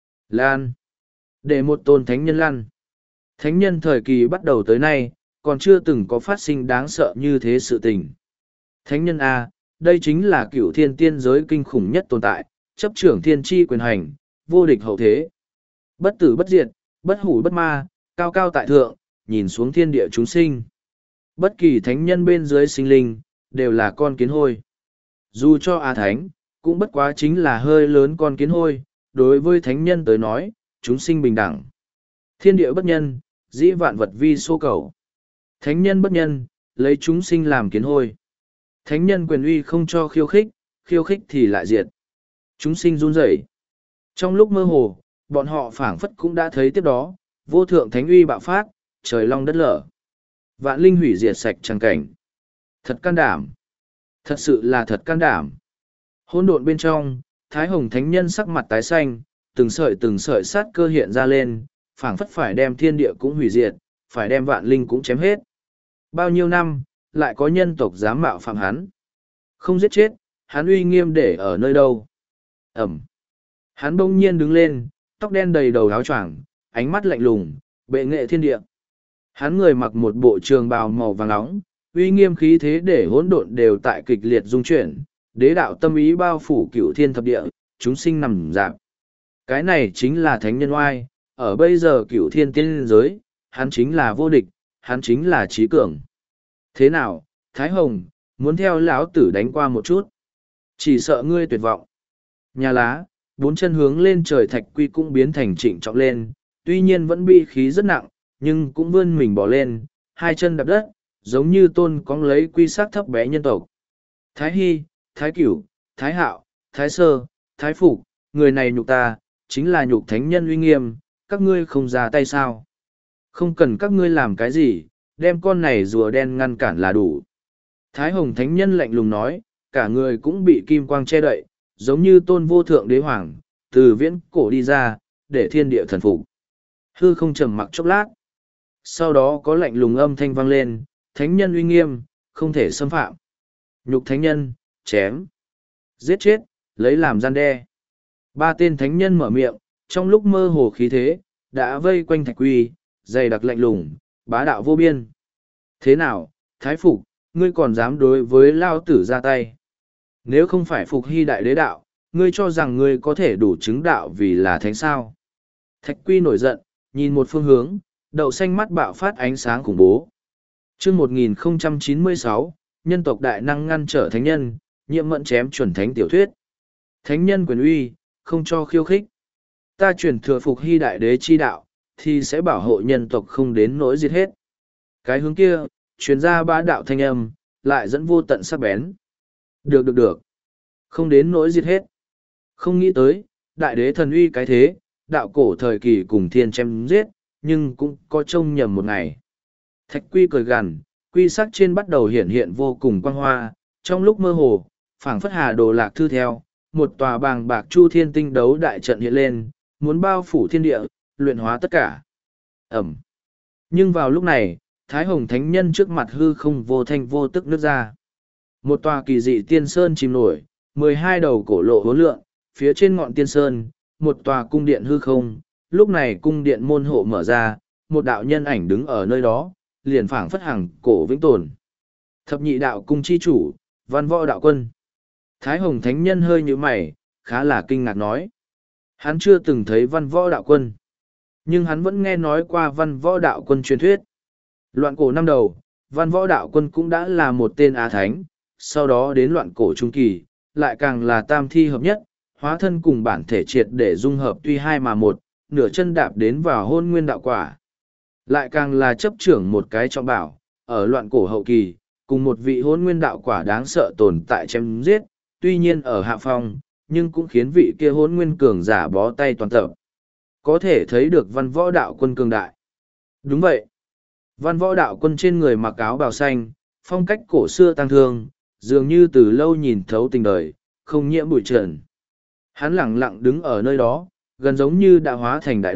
Lan. Để một tôn thánh nhân lăn. Thánh nhân thời kỳ bắt đầu tới nay, còn chưa từng có phát sinh đáng sợ như thế sự tình. Thánh nhân A, đây chính là cựu thiên tiên giới kinh khủng nhất tồn tại, chấp trưởng thiên tri quyền hành, vô địch hậu thế. Bất tử bất diệt, bất hủ bất ma, cao cao tại thượng, nhìn xuống thiên địa chúng sinh. Bất kỳ thánh nhân bên dưới sinh linh, đều là con kiến hôi. Dù cho A Thánh, cũng bất quá chính là hơi lớn con kiến hôi, đối với thánh nhân tới nói, chúng sinh bình đẳng. Thiên địa bất nhân, dĩ vạn vật vi số cầu. Thánh nhân bất nhân, lấy chúng sinh làm kiến hôi. Thánh nhân quyền uy không cho khiêu khích, khiêu khích thì lại diệt. Chúng sinh run rẩy. Trong lúc mơ hồ, bọn họ phảng phất cũng đã thấy tiếp đó, vô thượng thánh uy bạo phát, trời long đất lở. Vạn linh hủy diệt sạch tràng cảnh. Thật can đảm. Thật sự là thật can đảm. Hỗn độn bên trong, Thái Hồng Thánh Nhân sắc mặt tái xanh, từng sợi từng sợi sát cơ hiện ra lên, phảng phất phải đem thiên địa cũng hủy diệt, phải đem vạn linh cũng chém hết. Bao nhiêu năm, lại có nhân tộc dám mạo phạm hắn. Không giết chết, hắn uy nghiêm để ở nơi đâu. Ẩm. Hắn bỗng nhiên đứng lên, tóc đen đầy đầu áo choàng, ánh mắt lạnh lùng, bệ nghệ thiên địa. Hắn người mặc một bộ trường bào màu vàng nóng, uy nghiêm khí thế để hỗn độn đều tại kịch liệt dung chuyển, đế đạo tâm ý bao phủ cửu thiên thập địa, chúng sinh nằm dạp. Cái này chính là thánh nhân oai, ở bây giờ cửu thiên tiên giới, hắn chính là vô địch, hắn chính là trí cường. Thế nào, Thái Hồng, muốn theo lão tử đánh qua một chút? Chỉ sợ ngươi tuyệt vọng. Nhà lá, bốn chân hướng lên trời thạch quy cũng biến thành trịnh trọng lên, tuy nhiên vẫn bị khí rất nặng, nhưng cũng vươn mình bỏ lên, hai chân đạp đất, giống như tôn cóng lấy quy sắc thấp bé nhân tộc. Thái Hy, Thái Cửu, Thái Hạo, Thái Sơ, Thái Phục, người này nhục ta, chính là nhục thánh nhân uy nghiêm, các ngươi không ra tay sao? Không cần các ngươi làm cái gì, đem con này rùa đen ngăn cản là đủ. Thái Hồng Thánh Nhân lạnh lùng nói, cả người cũng bị kim quang che đậy, giống như tôn vô thượng đế hoàng, từ viễn cổ đi ra, để thiên địa thần phục. Hư không trầm mặc chốc lát. Sau đó có lạnh lùng âm thanh vang lên, Thánh Nhân uy nghiêm, không thể xâm phạm. Nhục Thánh Nhân, chém. Giết chết, lấy làm gian đe. Ba tên Thánh Nhân mở miệng, trong lúc mơ hồ khí thế, đã vây quanh thạch quy, dày đặc lạnh lùng, bá đạo vô biên. Thế nào, Thái Phục, ngươi còn dám đối với Lao Tử ra tay? Nếu không phải Phục Hy Đại Đế Đạo, ngươi cho rằng ngươi có thể đủ chứng đạo vì là thánh sao? Thạch quy nổi giận, nhìn một phương hướng, đậu xanh mắt bạo phát ánh sáng khủng bố. chương một nghìn không trăm chín mươi sáu, nhân tộc đại năng ngăn trở thánh nhân, nhiệm mẫn chém chuẩn thánh tiểu thuyết. Thánh nhân quyền uy, không cho khiêu khích. Ta chuyển thừa Phục Hy Đại Đế chi đạo, thì sẽ bảo hộ nhân tộc không đến nỗi diệt hết. Cái hướng kia, truyền ra bá đạo thanh âm, lại dẫn vô tận sắc bén. Được được được. Không đến nỗi diệt hết. Không nghĩ tới, đại đế thần uy cái thế, đạo cổ thời kỳ cùng thiên chém giết, nhưng cũng có trông nhầm một ngày. Thạch quy cười gằn, quy sắc trên bắt đầu hiện hiện vô cùng quang hoa, trong lúc mơ hồ, phảng phất hà đồ lạc thư theo, một tòa bàng bạc chu thiên tinh đấu đại trận hiện lên, muốn bao phủ thiên địa, luyện hóa tất cả. Ẩm. Nhưng vào lúc này, Thái Hồng Thánh Nhân trước mặt hư không vô thanh vô tức nước ra. Một tòa kỳ dị tiên sơn chìm nổi, mười hai đầu cổ lộ hố lượng, phía trên ngọn tiên sơn, một tòa cung điện hư không, lúc này cung điện môn hộ mở ra, một đạo nhân ảnh đứng ở nơi đó, liền phảng phất hàng cổ vĩnh tồn. Thập nhị đạo cung chi chủ, Văn Võ Đạo Quân. Thái Hồng Thánh Nhân hơi nhíu mày, khá là kinh ngạc nói. Hắn chưa từng thấy Văn Võ Đạo Quân, nhưng hắn vẫn nghe nói qua Văn Võ Đạo Quân truyền thuyết. Loạn cổ năm đầu, Văn Võ Đạo Quân cũng đã là một tên Á Thánh, sau đó đến loạn cổ trung kỳ, lại càng là tam thi hợp nhất, hóa thân cùng bản thể triệt để dung hợp tuy hai mà một, nửa chân đạp đến vào hôn nguyên đạo quả. Lại càng là chấp trưởng một cái trọng bảo, ở loạn cổ hậu kỳ, cùng một vị hôn nguyên đạo quả đáng sợ tồn tại chém giết, tuy nhiên ở hạ phong, nhưng cũng khiến vị kia hôn nguyên cường giả bó tay toàn tập. Có thể thấy được Văn Võ Đạo Quân cường đại. Đúng vậy. Văn Võ Đạo Quân trên người mặc áo bào xanh, phong cách cổ xưa tăng thương, dường như từ lâu nhìn thấu tình đời, không nhiễm bụi trần. Hắn lẳng lặng đứng ở nơi đó, gần giống như đã hóa thành đại đạo,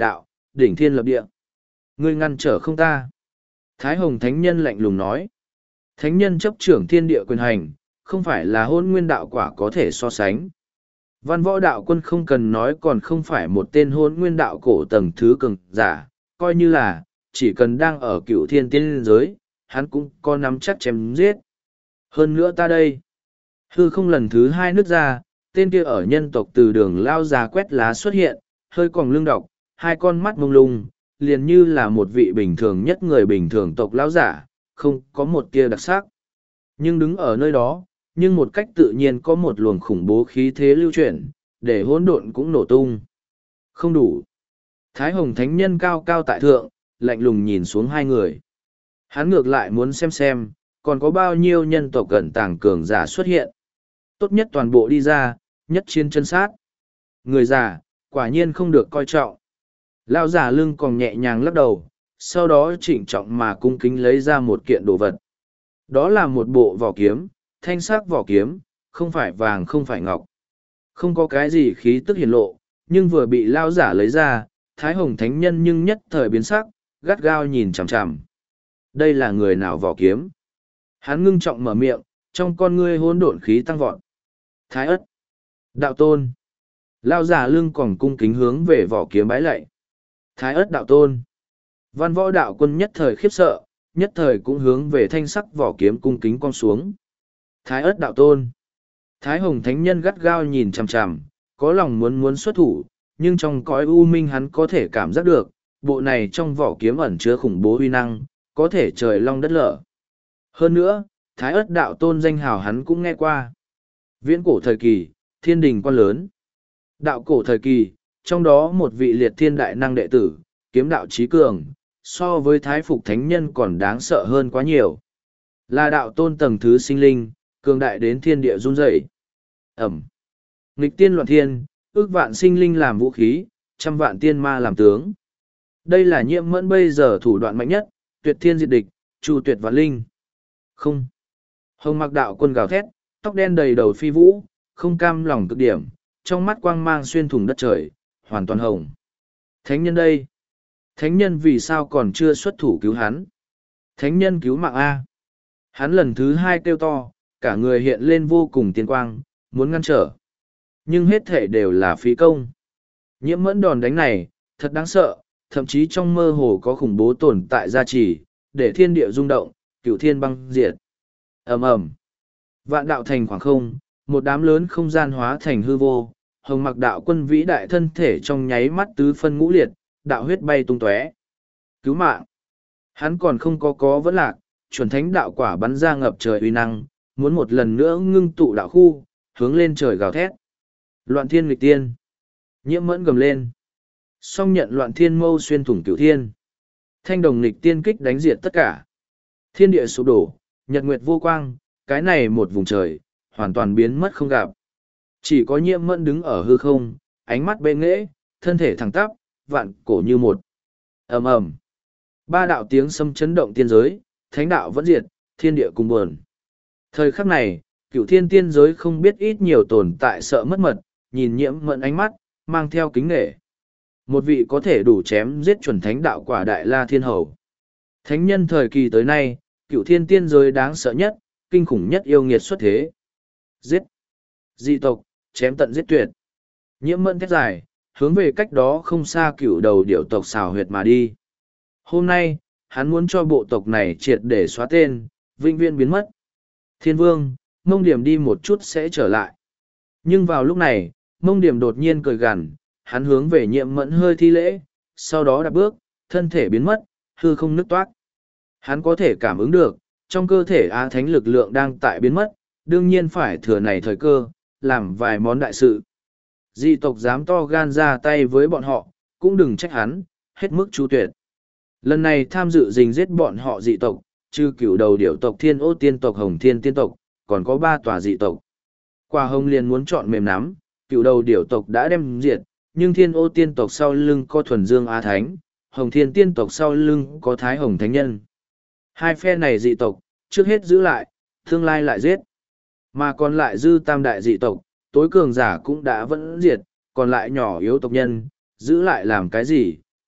đỉnh thiên lập địa. Ngươi ngăn trở không ta. Thái Hồng Thánh Nhân lạnh lùng nói. Thánh Nhân chấp trưởng thiên địa quyền hành, không phải là hôn nguyên đạo quả có thể so sánh. Văn võ đạo quân không cần nói còn không phải một tên hôn nguyên đạo cổ tầng thứ cường giả, coi như là, chỉ cần đang ở cựu thiên tiên giới, hắn cũng có nắm chắc chém giết. Hơn nữa ta đây, hư không lần thứ hai nứt ra, tên kia ở nhân tộc từ đường lao ra quét lá xuất hiện, hơi còn lưng đọc, hai con mắt mông lung, liền như là một vị bình thường nhất người bình thường tộc lão giả, không có một tia đặc sắc. Nhưng đứng ở nơi đó, nhưng một cách tự nhiên có một luồng khủng bố khí thế lưu chuyển, để hỗn độn cũng nổ tung. Không đủ. Thái Hồng Thánh Nhân cao cao tại thượng, lạnh lùng nhìn xuống hai người. Hắn ngược lại muốn xem xem, còn có bao nhiêu nhân tộc cẩn tàng cường giả xuất hiện. Tốt nhất toàn bộ đi ra, nhất chiến chân sát. Người già, quả nhiên không được coi trọng. Lão giả lưng còn nhẹ nhàng lắc đầu, sau đó trịnh trọng mà cung kính lấy ra một kiện đồ vật. Đó là một bộ vỏ kiếm, thanh sắc vỏ kiếm, không phải vàng không phải ngọc. Không có cái gì khí tức hiển lộ, nhưng vừa bị lão giả lấy ra, Thái Hồng Thánh Nhân nhưng nhất thời biến sắc, gắt gao nhìn chằm chằm. Đây là người nào vỏ kiếm? Hắn ngưng trọng mở miệng, trong con ngươi hỗn độn khí tăng vọt. Thái Ất, đạo tôn. Lão giả lưng còn cung kính hướng về vỏ kiếm bái lạy. Thái Ất đạo tôn. Văn võ đạo quân nhất thời khiếp sợ, nhất thời cũng hướng về thanh sắc vỏ kiếm cung kính cong xuống. Thái Ất đạo tôn. Thái Hồng Thánh Nhân gắt gao nhìn chằm chằm, có lòng muốn muốn xuất thủ, nhưng trong cõi u minh hắn có thể cảm giác được, bộ này trong vỏ kiếm ẩn chứa khủng bố uy năng, có thể trời long đất lở. Hơn nữa, Thái Ất đạo tôn danh hào hắn cũng nghe qua. Viễn cổ thời kỳ, thiên đình quan lớn. Đạo cổ thời kỳ, trong đó một vị liệt thiên đại năng đệ tử, kiếm đạo trí cường, so với Thái Phục Thánh Nhân còn đáng sợ hơn quá nhiều. Là đạo tôn tầng thứ sinh linh, cường đại đến thiên địa run rẩy. Ẩm. Nghịch tiên loạn thiên, ước vạn sinh linh làm vũ khí, trăm vạn tiên ma làm tướng. Đây là Nhiễm Mẫn bây giờ thủ đoạn mạnh nhất, tuyệt thiên diệt địch, chu tuyệt vạn linh. Không. Hồng Mặc đạo quân gào thét, tóc đen đầy đầu phi vũ, không cam lòng cực điểm, trong mắt quang mang xuyên thủng đất trời, hoàn toàn hồng. Thánh nhân đây. Thánh nhân vì sao còn chưa xuất thủ cứu hắn? Thánh nhân cứu mạng A. Hắn lần thứ hai kêu to, cả người hiện lên vô cùng tiên quang, muốn ngăn trở. Nhưng hết thể đều là phí công. Nhiễm Mẫn đòn đánh này, thật đáng sợ, thậm chí trong mơ hồ có khủng bố tồn tại gia trì, để thiên địa rung động, cửu thiên băng diệt. Ầm ầm. Vạn đạo thành khoảng không, một đám lớn không gian hóa thành hư vô, Hồng Mặc đạo quân vĩ đại thân thể trong nháy mắt tứ phân ngũ liệt, đạo huyết bay tung tóe. Cứu mạng. Hắn còn không có có vẫn lạc, chuẩn thánh đạo quả bắn ra ngập trời uy năng, muốn một lần nữa ngưng tụ đạo khu, hướng lên trời gào thét. Loạn thiên nghịch tiên. Nhiễm Mẫn gầm lên. Song nhận loạn thiên mâu xuyên thủng cửu thiên. Thanh đồng nghịch tiên kích đánh diệt tất cả. Thiên địa sụp đổ, nhật nguyệt vô quang, cái này một vùng trời, hoàn toàn biến mất không gặp. Chỉ có Nhiễm Mẫn đứng ở hư không, ánh mắt bệ nghễ, thân thể thẳng tắp, vạn cổ như một. Ầm ầm. Ba đạo tiếng sấm chấn động tiên giới, thánh đạo vẫn diệt, thiên địa cùng buồn. Thời khắc này, cửu thiên tiên giới không biết ít nhiều tồn tại sợ mất mật, nhìn Nhiễm Mẫn ánh mắt, mang theo kính nể. Một vị có thể đủ chém giết chuẩn thánh đạo quả đại la thiên hầu. Thánh nhân thời kỳ tới nay, cửu thiên tiên giới đáng sợ nhất, kinh khủng nhất yêu nghiệt xuất thế. Giết. Dị tộc, chém tận giết tuyệt. Nhiễm Mẫn thét dài, hướng về cách đó không xa cửu đầu điểu tộc xào huyệt mà đi. Hôm nay, hắn muốn cho bộ tộc này triệt để xóa tên, vĩnh viễn biến mất. Thiên vương, Mông Điểm đi một chút sẽ trở lại. Nhưng vào lúc này, Mông Điểm đột nhiên cười gằn, hắn hướng về Nhiễm Mẫn hơi thi lễ, sau đó đạp bước, thân thể biến mất, hư không nứt toát. Hắn có thể cảm ứng được, trong cơ thể Á Thánh lực lượng đang tại biến mất, đương nhiên phải thừa này thời cơ, làm vài món đại sự. Dị tộc dám to gan ra tay với bọn họ, cũng đừng trách hắn, hết mức chu tuyệt. Lần này tham dự rình giết bọn họ dị tộc, trừ cửu đầu điểu tộc Thiên Ô tiên tộc Hồng Thiên tiên tộc, còn có ba tòa dị tộc. Quả Hồng liền muốn chọn mềm nắm, cửu đầu điểu tộc đã đem diệt, nhưng Thiên Ô tiên tộc sau lưng có thuần dương Á Thánh, Hồng Thiên tiên tộc sau lưng có Thái Hồng Thánh Nhân. Hai phe này dị tộc, trước hết giữ lại, tương lai lại giết. Mà còn lại dư tam đại dị tộc, tối cường giả cũng đã vẫn diệt, còn lại nhỏ yếu tộc nhân, giữ lại làm cái gì,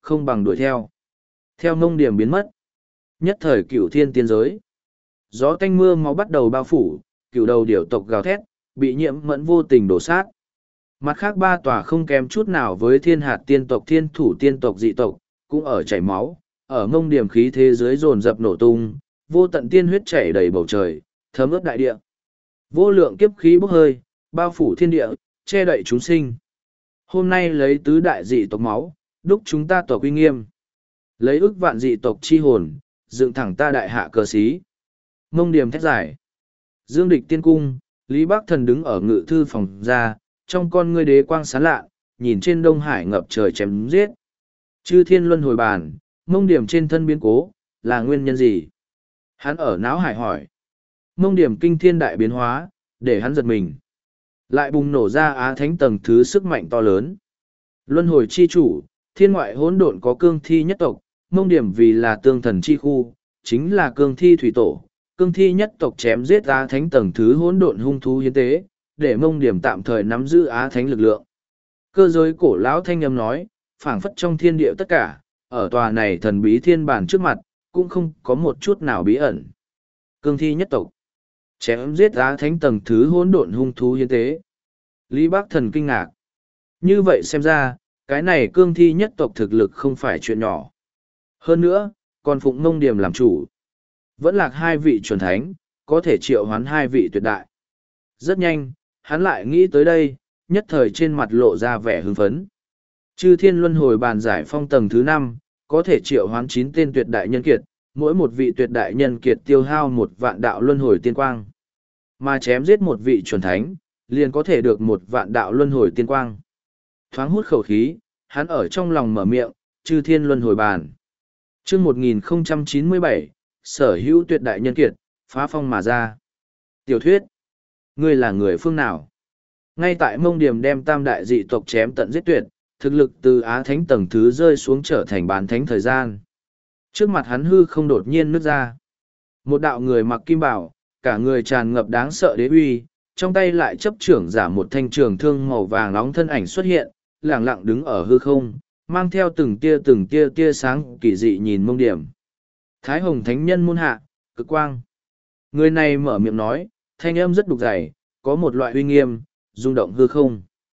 không bằng đuổi theo. Theo mông điểm biến mất. Nhất thời cửu thiên tiên giới. Gió tanh mưa máu bắt đầu bao phủ, cửu đầu điểu tộc gào thét, bị nhiễm mẫn vô tình đổ sát. Mặt khác ba tòa không kém chút nào với thiên hạt tiên tộc thiên thủ tiên tộc dị tộc, cũng ở chảy máu, ở mông điểm khí thế giới dồn dập nổ tung, vô tận tiên huyết chảy đầy bầu trời, thấm ướt đại địa. Vô lượng kiếp khí bốc hơi, bao phủ thiên địa, che đậy chúng sinh. Hôm nay lấy tứ đại dị tộc máu, đúc chúng ta tộc uy nghiêm. Lấy ức vạn dị tộc chi hồn, dựng thẳng ta đại hạ cờ xí. Mông điểm thét giải. Dương địch tiên cung, Lý Bắc Thần đứng ở ngự thư phòng ra, trong con ngươi đế quang sáng lạ, nhìn trên Đông Hải ngập trời chém giết. Chư thiên luân hồi bàn, mông điểm trên thân biến cố, là nguyên nhân gì? Hắn ở não hải hỏi. Mông điểm kinh thiên đại biến hóa, để hắn giật mình. Lại bùng nổ ra á thánh tầng thứ sức mạnh to lớn. Luân hồi chi chủ, thiên ngoại hỗn độn có cương thi nhất tộc, mông điểm vì là tương thần chi khu, chính là cương thi thủy tổ. Cương thi nhất tộc chém giết á thánh tầng thứ hỗn độn hung thú hiến tế, để mông điểm tạm thời nắm giữ á thánh lực lượng. Cơ giới cổ lão thanh âm nói, phảng phất trong thiên địa tất cả, ở tòa này thần bí thiên bản trước mặt, cũng không có một chút nào bí ẩn. Cương thi nhất tộc, chém giết á thánh tầng thứ hỗn độn hung thú hiến tế. Lý Bác Thần kinh ngạc. Như vậy xem ra, cái này cương thi nhất tộc thực lực không phải chuyện nhỏ. Hơn nữa, còn phụng mông điểm làm chủ. Vẫn lạc hai vị chuẩn thánh, có thể triệu hoán hai vị tuyệt đại. Rất nhanh, hắn lại nghĩ tới đây, nhất thời trên mặt lộ ra vẻ hưng phấn. Chư thiên luân hồi bàn giải phong tầng thứ năm, có thể triệu hoán chín tên tuyệt đại nhân kiệt, mỗi một vị tuyệt đại nhân kiệt tiêu hao một vạn đạo luân hồi tiên quang. Mà chém giết một vị chuẩn thánh, liền có thể được một vạn đạo luân hồi tiên quang. Thoáng hút khẩu khí, hắn ở trong lòng mở miệng, chư thiên luân hồi bàn. Chương một nghìn không trăm chín mươi bảy, sở hữu tuyệt đại nhân kiệt, phá phong mà ra. Tiểu thuyết, ngươi là người phương nào? Ngay tại mông điểm đem tam đại dị tộc chém tận giết tuyệt, thực lực từ á thánh tầng thứ rơi xuống trở thành bán thánh thời gian. Trước mặt hắn hư không đột nhiên nứt ra. Một đạo người mặc kim bảo, cả người tràn ngập đáng sợ đế uy, trong tay lại chấp trưởng giả một thanh trường thương màu vàng nóng thân ảnh xuất hiện, lẳng lặng đứng ở hư không, mang theo từng tia từng tia tia sáng kỳ dị nhìn mông điểm. Thái Hồng Thánh Nhân môn hạ, cực quang. Người này mở miệng nói, thanh âm rất đục dày, có một loại uy nghiêm, rung động hư không.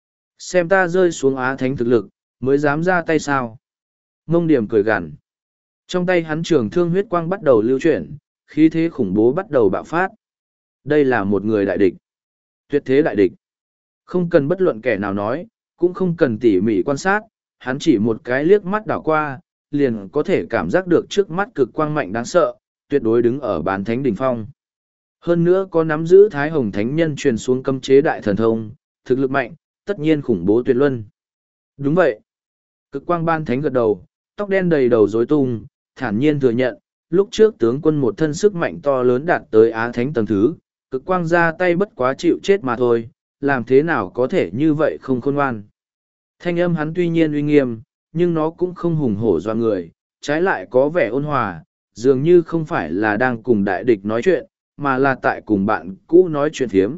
Xem ta rơi xuống á thánh thực lực, mới dám ra tay sao. Mông điểm cười gằn. Trong tay hắn trường thương huyết quang bắt đầu lưu chuyển, khí thế khủng bố bắt đầu bạo phát. Đây là một người đại địch. Tuyệt thế đại địch. Không cần bất luận kẻ nào nói, cũng không cần tỉ mỉ quan sát, hắn chỉ một cái liếc mắt đảo qua, liền có thể cảm giác được trước mắt cực quang mạnh đáng sợ, tuyệt đối đứng ở bán thánh đỉnh phong. Hơn nữa có nắm giữ Thái Hồng Thánh Nhân truyền xuống cấm chế đại thần thông, thực lực mạnh, tất nhiên khủng bố tuyệt luân. Đúng vậy. Cực quang ban thánh gật đầu, tóc đen đầy đầu rối tung, thản nhiên thừa nhận, lúc trước tướng quân một thân sức mạnh to lớn đạt tới á thánh tầng thứ, cực quang ra tay bất quá chịu chết mà thôi, làm thế nào có thể như vậy không khôn ngoan. Thanh âm hắn tuy nhiên uy nghiêm, nhưng nó cũng không hùng hổ doa người, trái lại có vẻ ôn hòa, dường như không phải là đang cùng đại địch nói chuyện, mà là tại cùng bạn cũ nói chuyện thiếm.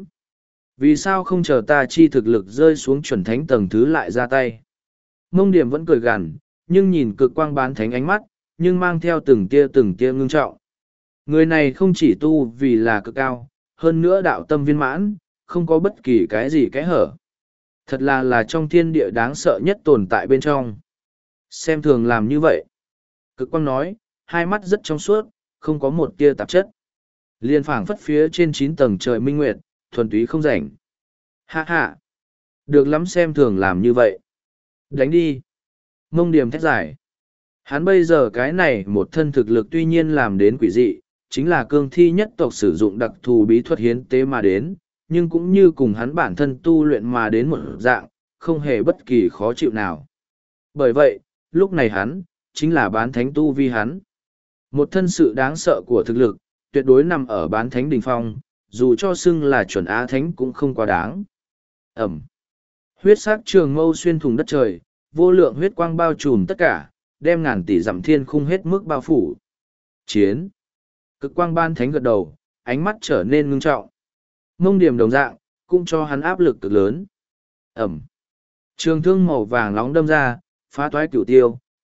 Vì sao không chờ ta chi thực lực rơi xuống chuẩn thánh tầng thứ lại ra tay? Mông điểm vẫn cười gằn, nhưng nhìn cực quang bán thánh ánh mắt, nhưng mang theo từng tia từng tia ngưng trọng. Người này không chỉ tu vì là cực cao, hơn nữa đạo tâm viên mãn, không có bất kỳ cái gì kẽ hở. Thật là là trong thiên địa đáng sợ nhất tồn tại bên trong. Xem thường làm như vậy. Cực quang nói, hai mắt rất trong suốt, không có một tia tạp chất. Liên phảng phất phía trên chín tầng trời minh nguyệt, thuần túy không rảnh. Ha ha! Được lắm xem thường làm như vậy. Đánh đi! Mông điểm thét giải. Hắn bây giờ cái này một thân thực lực tuy nhiên làm đến quỷ dị, chính là cương thi nhất tộc sử dụng đặc thù bí thuật hiến tế mà đến, nhưng cũng như cùng hắn bản thân tu luyện mà đến một dạng, không hề bất kỳ khó chịu nào. Bởi vậy, lúc này hắn, chính là bán thánh tu vi hắn. Một thân sự đáng sợ của thực lực, tuyệt đối nằm ở bán thánh đỉnh phong, dù cho xưng là chuẩn á thánh cũng không quá đáng. Ẩm. Huyết sắc trường mâu xuyên thủng đất trời, vô lượng huyết quang bao trùm tất cả, đem ngàn tỷ dặm thiên khung hết mức bao phủ. Chiến. Cực quang ban thánh gật đầu, ánh mắt trở nên ngưng trọng. Mông điểm đồng dạng, cũng cho hắn áp lực cực lớn. Ẩm. Trường thương màu vàng nóng đâm ra, phá toái cửu tiêu,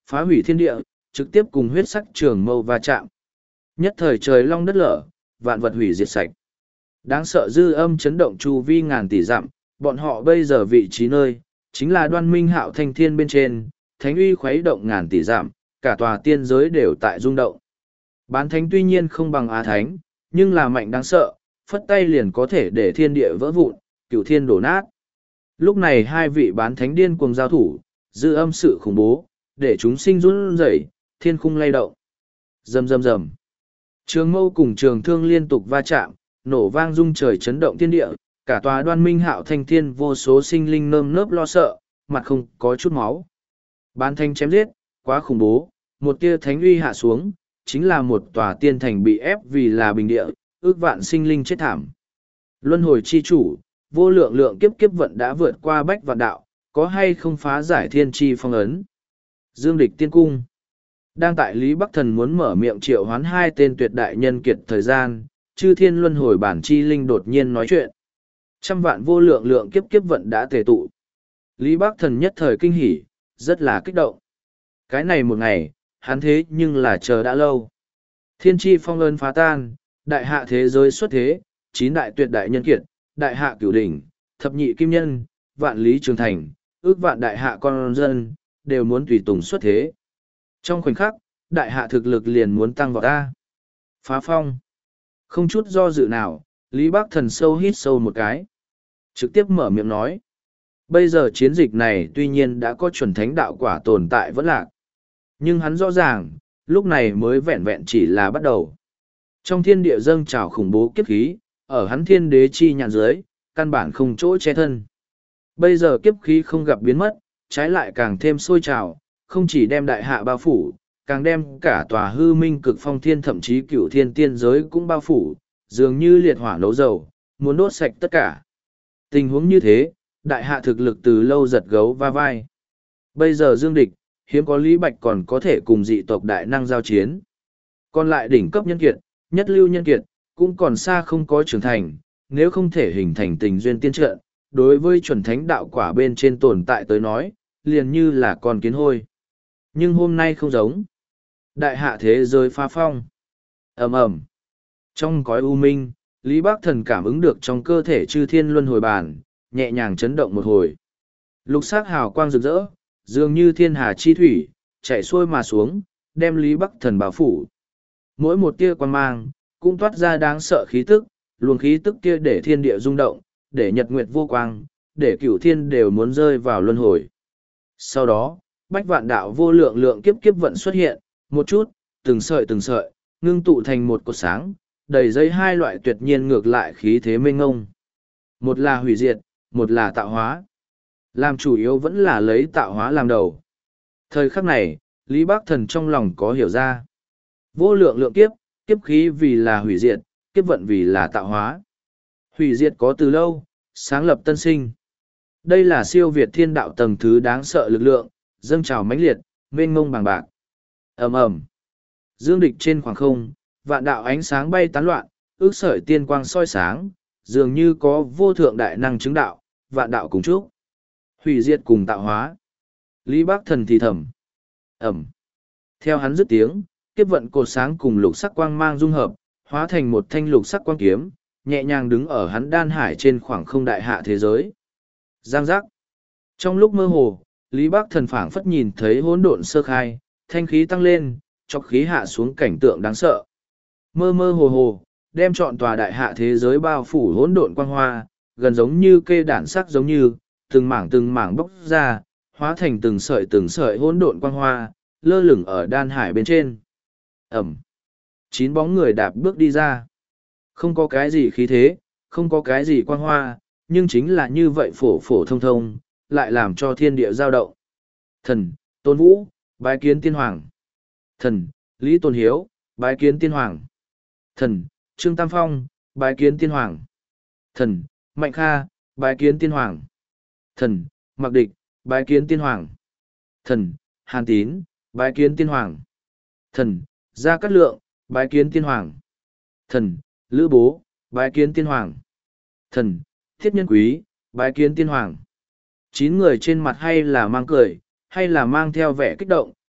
phá hủy thiên địa, trực tiếp cùng huyết sắc trường mâu va chạm. Nhất thời trời long đất lở, vạn vật hủy diệt sạch. Đáng sợ dư âm chấn động chu vi ngàn tỷ dặm, bọn họ bây giờ vị trí nơi, chính là Đoan Minh Hạo thanh thiên bên trên, thánh uy khuấy động ngàn tỷ dặm, cả tòa tiên giới đều tại rung động. Bán thánh tuy nhiên không bằng Á Thánh, nhưng là mạnh đáng sợ, phất tay liền có thể để thiên địa vỡ vụn, cửu thiên đổ nát. Lúc này hai vị bán thánh điên cuồng giao thủ, dư âm sự khủng bố, để chúng sinh run rẩy, thiên khung lay động. Rầm rầm rầm. Trường mâu cùng trường thương liên tục va chạm, nổ vang rung trời chấn động thiên địa, cả tòa Đoan Minh Hạo thanh thiên vô số sinh linh nơm nớp lo sợ, mặt không có chút máu. Bán thánh chém giết, quá khủng bố, một tia thánh uy hạ xuống, chính là một tòa tiên thành bị ép vì là bình địa, ước vạn sinh linh chết thảm. Luân hồi chi chủ, vô lượng lượng kiếp kiếp vận đã vượt qua bách vạn đạo, có hay không phá giải thiên chi phong ấn. Dương địch tiên cung. Đang tại Lý Bắc Thần muốn mở miệng triệu hoán hai tên tuyệt đại nhân kiệt thời gian, chư thiên luân hồi bản chi linh đột nhiên nói chuyện. Trăm vạn vô lượng lượng kiếp kiếp vận đã tề tụ. Lý Bắc Thần nhất thời kinh hỉ, rất là kích động. Cái này một ngày, hắn thế nhưng là chờ đã lâu. Thiên chi phong ấn phá tan, đại hạ thế giới xuất thế, chín đại tuyệt đại nhân kiệt, đại hạ cửu đỉnh, thập nhị kim nhân, vạn lý trường thành, ước vạn đại hạ con dân, đều muốn tùy tùng xuất thế. Trong khoảnh khắc, đại hạ thực lực liền muốn tăng vào ta. Phá phong. Không chút do dự nào, Lý Bắc Thần sâu hít sâu một cái. Trực tiếp mở miệng nói. Bây giờ chiến dịch này tuy nhiên đã có chuẩn thánh đạo quả tồn tại vẫn lạc. Nhưng hắn rõ ràng, lúc này mới vẹn vẹn chỉ là bắt đầu. Trong thiên địa dâng trào khủng bố kiếp khí, ở hắn thiên đế chi nhàn dưới, căn bản không chỗ che thân. Bây giờ kiếp khí không gặp biến mất, trái lại càng thêm sôi trào, không chỉ đem đại hạ bao phủ, càng đem cả tòa hư minh cực phong thiên thậm chí cửu thiên tiên giới cũng bao phủ, dường như liệt hỏa nấu dầu, muốn đốt sạch tất cả. Tình huống như thế, đại hạ thực lực từ lâu giật gấu va vai. Bây giờ dương địch, hiếm có Lý Bạch còn có thể cùng dị tộc đại năng giao chiến. Còn lại đỉnh cấp nhân kiệt, nhất lưu nhân kiệt, cũng còn xa không có trưởng thành, nếu không thể hình thành tình duyên tiên trận, đối với chuẩn thánh đạo quả bên trên tồn tại tới nói, liền như là con kiến hôi. Nhưng hôm nay không giống. Đại hạ thế giới phá phong. Ầm ầm. Trong cõi u minh, Lý Bắc Thần cảm ứng được trong cơ thể chư thiên luân hồi bàn, nhẹ nhàng chấn động một hồi. Lục sắc hào quang rực rỡ, dường như thiên hà chi thủy, chạy xuôi mà xuống, đem Lý Bắc Thần bao phủ. Mỗi một tia quang mang, cũng toát ra đáng sợ khí tức, luồng khí tức kia để thiên địa rung động, để nhật nguyệt vô quang, để cửu thiên đều muốn rơi vào luân hồi. Sau đó, bách vạn đạo vô lượng lượng kiếp kiếp vận xuất hiện, một chút, từng sợi từng sợi, ngưng tụ thành một cột sáng, đầy dây hai loại tuyệt nhiên ngược lại khí thế mênh ngông. Một là hủy diệt, một là tạo hóa. Làm chủ yếu vẫn là lấy tạo hóa làm đầu. Thời khắc này, Lý Bắc Thần trong lòng có hiểu ra. Vô lượng lượng kiếp, kiếp khí vì là hủy diệt, kiếp vận vì là tạo hóa. Hủy diệt có từ lâu, sáng lập tân sinh. Đây là siêu việt thiên đạo tầng thứ đáng sợ lực lượng, dâng trào mãnh liệt, mênh mông bằng bạc. Ầm ầm. Dương địch trên khoảng không, vạn đạo ánh sáng bay tán loạn, ước sợi tiên quang soi sáng, dường như có vô thượng đại năng chứng đạo, vạn đạo cùng chúc. Hủy diệt cùng tạo hóa. Lý Bắc Thần thì thầm. Ẩm. Theo hắn dứt tiếng, kiếp vận cột sáng cùng lục sắc quang mang dung hợp, hóa thành một thanh lục sắc quang kiếm, nhẹ nhàng đứng ở hắn đan hải trên khoảng không đại hạ thế giới. Giang giác. Trong lúc mơ hồ, Lý Bắc Thần phảng phất nhìn thấy hỗn độn sơ khai, thanh khí tăng lên, chọc khí hạ xuống cảnh tượng đáng sợ. Mơ mơ hồ hồ, đem trọn tòa đại hạ thế giới bao phủ hỗn độn quang hoa, gần giống như kê đản sắc giống như, từng mảng từng mảng bốc ra, hóa thành từng sợi từng sợi hỗn độn quang hoa, lơ lửng ở đan hải bên trên. Ẩm. Chín bóng người đạp bước đi ra. Không có cái gì khí thế, không có cái gì quang hoa, nhưng chính là như vậy phổ phổ thông thông, lại làm cho thiên địa dao động. Thần, Tôn Vũ, bái kiến tiên hoàng. Thần, Lý Tôn Hiếu, bái kiến tiên hoàng. Thần, Trương Tam Phong, bái kiến tiên hoàng. Thần, Mạnh Kha, bái kiến tiên hoàng. Thần, Mặc Địch, bái kiến tiên hoàng. Thần, Hàn Tín, bái kiến tiên hoàng. Thần, Gia Cát Lượng, bái kiến tiên hoàng. Thần, Lữ Bố, bái kiến tiên hoàng. Thần, Thiết Nhân Quý, bái kiến tiên hoàng. Chín người trên mặt hay là mang cười, hay là mang theo vẻ kích động,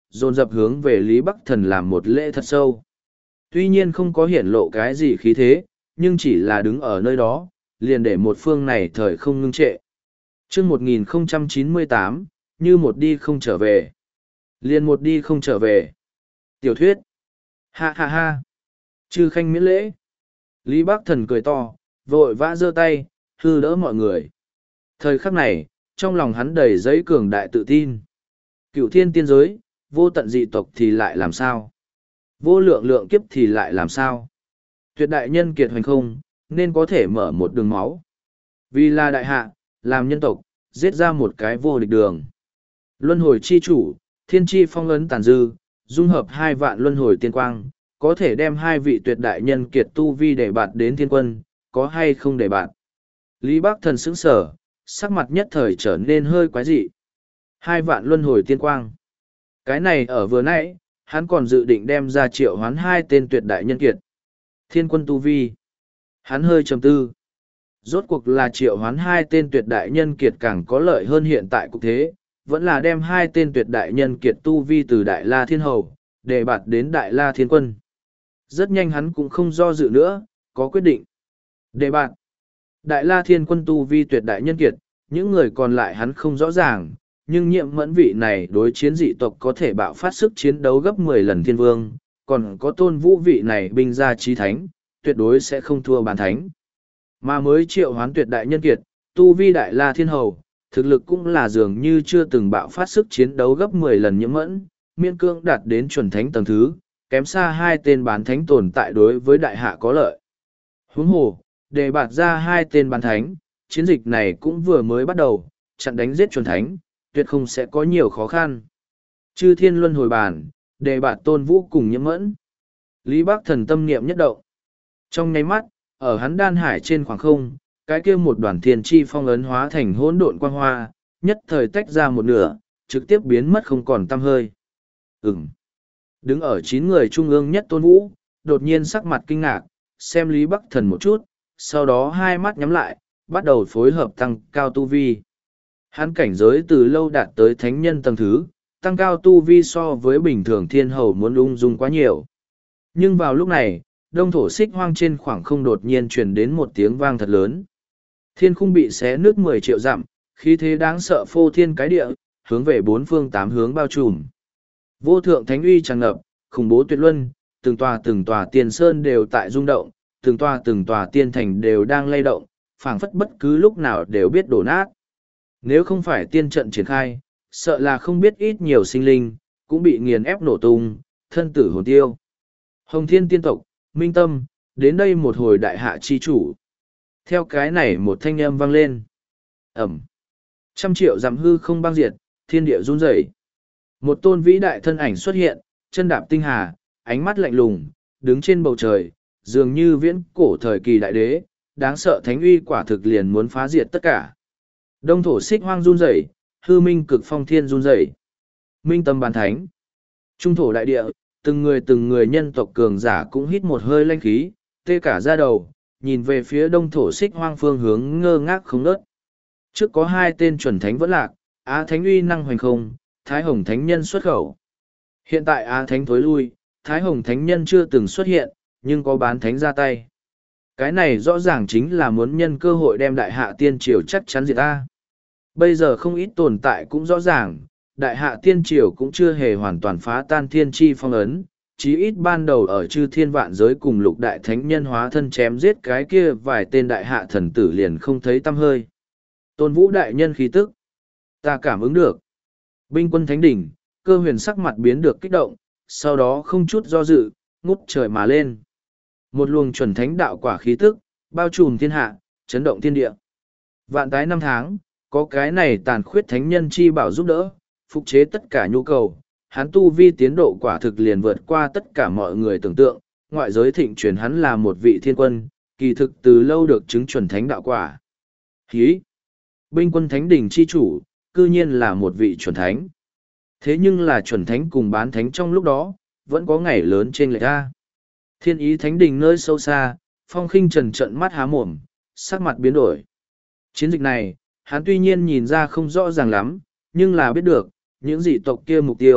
dồn dập hướng về Lý Bắc Thần làm một lễ thật sâu. Tuy nhiên không có hiển lộ cái gì khí thế, nhưng chỉ là đứng ở nơi đó, liền để một phương này thời không ngưng trệ. Trước một nghìn không trăm chín mươi tám, như một đi không trở về. Liền một đi không trở về. Tiểu thuyết. Ha ha ha. Chư khanh miễn lễ. Lý Bắc Thần cười to, vội vã giơ tay, hư đỡ mọi người. Thời khắc này, trong lòng hắn đầy giấy cường đại tự tin. Cựu thiên tiên giới, vô tận dị tộc thì lại làm sao? Vô lượng lượng kiếp thì lại làm sao? Tuyệt đại nhân kiệt hoành không, nên có thể mở một đường máu. Vì là đại hạ, làm nhân tộc, giết ra một cái vô địch đường. Luân hồi chi chủ, thiên chi phong ấn tàn dư, dung hợp hai vạn luân hồi tiên quang, có thể đem hai vị tuyệt đại nhân kiệt tu vi để bạt đến thiên quân, có hay không để bạt? Lý Bắc Thần sững sở, sắc mặt nhất thời trở nên hơi quái dị. Hai vạn luân hồi tiên quang. Cái này ở vừa nãy, hắn còn dự định đem ra triệu hoán hai tên tuyệt đại nhân kiệt. Thiên quân tu vi. Hắn hơi trầm tư. Rốt cuộc là triệu hoán hai tên tuyệt đại nhân kiệt càng có lợi hơn hiện tại cục thế, vẫn là đem hai tên tuyệt đại nhân kiệt tu vi từ Đại La Thiên Hầu, để bạt đến Đại La Thiên Quân. Rất nhanh hắn cũng không do dự nữa, có quyết định. Đề bạt. Đại La Thiên Quân tu vi tuyệt đại nhân kiệt, những người còn lại hắn không rõ ràng, nhưng nhiệm mẫn vị này đối chiến dị tộc có thể bạo phát sức chiến đấu gấp mười lần thiên vương, còn có tôn vũ vị này binh gia trí thánh, tuyệt đối sẽ không thua bàn thánh. Mà mới triệu hoán tuyệt đại nhân kiệt, tu vi Đại La Thiên Hầu, thực lực cũng là dường như chưa từng bạo phát sức chiến đấu gấp mười lần nhiễm mẫn, miên cương đạt đến chuẩn thánh tầng thứ, kém xa hai tên bán thánh tồn tại đối với đại hạ có lợi. Huống hồ, để bạt ra hai tên bán thánh, chiến dịch này cũng vừa mới bắt đầu, chặn đánh giết chuẩn thánh, tuyệt không sẽ có nhiều khó khăn. Chư thiên luân hồi bàn, để bạt tôn vũ cùng nhiễm mẫn. Lý Bắc Thần tâm niệm nhất động. Trong nháy mắt, ở hắn đan hải trên khoảng không, cái kia một đoàn thiên chi phong ấn hóa thành hỗn độn quang hoa, nhất thời tách ra một nửa, trực tiếp biến mất không còn tăm hơi. Ừm. Đứng ở chín người trung ương nhất tôn vũ, đột nhiên sắc mặt kinh ngạc, xem Lý Bắc Thần một chút, sau đó hai mắt nhắm lại, bắt đầu phối hợp tăng cao tu vi. Hắn cảnh giới từ lâu đạt tới thánh nhân tầng thứ, tăng cao tu vi so với bình thường thiên hầu muốn ung dung quá nhiều. Nhưng vào lúc này, đông thổ xích hoang trên khoảng không đột nhiên truyền đến một tiếng vang thật lớn. Thiên khung bị xé nước mười triệu dặm, khí thế đáng sợ phô thiên cái địa, hướng về bốn phương tám hướng bao trùm. Vô thượng thánh uy tràn ngập, khủng bố tuyệt luân, từng tòa từng tòa tiên sơn đều tại rung động, từng tòa từng tòa tiên thành đều đang lay động, phảng phất bất cứ lúc nào đều biết đổ nát. Nếu không phải tiên trận triển khai, sợ là không biết ít nhiều sinh linh, cũng bị nghiền ép nổ tung, thân tử hồn tiêu. Hồng Thiên tiên tộc, Minh Tâm, đến đây một hồi đại hạ chi chủ. Theo cái này một thanh âm vang lên. Ẩm. Trăm triệu dặm hư không băng diệt, thiên địa run rẩy. Một tôn vĩ đại thân ảnh xuất hiện, chân đạp tinh hà, ánh mắt lạnh lùng, đứng trên bầu trời, dường như viễn cổ thời kỳ đại đế, đáng sợ thánh uy quả thực liền muốn phá diệt tất cả. Đông thổ xích hoang run rẩy, hư minh cực phong thiên run rẩy. Minh Tâm bán thánh. Trung thổ đại địa, từng người từng người nhân tộc cường giả cũng hít một hơi lanh khí, tê cả da đầu, nhìn về phía đông thổ xích hoang phương hướng ngơ ngác không ngớt. Trước có hai tên chuẩn thánh vẫn lạc, Á Thánh uy năng hoành không, Thái Hồng Thánh Nhân xuất khẩu. Hiện tại Á Thánh thối lui, Thái Hồng Thánh Nhân chưa từng xuất hiện, nhưng có bán thánh ra tay. Cái này rõ ràng chính là muốn nhân cơ hội đem đại hạ tiên triều chắc chắn diệt ta. Bây giờ không ít tồn tại cũng rõ ràng, đại hạ tiên triều cũng chưa hề hoàn toàn phá tan thiên chi phong ấn, chí ít ban đầu ở chư thiên vạn giới cùng lục đại thánh nhân hóa thân chém giết cái kia vài tên đại hạ thần tử liền không thấy tăm hơi. Tôn vũ đại nhân khí tức. Ta cảm ứng được. Binh quân thánh đỉnh, cơ huyền sắc mặt biến được kích động, sau đó không chút do dự, ngút trời mà lên. Một luồng chuẩn thánh đạo quả khí tức, bao trùm thiên hạ, chấn động thiên địa. Vạn tái năm tháng, có cái này tàn khuyết thánh nhân chi bảo giúp đỡ, phục chế tất cả nhu cầu, hắn tu vi tiến độ quả thực liền vượt qua tất cả mọi người tưởng tượng, ngoại giới thịnh truyền hắn là một vị thiên quân, kỳ thực từ lâu được chứng chuẩn thánh đạo quả. Hí! Binh quân thánh đỉnh chi chủ, cư nhiên là một vị chuẩn thánh. Thế nhưng là chuẩn thánh cùng bán thánh trong lúc đó, vẫn có ngày lớn trên lệch ra. Thiên ý thánh đỉnh nơi sâu xa, Phong Khinh Trần trợn mắt há mồm, sắc mặt biến đổi. Chiến dịch này, hắn tuy nhiên nhìn ra không rõ ràng lắm, nhưng là biết được, những dị tộc kia mục tiêu,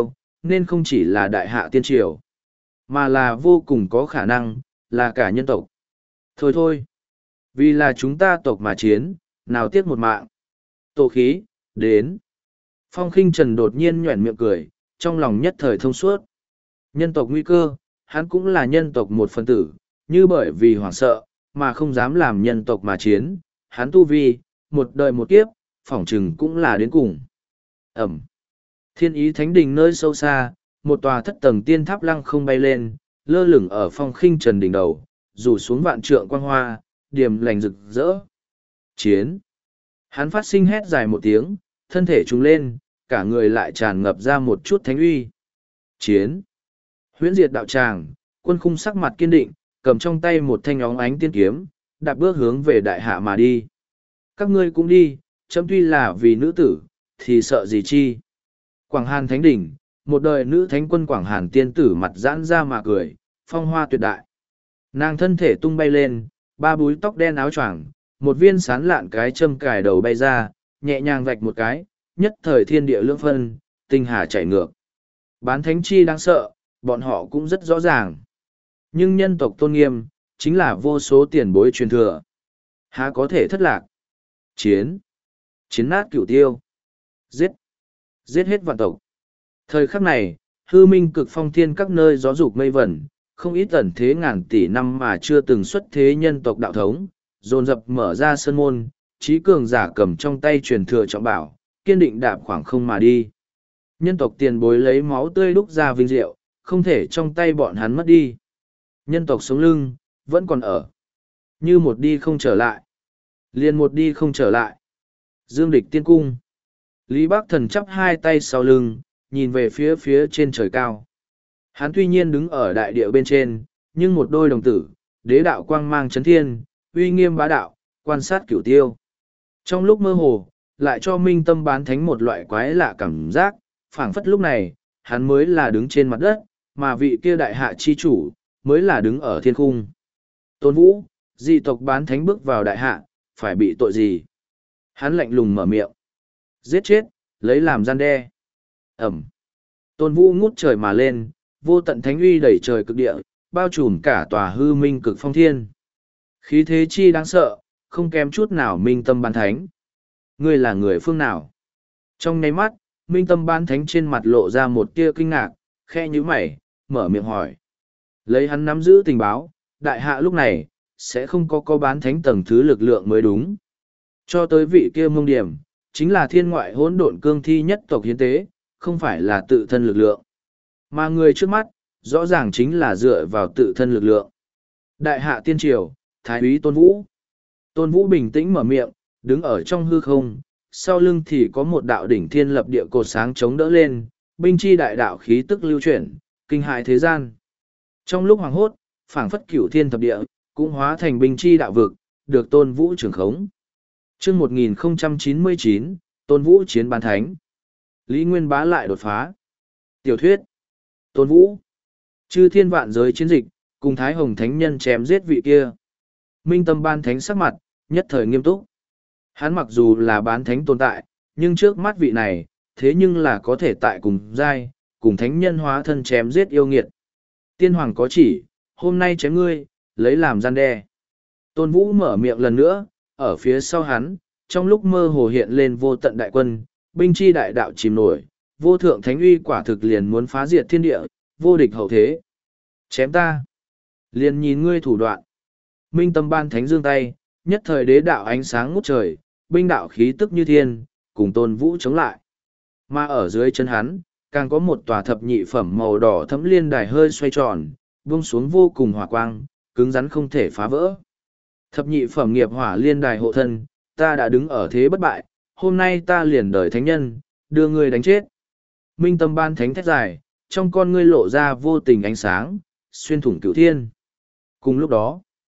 nên không chỉ là đại hạ tiên triều, mà là vô cùng có khả năng, là cả nhân tộc. Thôi thôi, vì là chúng ta tộc mà chiến, nào tiếc một mạng. Tổ khí, đến. Phong Khinh Trần đột nhiên nhoẻn miệng cười, trong lòng nhất thời thông suốt. Nhân tộc nguy cơ, hắn cũng là nhân tộc một phần tử, như bởi vì hoảng sợ, mà không dám làm nhân tộc mà chiến, hắn tu vi, một đời một kiếp, phỏng chừng cũng là đến cùng. Ẩm. Thiên Ý Thánh Đình nơi sâu xa, một tòa thất tầng tiên tháp lăng không bay lên, lơ lửng ở Phong Khinh Trần đỉnh đầu, rủ xuống vạn trượng quang hoa, điềm lành rực rỡ. Chiến. Hắn phát sinh hét dài một tiếng, thân thể trùng lên, cả người lại tràn ngập ra một chút thánh uy. Chiến. Huyễn Diệt đạo tràng, Quân Khung sắc mặt kiên định, cầm trong tay một thanh óng ánh tiên kiếm, đạp bước hướng về đại hạ mà đi. Các ngươi cũng đi, chấm tuy là vì nữ tử, thì sợ gì chi. Quảng Hàn Thánh Đỉnh, một đời nữ thánh quân Quảng Hàn tiên tử mặt giãn ra mà cười, phong hoa tuyệt đại. Nàng thân thể tung bay lên, ba búi tóc đen áo choàng, một viên sán lạn cái châm cài đầu bay ra, nhẹ nhàng vạch một cái, nhất thời thiên địa lưỡng phân, tinh hà chảy ngược. Bán thánh chi đáng sợ, bọn họ cũng rất rõ ràng. Nhưng nhân tộc tôn nghiêm, chính là vô số tiền bối truyền thừa. Há có thể thất lạc. Chiến. Chiến nát cửu tiêu. Giết. Giết hết vạn tộc. Thời khắc này, hư minh cực phong thiên các nơi gió dục mây vẩn, không ít ẩn thế ngàn tỷ năm mà chưa từng xuất thế nhân tộc đạo thống, dồn dập mở ra sân môn, trí cường giả cầm trong tay truyền thừa trọng bảo, kiên định đạp khoảng không mà đi. Nhân tộc tiền bối lấy máu tươi đúc ra vinh diệu, không thể trong tay bọn hắn mất đi. Nhân tộc sống lưng, vẫn còn ở. Như một đi không trở lại. Liền một đi không trở lại. Dương địch tiên cung. Lý Bác Thần chắp hai tay sau lưng, nhìn về phía phía trên trời cao. Hắn tuy nhiên đứng ở đại địa bên trên, nhưng một đôi đồng tử, đế đạo quang mang chấn thiên, uy nghiêm bá đạo, quan sát cửu tiêu. Trong lúc mơ hồ, lại cho minh tâm bán thánh một loại quái lạ cảm giác, phảng phất lúc này, hắn mới là đứng trên mặt đất, mà vị kia đại hạ chi chủ, mới là đứng ở thiên khung. Tôn Vũ, dị tộc bán thánh bước vào đại hạ, phải bị tội gì? Hắn lạnh lùng mở miệng. Giết chết, lấy làm gian đe. Ẩm. Tôn Vũ ngút trời mà lên, vô tận thánh uy đẩy trời cực địa, bao trùm cả tòa hư minh cực phong thiên. Khí thế chi đáng sợ, không kém chút nào minh tâm bán thánh. Ngươi là người phương nào? Trong nháy mắt, minh tâm bán thánh trên mặt lộ ra một tia kinh ngạc, khe nhíu mày, mở miệng hỏi. Lấy hắn nắm giữ tình báo, đại hạ lúc này, sẽ không có có bán thánh tầng thứ lực lượng mới đúng. Cho tới vị kia mông điểm, chính là thiên ngoại hỗn độn cương thi nhất tộc hiến tế, không phải là tự thân lực lượng. Mà người trước mắt, rõ ràng chính là dựa vào tự thân lực lượng. Đại hạ tiên triều, Thái úy Tôn Vũ. Tôn Vũ bình tĩnh mở miệng, đứng ở trong hư không, sau lưng thì có một đạo đỉnh thiên lập địa cột sáng chống đỡ lên, binh chi đại đạo khí tức lưu chuyển, kinh hại thế gian. Trong lúc hoàng hốt, phảng phất cửu thiên thập địa, cũng hóa thành binh chi đạo vực, được Tôn Vũ trưởng khống. Chương một nghìn không trăm chín mươi chín, Tôn Vũ chiến bán thánh. Lý Nguyên Bá lại đột phá. Tiểu thuyết. Tôn Vũ. Chư thiên vạn giới chiến dịch, cùng Thái Hồng Thánh Nhân chém giết vị kia. Minh tâm bán thánh sắc mặt, nhất thời nghiêm túc. Hắn mặc dù là bán thánh tồn tại, nhưng trước mắt vị này, thế nhưng là có thể tại cùng giai, cùng thánh nhân hóa thân chém giết yêu nghiệt. Tiên hoàng có chỉ, hôm nay chém ngươi, lấy làm gian đe. Tôn Vũ mở miệng lần nữa, ở phía sau hắn, trong lúc mơ hồ hiện lên vô tận đại quân, binh chi đại đạo chìm nổi, vô thượng thánh uy quả thực liền muốn phá diệt thiên địa, vô địch hậu thế. Chém ta. Liền nhìn ngươi thủ đoạn. Minh tâm ban thánh dương tay, nhất thời đế đạo ánh sáng ngút trời, binh đạo khí tức như thiên, cùng Tôn Vũ chống lại. Mà ở dưới chân hắn, càng có một tòa thập nhị phẩm màu đỏ thấm liên đài hơi xoay tròn, buông xuống vô cùng hỏa quang, cứng rắn không thể phá vỡ. Thập nhị phẩm nghiệp hỏa liên đài hộ thân, ta đã đứng ở thế bất bại, hôm nay ta liền đời thánh nhân, đưa ngươi đánh chết. Minh tâm ban thánh thét dài, trong con ngươi lộ ra vô tình ánh sáng, xuyên thủng cửu thiên. Cùng lúc đó,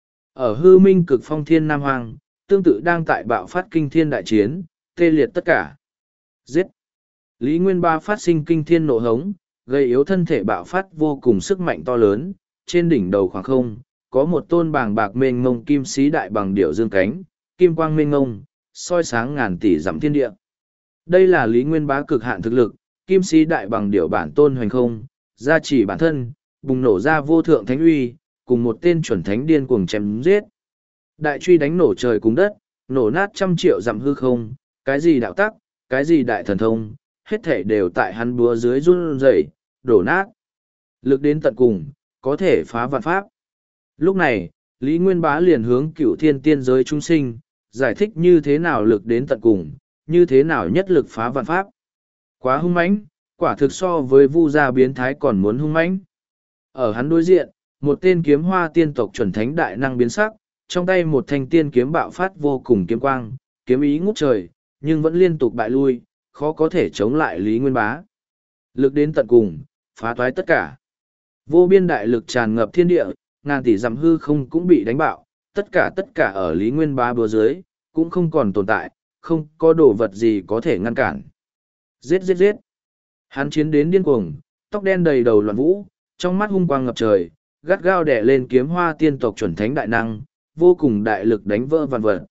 ở hư minh cực phong thiên Nam Hoàng, tương tự đang tại bạo phát kinh thiên đại chiến, tê liệt tất cả. Giết! Lý Nguyên Ba phát sinh kinh thiên nộ hống, gây yếu thân thể bạo phát vô cùng sức mạnh to lớn, trên đỉnh đầu khoảng không, có một tôn bàng bạc mênh mông kim sĩ đại bằng điểu dương cánh, kim quang mênh mông, soi sáng ngàn tỷ dặm thiên địa. Đây là Lý Nguyên Bá cực hạn thực lực, kim sĩ đại bằng điệu bản tôn hoành không, gia trì bản thân, bùng nổ ra vô thượng thánh uy, cùng một tên chuẩn thánh điên cuồng chém giết. Đại truy đánh nổ trời cùng đất, nổ nát trăm triệu dặm hư không, cái gì đạo tắc, cái gì đại thần thông, hết thể đều tại hắn búa dưới run rẩy, đổ nát. Lực đến tận cùng, có thể phá vạn pháp. Lúc này, Lý Nguyên Bá liền hướng cửu thiên tiên giới chúng sinh, giải thích như thế nào lực đến tận cùng, như thế nào nhất lực phá vạn pháp. Quá hung mãnh, quả thực so với Vu gia biến thái còn muốn hung mãnh. Ở hắn đối diện, một tên kiếm hoa tiên tộc chuẩn thánh đại năng biến sắc, trong tay một thanh tiên kiếm bạo phát vô cùng kiếm quang, kiếm ý ngút trời, nhưng vẫn liên tục bại lui, khó có thể chống lại Lý Nguyên Bá. Lực đến tận cùng, phá toái tất cả. Vô biên đại lực tràn ngập thiên địa, ngàn tỷ dặm hư không cũng bị đánh bạo, tất cả tất cả ở Lý Nguyên Bá búa dưới, cũng không còn tồn tại, không có đồ vật gì có thể ngăn cản. Giết giết giết. Hắn chiến đến điên cuồng, tóc đen đầy đầu loạn vũ, trong mắt hung quang ngập trời, gắt gao đè lên kiếm hoa tiên tộc chuẩn thánh đại năng, vô cùng đại lực đánh vỡ vạn vật.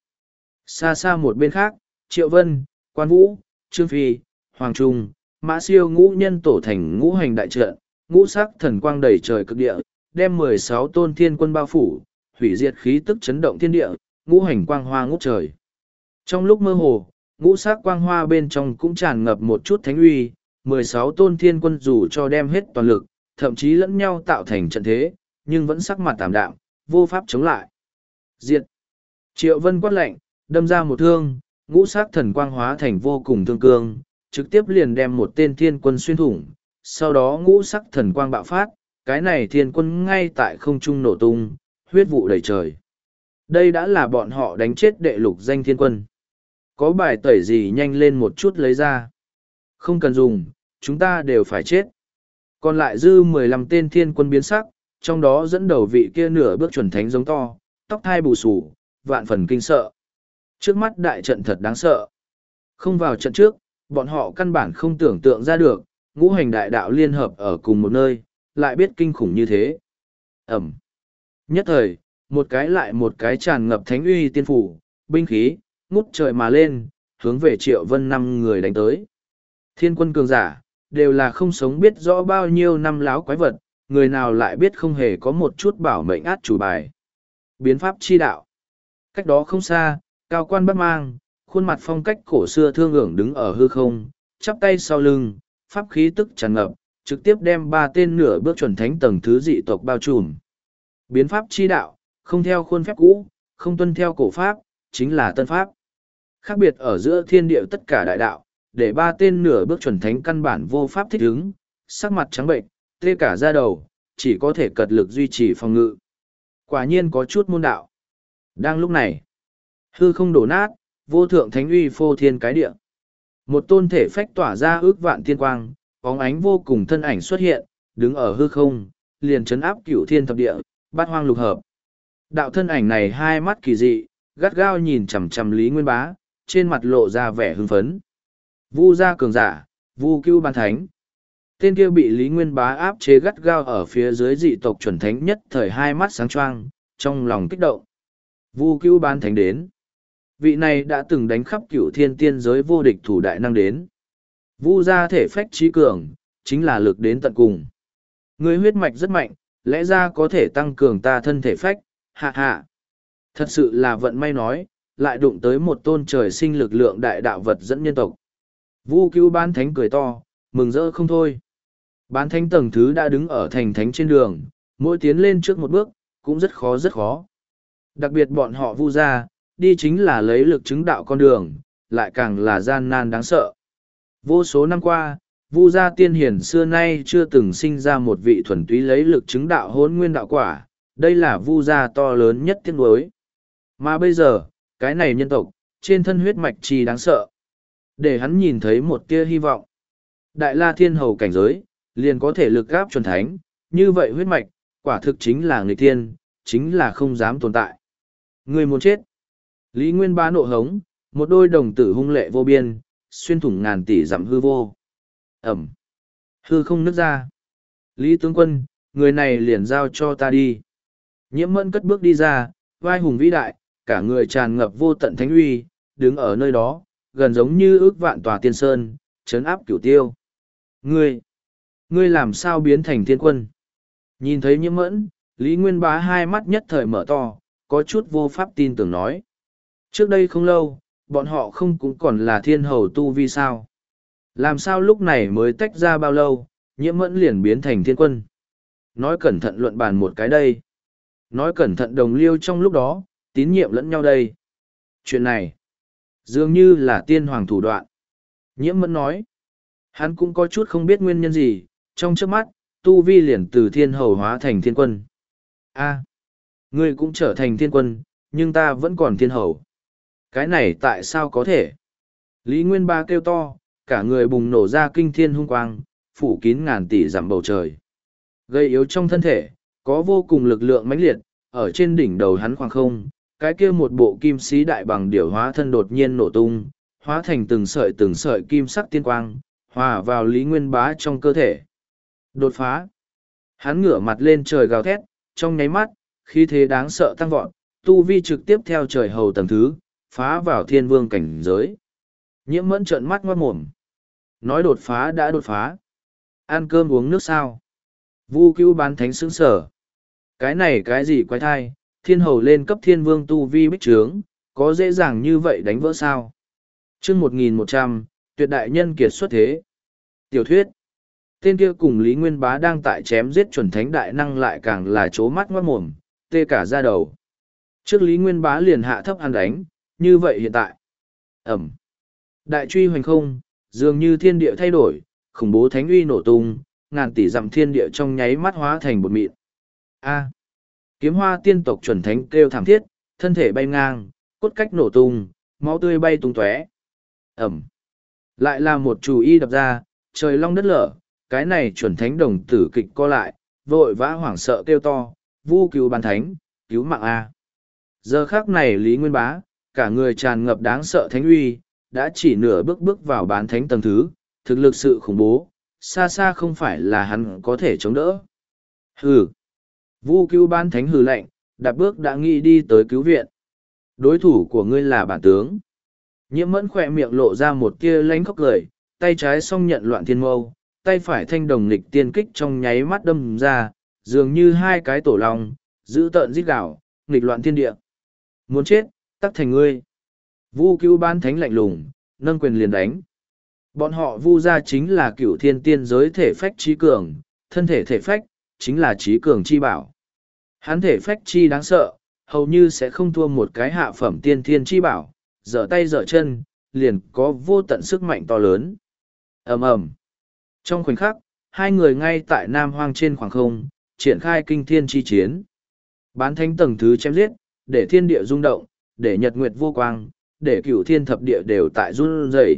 Xa xa một bên khác, Triệu Vân, Quan Vũ, Trương Phi, Hoàng Trung, Mã Siêu ngũ nhân tổ thành ngũ hành đại trận, ngũ sắc thần quang đầy trời cực địa, đem mười sáu tôn thiên quân bao phủ, hủy diệt khí tức chấn động thiên địa, ngũ hành quang hoa ngút trời. Trong lúc mơ hồ, ngũ sắc quang hoa bên trong cũng tràn ngập một chút thánh uy, mười sáu tôn thiên quân dù cho đem hết toàn lực, thậm chí lẫn nhau tạo thành trận thế, nhưng vẫn sắc mặt tạm đạm, vô pháp chống lại. Diệt. Triệu Vân quát lạnh, đâm ra một thương, ngũ sắc thần quang hóa thành vô cùng thương cương, trực tiếp liền đem một tên thiên quân xuyên thủng, sau đó ngũ sắc thần quang bạo phát, cái này thiên quân ngay tại không trung nổ tung, huyết vụ đầy trời. Đây đã là bọn họ đánh chết đệ lục danh thiên quân. Có bài tẩy gì nhanh lên một chút lấy ra. Không cần dùng, chúng ta đều phải chết. Còn lại dư mười lăm tên thiên quân biến sắc, trong đó dẫn đầu vị kia nửa bước chuẩn thánh giống to, tóc thai bù xù, vạn phần kinh sợ. Trước mắt đại trận thật đáng sợ. Không vào trận trước, bọn họ căn bản không tưởng tượng ra được, ngũ hành đại đạo liên hợp ở cùng một nơi, lại biết kinh khủng như thế. Ẩm. Nhất thời, một cái lại một cái tràn ngập thánh uy tiên phủ, binh khí, ngút trời mà lên, hướng về Triệu Vân năm người đánh tới. Thiên quân cường giả, đều là không sống biết rõ bao nhiêu năm láo quái vật, người nào lại biết không hề có một chút bảo mệnh át chủ bài. Biến pháp chi đạo. Cách đó không xa, cao quan bắt mang, khuôn mặt phong cách cổ xưa thương ưởng đứng ở hư không, chắp tay sau lưng, pháp khí tức tràn ngập, trực tiếp đem ba tên nửa bước chuẩn thánh tầng thứ dị tộc bao trùm. Biến pháp chi đạo, không theo khuôn phép cũ, không tuân theo cổ pháp, chính là tân pháp. Khác biệt ở giữa thiên địa tất cả đại đạo, để ba tên nửa bước chuẩn thánh căn bản vô pháp thích ứng, sắc mặt trắng bệnh, tê cả da đầu, chỉ có thể cật lực duy trì phòng ngự. Quả nhiên có chút môn đạo. Đang lúc này, hư không đổ nát, vô thượng thánh uy phô thiên cái địa. Một tôn thể phách tỏa ra ước vạn thiên quang, bóng ánh vô cùng thân ảnh xuất hiện, đứng ở hư không, liền chấn áp cửu thiên thập địa, bát hoang lục hợp. Đạo thân ảnh này hai mắt kỳ dị, gắt gao nhìn chằm chằm Lý Nguyên Bá, trên mặt lộ ra vẻ hưng phấn. Vu gia cường giả, Vu Cưu Ban Thánh. Tên kia bị Lý Nguyên Bá áp chế gắt gao ở phía dưới dị tộc chuẩn thánh nhất thời hai mắt sáng choang, trong lòng kích động. Vu Cưu Ban Thánh đến. Vị này đã từng đánh khắp cửu thiên tiên giới vô địch thủ đại năng đến. Vu gia thể phách trí cường, chính là lực đến tận cùng. Người huyết mạch rất mạnh, lẽ ra có thể tăng cường ta thân thể phách, hạ hạ. Thật sự là vận may nói, lại đụng tới một tôn trời sinh lực lượng đại đạo vật dẫn nhân tộc. Vu Cưu Ban Thánh cười to, mừng rỡ không thôi. Bán thánh tầng thứ đã đứng ở thành thánh trên đường, mỗi tiến lên trước một bước, cũng rất khó rất khó. Đặc biệt bọn họ Vu gia, đi chính là lấy lực chứng đạo con đường, lại càng là gian nan đáng sợ. Vô số năm qua, Vu gia tiên hiền xưa nay chưa từng sinh ra một vị thuần túy lấy lực chứng đạo hỗn nguyên đạo quả, đây là Vu gia to lớn nhất tiếc nuối. Mà bây giờ, cái này nhân tộc, trên thân huyết mạch chi đáng sợ. Để hắn nhìn thấy một tia hy vọng. Đại La Thiên Hầu cảnh giới, liền có thể lực gáp chuẩn thánh, như vậy huyết mạch, quả thực chính là người tiên, chính là không dám tồn tại. Người muốn chết. Lý Nguyên Bá nộ hống, một đôi đồng tử hung lệ vô biên, xuyên thủng ngàn tỷ dặm hư vô. Ẩm. Hư không nứt ra. Lý tướng quân, người này liền giao cho ta đi. Nhiễm Mẫn cất bước đi ra, vai hùng vĩ đại, cả người tràn ngập vô tận thánh uy, đứng ở nơi đó, gần giống như ước vạn tòa tiên sơn, trấn áp cửu tiêu. Ngươi, ngươi làm sao biến thành thiên quân? Nhìn thấy nhiễm mẫn, Lý Nguyên Bá hai mắt nhất thời mở to, có chút vô pháp tin tưởng nói. Trước đây không lâu, bọn họ không cũng còn là thiên hầu tu vi sao? Làm sao lúc này mới tách ra bao lâu, nhiễm mẫn liền biến thành thiên quân? Nói cẩn thận luận bàn một cái đây. Nói cẩn thận đồng liêu trong lúc đó, tín nhiệm lẫn nhau đây. Chuyện này, dường như là tiên hoàng thủ đoạn. Nhiễm mẫn nói, hắn cũng có chút không biết nguyên nhân gì, trong trước mắt, tu vi liền từ thiên hầu hóa thành thiên quân. A, ngươi cũng trở thành thiên quân, nhưng ta vẫn còn thiên hầu. Cái này tại sao có thể? Lý Nguyên Ba kêu to, cả người bùng nổ ra kinh thiên hung quang, phủ kín ngàn tỷ dặm bầu trời. Gây yếu trong thân thể, có vô cùng lực lượng mãnh liệt, ở trên đỉnh đầu hắn khoảng không, cái kia một bộ kim sĩ đại bằng điểu hóa thân đột nhiên nổ tung, hóa thành từng sợi từng sợi kim sắc tiên quang, hòa vào Lý Nguyên Bá trong cơ thể. Đột phá. Hắn ngửa mặt lên trời gào thét, trong nháy mắt, khí thế đáng sợ tăng vọt, tu vi trực tiếp theo trời hầu tầng thứ, phá vào thiên vương cảnh giới. Nhiễm mẫn trợn mắt ngoát mồm. Nói đột phá đã đột phá. Ăn cơm uống nước sao? Vu Cứu Bán Thánh sững sở. Cái này cái gì quái thai, thiên hầu lên cấp thiên vương tu vi bích trướng, có dễ dàng như vậy đánh vỡ sao? chương một nghìn một trăm, tuyệt đại nhân kiệt xuất thế. Tiểu thuyết. Tên kia cùng Lý Nguyên Bá đang tại chém giết chuẩn thánh đại năng lại càng là chố mắt ngoát mồm, tê cả da đầu. Trước Lý Nguyên Bá liền hạ thấp ăn đánh, như vậy hiện tại. Ẩm. Đại truy hoành không, dường như thiên địa thay đổi, khủng bố thánh uy nổ tung, ngàn tỷ dặm thiên địa trong nháy mắt hóa thành bột mịn. A. Kiếm hoa tiên tộc chuẩn thánh kêu thảm thiết, thân thể bay ngang, cốt cách nổ tung, máu tươi bay tung tóe. Ẩm. Lại là một chủ y đập ra, trời long đất lở, cái này chuẩn thánh đồng tử kịch co lại, vội vã hoảng sợ kêu to, Vu Cứu Bán Thánh, cứu mạng A. Giờ khác này Lý Nguyên Bá, cả người tràn ngập đáng sợ thánh uy, đã chỉ nửa bước bước vào bán thánh tầng thứ, thực lực sự khủng bố, xa xa không phải là hắn có thể chống đỡ. Hừ. Vu Cứu Bán Thánh hừ lạnh, đạp bước đã nghĩ đi tới cứu viện. Đối thủ của ngươi là bản tướng. Nhiễm mẫn khỏe miệng lộ ra một tia lánh khóc cười, tay trái song nhận loạn thiên mâu, tay phải thanh đồng nghịch tiên kích trong nháy mắt đâm ra, dường như hai cái tổ lòng, giữ tợn giết gạo, nghịch loạn thiên địa. Muốn chết, tắc thành ngươi. Vu Cứu Bán Thánh lạnh lùng, nâng quyền liền đánh. Bọn họ Vu gia chính là cửu thiên tiên giới thể phách trí cường, thân thể thể phách, chính là trí cường chi bảo. Hắn thể phách chi đáng sợ, hầu như sẽ không thua một cái hạ phẩm tiên thiên chi bảo, dở tay dở chân, liền có vô tận sức mạnh to lớn. Ầm ầm. Trong khoảnh khắc, hai người ngay tại Nam Hoang trên khoảng không, triển khai kinh thiên chi chiến. Bán thánh tầng thứ chém giết, để thiên địa rung động, để nhật nguyệt vô quang, để cửu thiên thập địa đều tại run rẩy.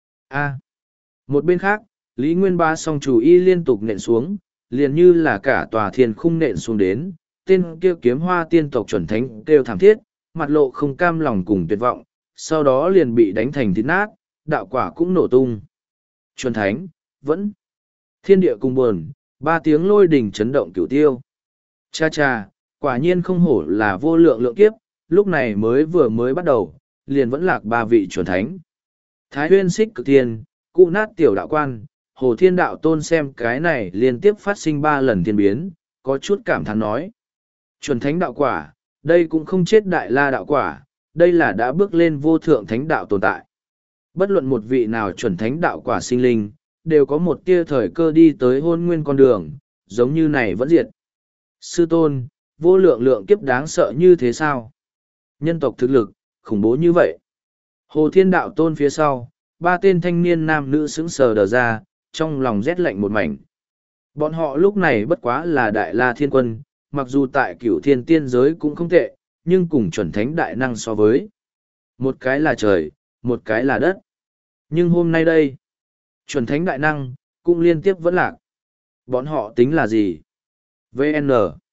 A. Một bên khác, Lý Nguyên Ba song chủ y liên tục nện xuống, liền như là cả tòa thiên khung nện xuống đến, tên kia kiếm hoa tiên tộc chuẩn thánh kêu thảm thiết, mặt lộ không cam lòng cùng tuyệt vọng, sau đó liền bị đánh thành thịt nát, đạo quả cũng nổ tung. Chuẩn thánh, vẫn thiên địa cùng buồn, ba tiếng lôi đình chấn động cửu tiêu. Cha cha, quả nhiên không hổ là vô lượng lượng kiếp, lúc này mới vừa mới bắt đầu, liền vẫn lạc ba vị chuẩn thánh. Thái huyên xích cực thiên, cụ nát tiểu đạo quan, hồ thiên đạo tôn xem cái này liên tiếp phát sinh ba lần thiên biến, có chút cảm thán nói. Chuẩn thánh đạo quả, đây cũng không chết đại la đạo quả, đây là đã bước lên vô thượng thánh đạo tồn tại. Bất luận một vị nào chuẩn thánh đạo quả sinh linh, đều có một tia thời cơ đi tới hôn nguyên con đường, giống như này vẫn diệt. Sư tôn, vô lượng lượng kiếp đáng sợ như thế sao? Nhân tộc thực lực, khủng bố như vậy. Hồ thiên đạo tôn phía sau, ba tên thanh niên nam nữ sững sờ đờ ra, trong lòng rét lạnh một mảnh. Bọn họ lúc này bất quá là đại la thiên quân, mặc dù tại cửu thiên tiên giới cũng không tệ, nhưng cùng chuẩn thánh đại năng so với. Một cái là trời, một cái là đất. Nhưng hôm nay đây, chuẩn thánh đại năng, cũng liên tiếp vẫn lạc. Bọn họ tính là gì? vê en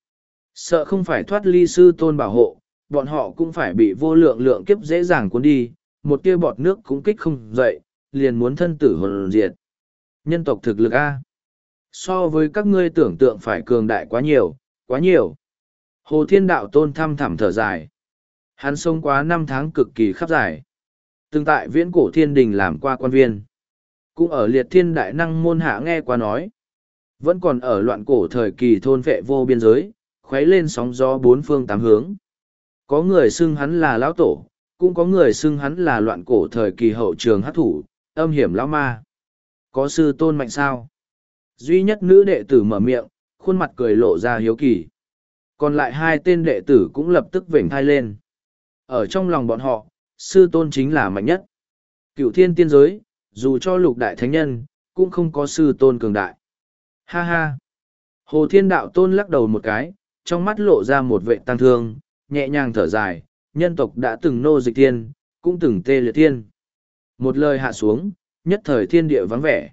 Sợ không phải thoát ly sư tôn bảo hộ, bọn họ cũng phải bị vô lượng lượng kiếp dễ dàng cuốn đi, một tia bọt nước cũng kích không dậy, liền muốn thân tử hồn diệt. Nhân tộc thực lực A. So với các ngươi tưởng tượng phải cường đại quá nhiều, quá nhiều. Hồ Thiên Đạo Tôn thăm thẳm thở dài. Hắn sống quá năm tháng cực kỳ khắp dài. Từng tại viễn cổ thiên đình làm qua quan viên. cũng ở liệt thiên đại năng môn hạ nghe qua nói. Vẫn còn ở loạn cổ thời kỳ thôn vệ vô biên giới, khuấy lên sóng gió bốn phương tám hướng. Có người xưng hắn là lão tổ, cũng có người xưng hắn là loạn cổ thời kỳ hậu trường hắc thủ, âm hiểm lão ma. Có sư tôn mạnh sao? Duy nhất nữ đệ tử mở miệng, khuôn mặt cười lộ ra hiếu kỳ. Còn lại hai tên đệ tử cũng lập tức vểnh thai lên. Ở trong lòng bọn họ, sư tôn chính là mạnh nhất. Cựu thiên tiên giới, dù cho lục đại thánh nhân, cũng không có sư tôn cường đại. Ha ha! Hồ thiên đạo tôn lắc đầu một cái, trong mắt lộ ra một vệ tăng thương, nhẹ nhàng thở dài, nhân tộc đã từng nô dịch thiên, cũng từng tê liệt thiên. Một lời hạ xuống, nhất thời thiên địa vắng vẻ.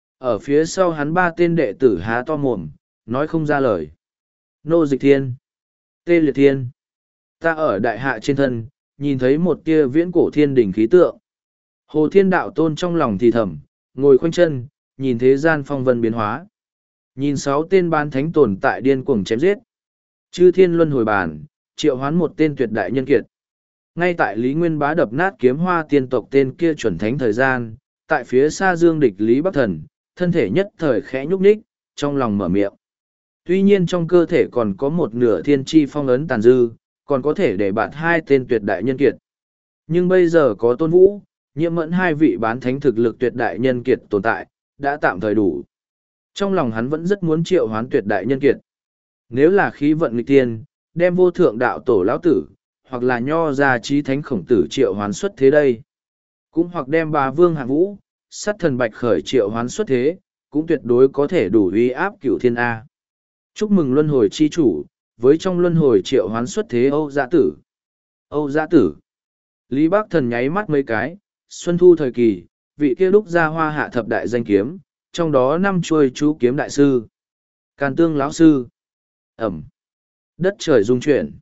Ở phía sau hắn ba tên đệ tử há to mồm, nói không ra lời. Nô dịch thiên, tê liệt thiên. Ta ở đại hạ trên thân, nhìn thấy một tia viễn cổ thiên đỉnh khí tượng. Hồ thiên đạo tôn trong lòng thì thầm, ngồi khoanh chân, nhìn thế gian phong vân biến hóa. Nhìn sáu tên bán thánh tồn tại điên cuồng chém giết. Chư thiên luân hồi bàn, triệu hoán một tên tuyệt đại nhân kiệt. Ngay tại Lý Nguyên Bá đập nát kiếm hoa tiên tộc tên kia chuẩn thánh thời gian, tại phía xa dương địch Lý Bắc Thần, thân thể nhất thời khẽ nhúc nhích, trong lòng mở miệng. Tuy nhiên trong cơ thể còn có một nửa thiên tri phong ấn tàn dư, còn có thể để bạt hai tên tuyệt đại nhân kiệt. Nhưng bây giờ có Tôn Vũ, nhiễm mẫn hai vị bán thánh thực lực tuyệt đại nhân kiệt tồn tại, đã tạm thời đủ. Trong lòng hắn vẫn rất muốn triệu hoán tuyệt đại nhân kiệt. Nếu là khí vận nghịch tiên, đem vô thượng đạo tổ lão tử, hoặc là nho ra trí thánh khổng tử triệu hoán xuất thế đây. Cũng hoặc đem bà vương hạng vũ, sát thần bạch khởi triệu hoán xuất thế, cũng tuyệt đối có thể đủ uy áp cửu thiên A. Chúc mừng luân hồi chi chủ, với trong luân hồi triệu hoán xuất thế Âu Giã Tử. Âu Giã Tử. Lý Bắc Thần nháy mắt mấy cái, xuân thu thời kỳ, vị kia đúc ra hoa hạ thập đại danh kiếm, trong đó năm chuôi chú kiếm đại sư. Càn tương lão sư. Ẩm. Đất trời rung chuyển.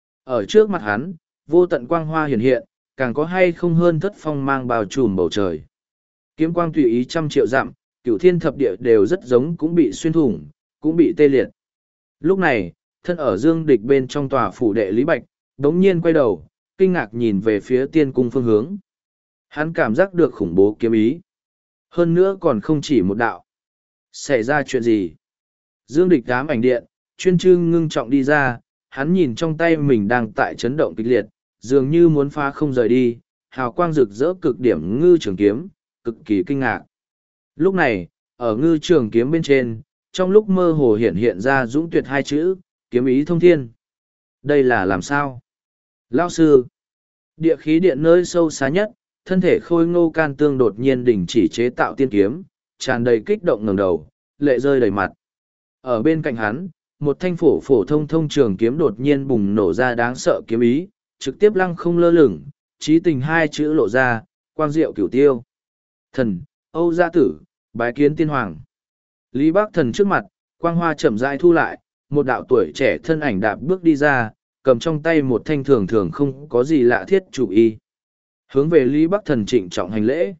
Ở trước mặt hắn, vô tận quang hoa hiển hiện, càng có hay không hơn thất phong mang bao trùm bầu trời. Kiếm quang tùy ý trăm triệu dặm, cửu thiên thập địa đều rất giống cũng bị xuyên thủng, cũng bị tê liệt. Lúc này, thân ở dương địch bên trong tòa phủ đệ Lý Bạch, đống nhiên quay đầu, kinh ngạc nhìn về phía tiên cung phương hướng. Hắn cảm giác được khủng bố kiếm ý. Hơn nữa còn không chỉ một đạo. Xảy ra chuyện gì? Dương địch đám ảnh điện, chuyên trưng ngưng trọng đi ra, hắn nhìn trong tay mình đang tại chấn động kịch liệt, dường như muốn phá không rời đi, hào quang rực rỡ cực điểm ngư trường kiếm, cực kỳ kinh ngạc. Lúc này, ở ngư trường kiếm bên trên, trong lúc mơ hồ hiện hiện ra dũng tuyệt hai chữ, kiếm ý thông thiên. Đây là làm sao? Lão sư, địa khí điện nơi sâu xa nhất, thân thể khôi ngô can tương đột nhiên đình chỉ chế tạo tiên kiếm, tràn đầy kích động ngẩng đầu, lệ rơi đầy mặt. Ở bên cạnh hắn, một thanh phổ phổ thông thông trường kiếm đột nhiên bùng nổ ra đáng sợ kiếm ý, trực tiếp lăng không lơ lửng, trí tình hai chữ lộ ra, quang diệu cửu tiêu. Thần, Âu Gia Tử, bái kiến tiên hoàng. Lý Bắc Thần trước mặt, quang hoa chậm rãi thu lại, một đạo tuổi trẻ thân ảnh đạp bước đi ra, cầm trong tay một thanh thường thường không có gì lạ thiết chủ y. Hướng về Lý Bắc Thần trịnh trọng hành lễ.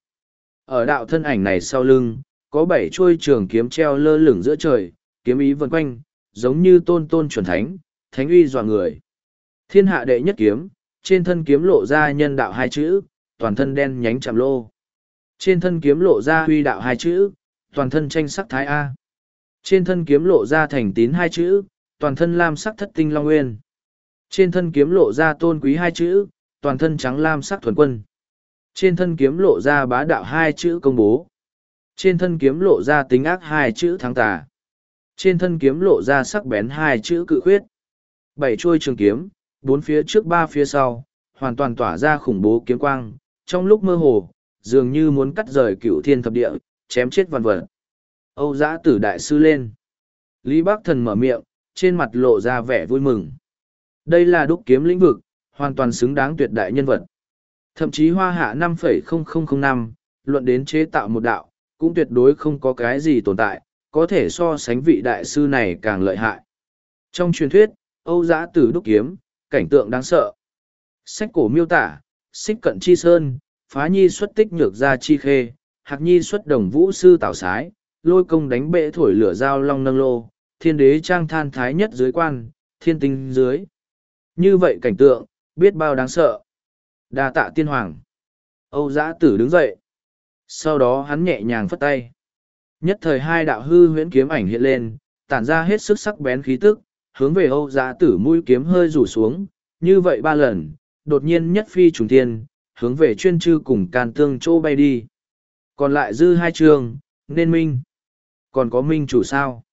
Ở đạo thân ảnh này sau lưng, có bảy chuôi trường kiếm treo lơ lửng giữa trời, kiếm ý vần quanh, giống như tôn tôn chuẩn thánh, thánh uy dọa người. Thiên hạ đệ nhất kiếm, trên thân kiếm lộ ra nhân đạo hai chữ, toàn thân đen nhánh chạm lô. Trên thân kiếm lộ ra huy đạo hai chữ, toàn thân tranh sắc thái A. Trên thân kiếm lộ ra thành tín hai chữ, toàn thân lam sắc thất tinh long nguyên. Trên thân kiếm lộ ra tôn quý hai chữ, toàn thân trắng lam sắc thuần quân. Trên thân kiếm lộ ra bá đạo hai chữ công bố. Trên thân kiếm lộ ra tính ác hai chữ thắng tà. Trên thân kiếm lộ ra sắc bén hai chữ cự khuyết. Bảy chuôi trường kiếm, bốn phía trước ba phía sau, hoàn toàn tỏa ra khủng bố kiếm quang, trong lúc mơ hồ, dường như muốn cắt rời cửu thiên thập địa, chém chết vạn vật. Âu Giã Tử đại sư lên. Lý Bắc Thần mở miệng, trên mặt lộ ra vẻ vui mừng. Đây là đúc kiếm lĩnh vực, hoàn toàn xứng đáng tuyệt đại nhân vật. Thậm chí hoa hạ năm phẩy không không không năm, luận đến chế tạo một đạo, cũng tuyệt đối không có cái gì tồn tại, có thể so sánh vị đại sư này càng lợi hại. Trong truyền thuyết, Âu Giã Tử đúc kiếm, cảnh tượng đáng sợ. Sách cổ miêu tả, xích cận chi sơn, phá nhi xuất tích nhược ra chi khê, hạc nhi xuất đồng vũ sư tảo sái, lôi công đánh bệ thổi lửa dao long nâng lô, thiên đế trang than thái nhất dưới quan, thiên tinh dưới. Như vậy cảnh tượng, biết bao đáng sợ. Đa tạ tiên hoàng. Âu Giã Tử đứng dậy. Sau đó hắn nhẹ nhàng phất tay. Nhất thời hai đạo hư huyễn kiếm ảnh hiện lên, tản ra hết sức sắc bén khí tức, hướng về Âu Giá Tử mũi kiếm hơi rủ xuống, như vậy ba lần, đột nhiên nhất phi trùng thiên, hướng về chuyên chư cùng can tương chỗ bay đi. Còn lại dư hai trường, nên minh. Còn có minh chủ sao?